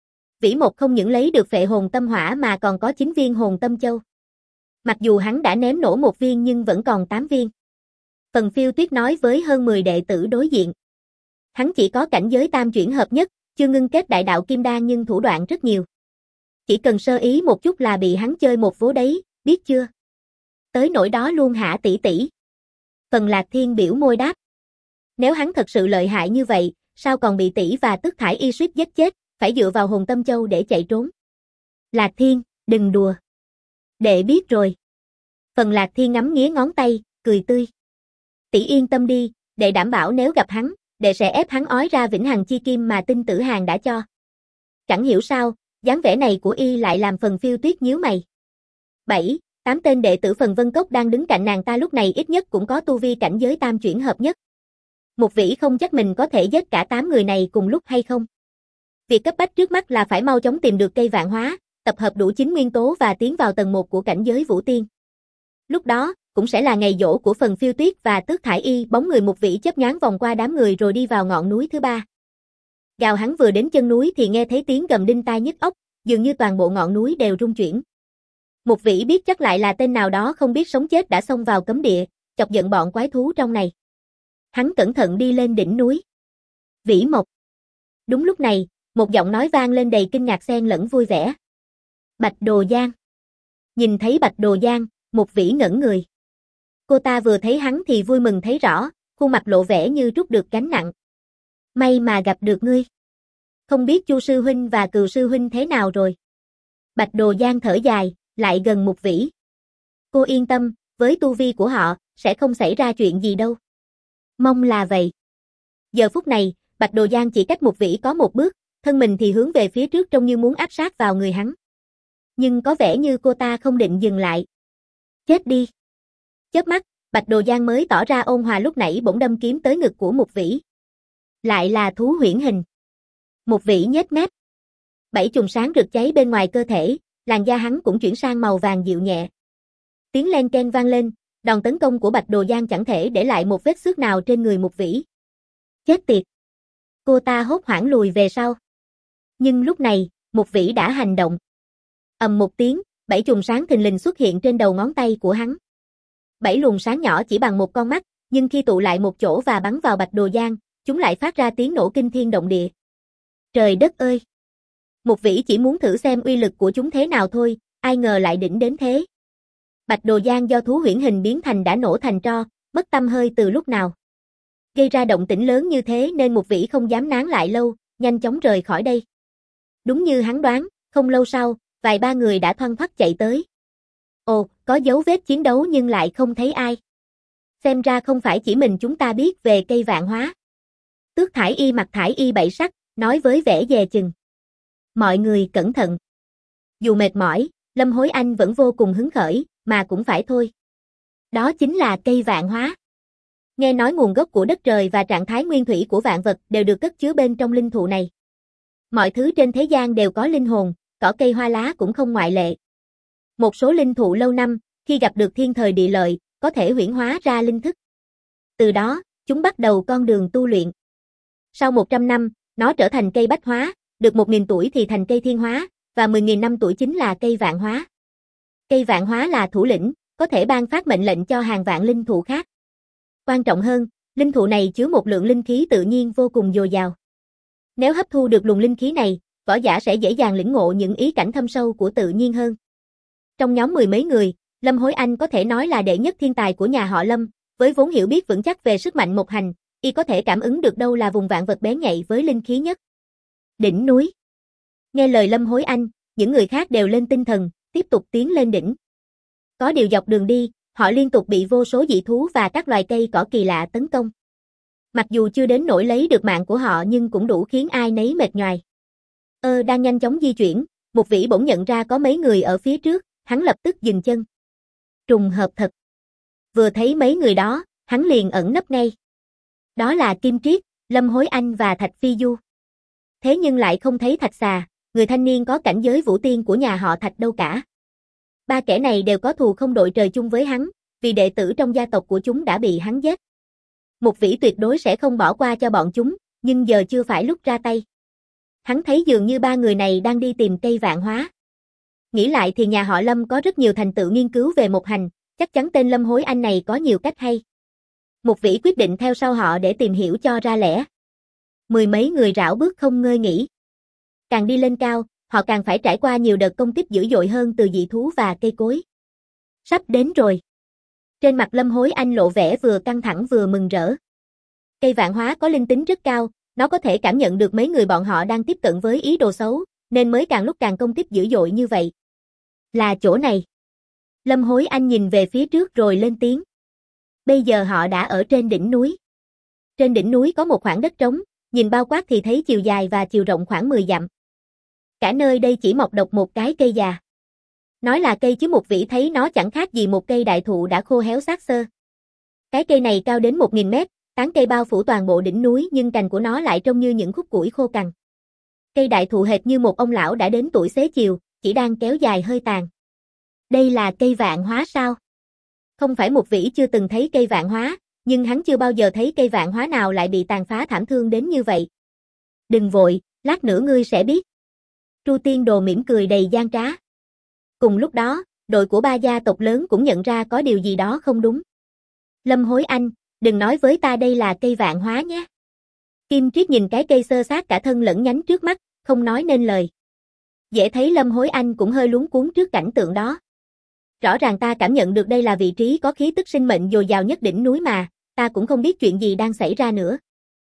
S1: Vĩ Mộc không những lấy được phệ hồn tâm hỏa mà còn có chín viên hồn tâm châu. Mặc dù hắn đã ném nổ một viên nhưng vẫn còn tám viên. Phần Phiêu Tuyết nói với hơn mười đệ tử đối diện. Hắn chỉ có cảnh giới tam chuyển hợp nhất, chưa ngưng kết đại đạo kim đan nhưng thủ đoạn rất nhiều. Chỉ cần sơ ý một chút là bị hắn chơi một vố đấy, biết chưa? Tới nỗi đó luôn hả tỷ tỷ? Phần Lạc Thiên biểu môi đáp. Nếu hắn thật sự lợi hại như vậy, sao còn bị tỷ và Tức Thải Y suýt giết chết, phải dựa vào hồn tâm châu để chạy trốn? Lạc Thiên, đừng đùa. Đệ biết rồi. Phần Lạc Thiên ngắm nghía ngón tay, cười tươi. Tỷ yên tâm đi, đệ đảm bảo nếu gặp hắn, đệ sẽ ép hắn ói ra vĩnh hằng chi kim mà Tinh Tử Hàn đã cho. Chẳng hiểu sao, dáng vẻ này của y lại làm Phần Phiêu Tuyết nhíu mày. Bảy, tám tên đệ tử Phần Vân Cốc đang đứng cạnh nàng ta lúc này ít nhất cũng có tu vi cảnh giới tam chuyển hợp nhất. Một vĩ không chắc mình có thể giết cả tám người này cùng lúc hay không. Việc cấp bách trước mắt là phải mau chóng tìm được cây vạn hóa, tập hợp đủ chín nguyên tố và tiến vào tầng một của cảnh giới vũ tiên. Lúc đó, cũng sẽ là ngày giỗ của Phần Phiêu Tuyết và Tước Thải Y. Bóng người một vĩ chớp nhoáng vòng qua đám người rồi đi vào ngọn núi thứ ba. Gào hắn vừa đến chân núi thì nghe thấy tiếng gầm đinh tai nhức óc, dường như toàn bộ ngọn núi đều rung chuyển. Một vĩ biết chắc lại là tên nào đó không biết sống chết đã xông vào cấm địa, chọc giận bọn quái thú trong này. Hắn cẩn thận đi lên đỉnh núi. Vĩ Mộc. Đúng lúc này, một giọng nói vang lên đầy kinh ngạc xen lẫn vui vẻ. Bạch Đồ Giang. Nhìn thấy Bạch Đồ Giang, một vĩ ngẩn người. Cô ta vừa thấy hắn thì vui mừng thấy rõ, khuôn mặt lộ vẻ như trút được gánh nặng. May mà gặp được ngươi. Không biết Chu sư huynh và Cừu sư huynh thế nào rồi? Bạch Đồ Giang thở dài, lại gần một vĩ. Cô yên tâm, với tu vi của họ, sẽ không xảy ra chuyện gì đâu. Mong là vậy. Giờ phút này, Bạch Đồ Giang chỉ cách một vĩ có một bước, thân mình thì hướng về phía trước trông như muốn áp sát vào người hắn. Nhưng có vẻ như cô ta không định dừng lại. Chết đi. Chớp mắt, Bạch Đồ Giang mới tỏ ra ôn hòa lúc nãy bỗng đâm kiếm tới ngực của một vĩ. Lại là thú huyễn hình. Một vĩ nhếch mép. Bảy chùm sáng rực cháy bên ngoài cơ thể, làn da hắn cũng chuyển sang màu vàng dịu nhẹ. Tiếng len ken vang lên, đòn tấn công của Bạch Đồ Giang chẳng thể để lại một vết xước nào trên người một vĩ. Chết tiệt. Cô ta hốt hoảng lùi về sau. Nhưng lúc này, một vĩ đã hành động. Ầm một tiếng, bảy chùm sáng thình lình xuất hiện trên đầu ngón tay của hắn. Bảy luồng sáng nhỏ chỉ bằng một con mắt, nhưng khi tụ lại một chỗ và bắn vào Bạch Đồ Giang, chúng lại phát ra tiếng nổ kinh thiên động địa. Trời đất ơi! Một vĩ chỉ muốn thử xem uy lực của chúng thế nào thôi, ai ngờ lại đỉnh đến thế. Bạch Đồ Giang do thú huyễn hình biến thành đã nổ thành tro, mất tăm hơi từ lúc nào. Gây ra động tĩnh lớn như thế nên một vĩ không dám nán lại lâu, nhanh chóng rời khỏi đây. Đúng như hắn đoán, không lâu sau, vài ba người đã thoăn thoắt chạy tới. Ồ, có dấu vết chiến đấu nhưng lại không thấy ai. Xem ra không phải chỉ mình chúng ta biết về cây vạn hóa. Tước Thải Y mặt thải y bảy sắc, nói với vẻ dè chừng. Mọi người cẩn thận. Dù mệt mỏi, Lâm Hối Anh vẫn vô cùng hứng khởi, mà cũng phải thôi. Đó chính là cây vạn hóa. Nghe nói nguồn gốc của đất trời và trạng thái nguyên thủy của vạn vật đều được cất chứa bên trong linh thụ này. Mọi thứ trên thế gian đều có linh hồn, cỏ cây hoa lá cũng không ngoại lệ. Một số linh thụ lâu năm, khi gặp được thiên thời địa lợi, có thể huyễn hóa ra linh thức. Từ đó, chúng bắt đầu con đường tu luyện. Sau một trăm năm, nó trở thành cây bách hóa, được một nghìn tuổi thì thành cây thiên hóa, và mười nghìn năm tuổi chính là cây vạn hóa. Cây vạn hóa là thủ lĩnh, có thể ban phát mệnh lệnh cho hàng vạn linh thụ khác. Quan trọng hơn, linh thụ này chứa một lượng linh khí tự nhiên vô cùng dồi dào. Nếu hấp thu được luồng linh khí này, võ giả sẽ dễ dàng lĩnh ngộ những ý cảnh thâm sâu của tự nhiên hơn. Trong nhóm mười mấy người, Lâm Hối Anh có thể nói là đệ nhất thiên tài của nhà họ Lâm, với vốn hiểu biết vững chắc về sức mạnh một hành, y có thể cảm ứng được đâu là vùng vạn vật bén nhạy với linh khí nhất. Đỉnh núi. Nghe lời Lâm Hối Anh, những người khác đều lên tinh thần, tiếp tục tiến lên đỉnh. Có điều dọc đường đi, họ liên tục bị vô số dị thú và các loài cây cỏ kỳ lạ tấn công. Mặc dù chưa đến nỗi lấy được mạng của họ nhưng cũng đủ khiến ai nấy mệt nhoài. Ơ đang nhanh chóng di chuyển, một vĩ bỗng nhận ra có mấy người ở phía trước, hắn lập tức dừng chân. Trùng hợp thật. Vừa thấy mấy người đó, hắn liền ẩn nấp ngay. Đó là Kim Triết, Lâm Hối Anh và Thạch Phi Du. Thế nhưng lại không thấy Thạch Xà, người thanh niên có cảnh giới vũ tiên của nhà họ Thạch đâu cả. Ba kẻ này đều có thù không đội trời chung với hắn, vì đệ tử trong gia tộc của chúng đã bị hắn giết. Mục Vĩ tuyệt đối sẽ không bỏ qua cho bọn chúng, nhưng giờ chưa phải lúc ra tay. Hắn thấy dường như ba người này đang đi tìm cây vạn hóa. Nghĩ lại thì nhà họ Lâm có rất nhiều thành tựu nghiên cứu về một hành, chắc chắn tên Lâm Hối Anh này có nhiều cách hay. Mục Vĩ quyết định theo sau họ để tìm hiểu cho ra lẽ. Mười mấy người rảo bước không ngơi nghỉ. Càng đi lên cao, họ càng phải trải qua nhiều đợt công kích dữ dội hơn từ dị thú và cây cối. Sắp đến rồi. Trên mặt Lâm Hối Anh lộ vẻ vừa căng thẳng vừa mừng rỡ. Cây vạn hóa có linh tính rất cao, nó có thể cảm nhận được mấy người bọn họ đang tiếp cận với ý đồ xấu, nên mới càng lúc càng công kích dữ dội như vậy. Là chỗ này. Lâm Hối Anh nhìn về phía trước rồi lên tiếng. Bây giờ họ đã ở trên đỉnh núi. Trên đỉnh núi có một khoảng đất trống, nhìn bao quát thì thấy chiều dài và chiều rộng khoảng mười dặm. Cả nơi đây chỉ mọc độc một cái cây già. Nói là cây chứ Mục Vĩ thấy nó chẳng khác gì một cây đại thụ đã khô héo xác xơ. Cái cây này cao đến một nghìn mét, tán cây bao phủ toàn bộ đỉnh núi nhưng cành của nó lại trông như những khúc củi khô cằn. Cây đại thụ hệt như một ông lão đã đến tuổi xế chiều, chỉ đang kéo dài hơi tàn. Đây là cây vạn hóa sao? Không phải Mục Vĩ chưa từng thấy cây vạn hóa, nhưng hắn chưa bao giờ thấy cây vạn hóa nào lại bị tàn phá thảm thương đến như vậy. Đừng vội, lát nữa ngươi sẽ biết. Tru Tiên Đồ mỉm cười đầy gian trá. Cùng lúc đó, đội của ba gia tộc lớn cũng nhận ra có điều gì đó không đúng. Lâm Hối Anh, đừng nói với ta đây là cây vạn hóa nhé. Kim Triết nhìn cái cây xơ xác cả thân lẫn nhánh trước mắt, không nói nên lời. Dễ thấy Lâm Hối Anh cũng hơi luống cuống trước cảnh tượng đó. Rõ ràng ta cảm nhận được đây là vị trí có khí tức sinh mệnh dồi dào nhất đỉnh núi mà, ta cũng không biết chuyện gì đang xảy ra nữa.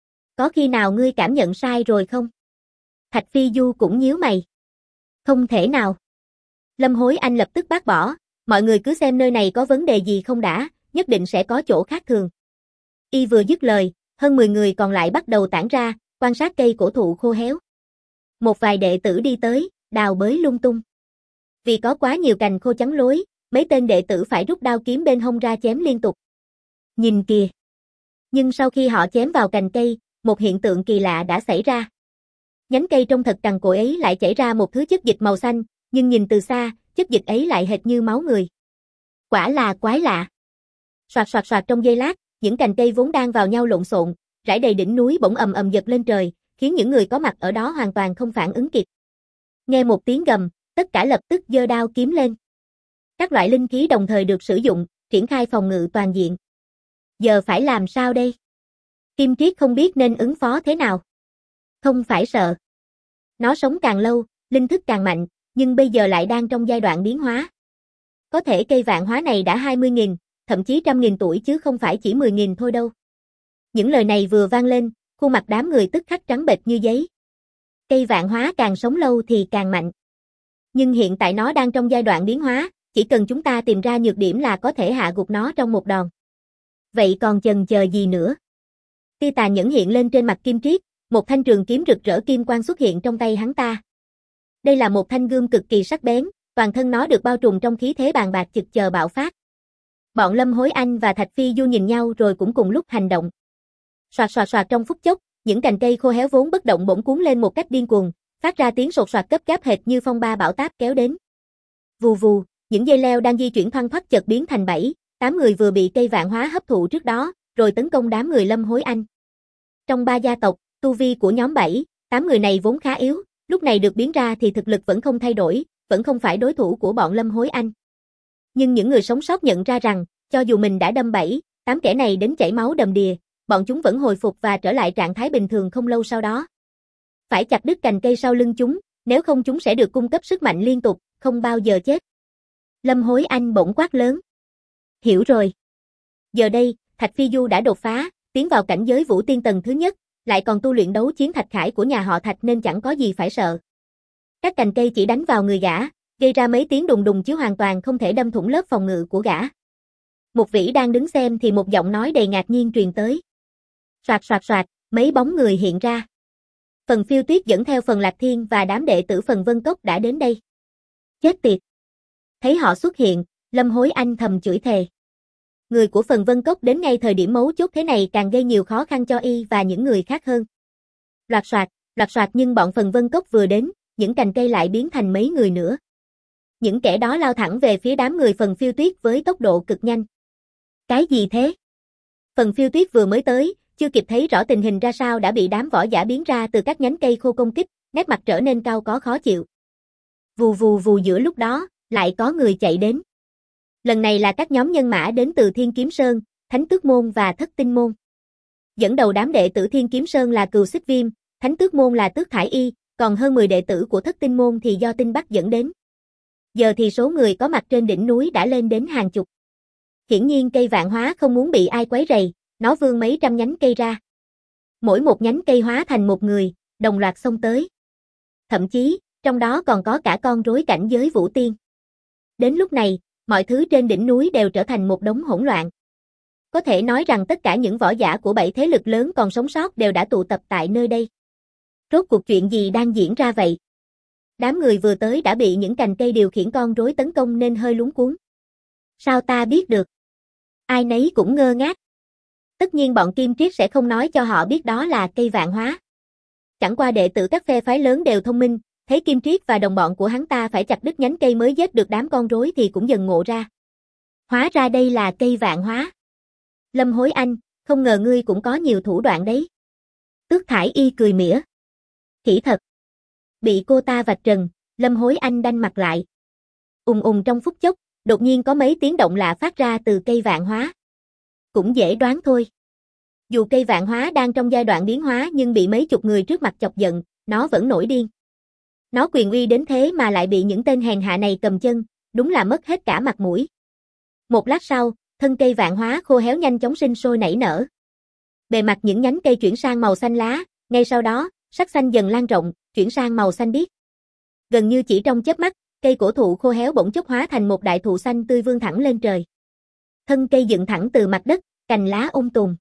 S1: Có khi nào ngươi cảm nhận sai rồi không? Thạch Phi Du cũng nhíu mày. Không thể nào. Lâm Hối Anh lập tức bác bỏ, mọi người cứ xem nơi này có vấn đề gì không đã, nhất định sẽ có chỗ khác thường. Y vừa dứt lời, hơn mười người còn lại bắt đầu tản ra, quan sát cây cổ thụ khô héo. Một vài đệ tử đi tới, đào bới lung tung. Vì có quá nhiều cành khô chắn lối, mấy tên đệ tử phải rút đao kiếm bên hông ra chém liên tục. Nhìn kìa. Nhưng sau khi họ chém vào cành cây, một hiện tượng kỳ lạ đã xảy ra. Nhánh cây trong thật cằn cỗi ấy lại chảy ra một thứ chất dịch màu xanh, nhưng nhìn từ xa, chất dịch ấy lại hệt như máu người. Quả là quái lạ. Soạt soạt soạt trong giây lát, những cành cây vốn đang vào nhau lộn xộn, rải đầy đỉnh núi bỗng ầm ầm giật lên trời, khiến những người có mặt ở đó hoàn toàn không phản ứng kịp. Nghe một tiếng gầm, tất cả lập tức giơ đao kiếm lên. Các loại linh khí đồng thời được sử dụng, triển khai phòng ngự toàn diện. Giờ phải làm sao đây? Kim Triết không biết nên ứng phó thế nào. Không phải sợ. Nó sống càng lâu, linh thức càng mạnh, nhưng bây giờ lại đang trong giai đoạn biến hóa. Có thể cây vạn hóa này đã hai mươi nghìn, thậm chí trăm nghìn tuổi chứ không phải chỉ mười nghìn thôi đâu. Những lời này vừa vang lên, khuôn mặt đám người tức khắc trắng bệch như giấy. Cây vạn hóa càng sống lâu thì càng mạnh. Nhưng hiện tại nó đang trong giai đoạn biến hóa, chỉ cần chúng ta tìm ra nhược điểm là có thể hạ gục nó trong một đòn. Vậy còn chần chờ gì nữa? Tia tà nhẫn hiện lên trên mặt Kim Triết, một thanh trường kiếm rực rỡ kim quang xuất hiện trong tay hắn ta. Đây là một thanh gươm cực kỳ sắc bén, toàn thân nó được bao trùm trong khí thế bàn bạc chực chờ bạo phát. Bọn Lâm Hối Anh và Thạch Phi Du nhìn nhau rồi cũng cùng lúc hành động. Soạt soạt soạt trong phút chốc, những cành cây khô héo vốn bất động bỗng cuốn lên một cách điên cuồng, phát ra tiếng sột soạt cấp gáp hệt như phong ba bão táp kéo đến. Vù vù, những dây leo đang di chuyển thoăn thoắt chợt biến thành bảy, tám người vừa bị cây vạn hóa hấp thụ trước đó, rồi tấn công đám người Lâm Hối Anh. Trong ba gia tộc, tu vi của nhóm bảy, tám người này vốn khá yếu, lúc này được biến ra thì thực lực vẫn không thay đổi, vẫn không phải đối thủ của bọn Lâm Hối Anh. Nhưng những người sống sót nhận ra rằng, cho dù mình đã đâm bảy, tám kẻ này đến chảy máu đầm đìa, bọn chúng vẫn hồi phục và trở lại trạng thái bình thường không lâu sau đó. Phải chặt đứt cành cây sau lưng chúng, nếu không chúng sẽ được cung cấp sức mạnh liên tục, không bao giờ chết. Lâm Hối Anh bỗng quát lớn. Hiểu rồi. Giờ đây, Thạch Phi Du đã đột phá, tiến vào cảnh giới vũ tiên tầng thứ nhất, lại còn tu luyện đấu chiến thạch khải của nhà họ Thạch nên chẳng có gì phải sợ. Các cành cây chỉ đánh vào người gã, gây ra mấy tiếng đùng đùng chứ hoàn toàn không thể đâm thủng lớp phòng ngự của gã. Mục Vĩ đang đứng xem thì một giọng nói đầy ngạc nhiên truyền tới. Soạt soạt soạt, mấy bóng người hiện ra. Phần Phiêu Tuyết dẫn theo phần Lạc Thiên và đám đệ tử phần Vân Cốc đã đến đây. Chết tiệt. Thấy họ xuất hiện, Lâm Hối Anh thầm chửi thề. người của phần Vân Cốc đến ngay thời điểm mấu chốt thế này càng gây nhiều khó khăn cho y và những người khác hơn. Loạt soạt, loạt soạt nhưng bọn phần Vân Cốc vừa đến, những cành cây lại biến thành mấy người nữa. Những kẻ đó lao thẳng về phía đám người phần Phiêu Tuyết với tốc độ cực nhanh. Cái gì thế? Phần Phiêu Tuyết vừa mới tới, chưa kịp thấy rõ tình hình ra sao đã bị đám võ giả biến ra từ các nhánh cây khô công kích, nét mặt trở nên cau có khó chịu. Vù vù vù giữa lúc đó, lại có người chạy đến. Lần này là các nhóm nhân mã đến từ Thiên Kiếm Sơn, Thánh Tước Môn và Thất Tinh Môn. Dẫn đầu đám đệ tử Thiên Kiếm Sơn là Cừu Xích Viêm, Thánh Tước Môn là Tước Thải Y, còn hơn mười đệ tử của Thất Tinh Môn thì do Tinh Bắc dẫn đến. Giờ thì số người có mặt trên đỉnh núi đã lên đến hàng chục. Hiển nhiên cây vạn hóa không muốn bị ai quấy rầy, nó vươn mấy trăm nhánh cây ra. Mỗi một nhánh cây hóa thành một người, đồng loạt xông tới. Thậm chí, trong đó còn có cả con rối cảnh giới Vũ Tiên. Đến lúc này, mọi thứ trên đỉnh núi đều trở thành một đống hỗn loạn. Có thể nói rằng tất cả những võ giả của bảy thế lực lớn còn sống sót đều đã tụ tập tại nơi đây. Rốt cuộc chuyện gì đang diễn ra vậy? Đám người vừa tới đã bị những cành cây điều khiển con rối tấn công nên hơi luống cuống. Sao ta biết được? Ai nấy cũng ngơ ngác. Tất nhiên bọn Kim Triết sẽ không nói cho họ biết đó là cây vạn hóa. Chẳng qua đệ tử các phe phái lớn đều thông minh, thấy Kim Triết và đồng bọn của hắn ta phải chặt đứt nhánh cây mới giết được đám con rối thì cũng dần ngộ ra. Hóa ra đây là cây vạn hóa. Lâm Hối Anh, không ngờ ngươi cũng có nhiều thủ đoạn đấy. Tước Thải Y cười mỉa. Khỉ thật. Bị cô ta vạch trần, Lâm Hối Anh đanh mặt lại. Ùng ùng trong phút chốc, đột nhiên có mấy tiếng động lạ phát ra từ cây vạn hóa. Cũng dễ đoán thôi. Dù cây vạn hóa đang trong giai đoạn biến hóa nhưng bị mấy chục người trước mặt chọc giận, nó vẫn nổi điên. Nó quyền uy đến thế mà lại bị những tên hèn hạ này cầm chân, đúng là mất hết cả mặt mũi. Một lát sau, thân cây vạn hóa khô héo nhanh chóng sinh sôi nảy nở. Bề mặt những nhánh cây chuyển sang màu xanh lá, ngay sau đó, sắc xanh dần lan rộng, chuyển sang màu xanh biếc. Gần như chỉ trong chớp mắt, cây cổ thụ khô héo bỗng chốc hóa thành một đại thụ xanh tươi vươn thẳng lên trời. Thân cây dựng thẳng từ mặt đất, cành lá um tùm.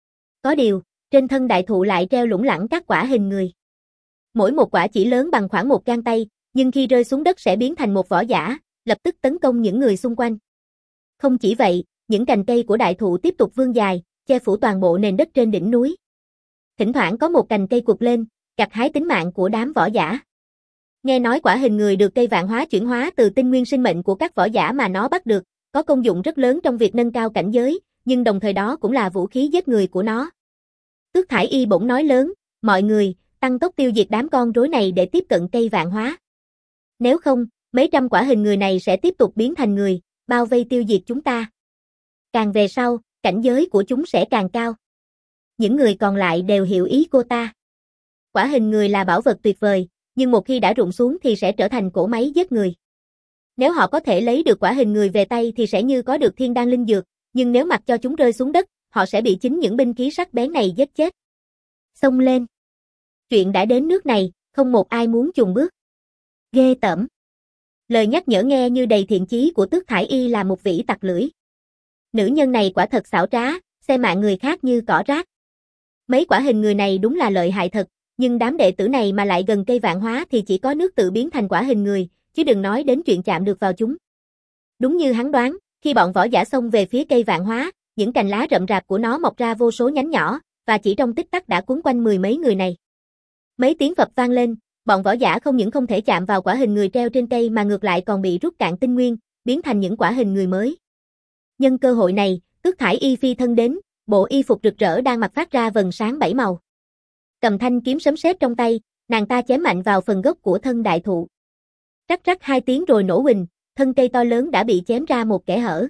S1: Có điều, trên thân đại thụ lại treo lủng lẳng các quả hình người. Mỗi một quả chỉ lớn bằng khoảng một gang tay, nhưng khi rơi xuống đất sẽ biến thành một võ giả, lập tức tấn công những người xung quanh. Không chỉ vậy, những cành cây của đại thụ tiếp tục vươn dài, che phủ toàn bộ nền đất trên đỉnh núi. Thỉnh thoảng có một cành cây quật lên, gặt hái tính mạng của đám võ giả. Nghe nói quả hình người được cây vạn hóa chuyển hóa từ tinh nguyên sinh mệnh của các võ giả mà nó bắt được, có công dụng rất lớn trong việc nâng cao cảnh giới, nhưng đồng thời đó cũng là vũ khí giết người của nó. Tước Thải Y bỗng nói lớn, mọi người, tăng tốc tiêu diệt đám con rối này để tiếp cận cây vạn hóa. Nếu không, mấy trăm quả hình người này sẽ tiếp tục biến thành người, bao vây tiêu diệt chúng ta. Càng về sau, cảnh giới của chúng sẽ càng cao. Những người còn lại đều hiểu ý cô ta. Quả hình người là bảo vật tuyệt vời, nhưng một khi đã rụng xuống thì sẽ trở thành cỗ máy giết người. Nếu họ có thể lấy được quả hình người về tay thì sẽ như có được thiên đan linh dược, nhưng nếu mặc cho chúng rơi xuống đất, họ sẽ bị chính những binh khí sắc bén này giết chết. Xông lên. Chuyện đã đến nước này, không một ai muốn chùn bước. Ghê tởm. Lời nhắc nhở nghe như đầy thiện chí của Tước Thải Y là một vĩ tặc lưỡi. Nữ nhân này quả thật xảo trá, xem mạng người khác như cỏ rác. Mấy quả hình người này đúng là lợi hại thật, nhưng đám đệ tử này mà lại gần cây vạn hóa thì chỉ có nước tự biến thành quả hình người, chứ đừng nói đến chuyện chạm được vào chúng. Đúng như hắn đoán, khi bọn võ giả xông về phía cây vạn hóa, những cành lá rậm rạp của nó mọc ra vô số nhánh nhỏ, và chỉ trong tích tắc đã cuốn quanh mười mấy người này. Mấy tiếng phập vang lên, bọn võ giả không những không thể chạm vào quả hình người treo trên cây mà ngược lại còn bị rút cạn tinh nguyên, biến thành những quả hình người mới. Nhân cơ hội này, Tước Thải Y phi thân đến, bộ y phục rực rỡ đang mặc phát ra vầng sáng bảy màu. Cầm thanh kiếm sấm sét trong tay, nàng ta chém mạnh vào phần gốc của thân đại thụ. Rắc rắc hai tiếng rồi nổ huỳnh, thân cây to lớn đã bị chém ra một kẽ hở.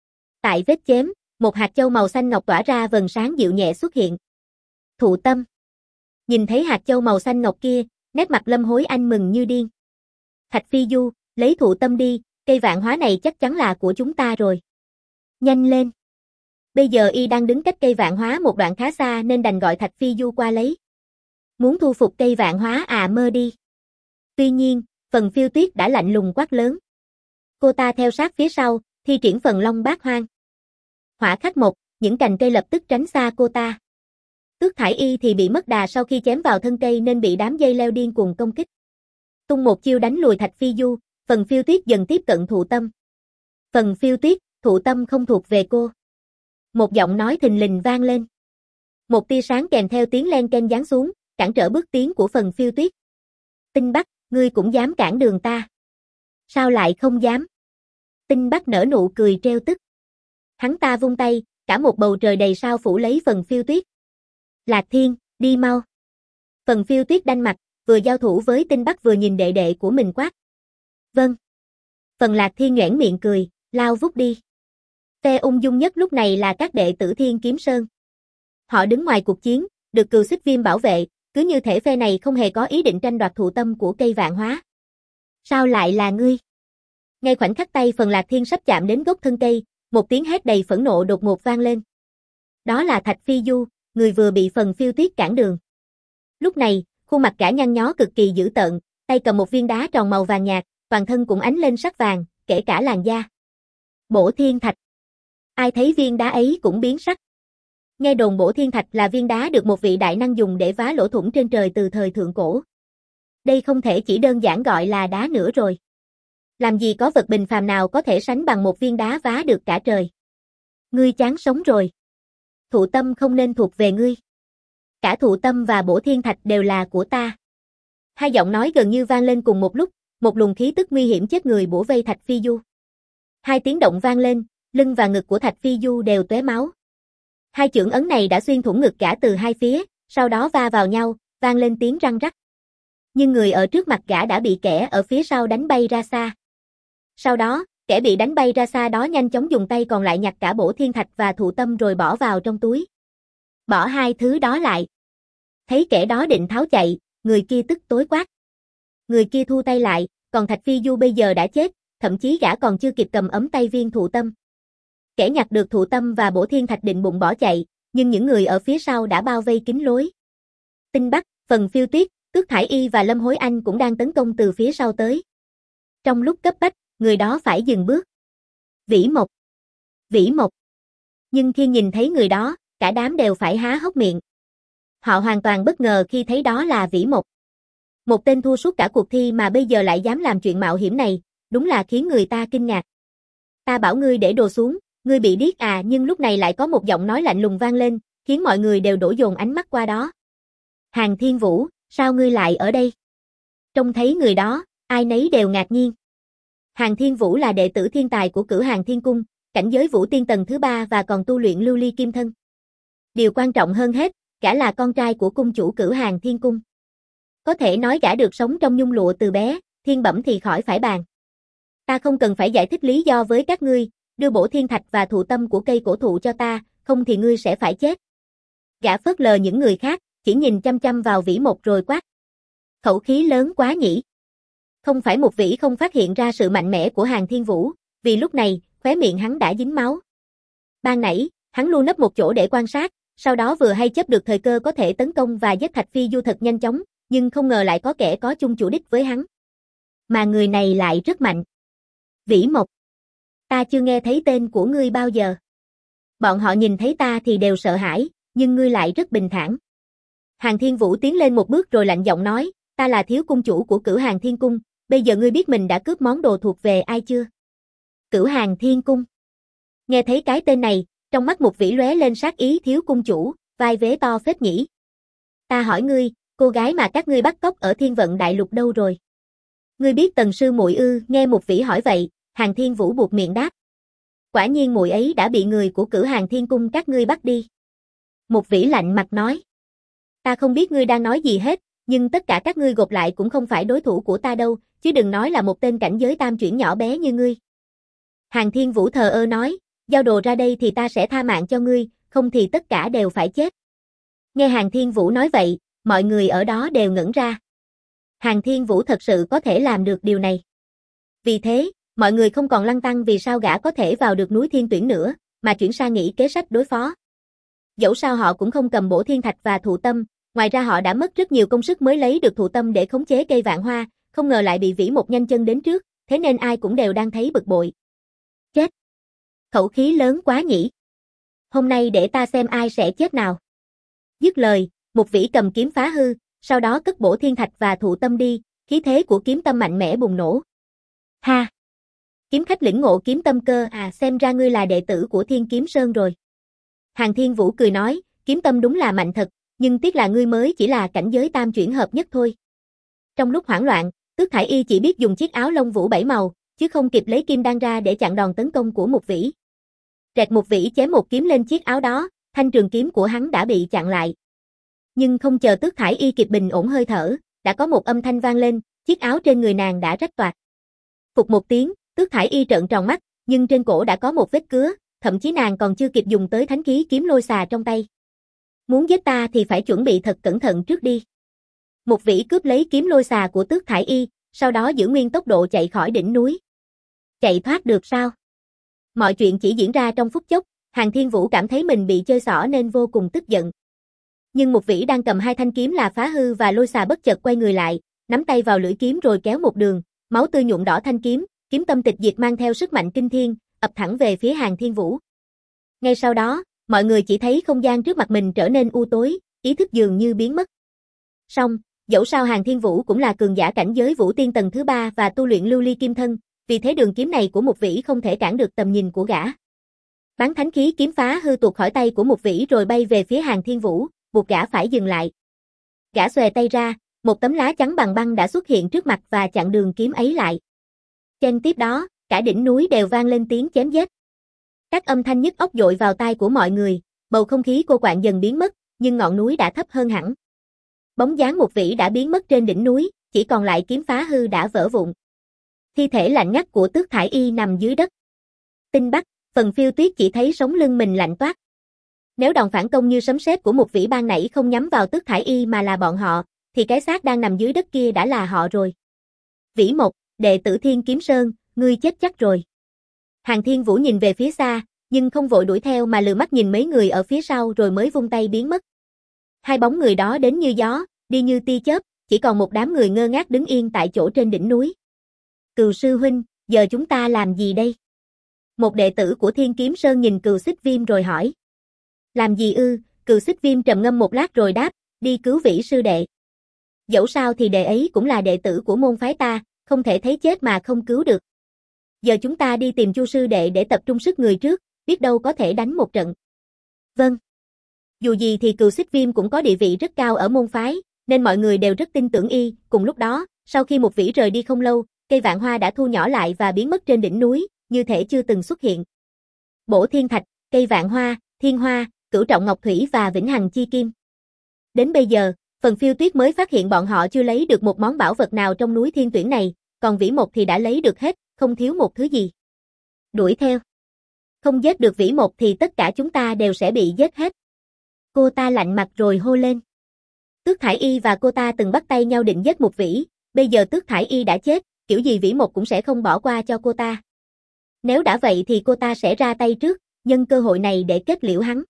S1: Tại vết chém, một hạt châu màu xanh ngọc tỏa ra vầng sáng dịu nhẹ xuất hiện. Thụ tâm. Nhìn thấy hạt châu màu xanh ngọc kia, nét mặt Lâm Hối Anh mừng như điên. Thạch Phi Du, lấy thụ tâm đi, cây vạn hóa này chắc chắn là của chúng ta rồi. Nhanh lên. Bây giờ y đang đứng cách cây vạn hóa một đoạn khá xa nên đành gọi Thạch Phi Du qua lấy. Muốn thu phục cây vạn hóa à mơ đi. Tuy nhiên, phần Phiêu Tuyết đã lạnh lùng quát lớn. Cô ta theo sát phía sau, thi triển phần Long Bát Hoang. Hỏa khách một, những cành cây lập tức tránh xa cô ta. Tước Thải Y thì bị mất đà sau khi chém vào thân cây nên bị đám dây leo điên cuồng công kích. Tung một chiêu đánh lùi Thạch Phi Du, phần Phiêu Tuyết dần tiếp cận thụ tâm. Phần Phiêu Tuyết, thụ tâm không thuộc về cô. Một giọng nói thình lình vang lên. Một tia sáng kèm theo tiếng len keng giáng xuống, cản trở bước tiến của Phần Phiêu Tuyết. Tinh Bắc, ngươi cũng dám cản đường ta. Sao lại không dám? Tinh Bắc nở nụ cười trêu tức. Hắn ta vung tay, cả một bầu trời đầy sao phủ lấy Phần Phiêu Tuyết. Lạc Thiên, đi mau. Phần Phiêu Tuyết đanh mặt, vừa giao thủ với Tinh Bắc vừa nhìn đệ đệ của mình quát. Vâng. Phần Lạc Thiên nhoẻn miệng cười, lao vút đi. Phe ung dung nhất lúc này là các đệ tử Thiên Kiếm Sơn. Họ đứng ngoài cuộc chiến, được Cừu Xích Viêm bảo vệ, cứ như thể phe này không hề có ý định tranh đoạt thụ tâm của cây vạn hóa. Sao lại là ngươi? Ngay khoảnh khắc tay Phần Lạc Thiên sắp chạm đến gốc thân cây, một tiếng hét đầy phẫn nộ đột ngột vang lên. Đó là Thạch Phi Du, người vừa bị Phần Phiêu Tuyết cản đường. Lúc này, khuôn mặt cả nhăn nhó cực kỳ dữ tợn, tay cầm một viên đá tròn màu vàng nhạt, toàn thân cũng ánh lên sắc vàng, kể cả làn da. Bổ Thiên Thạch. Ai thấy viên đá ấy cũng biến sắc. Nghe đồn Bổ Thiên Thạch là viên đá được một vị đại năng dùng để vá lỗ thủng trên trời từ thời thượng cổ. Đây không thể chỉ đơn giản gọi là đá nữa rồi. Làm gì có vật bình phàm nào có thể sánh bằng một viên đá vá được cả trời. Ngươi chán sống rồi. Thụ tâm không nên thuộc về ngươi. Cả thụ tâm và Bổ Thiên Thạch đều là của ta. Hai giọng nói gần như vang lên cùng một lúc, một luồng khí tức nguy hiểm chết người bủa vây Thạch Phi Du. Hai tiếng động vang lên, lưng và ngực của Thạch Phi Du đều tóe máu. Hai chưởng ấn này đã xuyên thủng ngực gã từ hai phía, sau đó va vào nhau, vang lên tiếng răng rắc. Nhưng người ở trước mặt gã đã bị kẻ ở phía sau đánh bay ra xa. Sau đó, kẻ bị đánh bay ra xa đó nhanh chóng dùng tay còn lại nhặt cả Bổ Thiên Thạch và thụ tâm rồi bỏ vào trong túi. Bỏ hai thứ đó lại. Thấy kẻ đó định tháo chạy, người kia tức tối quát. Người kia thu tay lại, còn Thạch Phi Du bây giờ đã chết, thậm chí gã còn chưa kịp cầm ấm tay viên thụ tâm. Kẻ nhặt được thụ tâm và Bổ Thiên Thạch định bụng bỏ chạy, nhưng những người ở phía sau đã bao vây kín lối. Tinh Bắc, Phần Phiêu Tuyết, Tước Thải Y và Lâm Hối Anh cũng đang tấn công từ phía sau tới. Trong lúc cấp bách, người đó phải dừng bước. Vĩ Mộc. Vĩ Mộc. Nhưng khi nhìn thấy người đó, cả đám đều phải há hốc miệng. Họ hoàn toàn bất ngờ khi thấy đó là Vĩ Mộc. Một tên thua suốt cả cuộc thi mà bây giờ lại dám làm chuyện mạo hiểm này, đúng là khiến người ta kinh ngạc. Ta bảo ngươi để đồ xuống, ngươi bị điếc à, nhưng lúc này lại có một giọng nói lạnh lùng vang lên, khiến mọi người đều đổ dồn ánh mắt qua đó. Hàn Thiên Vũ, sao ngươi lại ở đây? Trông thấy người đó, ai nấy đều ngạc nhiên. Hàn Thiên Vũ là đệ tử thiên tài của Cửu Hàn Thiên Cung, cảnh giới Vũ Tiên tầng thứ ba và còn tu luyện lưu ly kim thân. Điều quan trọng hơn hết, gã là con trai của cung chủ Cửu Hàn Thiên Cung. Có thể nói gã được sống trong nhung lụa từ bé, thiên bẩm thì khỏi phải bàn. Ta không cần phải giải thích lý do với các ngươi, đưa Bổ Thiên Thạch và thụ tâm của cây cổ thụ cho ta, không thì ngươi sẽ phải chết. Gã phớt lờ những người khác, chỉ nhìn chăm chăm vào Vĩ Mộc rồi quát. Khẩu khí lớn quá nhỉ. Không phải một Vĩ không phát hiện ra sự mạnh mẽ của Hàn Thiên Vũ, vì lúc này, khóe miệng hắn đã dính máu. Ban nãy, hắn luôn nấp một chỗ để quan sát, sau đó vừa hay chấp được thời cơ có thể tấn công và giết Thạch Phi Du thật nhanh chóng, nhưng không ngờ lại có kẻ có chung chủ đích với hắn. Mà người này lại rất mạnh. Vĩ Mộc. Ta chưa nghe thấy tên của ngươi bao giờ. Bọn họ nhìn thấy ta thì đều sợ hãi, nhưng ngươi lại rất bình thản. Hàn Thiên Vũ tiến lên một bước rồi lạnh giọng nói, ta là thiếu cung chủ của Cửu Hàn Thiên Cung, bây giờ ngươi biết mình đã cướp món đồ thuộc về ai chưa? Cửu Hàn Thiên Cung. Nghe thấy cái tên này, trong mắt một Vĩ lóe lên sát ý thiếu cung chủ, vai vế to phết nhỉ. Ta hỏi ngươi, cô gái mà các ngươi bắt cóc ở Thiên Vận Đại Lục đâu rồi? Ngươi biết Tần sư muội ư? Nghe một Vĩ hỏi vậy, Hàn Thiên Vũ buột miệng đáp. Quả nhiên muội ấy đã bị người của Cửu Hàn Thiên Cung các ngươi bắt đi. Một Vĩ lạnh mặt nói. Ta không biết ngươi đang nói gì hết, nhưng tất cả các ngươi gộp lại cũng không phải đối thủ của ta đâu, chứ đừng nói là một tên cảnh giới tam chuyển nhỏ bé như ngươi. Hàn Thiên Vũ thờ ơ nói, giao đồ ra đây thì ta sẽ tha mạng cho ngươi, không thì tất cả đều phải chết. Nghe Hàn Thiên Vũ nói vậy, mọi người ở đó đều ngẩn ra. Hàn Thiên Vũ thật sự có thể làm được điều này. Vì thế, mọi người không còn lăn tăn vì sao gã có thể vào được núi Thiên Tuyển nữa, mà chuyển sang nghĩ kế sách đối phó. Dẫu sao họ cũng không cầm Bổ Thiên Thạch và thụ tâm, ngoài ra họ đã mất rất nhiều công sức mới lấy được thụ tâm để khống chế cây vạn hoa, không ngờ lại bị Vĩ Mộc nhanh chân đến trước, thế nên ai cũng đều đang thấy bực bội. Chết! Khẩu khí lớn quá nhỉ! Hôm nay để ta xem ai sẽ chết nào. Dứt lời, một Vĩ cầm kiếm phá hư, sau đó cất Bổ Thiên Thạch và thụ tâm đi, khí thế của kiếm tâm mạnh mẽ bùng nổ. Ha! Kiếm khách lĩnh ngộ kiếm tâm cơ à, xem ra ngươi là đệ tử của Thiên Kiếm Sơn rồi. Hàn Thiên Vũ cười nói, kiếm tâm đúng là mạnh thật, nhưng tiếc là ngươi mới chỉ là cảnh giới tam chuyển hợp nhất thôi. Trong lúc hoảng loạn, Tước Thải Y chỉ biết dùng chiếc áo lông vũ bảy màu, chứ không kịp lấy kim đan ra để chặn đòn tấn công của Mục Vĩ. Rẹt Mục Vĩ chém một kiếm lên chiếc áo đó, thanh trường kiếm của hắn đã bị chặn lại. Nhưng không chờ Tước Thải Y kịp bình ổn hơi thở, đã có một âm thanh vang lên, chiếc áo trên người nàng đã rách toạc. Phục một tiếng, Tước Thải Y trợn tròn mắt, nhưng trên cổ đã có một vết cứa, thậm chí nàng còn chưa kịp dùng tới thánh khí kiếm lôi xà trong tay. Muốn giết ta thì phải chuẩn bị thật cẩn thận trước đi. Mục Vĩ cướp lấy kiếm lôi xà của Tước Thải Y, sau đó giữ nguyên tốc độ chạy khỏi đỉnh núi. Chạy thoát được sao? Mọi chuyện chỉ diễn ra trong phút chốc, Hàn Thiên Vũ cảm thấy mình bị chơi xỏ nên vô cùng tức giận. Nhưng Mục Vĩ đang cầm hai thanh kiếm là phá hư và lôi xà bất chợt quay người lại, nắm tay vào lưỡi kiếm rồi kéo một đường, máu tươi nhuộm đỏ thanh kiếm, kiếm tâm tịch diệt mang theo sức mạnh kinh thiên, ập thẳng về phía Hàn Thiên Vũ. Ngay sau đó, mọi người chỉ thấy không gian trước mặt mình trở nên u tối, ý thức dường như biến mất. Song, dẫu sao Hàn Thiên Vũ cũng là cường giả cảnh giới vũ tiên tầng thứ ba và tu luyện lưu ly kim thân, vì thế đường kiếm này của Mục Vĩ không thể cản được tầm nhìn của gã. Bán thánh khí kiếm phá hư tuột khỏi tay của Mục Vĩ rồi bay về phía Hàn Thiên Vũ, buộc gã phải dừng lại. Gã xòe tay ra, một tấm lá chắn bằng băng đã xuất hiện trước mặt và chặn đường kiếm ấy lại. Trên tiếp đó, cả đỉnh núi đều vang lên tiếng chém giết. Các âm thanh nhức óc dội vào tai của mọi người, bầu không khí cô quạng dần biến mất, nhưng ngọn núi đã thấp hơn hẳn. Bóng dáng Mục Vĩ đã biến mất trên đỉnh núi, chỉ còn lại kiếm phá hư đã vỡ vụn. Thi thể lạnh ngắt của Tước Thải Y nằm dưới đất. Tinh Bắc, Phần Phiêu Tuyết chỉ thấy sống lưng mình lạnh toát. Nếu đòn phản công như sấm sét của Mục Vĩ ban nãy không nhắm vào Tước Thải Y mà là bọn họ, thì cái xác đang nằm dưới đất kia đã là họ rồi. Vĩ Mộc, đệ tử Thiên Kiếm Sơn, ngươi chết chắc rồi. Hàn Thiên Vũ nhìn về phía xa, nhưng không vội đuổi theo mà lừa mắt nhìn mấy người ở phía sau rồi mới vung tay biến mất. Hai bóng người đó đến như gió, đi như tia chớp, chỉ còn một đám người ngơ ngác đứng yên tại chỗ trên đỉnh núi. Cừu sư huynh, giờ chúng ta làm gì đây? Một đệ tử của Thiên Kiếm Sơn nhìn Cừu Xích Viêm rồi hỏi. Làm gì ư? Cừu Xích Viêm trầm ngâm một lát rồi đáp, đi cứu Vĩ sư đệ. Dẫu sao thì đệ ấy cũng là đệ tử của môn phái ta, không thể thấy chết mà không cứu được. Giờ chúng ta đi tìm Chu sư đệ để tập trung sức người trước, biết đâu có thể đánh một trận. Vâng. Dù gì thì Cừu Xích Viêm cũng có địa vị rất cao ở môn phái, nên mọi người đều rất tin tưởng y. Cùng lúc đó, sau khi Mục Vĩ rời đi không lâu, cây vạn hoa đã thu nhỏ lại và biến mất trên đỉnh núi, như thể chưa từng xuất hiện. Bổ Thiên Thạch, cây vạn hoa, thiên hoa, cửu trọng ngọc thủy và vĩnh hằng chi kim. Đến bây giờ, Phần Phiêu Tuyết mới phát hiện bọn họ chưa lấy được một món bảo vật nào trong núi Thiên Tuyển này, còn Vĩ Mộc thì đã lấy được hết, không thiếu một thứ gì. Đuổi theo. Không giết được Vĩ Mộc thì tất cả chúng ta đều sẽ bị giết hết. Cô ta lạnh mặt rồi hô lên. Tước Thải Y và cô ta từng bắt tay nhau định giết Mục Vĩ, bây giờ Tước Thải Y đã chết, kiểu gì Vĩ Mộc cũng sẽ không bỏ qua cho cô ta. Nếu đã vậy thì cô ta sẽ ra tay trước, nhân cơ hội này để kết liễu hắn.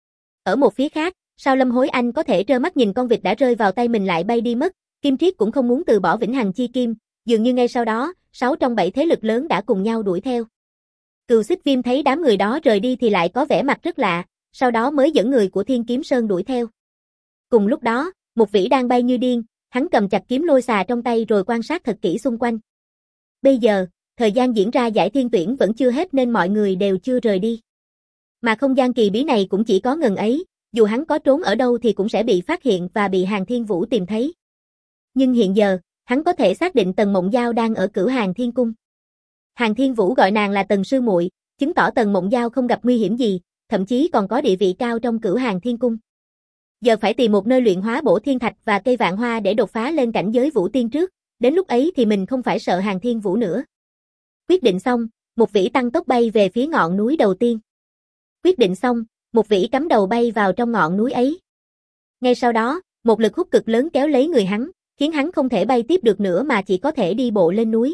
S1: Ở một phía khác, sao Lâm Hối Anh có thể trơ mắt nhìn con vịt đã rơi vào tay mình lại bay đi mất, Kim Triết cũng không muốn từ bỏ vĩnh hằng chi kim, dường như ngay sau đó, sáu trong bảy thế lực lớn đã cùng nhau đuổi theo. Cừu Xích Viêm thấy đám người đó rời đi thì lại có vẻ mặt rất lạ, sau đó mới dẫn người của Thiên Kiếm Sơn đuổi theo. Cùng lúc đó, Mục Vĩ đang bay như điên, hắn cầm chặt kiếm lôi xà trong tay rồi quan sát thật kỹ xung quanh. Bây giờ, thời gian diễn ra giải thiên tuyển vẫn chưa hết nên mọi người đều chưa rời đi. Mà không gian kỳ bí này cũng chỉ có ngần ấy, dù hắn có trốn ở đâu thì cũng sẽ bị phát hiện và bị Hàn Thiên Vũ tìm thấy. Nhưng hiện giờ, hắn có thể xác định Tần Mộng Giao đang ở Cửu Hàn Thiên Cung. Hàn Thiên Vũ gọi nàng là Tần sư muội, chứng tỏ Tần Mộng Giao không gặp nguy hiểm gì, thậm chí còn có địa vị cao trong Cửu Hàn Thiên Cung. Giờ phải tìm một nơi luyện hóa bổ thiên thạch và cây vạn hoa để đột phá lên cảnh giới vũ tiên trước, đến lúc ấy thì mình không phải sợ Hàn Thiên Vũ nữa. Quyết định xong, Mục Vĩ tăng tốc bay về phía ngọn núi đầu tiên. Quyết định xong, Mục Vĩ cắm đầu bay vào trong ngọn núi ấy. Ngay sau đó, một lực hút cực lớn kéo lấy người hắn, khiến hắn không thể bay tiếp được nữa mà chỉ có thể đi bộ lên núi.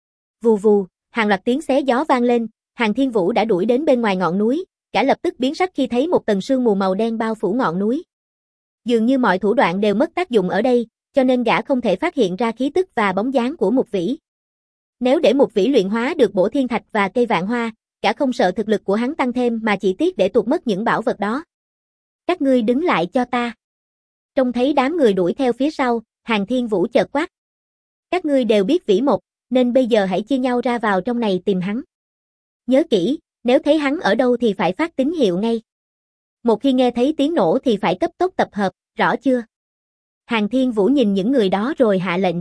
S1: Vù vù, hàng loạt tiếng xé gió vang lên, Hàn Thiên Vũ đã đuổi đến bên ngoài ngọn núi, cả lập tức biến sắc khi thấy một tầng sương mù màu đen bao phủ ngọn núi. Dường như mọi thủ đoạn đều mất tác dụng ở đây, cho nên gã không thể phát hiện ra khí tức và bóng dáng của Mục Vĩ. Nếu để Mục Vĩ luyện hóa được bổ thiên thạch và cây vạn hoa, gã không sợ thực lực của hắn tăng thêm mà chỉ tiếc để tuột mất những bảo vật đó. Các ngươi đứng lại cho ta. Trông thấy đám người đuổi theo phía sau, Hàn Thiên Vũ chợt quát. Các ngươi đều biết Vĩ Mộc, nên bây giờ hãy chia nhau ra vào trong này tìm hắn. Nhớ kỹ, nếu thấy hắn ở đâu thì phải phát tín hiệu ngay. Một khi nghe thấy tiếng nổ thì phải cấp tốc tập hợp, rõ chưa? Hàn Thiên Vũ nhìn những người đó rồi hạ lệnh.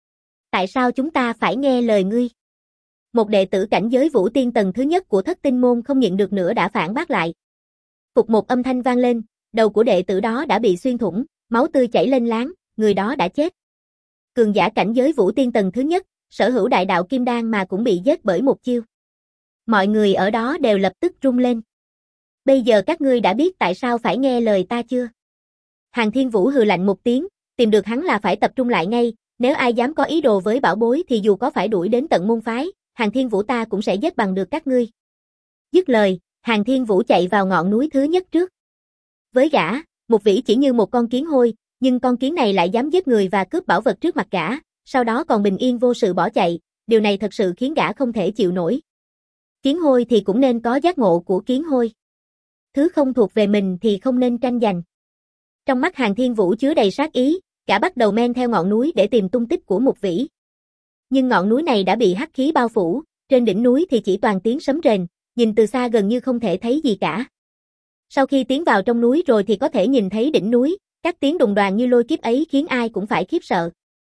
S1: Tại sao chúng ta phải nghe lời ngươi? Một đệ tử cảnh giới Vũ Tiên tầng thứ nhất của Thất Tinh môn không nhịn được nữa đã phản bác lại. Phục một âm thanh vang lên, đầu của đệ tử đó đã bị xuyên thủng, máu tươi chảy lên láng, người đó đã chết. Cường giả cảnh giới Vũ Tiên tầng thứ nhất, sở hữu đại đạo kim đan mà cũng bị giết bởi một chiêu. Mọi người ở đó đều lập tức run lên. Bây giờ các ngươi đã biết tại sao phải nghe lời ta chưa? Hàn Thiên Vũ hừ lạnh một tiếng, tìm được hắn là phải tập trung lại ngay, nếu ai dám có ý đồ với bảo bối thì dù có phải đuổi đến tận môn phái, Hàn Thiên Vũ ta cũng sẽ giết bằng được các ngươi. Dứt lời, Hàn Thiên Vũ chạy vào ngọn núi thứ nhất trước. Với gã, Mục Vĩ chỉ như một con kiến hôi, nhưng con kiến này lại dám giết người và cướp bảo vật trước mặt gã, sau đó còn bình yên vô sự bỏ chạy, điều này thật sự khiến gã không thể chịu nổi. Kiến hôi thì cũng nên có giác ngộ của kiến hôi. Thứ không thuộc về mình thì không nên tranh giành. Trong mắt Hàn Thiên Vũ chứa đầy sát ý, gã bắt đầu men theo ngọn núi để tìm tung tích của Mục Vĩ. Nhưng ngọn núi này đã bị hắc khí bao phủ, trên đỉnh núi thì chỉ toàn tiếng sấm rền, nhìn từ xa gần như không thể thấy gì cả. Sau khi tiến vào trong núi rồi thì có thể nhìn thấy đỉnh núi, các tiếng đùng đoàng như lôi kiếp ấy khiến ai cũng phải khiếp sợ.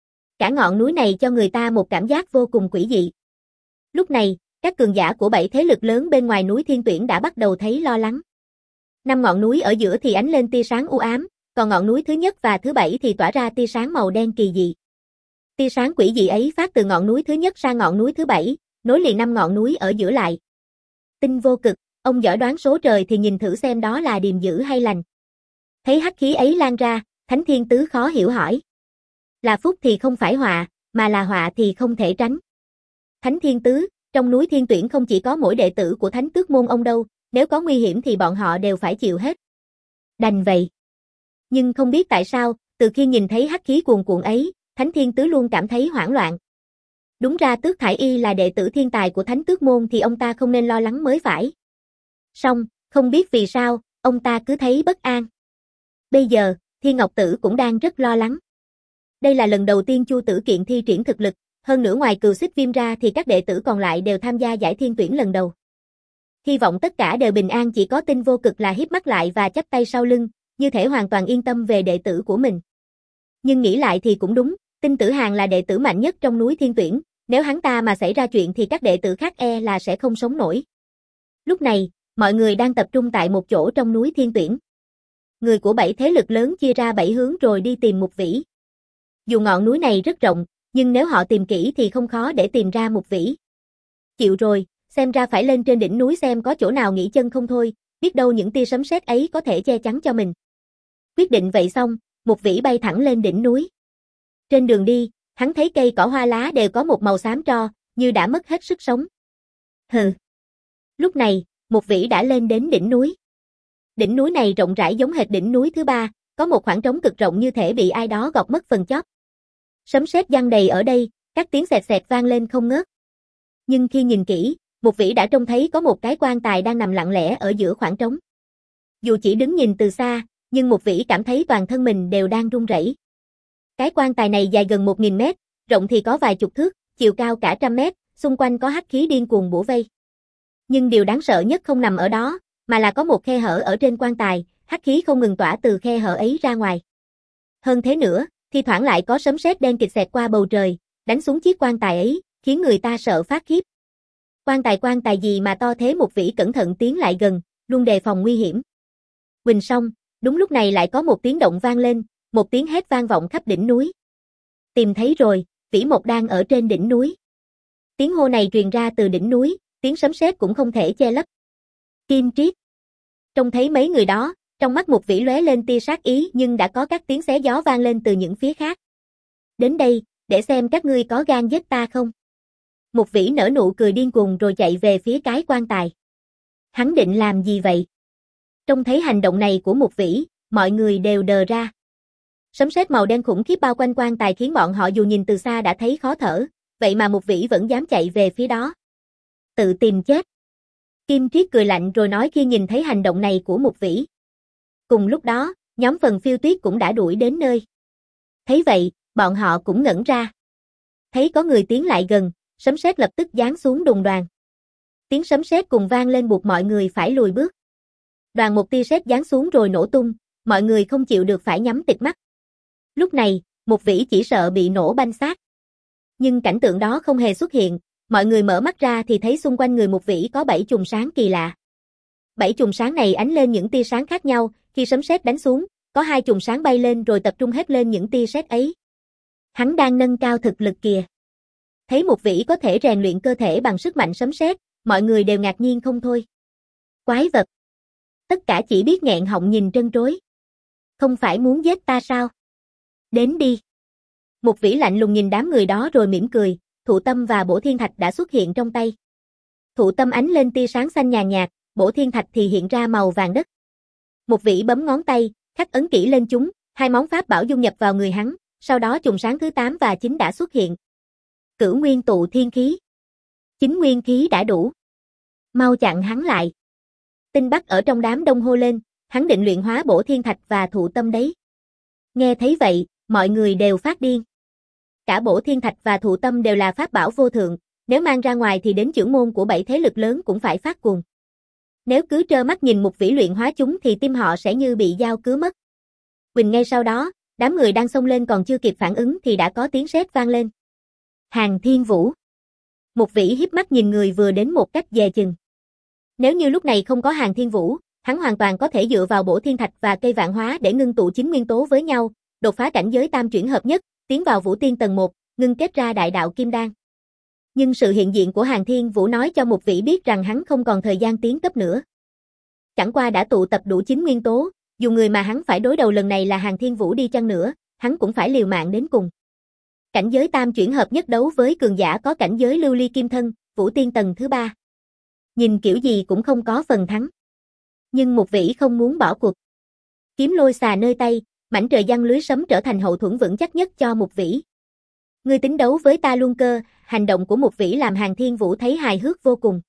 S1: Cả ngọn núi này cho người ta một cảm giác vô cùng quỷ dị. Lúc này, các cường giả của bảy thế lực lớn bên ngoài núi Thiên Tuyển đã bắt đầu thấy lo lắng. Năm ngọn núi ở giữa thì ánh lên tia sáng u ám, còn ngọn núi thứ nhất và thứ bảy thì tỏa ra tia sáng màu đen kỳ dị. Tia sáng quỷ dị ấy phát từ ngọn núi thứ nhất sang ngọn núi thứ bảy, nối liền năm ngọn núi ở giữa lại. Tinh vô cực, ông giỏi đoán số trời thì nhìn thử xem đó là điềm dữ hay lành. Thấy hắc khí ấy lan ra, Thánh Thiên Tứ khó hiểu hỏi. Là phúc thì không phải họa, mà là họa thì không thể tránh. Thánh Thiên Tứ, trong núi Thiên Tuyển không chỉ có mỗi đệ tử của Thánh Tước môn ông đâu, nếu có nguy hiểm thì bọn họ đều phải chịu hết. Đành vậy. Nhưng không biết tại sao, từ khi nhìn thấy hắc khí cuồn cuộn ấy, Thánh Thiên Tứ luôn cảm thấy hoảng loạn. Đúng ra Tước Thải Y là đệ tử thiên tài của Thánh Tước môn thì ông ta không nên lo lắng mới phải. Song, không biết vì sao, ông ta cứ thấy bất an. Bây giờ, Thiên Ngọc Tử cũng đang rất lo lắng. Đây là lần đầu tiên Chu Tử Kiện thi triển thực lực, hơn nữa ngoài Cừu Xích Viêm ra thì các đệ tử còn lại đều tham gia giải Thiên Tuyển lần đầu. Hy vọng tất cả đều bình an, chỉ có Tinh Vô Cực là híp mắt lại và chắp tay sau lưng, như thể hoàn toàn yên tâm về đệ tử của mình. Nhưng nghĩ lại thì cũng đúng, Tinh Tử Hàn là đệ tử mạnh nhất trong núi Thiên Tuyển, nếu hắn ta mà xảy ra chuyện thì các đệ tử khác e là sẽ không sống nổi. Lúc này, mọi người đang tập trung tại một chỗ trong núi Thiên Tuyển. Người của bảy thế lực lớn chia ra bảy hướng rồi đi tìm Mục Vĩ. Dù ngọn núi này rất rộng, nhưng nếu họ tìm kỹ thì không khó để tìm ra Mục Vĩ. Chịu rồi, xem ra phải lên trên đỉnh núi xem có chỗ nào nghỉ chân không thôi, biết đâu những tia sấm sét ấy có thể che chắn cho mình. Quyết định vậy xong, Mục Vĩ bay thẳng lên đỉnh núi. Trên đường đi, hắn thấy cây cỏ hoa lá đều có một màu xám tro, như đã mất hết sức sống. Hừ. Lúc này, Mục Vĩ đã lên đến đỉnh núi. Đỉnh núi này rộng rãi giống hệt đỉnh núi thứ ba, có một khoảng trống cực rộng như thể bị ai đó gọt mất phần chóp. Sấm sét giăng đầy ở đây, các tiếng xẹt xẹt vang lên không ngớt. Nhưng khi nhìn kỹ, Mục Vĩ đã trông thấy có một cái quan tài đang nằm lặng lẽ ở giữa khoảng trống. Dù chỉ đứng nhìn từ xa, nhưng Mục Vĩ cảm thấy toàn thân mình đều đang run rẩy. Cái quan tài này dài gần một nghìn mét, rộng thì có vài chục thước, chiều cao cả trăm mét, xung quanh có hắc khí điên cuồng bủa vây. Nhưng điều đáng sợ nhất không nằm ở đó, mà là có một khe hở ở trên quan tài, hắc khí không ngừng tỏa từ khe hở ấy ra ngoài. Hơn thế nữa, thi thoảng lại có sấm sét đen kịt xẹt qua bầu trời, đánh xuống chiếc quan tài ấy, khiến người ta sợ phát khiếp. Quan tài quan tài gì mà to thế? Mục Vĩ cẩn thận tiến lại gần, luôn đề phòng nguy hiểm. Huỳnh xong, đúng lúc này lại có một tiếng động vang lên, một tiếng hét vang vọng khắp đỉnh núi. Tìm thấy rồi, Vĩ Mộc đang ở trên đỉnh núi. Tiếng hô này truyền ra từ đỉnh núi, tiếng sấm sét cũng không thể che lấp. Kim Triết. Trông thấy mấy người đó, trong mắt Mục Vĩ lóe lên tia sát ý, nhưng đã có các tiếng xé gió vang lên từ những phía khác. Đến đây, để xem các ngươi có gan giết ta không? Mục Vĩ nở nụ cười điên cuồng rồi chạy về phía cái quan tài. Hắn định làm gì vậy? Trông thấy hành động này của Mục Vĩ, mọi người đều đờ ra. Sấm sét màu đen khủng khiếp bao quanh quan tài khiến bọn họ dù nhìn từ xa đã thấy khó thở, vậy mà Mục Vĩ vẫn dám chạy về phía đó. Tự tìm chết. Kim Triết cười lạnh rồi nói khi nhìn thấy hành động này của Mục Vĩ. Cùng lúc đó, nhóm Phần Phiêu Tuyết cũng đã đuổi đến nơi. Thấy vậy, bọn họ cũng ngẩn ra. Thấy có người tiến lại gần, sấm sét lập tức giáng xuống đùng đoàng. Tiếng sấm sét cùng vang lên buộc mọi người phải lùi bước. Đoàn một tia sét giáng xuống rồi nổ tung, mọi người không chịu được phải nhắm tịt mắt. Lúc này, Mục Vĩ chỉ sợ bị nổ banh xác. Nhưng cảnh tượng đó không hề xuất hiện, mọi người mở mắt ra thì thấy xung quanh người Mục Vĩ có bảy chùm sáng kỳ lạ. Bảy chùm sáng này ánh lên những tia sáng khác nhau, khi sấm sét đánh xuống, có hai chùm sáng bay lên rồi tập trung hết lên những tia sét ấy. Hắn đang nâng cao thực lực kìa. Thấy Mục Vĩ có thể rèn luyện cơ thể bằng sức mạnh sấm sét, mọi người đều ngạc nhiên không thôi. Quái vật. Tất cả chỉ biết nghẹn họng nhìn trân trối. Không phải muốn giết ta sao? Đến đi. Mục Vĩ lạnh lùng nhìn đám người đó rồi mỉm cười, Thụ Tâm và Bổ Thiên Thạch đã xuất hiện trong tay. Thụ Tâm ánh lên tia sáng xanh nhàn nhạt, Bổ Thiên Thạch thì hiện ra màu vàng đất. Mục Vĩ bấm ngón tay, khắc ấn kỹ lên chúng, hai món pháp bảo dung nhập vào người hắn, sau đó chùm sáng thứ tám và chín đã xuất hiện. Cửu nguyên tụ thiên khí. Chín nguyên khí đã đủ. Mau chặn hắn lại. Tinh Bắc ở trong đám đông hô lên, hắn định luyện hóa Bổ Thiên Thạch và Thụ Tâm đấy. Nghe thấy vậy, mọi người đều phát điên. Cả Bổ Thiên Thạch và Thụ Tâm đều là pháp bảo vô thượng, nếu mang ra ngoài thì đến chưởng môn của bảy thế lực lớn cũng phải phát cuồng. Nếu cứ trơ mắt nhìn Mục Vĩ luyện hóa chúng thì tim họ sẽ như bị dao cứa mất. Quỳnh ngay sau đó, đám người đang xông lên còn chưa kịp phản ứng thì đã có tiếng sét vang lên. Hàng Thiên Vũ. Mục Vĩ híp mắt nhìn người vừa đến một cách dè chừng. Nếu như lúc này không có Hàng Thiên Vũ, hắn hoàn toàn có thể dựa vào Bổ Thiên Thạch và cây vạn hóa để ngưng tụ chín nguyên tố với nhau, đột phá cảnh giới tam chuyển hợp nhất, tiến vào Vũ Tiên tầng một, ngưng kết ra đại đạo kim đan. Nhưng sự hiện diện của Hàng Thiên Vũ nói cho Mục Vĩ biết rằng hắn không còn thời gian tiến cấp nữa. Chẳng qua đã tụ tập đủ chín nguyên tố, dù người mà hắn phải đối đầu lần này là Hàng Thiên Vũ đi chăng nữa, hắn cũng phải liều mạng đến cùng. Cảnh giới tam chuyển hợp nhất đấu với cường giả có cảnh giới lưu ly kim thân, Vũ Tiên tầng thứ ba. Nhìn kiểu gì cũng không có phần thắng. Nhưng Mục Vĩ không muốn bỏ cuộc. Kiếm lôi xà nơi tay, mảnh trời giăng lưới sấm trở thành hậu thuẫn vững chắc nhất cho Mục Vĩ. Ngươi tính đấu với ta luôn cơ, hành động của Mục Vĩ làm Hàng Thiên Vũ thấy hài hước vô cùng.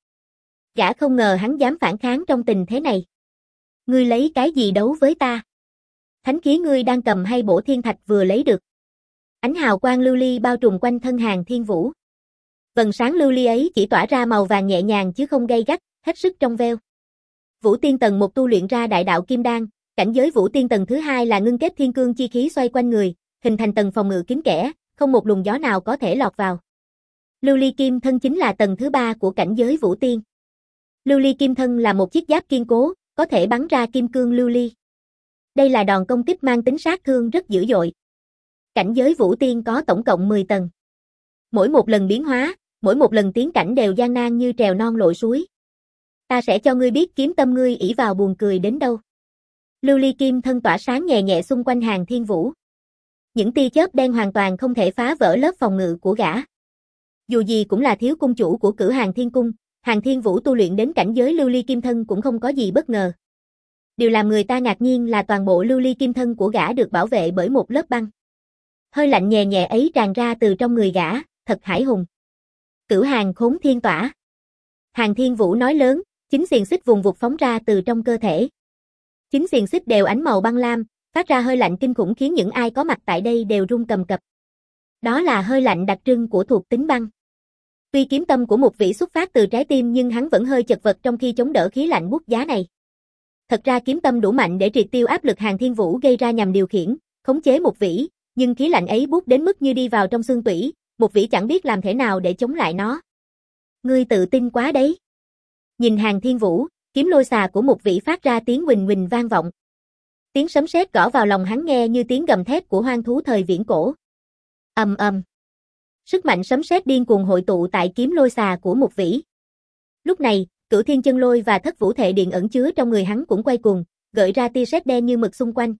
S1: Gã không ngờ hắn dám phản kháng trong tình thế này. Ngươi lấy cái gì đấu với ta? Thánh khí ngươi đang cầm hay Bổ Thiên Thạch vừa lấy được? Ánh hào quang lưu ly bao trùm quanh thân Hàng Thiên Vũ. Vầng sáng lưu ly ấy chỉ tỏa ra màu vàng nhẹ nhàng chứ không gay gắt, hết sức trong veo. Vũ Tiên tầng một tu luyện ra đại đạo kim đan, cảnh giới Vũ Tiên tầng thứ hai là ngưng kết thiên cương chi khí xoay quanh người, hình thành tầng phòng ngự kín kẽ, không một luồng gió nào có thể lọt vào. Lưu ly kim thân chính là tầng thứ ba của cảnh giới Vũ Tiên. Lưu ly kim thân là một chiếc giáp kiên cố, có thể bắn ra kim cương lưu ly. Đây là đòn công kích mang tính sát thương rất dữ dội. Cảnh giới Vũ Tiên có tổng cộng mười tầng. Mỗi một lần biến hóa, mỗi một lần tiến cảnh đều gian nan như trèo non lội suối. Ta sẽ cho ngươi biết kiếm tâm ngươi ỷ vào buồn cười đến đâu. Lưu ly kim thân tỏa sáng nhẹ nhẹ xung quanh Hàng Thiên Vũ. Những tia chớp đen hoàn toàn không thể phá vỡ lớp phòng ngự của gã. Dù gì cũng là thiếu cung chủ của Cửu Hàng Thiên Cung, Hàng Thiên Vũ tu luyện đến cảnh giới lưu ly kim thân cũng không có gì bất ngờ. Điều làm người ta ngạc nhiên là toàn bộ lưu ly kim thân của gã được bảo vệ bởi một lớp băng. Hơi lạnh nhẹ nhẹ ấy tràn ra từ trong người gã, thật hãi hùng. Cửu Hàng Khốn Thiên Tỏa. Hàng Thiên Vũ nói lớn, chính xiềng xích vùng vụt phóng ra từ trong cơ thể. Chính xiềng xích đều ánh màu băng lam, phát ra hơi lạnh kinh khủng khiến những ai có mặt tại đây đều run cầm cập. Đó là hơi lạnh đặc trưng của thuộc tính băng. Tuy kiếm tâm của Mục Vĩ xuất phát từ trái tim nhưng hắn vẫn hơi chật vật trong khi chống đỡ khí lạnh buốt giá này. Thật ra kiếm tâm đủ mạnh để triệt tiêu áp lực Hàng Thiên Vũ gây ra nhằm điều khiển, khống chế Mục Vĩ, nhưng khí lạnh ấy buốt đến mức như đi vào trong xương tủy, Mục Vĩ chẳng biết làm thế nào để chống lại nó. Ngươi tự tin quá đấy. Nhìn Hàng Thiên Vũ, kiếm lôi xà của Mục Vĩ phát ra tiếng huỳnh huỳnh vang vọng. Tiếng sấm sét gõ vào lòng hắn nghe như tiếng gầm thét của hoang thú thời viễn cổ. Ầm ầm. Sức mạnh sấm sét điên cuồng hội tụ tại kiếm lôi xà của Mục Vĩ. Lúc này, Cửu Thiên Chân Lôi và Thất Vũ Thệ Điện ẩn chứa trong người hắn cũng quay cuồng, gợi ra tia sét đen như mực xung quanh.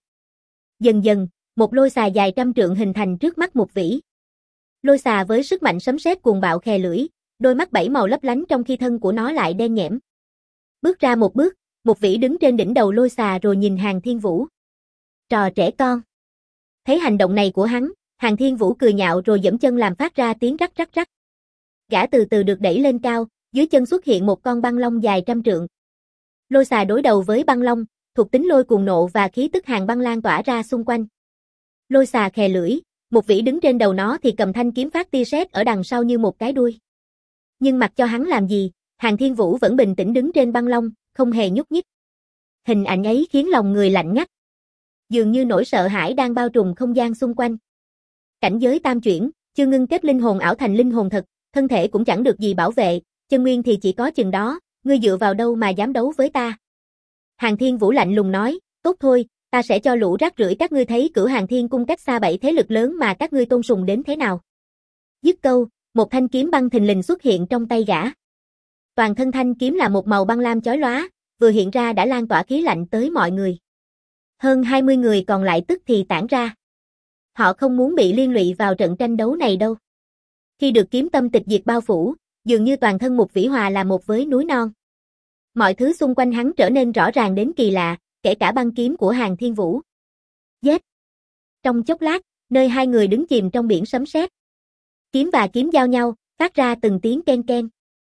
S1: Dần dần, một lôi xà dài trăm trượng hình thành trước mắt Mục Vĩ. Lôi xà với sức mạnh sấm sét cuồng bạo khè lưỡi, đôi mắt bảy màu lấp lánh trong khi thân của nó lại đen nhẽm. Bước ra một bước, Mục Vĩ đứng trên đỉnh đầu lôi xà rồi nhìn Hàng Thiên Vũ. Trò trẻ con. Thấy hành động này của hắn, Hàng Thiên Vũ cười nhạo rồi giẫm chân làm phát ra tiếng rắc rắc rắc. Gã từ từ được đẩy lên cao, dưới chân xuất hiện một con băng long dài trăm trượng. Lôi xà đối đầu với băng long, thuộc tính lôi cuồng nộ và khí tức hàng băng lan tỏa ra xung quanh. Lôi xà khè lưỡi, Mục Vĩ đứng trên đầu nó thì cầm thanh kiếm phát tia sét ở đằng sau như một cái đuôi. Nhưng mặc cho hắn làm gì, Hàng Thiên Vũ vẫn bình tĩnh đứng trên băng long, không hề nhúc nhích. Hình ảnh ấy khiến lòng người lạnh ngắt. Dường như nỗi sợ hãi đang bao trùm không gian xung quanh. Cảnh giới tam chuyển, chưa ngưng kết linh hồn ảo thành linh hồn thật, thân thể cũng chẳng được gì bảo vệ, chân nguyên thì chỉ có chừng đó, ngươi dựa vào đâu mà dám đấu với ta? Hàn Thiên Vũ lạnh lùng nói, tốt thôi, ta sẽ cho lũ rác rưởi các ngươi thấy Cửu Hàn Thiên Cung cách xa bảy thế lực lớn mà các ngươi tôn sùng đến thế nào. Dứt câu, một thanh kiếm băng thình lình xuất hiện trong tay gã. Toàn thân thanh kiếm là một màu băng lam chói lóa, vừa hiện ra đã lan tỏa khí lạnh tới mọi người. Hơn hai mươi người còn lại tức thì tản ra. Họ không muốn bị liên lụy vào trận tranh đấu này đâu. Khi được kiếm tâm tịch diệt bao phủ, dường như toàn thân Mục Vĩ hòa là một với núi non. Mọi thứ xung quanh hắn trở nên rõ ràng đến kỳ lạ, kể cả băng kiếm của Hàn Thiên Vũ. Giết! Trong chốc lát, nơi hai người đứng chìm trong biển sấm sét. Kiếm và kiếm giao nhau, phát ra từng tiếng ken ken.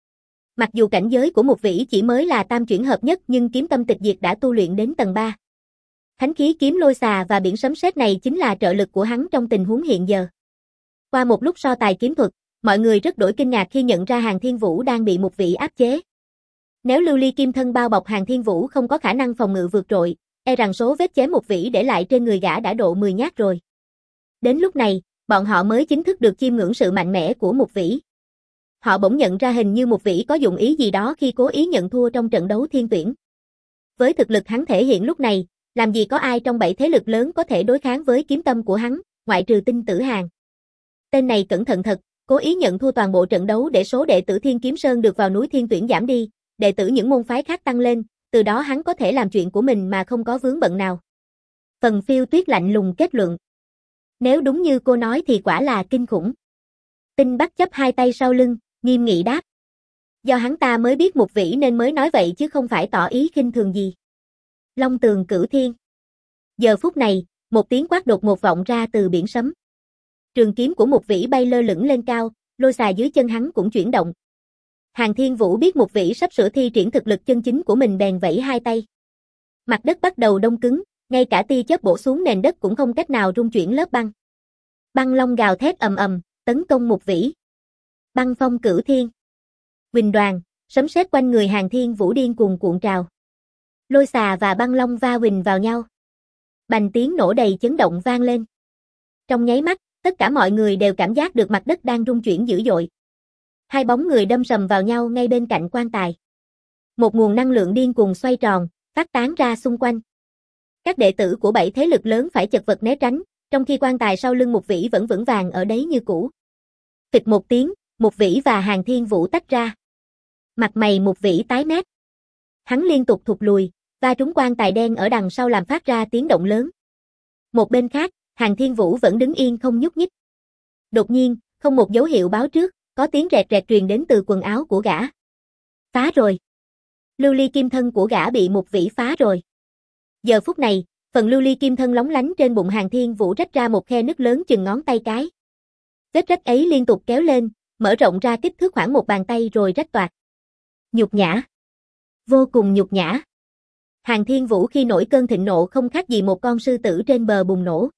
S1: Mặc dù cảnh giới của Mục Vĩ chỉ mới là tam chuyển hợp nhất nhưng kiếm tâm tịch diệt đã tu luyện đến tầng ba. Thánh khí kiếm lôi xà và biển sấm sét này chính là trợ lực của hắn trong tình huống hiện giờ. Qua một lúc so tài kiếm thuật, mọi người rất đổi kinh ngạc khi nhận ra Hàn Thiên Vũ đang bị Mục Vĩ áp chế. Nếu lưu ly kim thân bao bọc Hàn Thiên Vũ không có khả năng phòng ngự vượt trội, e rằng số vết chém Mục Vĩ để lại trên người gã đã độ mười nhát rồi. Đến lúc này, bọn họ mới chính thức được chiêm ngưỡng sự mạnh mẽ của Mục Vĩ. Họ bỗng nhận ra hình như Mục Vĩ có dụng ý gì đó khi cố ý nhận thua trong trận đấu thiên tuyển. Với thực lực hắn thể hiện lúc này, làm gì có ai trong bảy thế lực lớn có thể đối kháng với kiếm tâm của hắn, ngoại trừ Tinh Tử Hàn. Tên này cẩn thận thật, cố ý nhận thua toàn bộ trận đấu để số đệ tử Thiên Kiếm Sơn được vào núi thiên tuyển giảm đi, đệ tử những môn phái khác tăng lên, từ đó hắn có thể làm chuyện của mình mà không có vướng bận nào. Phần Phiêu Tuyết lạnh lùng kết luận. Nếu đúng như cô nói thì quả là kinh khủng. Tinh Bắc chấp hai tay sau lưng, nghiêm nghị đáp. Do hắn ta mới biết Mục Vĩ nên mới nói vậy chứ không phải tỏ ý khinh thường gì. Long tường cửu thiên. Giờ phút này, một tiếng quát đột ngột vọng ra từ biển sấm. Trường kiếm của Mục Vĩ bay lơ lửng lên cao, lôi xà dưới chân hắn cũng chuyển động. Hàn Thiên Vũ biết Mục Vĩ sắp sửa thi triển thực lực chân chính của mình bèn vẫy hai tay. Mặt đất bắt đầu đông cứng, ngay cả tia chớp bổ xuống nền đất cũng không cách nào rung chuyển lớp băng. Băng long gào thét ầm ầm, tấn công Mục Vĩ. Băng phong cửu thiên. Huỳnh đoàn, sấm sét quanh người Hàn Thiên Vũ điên cuồng cuộn trào. Lôi xà và băng long va huỳnh vào nhau. Bành tiếng nổ đầy chấn động vang lên. Trong nháy mắt, tất cả mọi người đều cảm giác được mặt đất đang rung chuyển dữ dội. Hai bóng người đâm sầm vào nhau ngay bên cạnh quan tài. Một nguồn năng lượng điên cuồng xoay tròn, phát tán ra xung quanh. Các đệ tử của bảy thế lực lớn phải chật vật né tránh, trong khi quan tài sau lưng Mục Vĩ vẫn vững vàng ở đấy như cũ. Phịch một tiếng, Mục Vĩ và Hàn Thiên Vũ tách ra. Mặt mày Mục Vĩ tái mét. Hắn liên tục thụt lùi, va trúng quan tài đen ở đằng sau làm phát ra tiếng động lớn. Một bên khác, Hàn Thiên Vũ vẫn đứng yên không nhúc nhích. Đột nhiên, không một dấu hiệu báo trước, có tiếng rẹt rẹt truyền đến từ quần áo của gã. Phá rồi. Lưu ly kim thân của gã bị Mục Vĩ phá rồi. Giờ phút này, phần lưu ly kim thân lóng lánh trên bụng Hàn Thiên Vũ rách ra một khe nứt lớn chừng ngón tay cái. Vết rách ấy liên tục kéo lên, mở rộng ra kích thước khoảng một bàn tay rồi rách toạc. Nhục nhã. Vô cùng nhục nhã. Hàn Thiên Vũ khi nổi cơn thịnh nộ không khác gì một con sư tử trên bờ bùng nổ.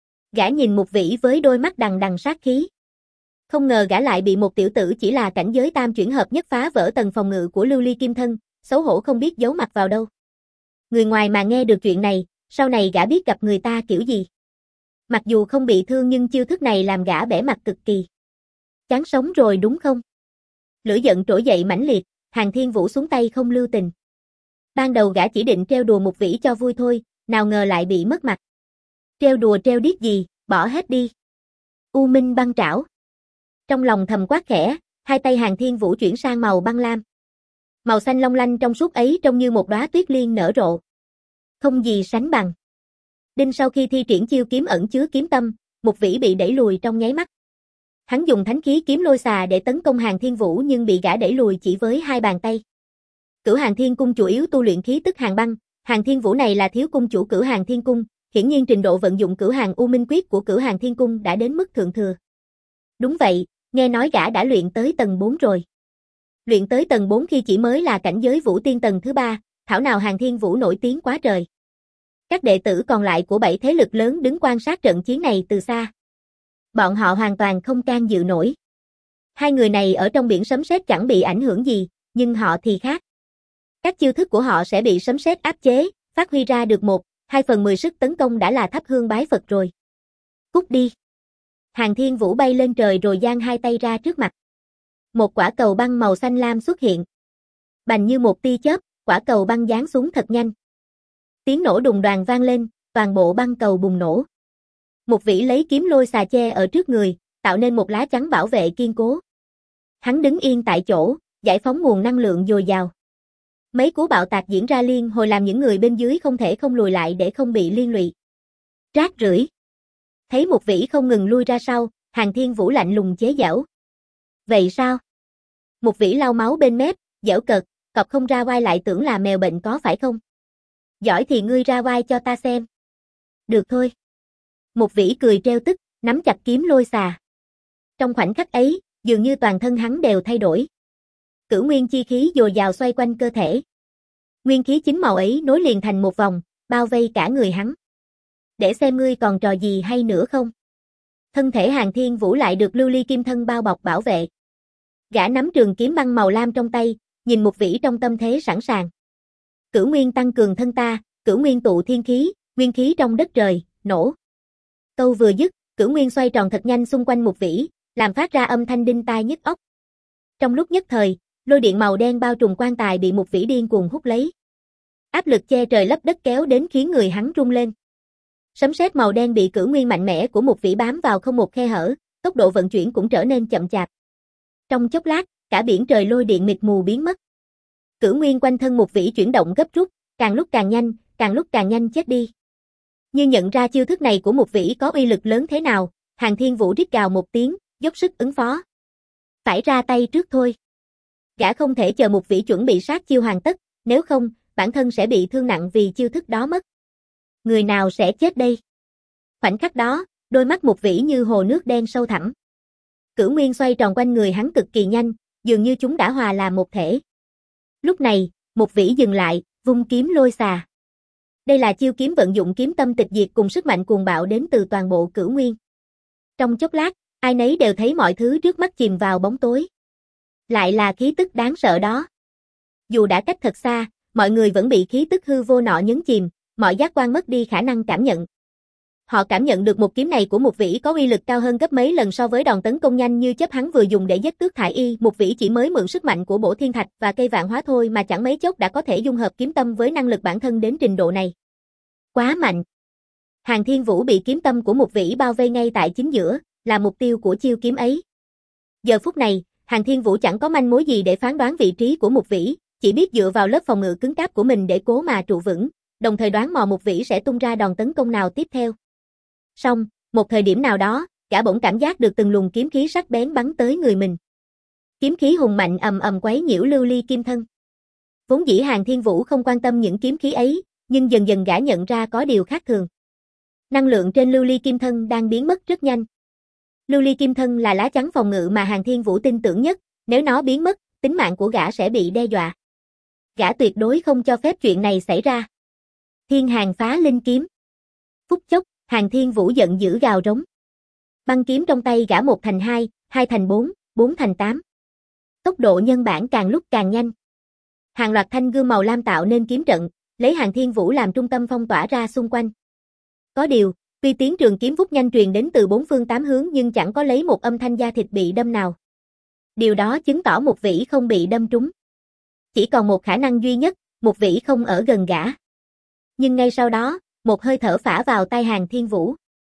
S1: Gã nhìn Mục Vĩ với đôi mắt đằng đằng sát khí. Không ngờ gã lại bị một tiểu tử chỉ là cảnh giới tam chuyển hợp nhất phá vỡ tầng phòng ngự của lưu ly kim thân, xấu hổ không biết giấu mặt vào đâu. Người ngoài mà nghe được chuyện này, sau này gã biết gặp người ta kiểu gì. Mặc dù không bị thương nhưng chiêu thức này làm gã bẽ mặt cực kỳ. Chán sống rồi đúng không? Lửa giận trỗi dậy mãnh liệt, Hàn Thiên Vũ xuống tay không lưu tình. Ban đầu gã chỉ định trêu đùa Mục Vĩ cho vui thôi, nào ngờ lại bị mất mặt. Trêu đùa trêu điếc gì, bỏ hết đi. U Minh băng trảo. Trong lòng thầm quát khẽ, hai tay Hàn Thiên Vũ chuyển sang màu băng lam. Màu xanh long lanh trong suốt ấy trông như một đóa tuyết liên nở rộ. Không gì sánh bằng. Đinh sau khi thi triển chiêu kiếm ẩn chứa kiếm tâm, Mục Vĩ bị đẩy lùi trong nháy mắt. Hắn dùng thánh khí kiếm lôi xà để tấn công Hàn Thiên Vũ nhưng bị gã đẩy lùi chỉ với hai bàn tay. Cửu Hàn Thiên Cung chủ yếu tu luyện khí tức hàn băng, Hàn Thiên Vũ này là thiếu cung chủ Cửu Hàn Thiên Cung, hiển nhiên trình độ vận dụng Cửu Hàn U Minh Quyết của Cửu Hàn Thiên Cung đã đến mức thượng thừa. Đúng vậy, nghe nói gã đã luyện tới tầng bốn rồi. Luyện tới tầng bốn khi chỉ mới là cảnh giới Vũ Tiên tầng thứ ba, thảo nào Hàn Thiên Vũ nổi tiếng quá trời. Các đệ tử còn lại của bảy thế lực lớn đứng quan sát trận chiến này từ xa. Bọn họ hoàn toàn không can dự nổi. Hai người này ở trong biển sấm sét chẳng bị ảnh hưởng gì, nhưng họ thì khác. Các chiêu thức của họ sẽ bị sấm sét áp chế, phát huy ra được một, hai phần mười sức tấn công đã là thắp hương bái Phật rồi. Cút đi. Hàn Thiên Vũ bay lên trời rồi giang hai tay ra trước mặt. Một quả cầu băng màu xanh lam xuất hiện. Bành như một tia chớp, quả cầu băng giáng xuống thật nhanh. Tiếng nổ đùng đoàng vang lên, toàn bộ băng cầu bùng nổ. Một vĩ lấy kiếm lôi xà che ở trước người, tạo nên một lá chắn bảo vệ kiên cố. Hắn đứng yên tại chỗ, giải phóng nguồn năng lượng dồi dào. Mấy cú bạo tạc diễn ra liên hồi làm những người bên dưới không thể không lùi lại để không bị liên lụy. Rác rưởi. Thấy một vĩ không ngừng lui ra sau, Hàn Thiên Vũ lạnh lùng chế giễu. Vậy sao? Một vĩ lau máu bên mép, giễu cợt, cọp không ra oai lại tưởng là mèo bệnh có phải không? Giỏi thì ngươi ra oai cho ta xem. Được thôi. Một vĩ cười trêu tức, nắm chặt kiếm lôi xà. Trong khoảnh khắc ấy, dường như toàn thân hắn đều thay đổi. Cửu nguyên chi khí dồi dào xoay quanh cơ thể. Nguyên khí chính màu ấy nối liền thành một vòng, bao vây cả người hắn. Để xem ngươi còn trò gì hay nữa không? Thân thể Hàn Thiên Vũ lại được lưu ly kim thân bao bọc bảo vệ. Gã nắm trường kiếm băng màu lam trong tay, nhìn một vĩ trong tâm thế sẵn sàng. Cửu nguyên tăng cường thân ta, cửu nguyên tụ thiên khí, nguyên khí trong đất trời, nổ. Câu vừa dứt, cửu nguyên xoay tròn thật nhanh xung quanh một vĩ, làm phát ra âm thanh đinh tai nhức óc. Trong lúc nhất thời, lôi điện màu đen bao trùm quan tài bị một vĩ điên cuồng hút lấy. Áp lực che trời lấp đất kéo đến khiến người hắn rung lên. Sấm sét màu đen bị cửu nguyên mạnh mẽ của một vĩ bám vào không một khe hở, tốc độ vận chuyển cũng trở nên chậm chạp. Trong chốc lát, cả biển trời lôi điện mịt mù biến mất. Cửu nguyên quanh thân một vĩ chuyển động gấp rút, càng lúc càng nhanh, càng lúc càng nhanh chết đi. Như nhận ra chiêu thức này của một vĩ có uy lực lớn thế nào, Hàn Thiên Vũ rít gào một tiếng, dốc sức ứng phó. Phải ra tay trước thôi. Gã không thể chờ một vĩ chuẩn bị sát chiêu hoàn tất, nếu không, bản thân sẽ bị thương nặng vì chiêu thức đó mất. Người nào sẽ chết đây? Khoảnh khắc đó, đôi mắt một vĩ như hồ nước đen sâu thẳm. Cửu nguyên xoay tròn quanh người hắn cực kỳ nhanh, dường như chúng đã hòa làm một thể. Lúc này, một vĩ dừng lại, vung kiếm lôi xà. Đây là chiêu kiếm vận dụng kiếm tâm tịch diệt cùng sức mạnh cuồng bạo đến từ toàn bộ cửu nguyên. Trong chốc lát, ai nấy đều thấy mọi thứ trước mắt chìm vào bóng tối. Lại là khí tức đáng sợ đó. Dù đã cách thật xa, mọi người vẫn bị khí tức hư vô nọ nhấn chìm, mọi giác quan mất đi khả năng cảm nhận. Họ cảm nhận được một kiếm này của một vĩ có uy lực cao hơn gấp mấy lần so với đòn tấn công nhanh như chớp hắn vừa dùng để giết Tước Thải Y. Một vĩ chỉ mới mượn sức mạnh của bổ thiên thạch và cây vạn hóa thôi mà chẳng mấy chốc đã có thể dung hợp kiếm tâm với năng lực bản thân đến trình độ này. Quá mạnh. Hàn Thiên Vũ bị kiếm tâm của một vĩ bao vây ngay tại chính giữa, là mục tiêu của chiêu kiếm ấy. Giờ phút này, Hàn Thiên Vũ chẳng có manh mối gì để phán đoán vị trí của một vĩ, chỉ biết dựa vào lớp phòng ngự cứng cáp của mình để cố mà trụ vững, đồng thời đoán mò một vĩ sẽ tung ra đòn tấn công nào tiếp theo. Song, một thời điểm nào đó, gã bỗng cảm giác được từng luồng kiếm khí sắc bén bắn tới người mình. Kiếm khí hùng mạnh ầm ầm quấy nhiễu lưu ly kim thân. Vốn dĩ Hàn Thiên Vũ không quan tâm những kiếm khí ấy, nhưng dần dần gã nhận ra có điều khác thường. Năng lượng trên lưu ly kim thân đang biến mất rất nhanh. Lưu ly kim thân là lá chắn phòng ngự mà Hàn Thiên Vũ tin tưởng nhất, nếu nó biến mất, tính mạng của gã sẽ bị đe dọa. Gã tuyệt đối không cho phép chuyện này xảy ra. Thiên Hàn phá linh kiếm. Phút chốc, Hàn Thiên Vũ giận dữ gào rống. Băng kiếm trong tay gã một thành hai, hai thành bốn, bốn thành tám. Tốc độ nhân bản càng lúc càng nhanh. Hàng loạt thanh gươm màu lam tạo nên kiếm trận, lấy Hàn Thiên Vũ làm trung tâm phong tỏa ra xung quanh. Có điều, tuy tiếng trường kiếm vút nhanh truyền đến từ bốn phương tám hướng nhưng chẳng có lấy một âm thanh da thịt bị đâm nào. Điều đó chứng tỏ một vĩ không bị đâm trúng. Chỉ còn một khả năng duy nhất, một vĩ không ở gần gã. Nhưng ngay sau đó, một hơi thở phả vào tai Hàn Thiên Vũ.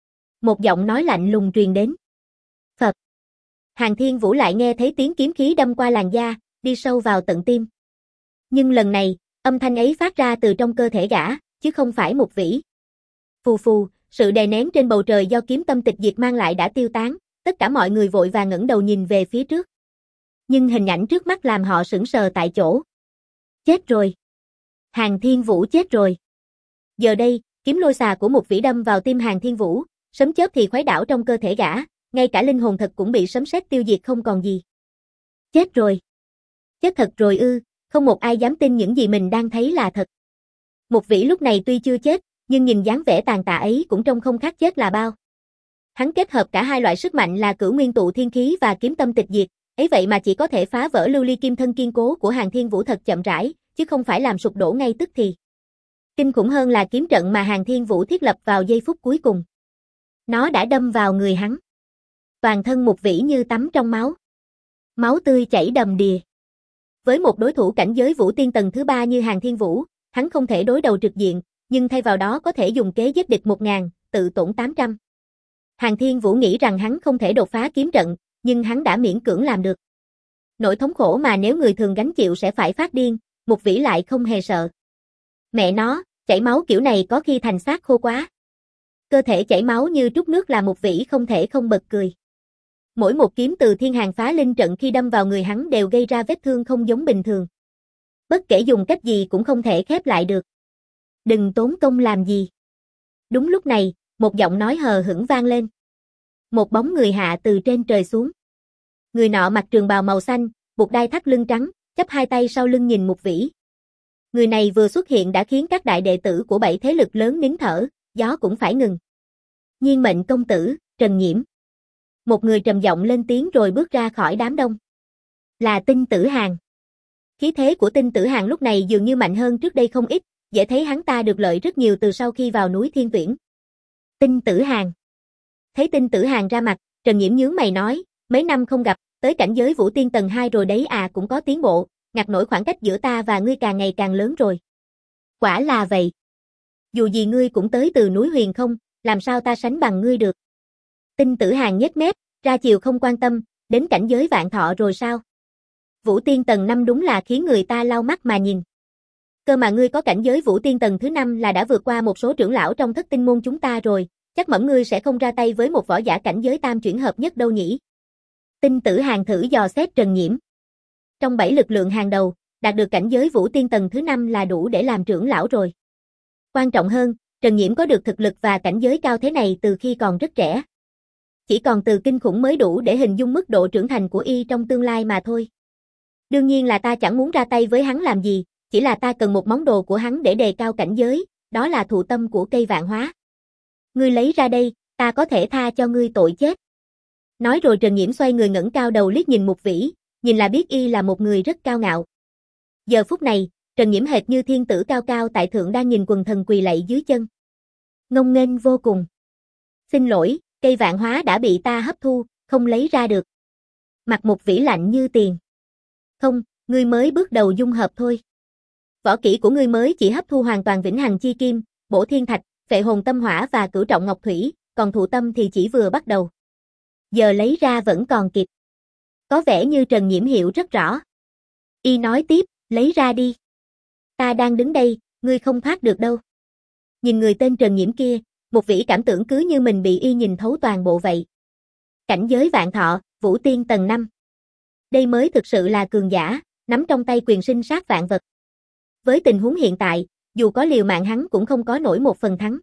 S1: Một giọng nói lạnh lùng truyền đến. Phật. Hàn Thiên Vũ lại nghe thấy tiếng kiếm khí đâm qua làn da, đi sâu vào tận tim. Nhưng lần này, âm thanh ấy phát ra từ trong cơ thể gã, chứ không phải một vĩ. Phù phù, sự đè nén trên bầu trời do kiếm tâm tịch diệt mang lại đã tiêu tán, tất cả mọi người vội vàng ngẩng đầu nhìn về phía trước. Nhưng hình ảnh trước mắt làm họ sững sờ tại chỗ. Chết rồi. Hàn Thiên Vũ chết rồi. Giờ đây, kiếm lôi xà của một vĩ đâm vào tim Hàn Thiên Vũ, sấm chớp thì khuấy đảo trong cơ thể gã, ngay cả linh hồn thật cũng bị sấm sét tiêu diệt không còn gì. Chết rồi. Chết thật rồi ư, không một ai dám tin những gì mình đang thấy là thật. Một vĩ lúc này tuy chưa chết, nhưng nhìn dáng vẻ tàn tạ ấy cũng trông không khác chết là bao. Hắn kết hợp cả hai loại sức mạnh là cửu nguyên tụ thiên khí và kiếm tâm tịch diệt, ấy vậy mà chỉ có thể phá vỡ lưu ly kim thân kiên cố của Hàn Thiên Vũ thật chậm rãi, chứ không phải làm sụp đổ ngay tức thì. Kinh khủng hơn là kiếm trận mà Hàn Thiên Vũ thiết lập vào giây phút cuối cùng. Nó đã đâm vào người hắn. Toàn thân Mục Vĩ như tắm trong máu. Máu tươi chảy đầm đìa. Với một đối thủ cảnh giới Vũ Tiên tầng thứ ba như Hàn Thiên Vũ, hắn không thể đối đầu trực diện, nhưng thay vào đó có thể dùng kế giết địch một ngàn, tự tổn tám trăm. Hàn Thiên Vũ nghĩ rằng hắn không thể đột phá kiếm trận, nhưng hắn đã miễn cưỡng làm được. Nỗi thống khổ mà nếu người thường gánh chịu sẽ phải phát điên, Mục Vĩ lại không hề sợ. Mẹ nó, chảy máu kiểu này có khi thành xác khô quá. Cơ thể chảy máu như trút nước là Mục Vĩ không thể không bật cười. Mỗi một kiếm từ Thiên Hàn Phá Linh trận khi đâm vào người hắn đều gây ra vết thương không giống bình thường. Bất kể dùng cách gì cũng không thể khép lại được. Đừng tốn công làm gì. Đúng lúc này, một giọng nói hờ hững vang lên. Một bóng người hạ từ trên trời xuống. Người nọ mặc trường bào màu xanh, buộc đai thắt lưng trắng, chắp hai tay sau lưng nhìn Mục Vĩ. Người này vừa xuất hiện đã khiến các đại đệ tử của bảy thế lực lớn nín thở, gió cũng phải ngừng. Nhiên mệnh công tử, Trần Nhiễm. Một người trầm giọng lên tiếng rồi bước ra khỏi đám đông. Là Tinh Tử Hàn. Khí thế của Tinh Tử Hàn lúc này dường như mạnh hơn trước đây không ít, dễ thấy hắn ta được lợi rất nhiều từ sau khi vào núi Thiên Tuyển. Tinh Tử Hàn. Thấy Tinh Tử Hàn ra mặt, Trần Nhiễm nhướng mày nói, mấy năm không gặp, tới cảnh giới Vũ Tiên tầng hai rồi đấy à, cũng có tiến bộ, ngặt nổi khoảng cách giữa ta và ngươi càng ngày càng lớn rồi. Quả là vậy. Dù gì ngươi cũng tới từ núi Huyền không, làm sao ta sánh bằng ngươi được. Tinh Tử Hàn nhếch mép, ra chiều không quan tâm, đến cảnh giới Vạn Thọ rồi sao? Vũ Tiên tầng năm đúng là khiến người ta lau mắt mà nhìn. Cơ mà ngươi có cảnh giới Vũ Tiên tầng thứ năm là đã vượt qua một số trưởng lão trong Thất Tinh môn chúng ta rồi, chắc mẩm ngươi sẽ không ra tay với một võ giả cảnh giới tam chuyển hợp nhất đâu nhỉ. Tinh Tử Hàn thử dò xét Trần Nhiễm. Trong bảy lực lượng hàng đầu, đạt được cảnh giới Vũ Tiên tầng thứ năm là đủ để làm trưởng lão rồi. Quan trọng hơn, Trần Nhiễm có được thực lực và cảnh giới cao thế này từ khi còn rất trẻ. Chỉ còn từ kinh khủng mới đủ để hình dung mức độ trưởng thành của y trong tương lai mà thôi. Đương nhiên là ta chẳng muốn ra tay với hắn làm gì, chỉ là ta cần một món đồ của hắn để đề cao cảnh giới, đó là thụ tâm của cây vạn hóa. Ngươi lấy ra đây, ta có thể tha cho ngươi tội chết. Nói rồi Trần Nhiễm xoay người ngẩng cao đầu liếc nhìn Mục Vĩ, nhìn là biết y là một người rất cao ngạo. Giờ phút này, Trần Nhiễm hệt như thiên tử cao cao tại thượng đang nhìn quần thần quỳ lạy dưới chân. Ngông nghênh vô cùng. Xin lỗi, cây vạn hóa đã bị ta hấp thu, không lấy ra được. Mặt Mục Vĩ lạnh như tiền. Không, ngươi mới bước đầu dung hợp thôi. Võ kỹ của ngươi mới chỉ hấp thu hoàn toàn vĩnh hằng chi kim, bổ thiên thạch, phệ hồn tâm hỏa và cửu trọng ngọc thủy, còn thụ tâm thì chỉ vừa bắt đầu. Giờ lấy ra vẫn còn kịp. Có vẻ như Trần Nhiễm hiểu rất rõ. Y nói tiếp, lấy ra đi. Ta đang đứng đây, ngươi không thoát được đâu. Nhìn người tên Trần Nhiễm kia, Mục Vĩ cảm tưởng cứ như mình bị y nhìn thấu toàn bộ vậy. Cảnh giới Vạn Thọ, Vũ Tiên tầng năm. Đây mới thực sự là cường giả, nắm trong tay quyền sinh sát vạn vật. Với tình huống hiện tại, dù có liều mạng hắn cũng không có nổi một phần thắng.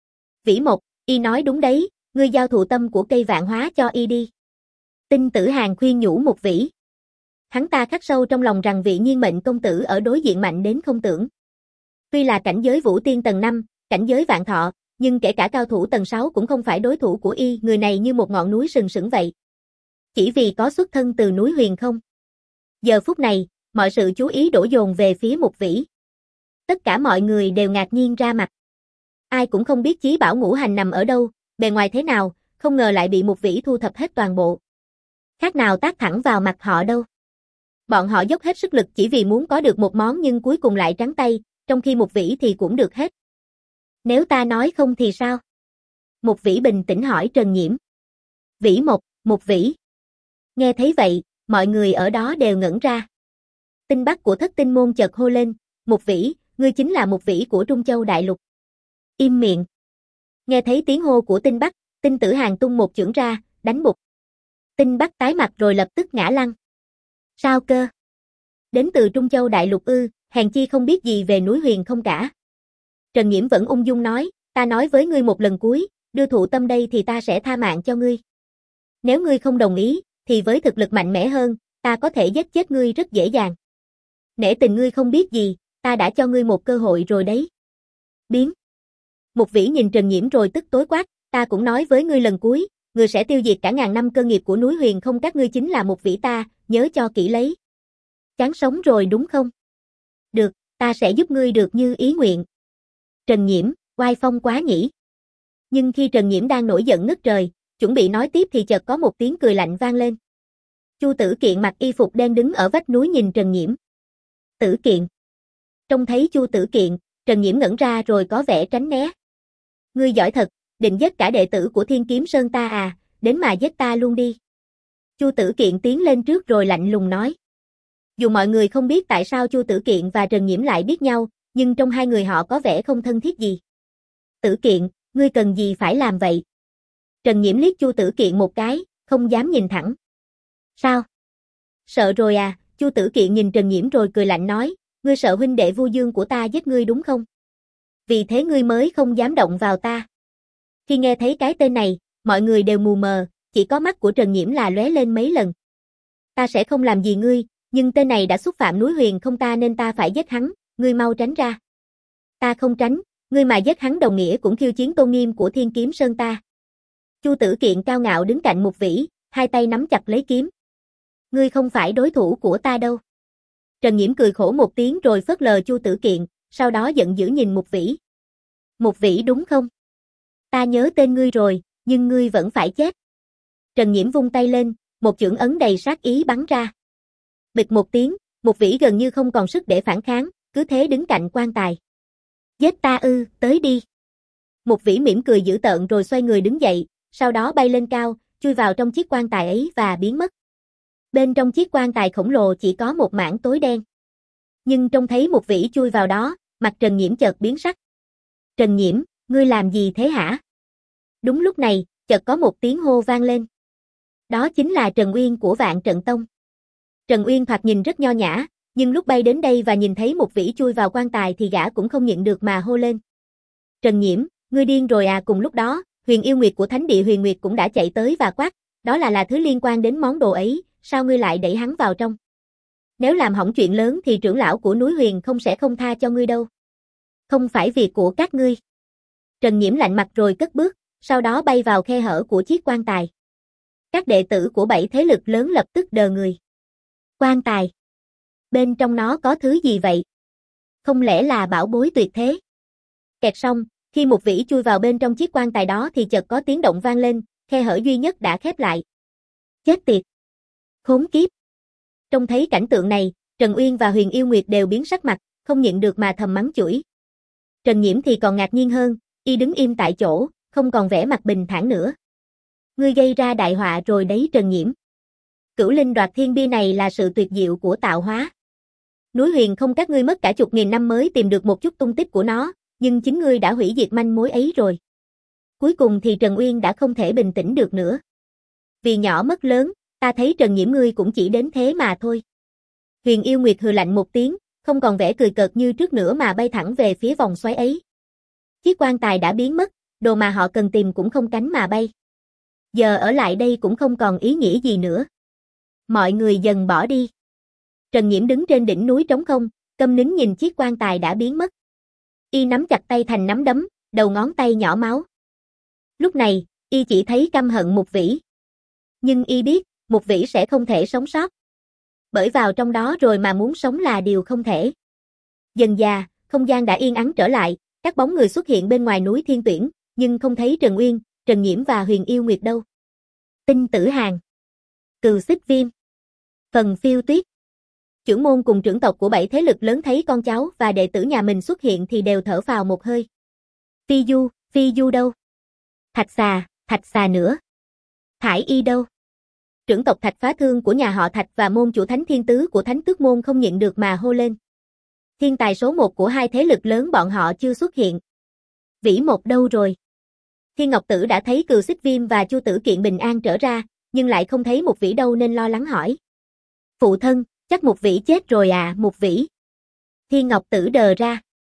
S1: Vĩ Mộc, y nói đúng đấy, ngươi giao thụ tâm của cây vạn hóa cho y đi. Tinh Tử Hàn khuyên nhủ Mục Vĩ. Hắn ta khắc sâu trong lòng rằng vị Nhiên mệnh công tử ở đối diện mạnh đến không tưởng. Tuy là cảnh giới Vũ Tiên tầng năm, cảnh giới Vạn Thọ, nhưng kể cả cao thủ tầng sáu cũng không phải đối thủ của y, người này như một ngọn núi sừng sững vậy. Chỉ vì có xuất thân từ núi Huyền không. Giờ phút này, mọi sự chú ý đổ dồn về phía Mục Vĩ. Tất cả mọi người đều ngạc nhiên ra mặt. Ai cũng không biết chí bảo ngũ hành nằm ở đâu, bề ngoài thế nào, không ngờ lại bị Mục Vĩ thu thập hết toàn bộ. Khác nào tát thẳng vào mặt họ đâu. Bọn họ dốc hết sức lực chỉ vì muốn có được một món nhưng cuối cùng lại trắng tay, trong khi Mục Vĩ thì cũng được hết. Nếu ta nói không thì sao? Mục Vĩ bình tĩnh hỏi Trần Nhiễm. Vĩ Mộc, Mục Vĩ. Nghe thấy vậy, mọi người ở đó đều ngẩn ra. Tinh Bắc của Thất Tinh môn chợt hô lên, Mục Vĩ, ngươi chính là Mục Vĩ của Trung Châu Đại Lục. Im miệng. Nghe thấy tiếng hô của Tinh Bắc, Tinh Tử Hàn tung một chưởng ra, đánh Mục. Tinh Bắc tái mặt rồi lập tức ngã lăn. Sao cơ? Đến từ Trung Châu Đại Lục ư, hèn chi không biết gì về núi Huyền không cả. Trần Nhiễm vẫn ung dung nói, ta nói với ngươi một lần cuối, đưa thụ tâm đây thì ta sẽ tha mạng cho ngươi. Nếu ngươi không đồng ý, thì với thực lực mạnh mẽ hơn, ta có thể giết chết ngươi rất dễ dàng. Nể tình ngươi không biết gì, ta đã cho ngươi một cơ hội rồi đấy. Biến. Mục Vĩ nhìn Trần Nhiễm rồi tức tối quát, ta cũng nói với ngươi lần cuối, ngươi sẽ tiêu diệt cả ngàn năm cơ nghiệp của núi Huyền không, các ngươi chính là Mục Vĩ ta, nhớ cho kỹ lấy. Chán sống rồi đúng không? Được, ta sẽ giúp ngươi được như ý nguyện. Trần Nhiễm, oai phong quá nhỉ. Nhưng khi Trần Nhiễm đang nổi giận ngất trời, chuẩn bị nói tiếp thì chợt có một tiếng cười lạnh vang lên. Chu Tử Kiện mặc y phục đen đứng ở vách núi nhìn Trần Nhiễm. Tử Kiện. Trông thấy Chu Tử Kiện, Trần Nhiễm ngẩn ra rồi có vẻ tránh né. Ngươi giỏi thật, định giết cả đệ tử của Thiên Kiếm Sơn ta à, đến mà giết ta luôn đi. Chu Tử Kiện tiến lên trước rồi lạnh lùng nói. Dù mọi người không biết tại sao Chu Tử Kiện và Trần Nhiễm lại biết nhau, nhưng trong hai người họ có vẻ không thân thiết gì. Tử Kiện, ngươi cần gì phải làm vậy? Trần Nhiễm liếc Chu Tử Kiện một cái, không dám nhìn thẳng. Sao? Sợ rồi à? Chu Tử Kiện nhìn Trần Nhiễm rồi cười lạnh nói, ngươi sợ huynh đệ Vu Dương của ta giết ngươi đúng không? Vì thế ngươi mới không dám động vào ta. Khi nghe thấy cái tên này, mọi người đều mù mờ, chỉ có mắt của Trần Nhiễm là lóe lên mấy lần. Ta sẽ không làm gì ngươi, nhưng tên này đã xúc phạm núi Huyền không ta nên ta phải giết hắn, ngươi mau tránh ra. Ta không tránh, ngươi mà giết hắn đồng nghĩa cũng khiêu chiến tôn nghiêm của Thiên Kiếm Sơn ta. Chu Tử Kiện cao ngạo đứng cạnh Mục Vĩ, hai tay nắm chặt lấy kiếm. Ngươi không phải đối thủ của ta đâu. Trần Nhiễm cười khổ một tiếng rồi phớt lờ Chu Tử Kiện, sau đó giận dữ nhìn Mục Vĩ. Mục Vĩ đúng không? Ta nhớ tên ngươi rồi, nhưng ngươi vẫn phải chết. Trần Nhiễm vung tay lên, một chưởng ấn đầy sát ý bắn ra. Bịch một tiếng, Mục Vĩ gần như không còn sức để phản kháng, cứ thế đứng cạnh quan tài. Giết ta ư, tới đi. Mục Vĩ mỉm cười dữ tợn rồi xoay người đứng dậy, sau đó bay lên cao, chui vào trong chiếc quan tài ấy và biến mất. Bên trong chiếc quan tài khổng lồ chỉ có một mảng tối đen. Nhưng trông thấy Mục Vĩ chui vào đó, mặt Trần Nhiễm chợt biến sắc. Trần Nhiễm, ngươi làm gì thế hả? Đúng lúc này, chợt có một tiếng hô vang lên. Đó chính là Trần Uyên của Vạn Trận Tông. Trần Uyên thoạt nhìn rất nho nhã, nhưng lúc bay đến đây và nhìn thấy Mục Vĩ chui vào quan tài thì gã cũng không nhịn được mà hô lên. Trần Nhiễm, ngươi điên rồi à? Cùng lúc đó, Huyền Yêu Nguyệt của Thánh địa Huyền Nguyệt cũng đã chạy tới và quát, đó là là thứ liên quan đến món đồ ấy, sao ngươi lại đẩy hắn vào trong? Nếu làm hỏng chuyện lớn thì trưởng lão của núi Huyền không sẽ không tha cho ngươi đâu. Không phải việc của các ngươi. Trần Nhiễm lạnh mặt rồi cất bước, sau đó bay vào khe hở của chiếc quan tài. Các đệ tử của bảy thế lực lớn lập tức đờ người. Quan tài. Bên trong nó có thứ gì vậy? Không lẽ là bảo bối tuyệt thế? Kẹt xong, khi Mục Vĩ chui vào bên trong chiếc quan tài đó thì chợt có tiếng động vang lên, khe hở duy nhất đã khép lại. Chết tiệt! Khốn kiếp! Trông thấy cảnh tượng này, Trần Uyên và Huyền Yêu Nguyệt đều biến sắc mặt, không nhịn được mà thầm mắng chửi. Trần Nhiễm thì còn ngạc nhiên hơn, y đứng im tại chỗ, không còn vẻ mặt bình thản nữa. Ngươi gây ra đại họa rồi đấy Trần Nhiễm. Cửu linh đoạt thiên bia này là sự tuyệt diệu của tạo hóa. Núi Huyền không các ngươi mất cả chục nghìn năm mới tìm được một chút tung tích của nó, nhưng chính ngươi đã hủy diệt manh mối ấy rồi. Cuối cùng thì Trần Uyên đã không thể bình tĩnh được nữa. Vì nhỏ mất lớn, ta thấy Trần Nhiễm ngươi cũng chỉ đến thế mà thôi. Huyền Yêu Nguyệt hừ lạnh một tiếng, không còn vẻ cười cợt như trước nữa mà bay thẳng về phía vòng xoáy ấy. Chiếc quan tài đã biến mất, đồ mà họ cần tìm cũng không cánh mà bay. Giờ ở lại đây cũng không còn ý nghĩa gì nữa. Mọi người dần bỏ đi. Trần Nhiễm đứng trên đỉnh núi trống không, câm nín nhìn chiếc quan tài đã biến mất. Y nắm chặt tay thành nắm đấm, đầu ngón tay nhỏ máu. Lúc này, y chỉ thấy căm hận Mục Vĩ. Nhưng y biết, Mục Vĩ sẽ không thể sống sót. Bởi vào trong đó rồi mà muốn sống là điều không thể. Dần dà, không gian đã yên ắng trở lại, các bóng người xuất hiện bên ngoài núi Thiên Tuyển, nhưng không thấy Trần Uyên, Trần Nhiễm và Huyền Yêu Nguyệt đâu. Tinh Tử Hàn, Cừu Xích Viêm, Phần Phiêu Tuyết. Trưởng môn cùng trưởng tộc của bảy thế lực lớn thấy con cháu và đệ tử nhà mình xuất hiện thì đều thở phào một hơi. Phi Du, Phi Du đâu? Thạch Xà, Thạch Xà nữa. Thải Y đâu? Trưởng tộc Thạch Phá Thương của nhà họ Thạch và môn chủ Thánh Thiên Tứ của Thánh Tước môn không nhịn được mà hô lên. Thiên tài số một của hai thế lực lớn bọn họ chưa xuất hiện. Vĩ Một đâu rồi? Thiên Ngọc Tử đã thấy Cừu Xích Viêm và Chu Tử Kiện bình an trở ra, nhưng lại không thấy Mục Vĩ đâu nên lo lắng hỏi. Phụ thân, chắc Mục Vĩ chết rồi à? Mục Vĩ. Thiên Ngọc Tử đờ ra.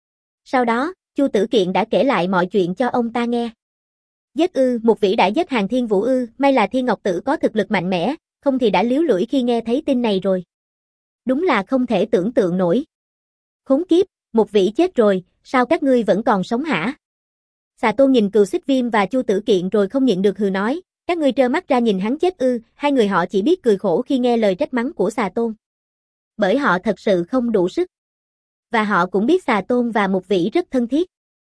S1: Sau đó, Chu Tử Kiện đã kể lại mọi chuyện cho ông ta nghe. Giết ư? Mục Vĩ đã giết Hàn Thiên Vũ ư? May là Thiên Ngọc Tử có thực lực mạnh mẽ, không thì đã líu lưỡi khi nghe thấy tin này rồi. Đúng là không thể tưởng tượng nổi. Khốn kiếp, Mục Vĩ chết rồi, sao các ngươi vẫn còn sống hả? Xà Tôn nhìn Cừu Xích Viêm và Chu Tử Kiện rồi không nhịn được hừ nói, các ngươi trơ mắt ra nhìn hắn chết ư? Hai người họ chỉ biết cười khổ khi nghe lời trách mắng của Xà Tôn. Bởi họ thật sự không đủ sức. Và họ cũng biết Xà Tôn và Mục Vĩ rất thân thiết.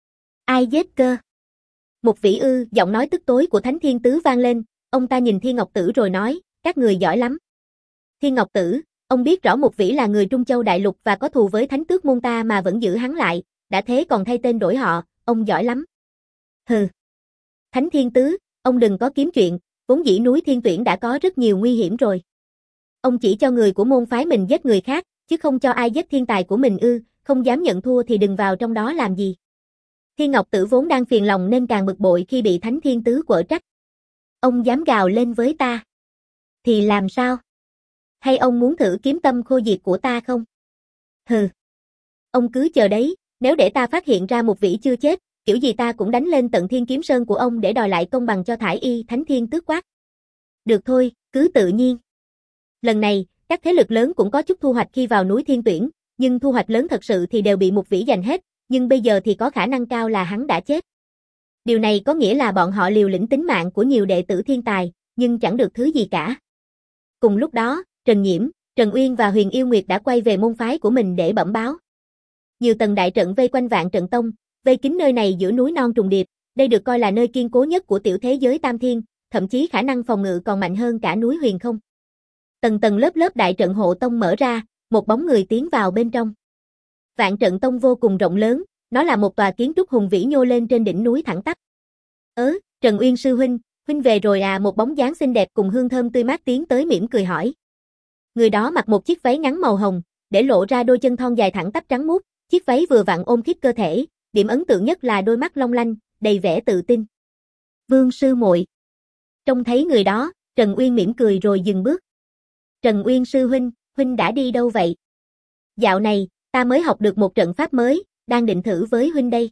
S1: Ai giết cơ? Một vĩ ư, giọng nói tức tối của Thánh Thiên Tứ vang lên, ông ta nhìn Thiên Ngọc Tử rồi nói, các người giỏi lắm. Thiên Ngọc Tử, ông biết rõ một vĩ là người Trung Châu Đại Lục và có thù với Thánh Tước môn ta mà vẫn giữ hắn lại, đã thế còn thay tên đổi họ, ông giỏi lắm. Hừ. Thánh Thiên Tứ, ông đừng có kiếm chuyện, vốn dĩ núi Thiên Tuyển đã có rất nhiều nguy hiểm rồi. Ông chỉ cho người của môn phái mình giết người khác, chứ không cho ai giết thiên tài của mình ư, không dám nhận thua thì đừng vào trong đó làm gì. Thiên Ngọc Tử vốn đang phiền lòng nên càng bực bội khi bị Thánh Thiên Tứ quở trách. Ông dám gào lên với ta? Thì làm sao? Hay ông muốn thử kiếm tâm khô diệt của ta không? Hừ. Ông cứ chờ đấy, nếu để ta phát hiện ra một vĩ chưa chết, kiểu gì ta cũng đánh lên tận Thiên Kiếm Sơn của ông để đòi lại công bằng cho Thải Y. Thánh Thiên Tước quát. Được thôi, cứ tự nhiên. Lần này, các thế lực lớn cũng có chút thu hoạch khi vào núi Thiên Tuyển, nhưng thu hoạch lớn thật sự thì đều bị một vĩ giành hết, nhưng bây giờ thì có khả năng cao là hắn đã chết. Điều này có nghĩa là bọn họ liều lĩnh tính mạng của nhiều đệ tử thiên tài, nhưng chẳng được thứ gì cả. Cùng lúc đó, Trần Nhiễm, Trần Uyên và Huyền Yêu Nguyệt đã quay về môn phái của mình để bẩm báo. Nhiều tầng đại trận vây quanh Vạn Trận Tông, vây kín nơi này giữa núi non trùng điệp, đây được coi là nơi kiên cố nhất của tiểu thế giới Tam Thiên, thậm chí khả năng phòng ngự còn mạnh hơn cả núi Huyền Không. Tầng tầng lớp lớp đại trận hộ tông mở ra, một bóng người tiến vào bên trong. Vạn Trận Tông vô cùng rộng lớn, nó là một tòa kiến trúc hùng vĩ nhô lên trên đỉnh núi thẳng tắp. Ớ, Trần Uyên sư huynh, huynh về rồi à? Một bóng dáng xinh đẹp cùng hương thơm tươi mát tiến tới mỉm cười hỏi. Người đó mặc một chiếc váy ngắn màu hồng, để lộ ra đôi chân thon dài thẳng tắp trắng muốt, chiếc váy vừa vặn ôm khít cơ thể, điểm ấn tượng nhất là đôi mắt long lanh, đầy vẻ tự tin. Vương sư muội. Trông thấy người đó, Trần Uyên mỉm cười rồi dừng bước. Trần Uyên sư huynh, huynh đã đi đâu vậy? Dạo này, ta mới học được một trận pháp mới, đang định thử với huynh đây.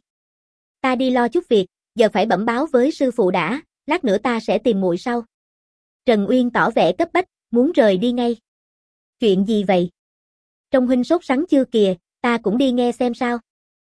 S1: Ta đi lo chút việc, giờ phải bẩm báo với sư phụ đã, lát nữa ta sẽ tìm muội sau. Trần Uyên tỏ vẻ cấp bách, muốn rời đi ngay. Chuyện gì vậy? Trông huynh sốt sắng chưa kìa, ta cũng đi nghe xem sao.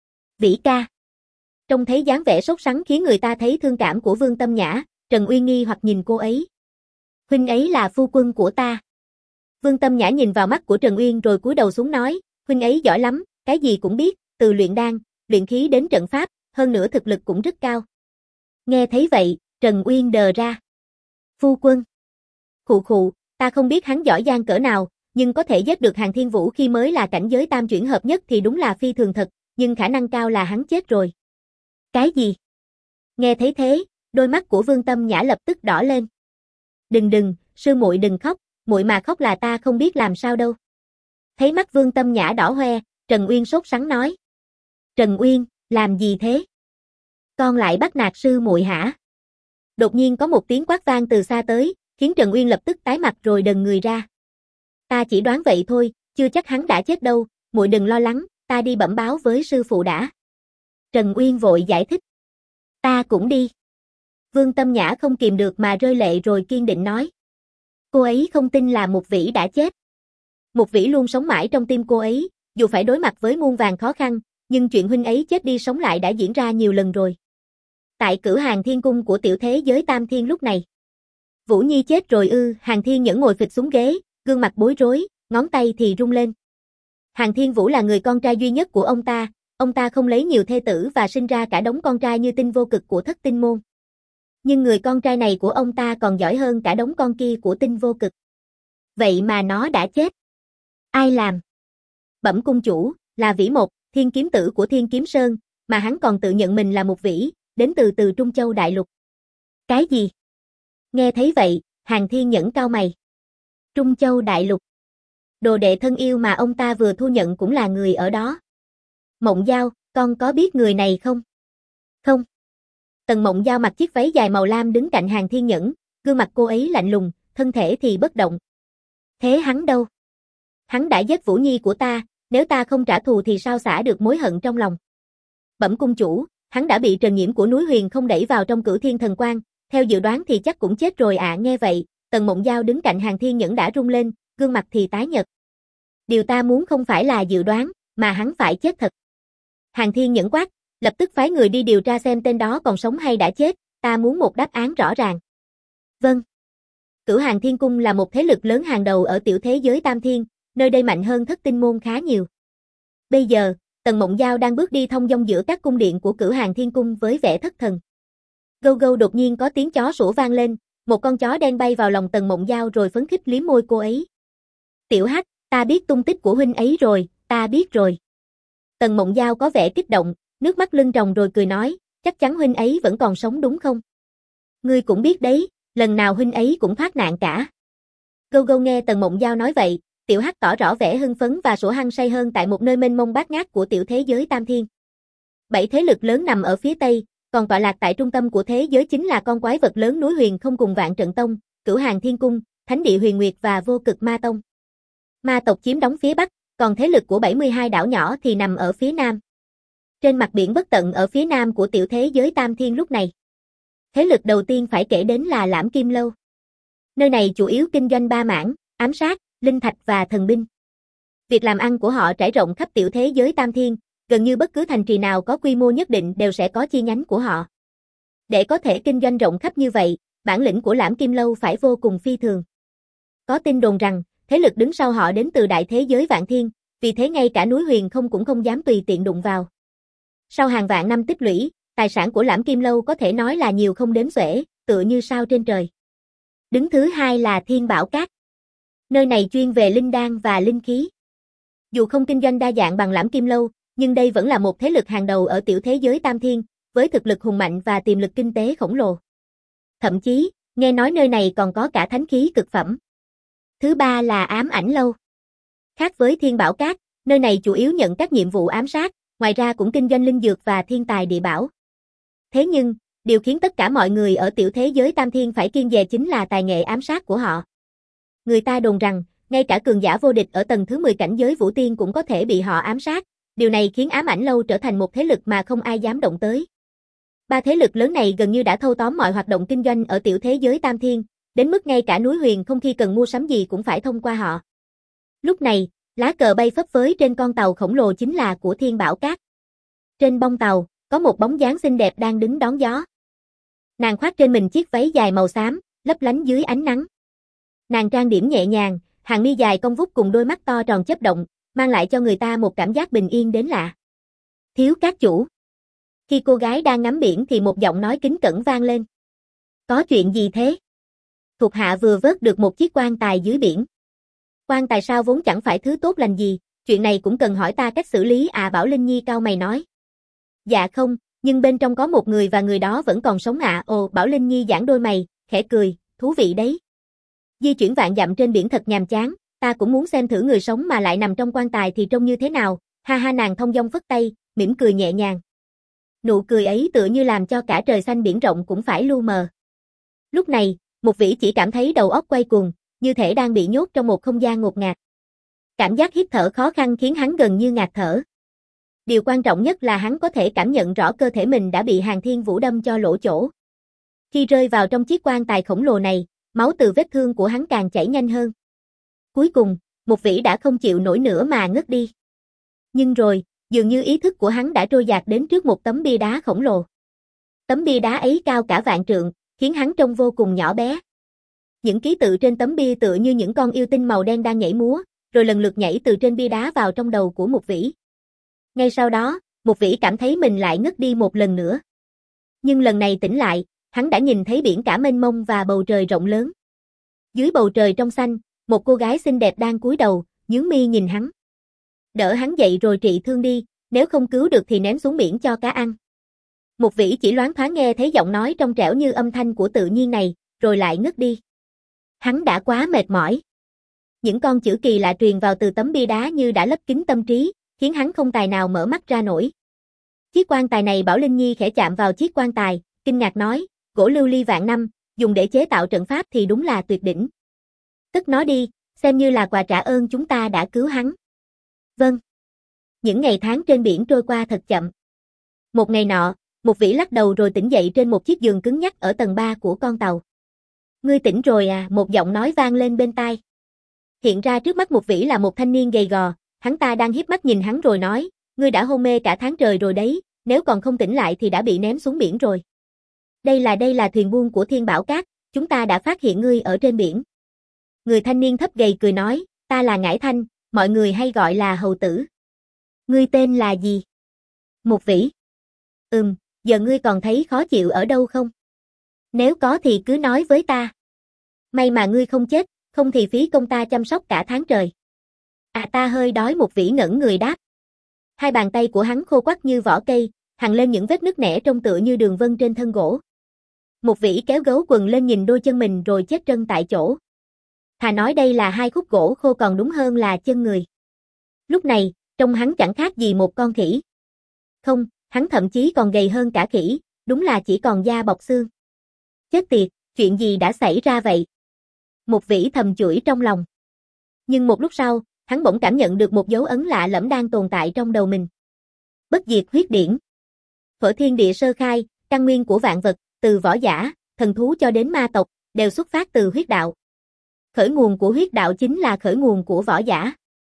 S1: Vĩ ca. Trông thấy dáng vẻ sốt sắng khiến người ta thấy thương cảm của Vương Tâm Nhã, Trần Uyên nghi hoặc nhìn cô ấy. Huynh ấy là phu quân của ta. Vương Tâm Nhã nhìn vào mắt của Trần Uyên rồi cúi đầu xuống nói, huynh ấy giỏi lắm, cái gì cũng biết, từ luyện đan, luyện khí đến trận pháp, hơn nữa thực lực cũng rất cao. Nghe thấy vậy, Trần Uyên đờ ra. Phu quân. Khụ khụ, ta không biết hắn giỏi giang cỡ nào, nhưng có thể giết được Hàn Thiên Vũ khi mới là cảnh giới tam chuyển hợp nhất thì đúng là phi thường thật, nhưng khả năng cao là hắn chết rồi. Cái gì? Nghe thấy thế, đôi mắt của Vương Tâm Nhã lập tức đỏ lên. Đừng đừng, sư muội đừng khóc, muội mà khóc là ta không biết làm sao đâu. Thấy mắt Vương Tâm Nhã đỏ hoe, Trần Uyên sốt sắng nói. Trần Uyên, làm gì thế? Con lại bắt nạt sư muội hả? Đột nhiên có một tiếng quát vang từ xa tới, khiến Trần Uyên lập tức tái mặt rồi đần người ra. Ta chỉ đoán vậy thôi, chưa chắc hắn đã chết đâu, muội đừng lo lắng, ta đi bẩm báo với sư phụ đã. Trần Uyên vội giải thích. Ta cũng đi. Vương Tâm Nhã không kìm được mà rơi lệ rồi kiên định nói. Cô ấy không tin là một vĩ đã chết. Một vĩ luôn sống mãi trong tim cô ấy, dù phải đối mặt với muôn vàn khó khăn, nhưng chuyện huynh ấy chết đi sống lại đã diễn ra nhiều lần rồi. Tại Cửu Hàn Thiên Cung của tiểu thế giới Tam Thiên lúc này. Vũ Nhi chết rồi ư? Hàn Thiên Nhẫn ngồi phịch xuống ghế, gương mặt bối rối, ngón tay thì rung lên. Hàn Thiên Vũ là người con trai duy nhất của ông ta, ông ta không lấy nhiều thê tử và sinh ra cả đống con trai như Tinh Vô Cực của Thất Tinh Môn. Nhưng người con trai này của ông ta còn giỏi hơn cả đống con kia của Tinh Vô Cực. Vậy mà nó đã chết. Ai làm? Bẩm cung chủ, là Vĩ Một, thiên kiếm tử của Thiên Kiếm Sơn, mà hắn còn tự nhận mình là một vĩ, đến từ từ Trung Châu Đại Lục. Cái gì? Nghe thấy vậy, Hàn Thiên Nhẫn cau mày. Trung Châu Đại Lục. Đồ đệ thân yêu mà ông ta vừa thu nhận cũng là người ở đó. Mộng Giao, con có biết người này không? Không. Tần Mộng Giao mặc chiếc váy dài màu lam đứng cạnh Hàn Thiên Nhẫn, gương mặt cô ấy lạnh lùng, thân thể thì bất động. Thế hắn đâu? Hắn đã giết Vũ Nhi của ta, nếu ta không trả thù thì sao xả được mối hận trong lòng. Bẩm cung chủ, hắn đã bị Trần Nhiễm của núi Huyền Không đẩy vào trong Cửu Thiên Thần Quan, theo dự đoán thì chắc cũng chết rồi ạ. À, nghe vậy, Tần Mộng Giao đứng cạnh Hàn Thiên Nhẫn đã rung lên, gương mặt thì tái nhợt. Điều ta muốn không phải là dự đoán, mà hắn phải chết thật. Hàn Thiên Nhẫn quát, lập tức phái người đi điều tra xem tên đó còn sống hay đã chết, ta muốn một đáp án rõ ràng. Vâng. Cửu Hàn Thiên Cung là một thế lực lớn hàng đầu ở tiểu thế giới Tam Thiên, nơi đây mạnh hơn Thất Tinh Môn khá nhiều. Bây giờ, Tần Mộng Giao đang bước đi thong dong giữa các cung điện của Cửu Hàng Thiên Cung với vẻ thất thần. Gâu gâu đột nhiên có tiếng chó sủa vang lên, một con chó đen bay vào lòng Tần Mộng Giao rồi phấn khích liếm môi cô ấy. Tiểu Hắc, ta biết tung tích của huynh ấy rồi, ta biết rồi. Tần Mộng Giao có vẻ kích động, nước mắt lưng tròng rồi cười nói, chắc chắn huynh ấy vẫn còn sống đúng không? Ngươi cũng biết đấy, lần nào huynh ấy cũng thoát nạn cả. Gâu gâu nghe Tần Mộng Giao nói vậy, Tiểu Hắc tỏ rõ vẻ hưng phấn và sủa hăng say hơn tại một nơi mênh mông bát ngát của tiểu thế giới Tam Thiên. Bảy thế lực lớn nằm ở phía tây, còn tọa lạc tại trung tâm của thế giới chính là con quái vật lớn núi Huyền Không cùng Vạn Trận Tông, Cửu Hàng Thiên Cung, Thánh địa Huyền Nguyệt và Vô Cực Ma Tông. Ma tộc chiếm đóng phía bắc, còn thế lực của bảy mươi hai đảo nhỏ thì nằm ở phía nam. Trên mặt biển bất tận ở phía nam của tiểu thế giới Tam Thiên lúc này, thế lực đầu tiên phải kể đến là Lãm Kim Lâu. Nơi này chủ yếu kinh doanh ba mảng, ám sát, linh thạch và thần binh. Việc làm ăn của họ trải rộng khắp tiểu thế giới Tam Thiên, gần như bất cứ thành trì nào có quy mô nhất định đều sẽ có chi nhánh của họ. Để có thể kinh doanh rộng khắp như vậy, bản lĩnh của Lãm Kim Lâu phải vô cùng phi thường. Có tin đồn rằng, thế lực đứng sau họ đến từ đại thế giới Vạn Thiên, vì thế ngay cả núi Huyền Không cũng không dám tùy tiện đụng vào. Sau hàng vạn năm tích lũy, tài sản của Lãm Kim Lâu có thể nói là nhiều không đếm xuể, tựa như sao trên trời. Đứng thứ hai là Thiên Bảo Các. Nơi này chuyên về linh đan và linh khí. Dù không kinh doanh đa dạng bằng Lãm Kim Lâu, nhưng đây vẫn là một thế lực hàng đầu ở tiểu thế giới Tam Thiên, với thực lực hùng mạnh và tiềm lực kinh tế khổng lồ. Thậm chí, nghe nói nơi này còn có cả thánh khí cực phẩm. Thứ ba là Ám Ảnh Lâu. Khác với Thiên Bảo Các, nơi này chủ yếu nhận các nhiệm vụ ám sát, ngoài ra cũng kinh doanh linh dược và thiên tài địa bảo. Thế nhưng, điều khiến tất cả mọi người ở tiểu thế giới Tam Thiên phải kiêng dè chính là tài nghệ ám sát của họ. Người ta đồn rằng, ngay cả cường giả vô địch ở tầng thứ mười cảnh giới Vũ Tiên cũng có thể bị họ ám sát, điều này khiến Ám Ảnh Lâu trở thành một thế lực mà không ai dám động tới. Ba thế lực lớn này gần như đã thâu tóm mọi hoạt động kinh doanh ở tiểu thế giới Tam Thiên, đến mức ngay cả núi Huyền Không khi cần mua sắm gì cũng phải thông qua họ. Lúc này, lá cờ bay phấp phới trên con tàu khổng lồ chính là của Thiên Bảo Các. Trên bông tàu, có một bóng dáng xinh đẹp đang đứng đón gió. Nàng khoác trên mình chiếc váy dài màu xám, lấp lánh dưới ánh nắng. Nàng trang điểm nhẹ nhàng, hàng mi dài cong vút cùng đôi mắt to tròn chớp động, mang lại cho người ta một cảm giác bình yên đến lạ. Thiếu các chủ. Khi cô gái đang ngắm biển thì một giọng nói kính cẩn vang lên. Có chuyện gì thế? Thuộc hạ vừa vớt được một chiếc quan tài dưới biển. Quan tài sao vốn chẳng phải thứ tốt lành gì, chuyện này cũng cần hỏi ta cách xử lý à, Bảo Linh Nhi cau mày nói. Dạ không, nhưng bên trong có một người và người đó vẫn còn sống ạ. À. Ồ, Bảo Linh Nhi giãn đôi mày, khẽ cười, thú vị đấy. Di chuyển vạn dặm trên biển thật nhàm chán, ta cũng muốn xem thử người sống mà lại nằm trong quan tài thì trông như thế nào. Ha ha, nàng thong dong phất tay, mỉm cười nhẹ nhàng. Nụ cười ấy tựa như làm cho cả trời xanh biển rộng cũng phải lu mờ. Lúc này, Mục Vĩ chỉ cảm thấy đầu óc quay cuồng, như thể đang bị nhốt trong một không gian ngột ngạt. Cảm giác hít thở khó khăn khiến hắn gần như ngạt thở. Điều quan trọng nhất là hắn có thể cảm nhận rõ cơ thể mình đã bị Hàn Thiên Vũ đâm cho lỗ chỗ. Khi rơi vào trong chiếc quan tài khổng lồ này, máu từ vết thương của hắn càng chảy nhanh hơn. Cuối cùng, Mục Vĩ đã không chịu nổi nữa mà ngất đi. Nhưng rồi, dường như ý thức của hắn đã trôi dạt đến trước một tấm bia đá khổng lồ. Tấm bia đá ấy cao cả vạn trượng, khiến hắn trông vô cùng nhỏ bé. Những ký tự trên tấm bia tựa như những con yêu tinh màu đen đang nhảy múa, rồi lần lượt nhảy từ trên bia đá vào trong đầu của Mục Vĩ. Ngay sau đó, Mục Vĩ cảm thấy mình lại ngất đi một lần nữa. Nhưng lần này tỉnh lại, hắn đã nhìn thấy biển cả mênh mông và bầu trời rộng lớn. Dưới bầu trời trong xanh, một cô gái xinh đẹp đang cúi đầu, nhướng mi nhìn hắn. Đỡ hắn dậy rồi trị thương đi, nếu không cứu được thì ném xuống biển cho cá ăn. Mục Vĩ chỉ loáng thoáng nghe thấy giọng nói trong trẻo như âm thanh của tự nhiên này, rồi lại ngất đi. Hắn đã quá mệt mỏi. Những con chữ kỳ lạ truyền vào từ tấm bia đá như đã lấp kín tâm trí, khiến hắn không tài nào mở mắt ra nổi. Chiếc quan tài này, Bảo Linh Nhi khẽ chạm vào chiếc quan tài, kinh ngạc nói, gỗ lưu ly vạn năm, dùng để chế tạo trận pháp thì đúng là tuyệt đỉnh. Cất nó đi, xem như là quà trả ơn chúng ta đã cứu hắn. Vâng. Những ngày tháng trên biển trôi qua thật chậm. Một ngày nọ, Mục Vĩ lắc đầu rồi tỉnh dậy trên một chiếc giường cứng nhắc ở tầng ba của con tàu. Ngươi tỉnh rồi à, một giọng nói vang lên bên tai. Hiện ra trước mắt Mục Vĩ là một thanh niên gầy gò, hắn ta đang híp mắt nhìn hắn rồi nói, ngươi đã hôn mê cả tháng trời rồi đấy, nếu còn không tỉnh lại thì đã bị ném xuống biển rồi. Đây là đây là thuyền buôn của Thiên Bảo Các, chúng ta đã phát hiện ngươi ở trên biển. Người thanh niên thấp gầy cười nói, ta là Ngải Thanh, mọi người hay gọi là Hầu Tử. Ngươi tên là gì? Mục Vĩ. Ừm, giờ ngươi còn thấy khó chịu ở đâu không? Nếu có thì cứ nói với ta. May mà ngươi không chết, không thì phí công ta chăm sóc cả tháng trời. À ta hơi đói. Mục Vĩ ngẩn người đáp. Hai bàn tay của hắn khô quắt như vỏ cây, hằn lên những vết nứt nẻ trông tựa như đường vân trên thân gỗ. Mục Vĩ kéo gấu quần lên nhìn đôi chân mình rồi chết trân tại chỗ. Thà nói đây là hai khúc gỗ khô còn đúng hơn là chân người. Lúc này, trông hắn chẳng khác gì một con khỉ. Không, hắn thậm chí còn gầy hơn cả khỉ, đúng là chỉ còn da bọc xương. Chết tiệt, chuyện gì đã xảy ra vậy? Mục Vĩ thầm chửi trong lòng. Nhưng một lúc sau, hắn bỗng cảm nhận được một dấu ấn lạ lẫm đang tồn tại trong đầu mình. Bất diệt huyết điển. Thuở thiên địa sơ khai, căn nguyên của vạn vật, từ võ giả, thần thú cho đến ma tộc, đều xuất phát từ huyết đạo. Khởi nguồn của huyết đạo chính là khởi nguồn của võ giả.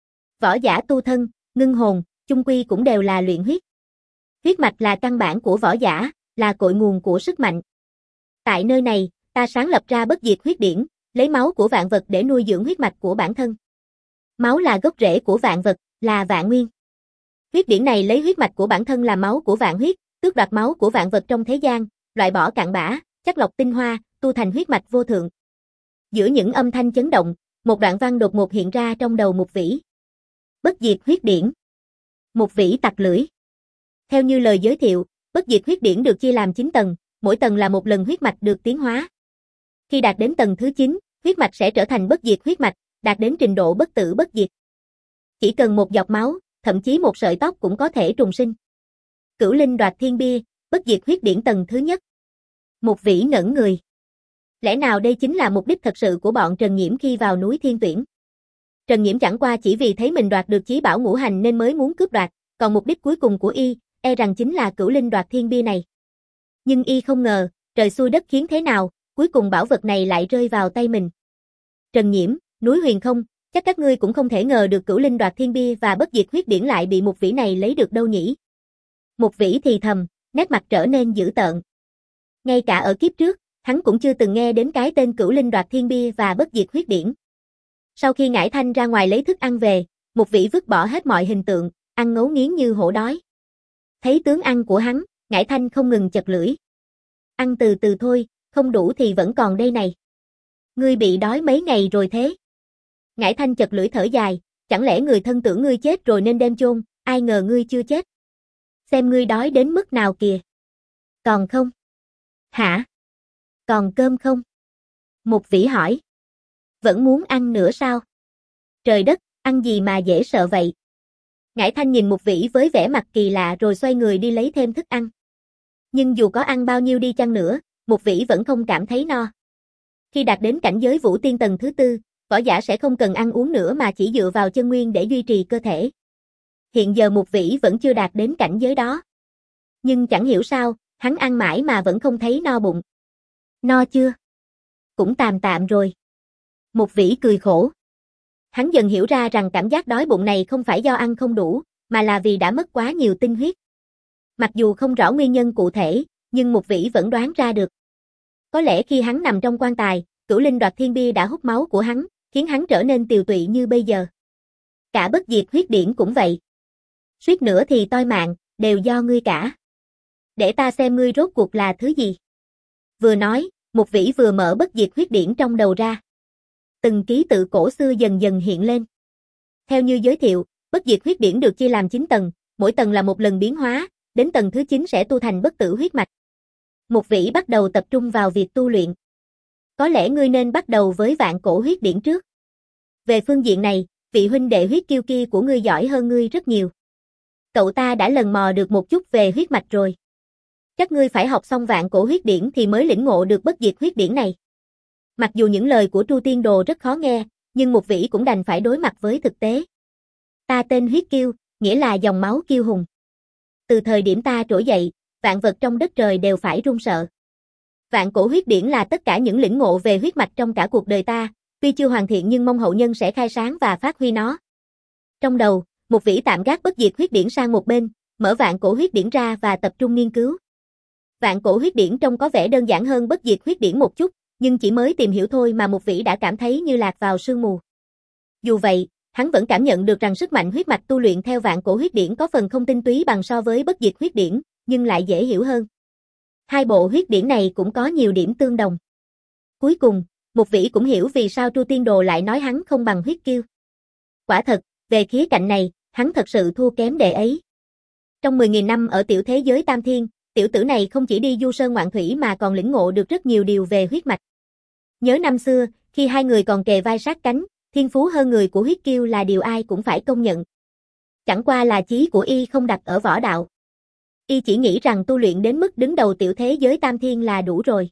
S1: Võ giả tu thân, ngưng hồn, chung quy cũng đều là luyện huyết. Huyết mạch là căn bản của võ giả, là cội nguồn của sức mạnh. Tại nơi này, ta sáng lập ra bất diệt huyết điển, lấy máu của vạn vật để nuôi dưỡng huyết mạch của bản thân. Máu là gốc rễ của vạn vật, là vạn nguyên. Huyết điển này lấy huyết mạch của bản thân làm máu của vạn huyết, tước đoạt máu của vạn vật trong thế gian, loại bỏ cặn bã, chắc lọc tinh hoa, tu thành huyết mạch vô thượng. Giữa những âm thanh chấn động, một đoạn văn đột ngột hiện ra trong đầu Mục Vĩ. Bất diệt huyết điển. Mục Vĩ tặc lưỡi. Theo như lời giới thiệu, bất diệt huyết điển được chia làm chín tầng, mỗi tầng là một lần huyết mạch được tiến hóa. Khi đạt đến tầng thứ chín, huyết mạch sẽ trở thành bất diệt huyết mạch, đạt đến trình độ bất tử bất diệt. Chỉ cần một giọt máu, thậm chí một sợi tóc cũng có thể trùng sinh. Cửu Linh Đoạt Thiên Bia, bất diệt huyết điển tầng thứ nhất. Mục Vĩ ngẩn người. Lẽ nào đây chính là mục đích thật sự của bọn Trần Nhiễm khi vào núi Thiên Tuyển? Trần Nhiễm chẳng qua chỉ vì thấy mình đoạt được chí bảo ngũ hành nên mới muốn cướp đoạt, còn mục đích cuối cùng của y, e rằng chính là Cửu Linh Đoạt Thiên Bia này. Nhưng y không ngờ, trời xui đất khiến thế nào, cuối cùng bảo vật này lại rơi vào tay mình. Trần Nhiễm, núi Huyền Không, chắc các ngươi cũng không thể ngờ được Cửu Linh Đoạt Thiên Bia và bất diệt huyết điển lại bị Mục Vĩ này lấy được đâu nhỉ? Mục Vĩ thì thầm, nét mặt trở nên dữ tợn. Ngay cả ở kiếp trước, hắn cũng chưa từng nghe đến cái tên Cửu Linh Đoạt Thiên Bia và bất diệt huyết điển. Sau khi Ngải Thanh ra ngoài lấy thức ăn về, Mục Vĩ vứt bỏ hết mọi hình tượng, ăn ngấu nghiến như hổ đói. Thấy tướng ăn của hắn, Ngải Thanh không ngừng chật lưỡi. Ăn từ từ thôi, không đủ thì vẫn còn đây này. Ngươi bị đói mấy ngày rồi thế? Ngải Thanh chật lưỡi thở dài, chẳng lẽ người thân tưởng ngươi chết rồi nên đem chôn, ai ngờ ngươi chưa chết. Xem ngươi đói đến mức nào kìa. Còn không? Hả? Còn cơm không? Mục Vĩ hỏi. Vẫn muốn ăn nữa sao? Trời đất, ăn gì mà dễ sợ vậy? Ngải Thanh nhìn Mục Vĩ với vẻ mặt kỳ lạ rồi xoay người đi lấy thêm thức ăn. Nhưng dù có ăn bao nhiêu đi chăng nữa, Mục Vĩ vẫn không cảm thấy no. Khi đạt đến cảnh giới Vũ Tiên tầng thứ tư, võ giả sẽ không cần ăn uống nữa mà chỉ dựa vào chân nguyên để duy trì cơ thể. Hiện giờ Mục Vĩ vẫn chưa đạt đến cảnh giới đó. Nhưng chẳng hiểu sao, hắn ăn mãi mà vẫn không thấy no bụng. No chưa? Cũng tạm tạm rồi. Mục Vĩ cười khổ. Hắn dần hiểu ra rằng cảm giác đói bụng này không phải do ăn không đủ, mà là vì đã mất quá nhiều tinh huyết. Mặc dù không rõ nguyên nhân cụ thể, nhưng Mục Vĩ vẫn đoán ra được. Có lẽ khi hắn nằm trong quan tài, Cửu Linh Đoạt Thiên Bia đã hút máu của hắn, khiến hắn trở nên tiều tụy như bây giờ. Cả bất diệt huyết điển cũng vậy. Suýt nữa thì toi mạng, đều do ngươi cả. Để ta xem ngươi rốt cuộc là thứ gì. Vừa nói, Mục Vĩ vừa mở bất diệt huyết điển trong đầu ra. Từng ký tự cổ xưa dần dần hiện lên. Theo như giới thiệu, bất diệt huyết điển được chia làm chín tầng, mỗi tầng là một lần biến hóa, đến tầng thứ chín sẽ tu thành bất tử huyết mạch. Mục Vĩ bắt đầu tập trung vào việc tu luyện. Có lẽ ngươi nên bắt đầu với vạn cổ huyết điển trước. Về phương diện này, vị huynh đệ huyết kiêu kia của ngươi giỏi hơn ngươi rất nhiều. Cậu ta đã lần mò được một chút về huyết mạch rồi. Chắc ngươi phải học xong vạn cổ huyết điển thì mới lĩnh ngộ được bất diệt huyết điển này. Mặc dù những lời của Tru Tiên Đồ rất khó nghe, nhưng Mục Vĩ cũng đành phải đối mặt với thực tế. Ta tên huyết kiêu, nghĩa là dòng máu kiêu hùng. Từ thời điểm ta trỗi dậy, vạn vật trong đất trời đều phải run sợ. Vạn cổ huyết điển là tất cả những lĩnh ngộ về huyết mạch trong cả cuộc đời ta, tuy chưa hoàn thiện nhưng mong hậu nhân sẽ khai sáng và phát huy nó. Trong đầu, Mục Vĩ tạm gác bất diệt huyết điển sang một bên, mở vạn cổ huyết điển ra và tập trung nghiên cứu. Vạn cổ huyết điển trông có vẻ đơn giản hơn bất diệt huyết điển một chút, nhưng chỉ mới tìm hiểu thôi mà Mục Vĩ đã cảm thấy như lạc vào sương mù. Dù vậy, hắn vẫn cảm nhận được rằng sức mạnh huyết mạch tu luyện theo vạn cổ huyết điển có phần không tinh túy bằng so với bất diệt huyết điển, nhưng lại dễ hiểu hơn. Hai bộ huyết điển này cũng có nhiều điểm tương đồng. Cuối cùng, Mục Vĩ cũng hiểu vì sao Tru Tiên Đồ lại nói hắn không bằng huyết kiêu. Quả thật, về khía cạnh này, hắn thật sự thua kém đệ ấy. Trong mười nghìn năm ở tiểu thế giới Tam Thiên, tiểu tử này không chỉ đi du sơn ngoạn thủy mà còn lĩnh ngộ được rất nhiều điều về huyết mạch. Nhớ năm xưa, khi hai người còn kề vai sát cánh, thiên phú hơn người của huyết kiêu là điều ai cũng phải công nhận. Chẳng qua là chí của y không đặt ở võ đạo. Y chỉ nghĩ rằng tu luyện đến mức đứng đầu tiểu thế giới Tam Thiên là đủ rồi.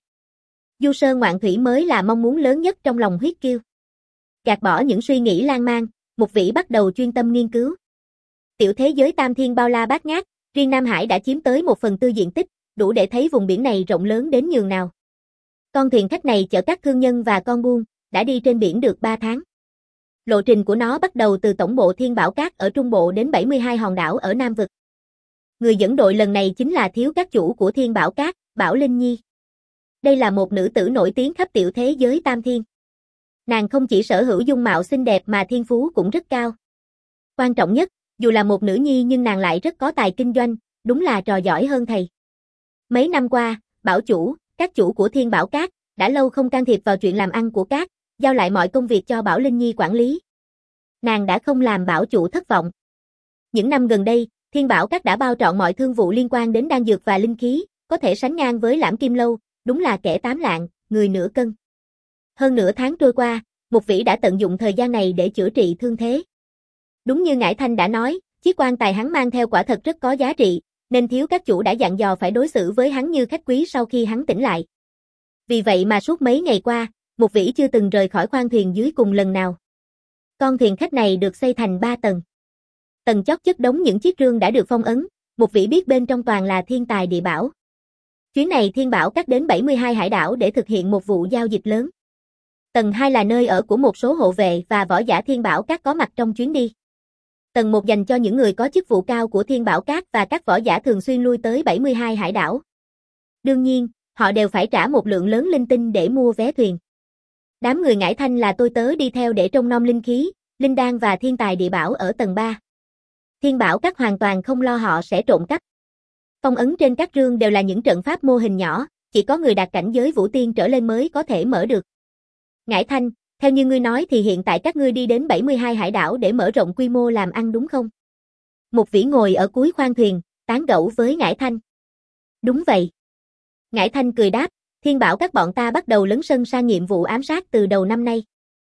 S1: Du sơn ngoạn thủy mới là mong muốn lớn nhất trong lòng huyết kiêu. Gạt bỏ những suy nghĩ lan man, Mục Vĩ bắt đầu chuyên tâm nghiên cứu. Tiểu thế giới Tam Thiên bao la bát ngát, riêng Nam Hải đã chiếm tới một phần tư diện tích, đủ để thấy vùng biển này rộng lớn đến nhường nào. Con thuyền khách này chở các thương nhân và con buôn, đã đi trên biển được ba tháng. Lộ trình của nó bắt đầu từ tổng bộ Thiên Bảo Cát ở Trung Bộ đến bảy mươi hai hòn đảo ở Nam Vực. Người dẫn đội lần này chính là thiếu các chủ của Thiên Bảo Cát, Bảo Linh Nhi. Đây là một nữ tử nổi tiếng khắp tiểu thế giới Tam Thiên. Nàng không chỉ sở hữu dung mạo xinh đẹp mà thiên phú cũng rất cao. Quan trọng nhất, dù là một nữ nhi nhưng nàng lại rất có tài kinh doanh, đúng là trò giỏi hơn thầy. Mấy năm qua, Bảo chủ, các chủ của Thiên Bảo Cát, đã lâu không can thiệp vào chuyện làm ăn của Cát, giao lại mọi công việc cho Bảo Linh Nhi quản lý. Nàng đã không làm Bảo chủ thất vọng. Những năm gần đây, Thiên Bảo Cát đã bao trọn mọi thương vụ liên quan đến đan dược và linh khí, có thể sánh ngang với Lãm Kim Lâu, đúng là kẻ tám lạng, người nửa cân. Hơn nửa tháng trôi qua, Mục Vĩ đã tận dụng thời gian này để chữa trị thương thế. Đúng như Ngải Thanh đã nói, chiếc quan tài hắn mang theo quả thật rất có giá trị, nên thiếu các chủ đã dặn dò phải đối xử với hắn như khách quý sau khi hắn tỉnh lại. Vì vậy mà suốt mấy ngày qua, Mục Vĩ chưa từng rời khỏi khoang thuyền dưới cùng lần nào. Con thuyền khách này được xây thành ba tầng. Tầng chót chất đống những chiếc rương đã được phong ấn, Mục Vĩ biết bên trong toàn là thiên tài địa bảo. Chuyến này Thiên Bảo Cát đến bảy mươi hai hải đảo để thực hiện một vụ giao dịch lớn. Tầng hai là nơi ở của một số hộ vệ và võ giả Thiên Bảo Cát có mặt trong chuyến đi. Tầng một dành cho những người có chức vụ cao của Thiên Bảo Cát và các võ giả thường xuyên lui tới bảy mươi hai hải đảo. Đương nhiên, họ đều phải trả một lượng lớn linh tinh để mua vé thuyền. Đám người Ngải Thanh là tôi tớ đi theo để trông nom linh khí, linh đan và thiên tài địa bảo ở tầng ba. Thiên Bảo Cát hoàn toàn không lo họ sẽ trộm cắp. Phong ấn trên các rương đều là những trận pháp mô hình nhỏ, chỉ có người đạt cảnh giới vũ tiên trở lên mới có thể mở được. Ngải Thanh, theo như ngươi nói thì hiện tại các ngươi đi đến bảy mươi hai hải đảo để mở rộng quy mô làm ăn đúng không? Mục Vĩ ngồi ở cuối khoang thuyền, tán gẫu với Ngải Thanh. Đúng vậy. Ngải Thanh cười đáp, Thiên Bảo các bọn ta bắt đầu lấn sân sang nhiệm vụ ám sát từ đầu năm nay.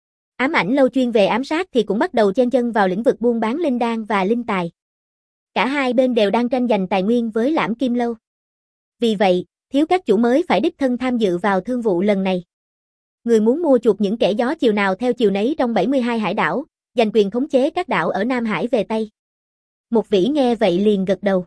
S1: Ám ảnh lâu chuyên về ám sát thì cũng bắt đầu chen chân vào lĩnh vực buôn bán linh đan và linh tài. Cả hai bên đều đang tranh giành tài nguyên với Lãm Kim Lâu. Vì vậy, thiếu các chủ mới phải đích thân tham dự vào thương vụ lần này. Người muốn mua chuộc những kẻ gió chiều nào theo chiều nấy trong bảy mươi hai hải đảo, giành quyền khống chế các đảo ở Nam Hải về Tây. Mục Vĩ nghe vậy liền gật đầu.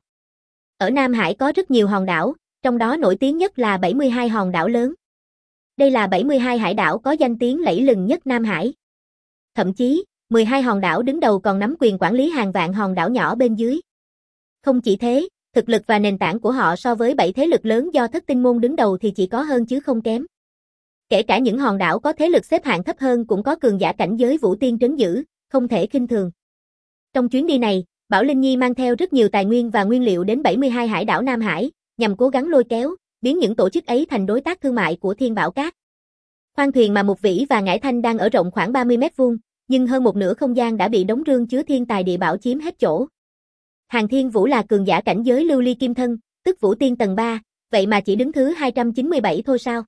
S1: Ở Nam Hải có rất nhiều hòn đảo, trong đó nổi tiếng nhất là bảy mươi hai hòn đảo lớn. Đây là bảy mươi hai hải đảo có danh tiếng lẫy lừng nhất Nam Hải. Thậm chí, mười hai hòn đảo đứng đầu còn nắm quyền quản lý hàng vạn hòn đảo nhỏ bên dưới. Không chỉ thế, thực lực và nền tảng của họ so với bảy thế lực lớn do Thất Tinh Môn đứng đầu thì chỉ có hơn chứ không kém. Kể cả những hòn đảo có thế lực xếp hạng thấp hơn cũng có cường giả cảnh giới vũ tiên trấn giữ, không thể khinh thường. Trong chuyến đi này, Bảo Linh Nhi mang theo rất nhiều tài nguyên và nguyên liệu đến bảy mươi hai hải đảo Nam Hải, nhằm cố gắng lôi kéo, biến những tổ chức ấy thành đối tác thương mại của Thiên Bảo Cát. Khoang thuyền mà Mục Vĩ và Ngải Thanh đang ở rộng khoảng ba mươi mét vuông, nhưng hơn một nửa không gian đã bị đống rương chứa thiên tài địa bảo chiếm hết chỗ. Hàn Thiên Vũ là cường giả cảnh giới lưu ly kim thân, tức vũ tiên tầng ba, vậy mà chỉ đứng thứ hai trăm chín mươi bảy thôi sao?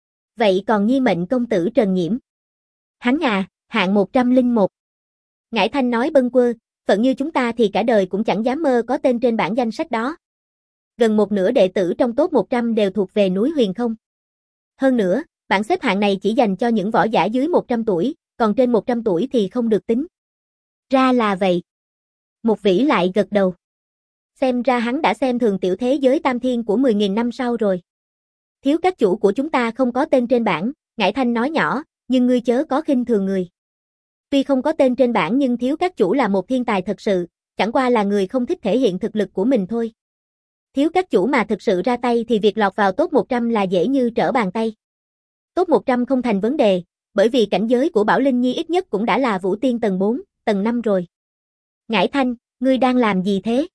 S1: Vậy còn Nhi mệnh công tử Trần Nhiễm? Hắn à, hạng một trăm lẻ một. Ngải Thanh nói bâng quơ, phận như chúng ta thì cả đời cũng chẳng dám mơ có tên trên bảng danh sách đó. Gần một nửa đệ tử trong top một trăm đều thuộc về núi Huyền Không. Hơn nữa, bảng xếp hạng này chỉ dành cho những võ giả dưới một trăm tuổi, còn trên một trăm tuổi thì không được tính. Ra là vậy. Mục Vĩ lại gật đầu. Xem ra hắn đã xem thường tiểu thế giới Tam Thiên của mười nghìn năm sau rồi. Thiếu các chủ của chúng ta không có tên trên bảng, Ngải Thanh nói nhỏ, nhưng ngươi chớ có khinh thường người. Tuy không có tên trên bảng nhưng thiếu các chủ là một thiên tài thật sự, chẳng qua là người không thích thể hiện thực lực của mình thôi. Thiếu các chủ mà thực sự ra tay thì việc lọt vào top một trăm là dễ như trở bàn tay. Top một trăm không thành vấn đề, bởi vì cảnh giới của Bảo Linh Nhi ít nhất cũng đã là vũ tiên tầng bốn, tầng năm rồi. Ngải Thanh, ngươi đang làm gì thế?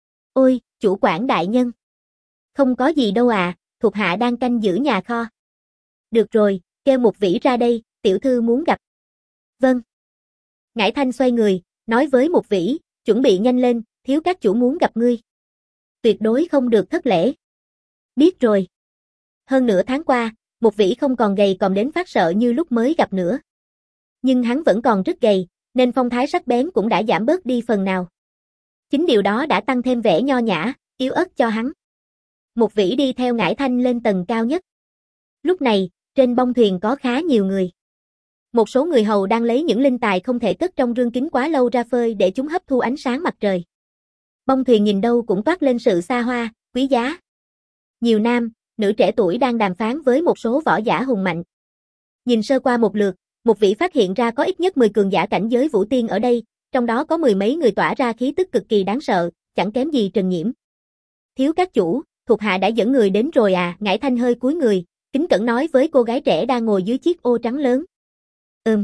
S1: Ôi, chủ quản đại nhân. Không có gì đâu à, thuộc hạ đang canh giữ nhà kho. Được rồi, kêu Mục Vĩ ra đây, tiểu thư muốn gặp. Vâng. Ngải Thanh xoay người, nói với Mục Vĩ, chuẩn bị nhanh lên, thiếu các chủ muốn gặp ngươi. Tuyệt đối không được thất lễ. Biết rồi. Hơn nửa tháng qua, Mục Vĩ không còn gầy còm đến phát sợ như lúc mới gặp nữa. Nhưng hắn vẫn còn rất gầy, nên phong thái sắc bén cũng đã giảm bớt đi phần nào. Chính điều đó đã tăng thêm vẻ nho nhã, yếu ớt cho hắn. Mục Vĩ đi theo Ngải Thanh lên tầng cao nhất. Lúc này, trên bông thuyền có khá nhiều người. Một số người hầu đang lấy những linh tài không thể cất trong rương kính quá lâu ra phơi để chúng hấp thu ánh sáng mặt trời. Bông thuyền nhìn đâu cũng toát lên sự xa hoa, quý giá. Nhiều nam, nữ trẻ tuổi đang đàm phán với một số võ giả hùng mạnh. Nhìn sơ qua một lượt, Mục Vĩ phát hiện ra có ít nhất mười cường giả cảnh giới vũ tiên ở đây, trong đó có mười mấy người tỏa ra khí tức cực kỳ đáng sợ, chẳng kém gì Trần Nhiễm. Thiếu các chủ, thuộc hạ đã dẫn người đến rồi à? Ngải Thanh hơi cúi người, kính cẩn nói với cô gái trẻ đang ngồi dưới chiếc ô trắng lớn. Ừm.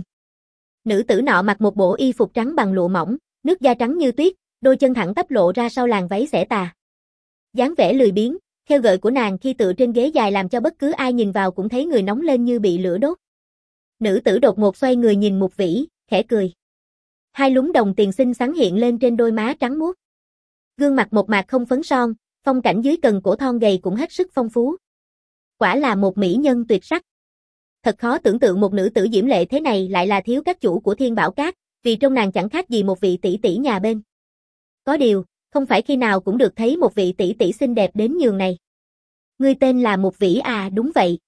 S1: Nữ tử nọ mặc một bộ y phục trắng bằng lụa mỏng, nước da trắng như tuyết, đôi chân thẳng tắp lộ ra sau làn váy xẻ tà. Dáng vẻ lười biếng, khêu gợi của nàng khi tựa trên ghế dài làm cho bất cứ ai nhìn vào cũng thấy người nóng lên như bị lửa đốt. Nữ tử đột ngột xoay người nhìn Mục Vĩ, khẽ cười. Hai lúm đồng tiền xinh xắn hiện lên trên đôi má trắng muốt. Gương mặt một mạc không phấn son, phong cảnh dưới cần cổ thon gầy cũng hết sức phong phú. Quả là một mỹ nhân tuyệt sắc. Thật khó tưởng tượng một nữ tử diễm lệ thế này lại là thiếu các chủ của Thiên Bảo Các, vì trong nàng chẳng khác gì một vị tỷ tỷ nhà bên. Có điều, không phải khi nào cũng được thấy một vị tỷ tỷ xinh đẹp đến nhường này. Ngươi tên là Mục Vĩ à? Đúng vậy.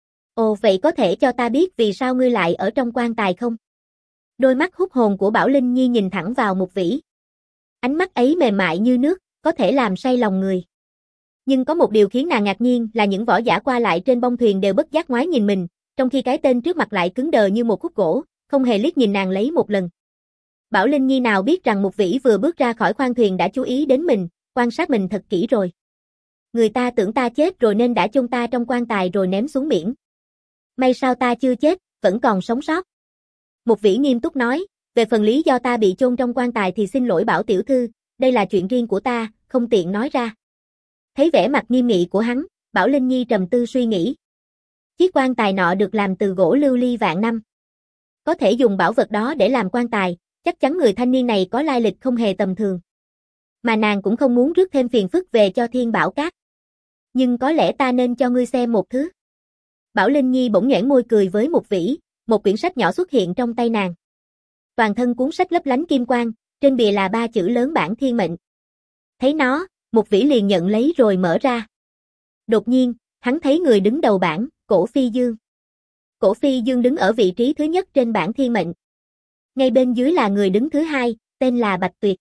S1: Ồ, vậy có thể cho ta biết vì sao ngươi lại ở trong quan tài không? Đôi mắt hút hồn của Bảo Linh Nhi nhìn thẳng vào Mục Vĩ. Ánh mắt ấy mềm mại như nước, có thể làm say lòng người. Nhưng có một điều khiến nàng ngạc nhiên là những võ giả qua lại trên bông thuyền đều bất giác ngoái nhìn mình, trong khi cái tên trước mặt lại cứng đờ như một khúc gỗ, không hề liếc nhìn nàng lấy một lần. Bảo Linh Nhi nào biết rằng Mục Vĩ vừa bước ra khỏi khoang thuyền đã chú ý đến mình, quan sát mình thật kỹ rồi. Người ta tưởng ta chết rồi nên đã chôn ta trong quan tài rồi ném xuống biển. May sao ta chưa chết, vẫn còn sống sót. Mục Vĩ nghiêm túc nói, về phần lý do ta bị chôn trong quan tài thì xin lỗi Bảo tiểu thư, đây là chuyện riêng của ta, không tiện nói ra. Thấy vẻ mặt nghiêm nghị của hắn, Bảo Linh Nhi trầm tư suy nghĩ. Chiếc quan tài nọ được làm từ gỗ lưu ly vạn năm. Có thể dùng bảo vật đó để làm quan tài, chắc chắn người thanh niên này có lai lịch không hề tầm thường. Mà nàng cũng không muốn rước thêm phiền phức về cho Thiên Bảo Các. Nhưng có lẽ ta nên cho ngươi xem một thứ. Bảo Linh Nhi bỗng nhoẻn môi cười với Mục Vĩ, một quyển sách nhỏ xuất hiện trong tay nàng. Toàn thân cuốn sách lấp lánh kim quang, trên bìa là ba chữ lớn bản thiên mệnh. Thấy nó, Mục Vĩ liền nhận lấy rồi mở ra. Đột nhiên, hắn thấy người đứng đầu bảng, Cổ Phi Dương. Cổ Phi Dương đứng ở vị trí thứ nhất trên bảng thiên mệnh. Ngay bên dưới là người đứng thứ hai, tên là Bạch Tuyệt.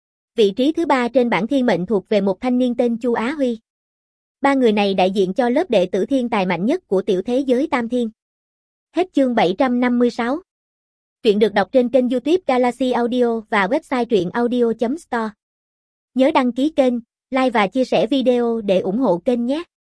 S1: Vị trí thứ ba trên bảng thiên mệnh thuộc về một thanh niên tên Chu Á Huy. Ba người này đại diện cho lớp đệ tử thiên tài mạnh nhất của tiểu thế giới Tam Thiên. Hết chương bảy trăm năm mươi sáu. Truyện được đọc trên kênh YouTube Galaxy Audio và website truyện audio chấm store. Nhớ đăng ký kênh, like và chia sẻ video để ủng hộ kênh nhé.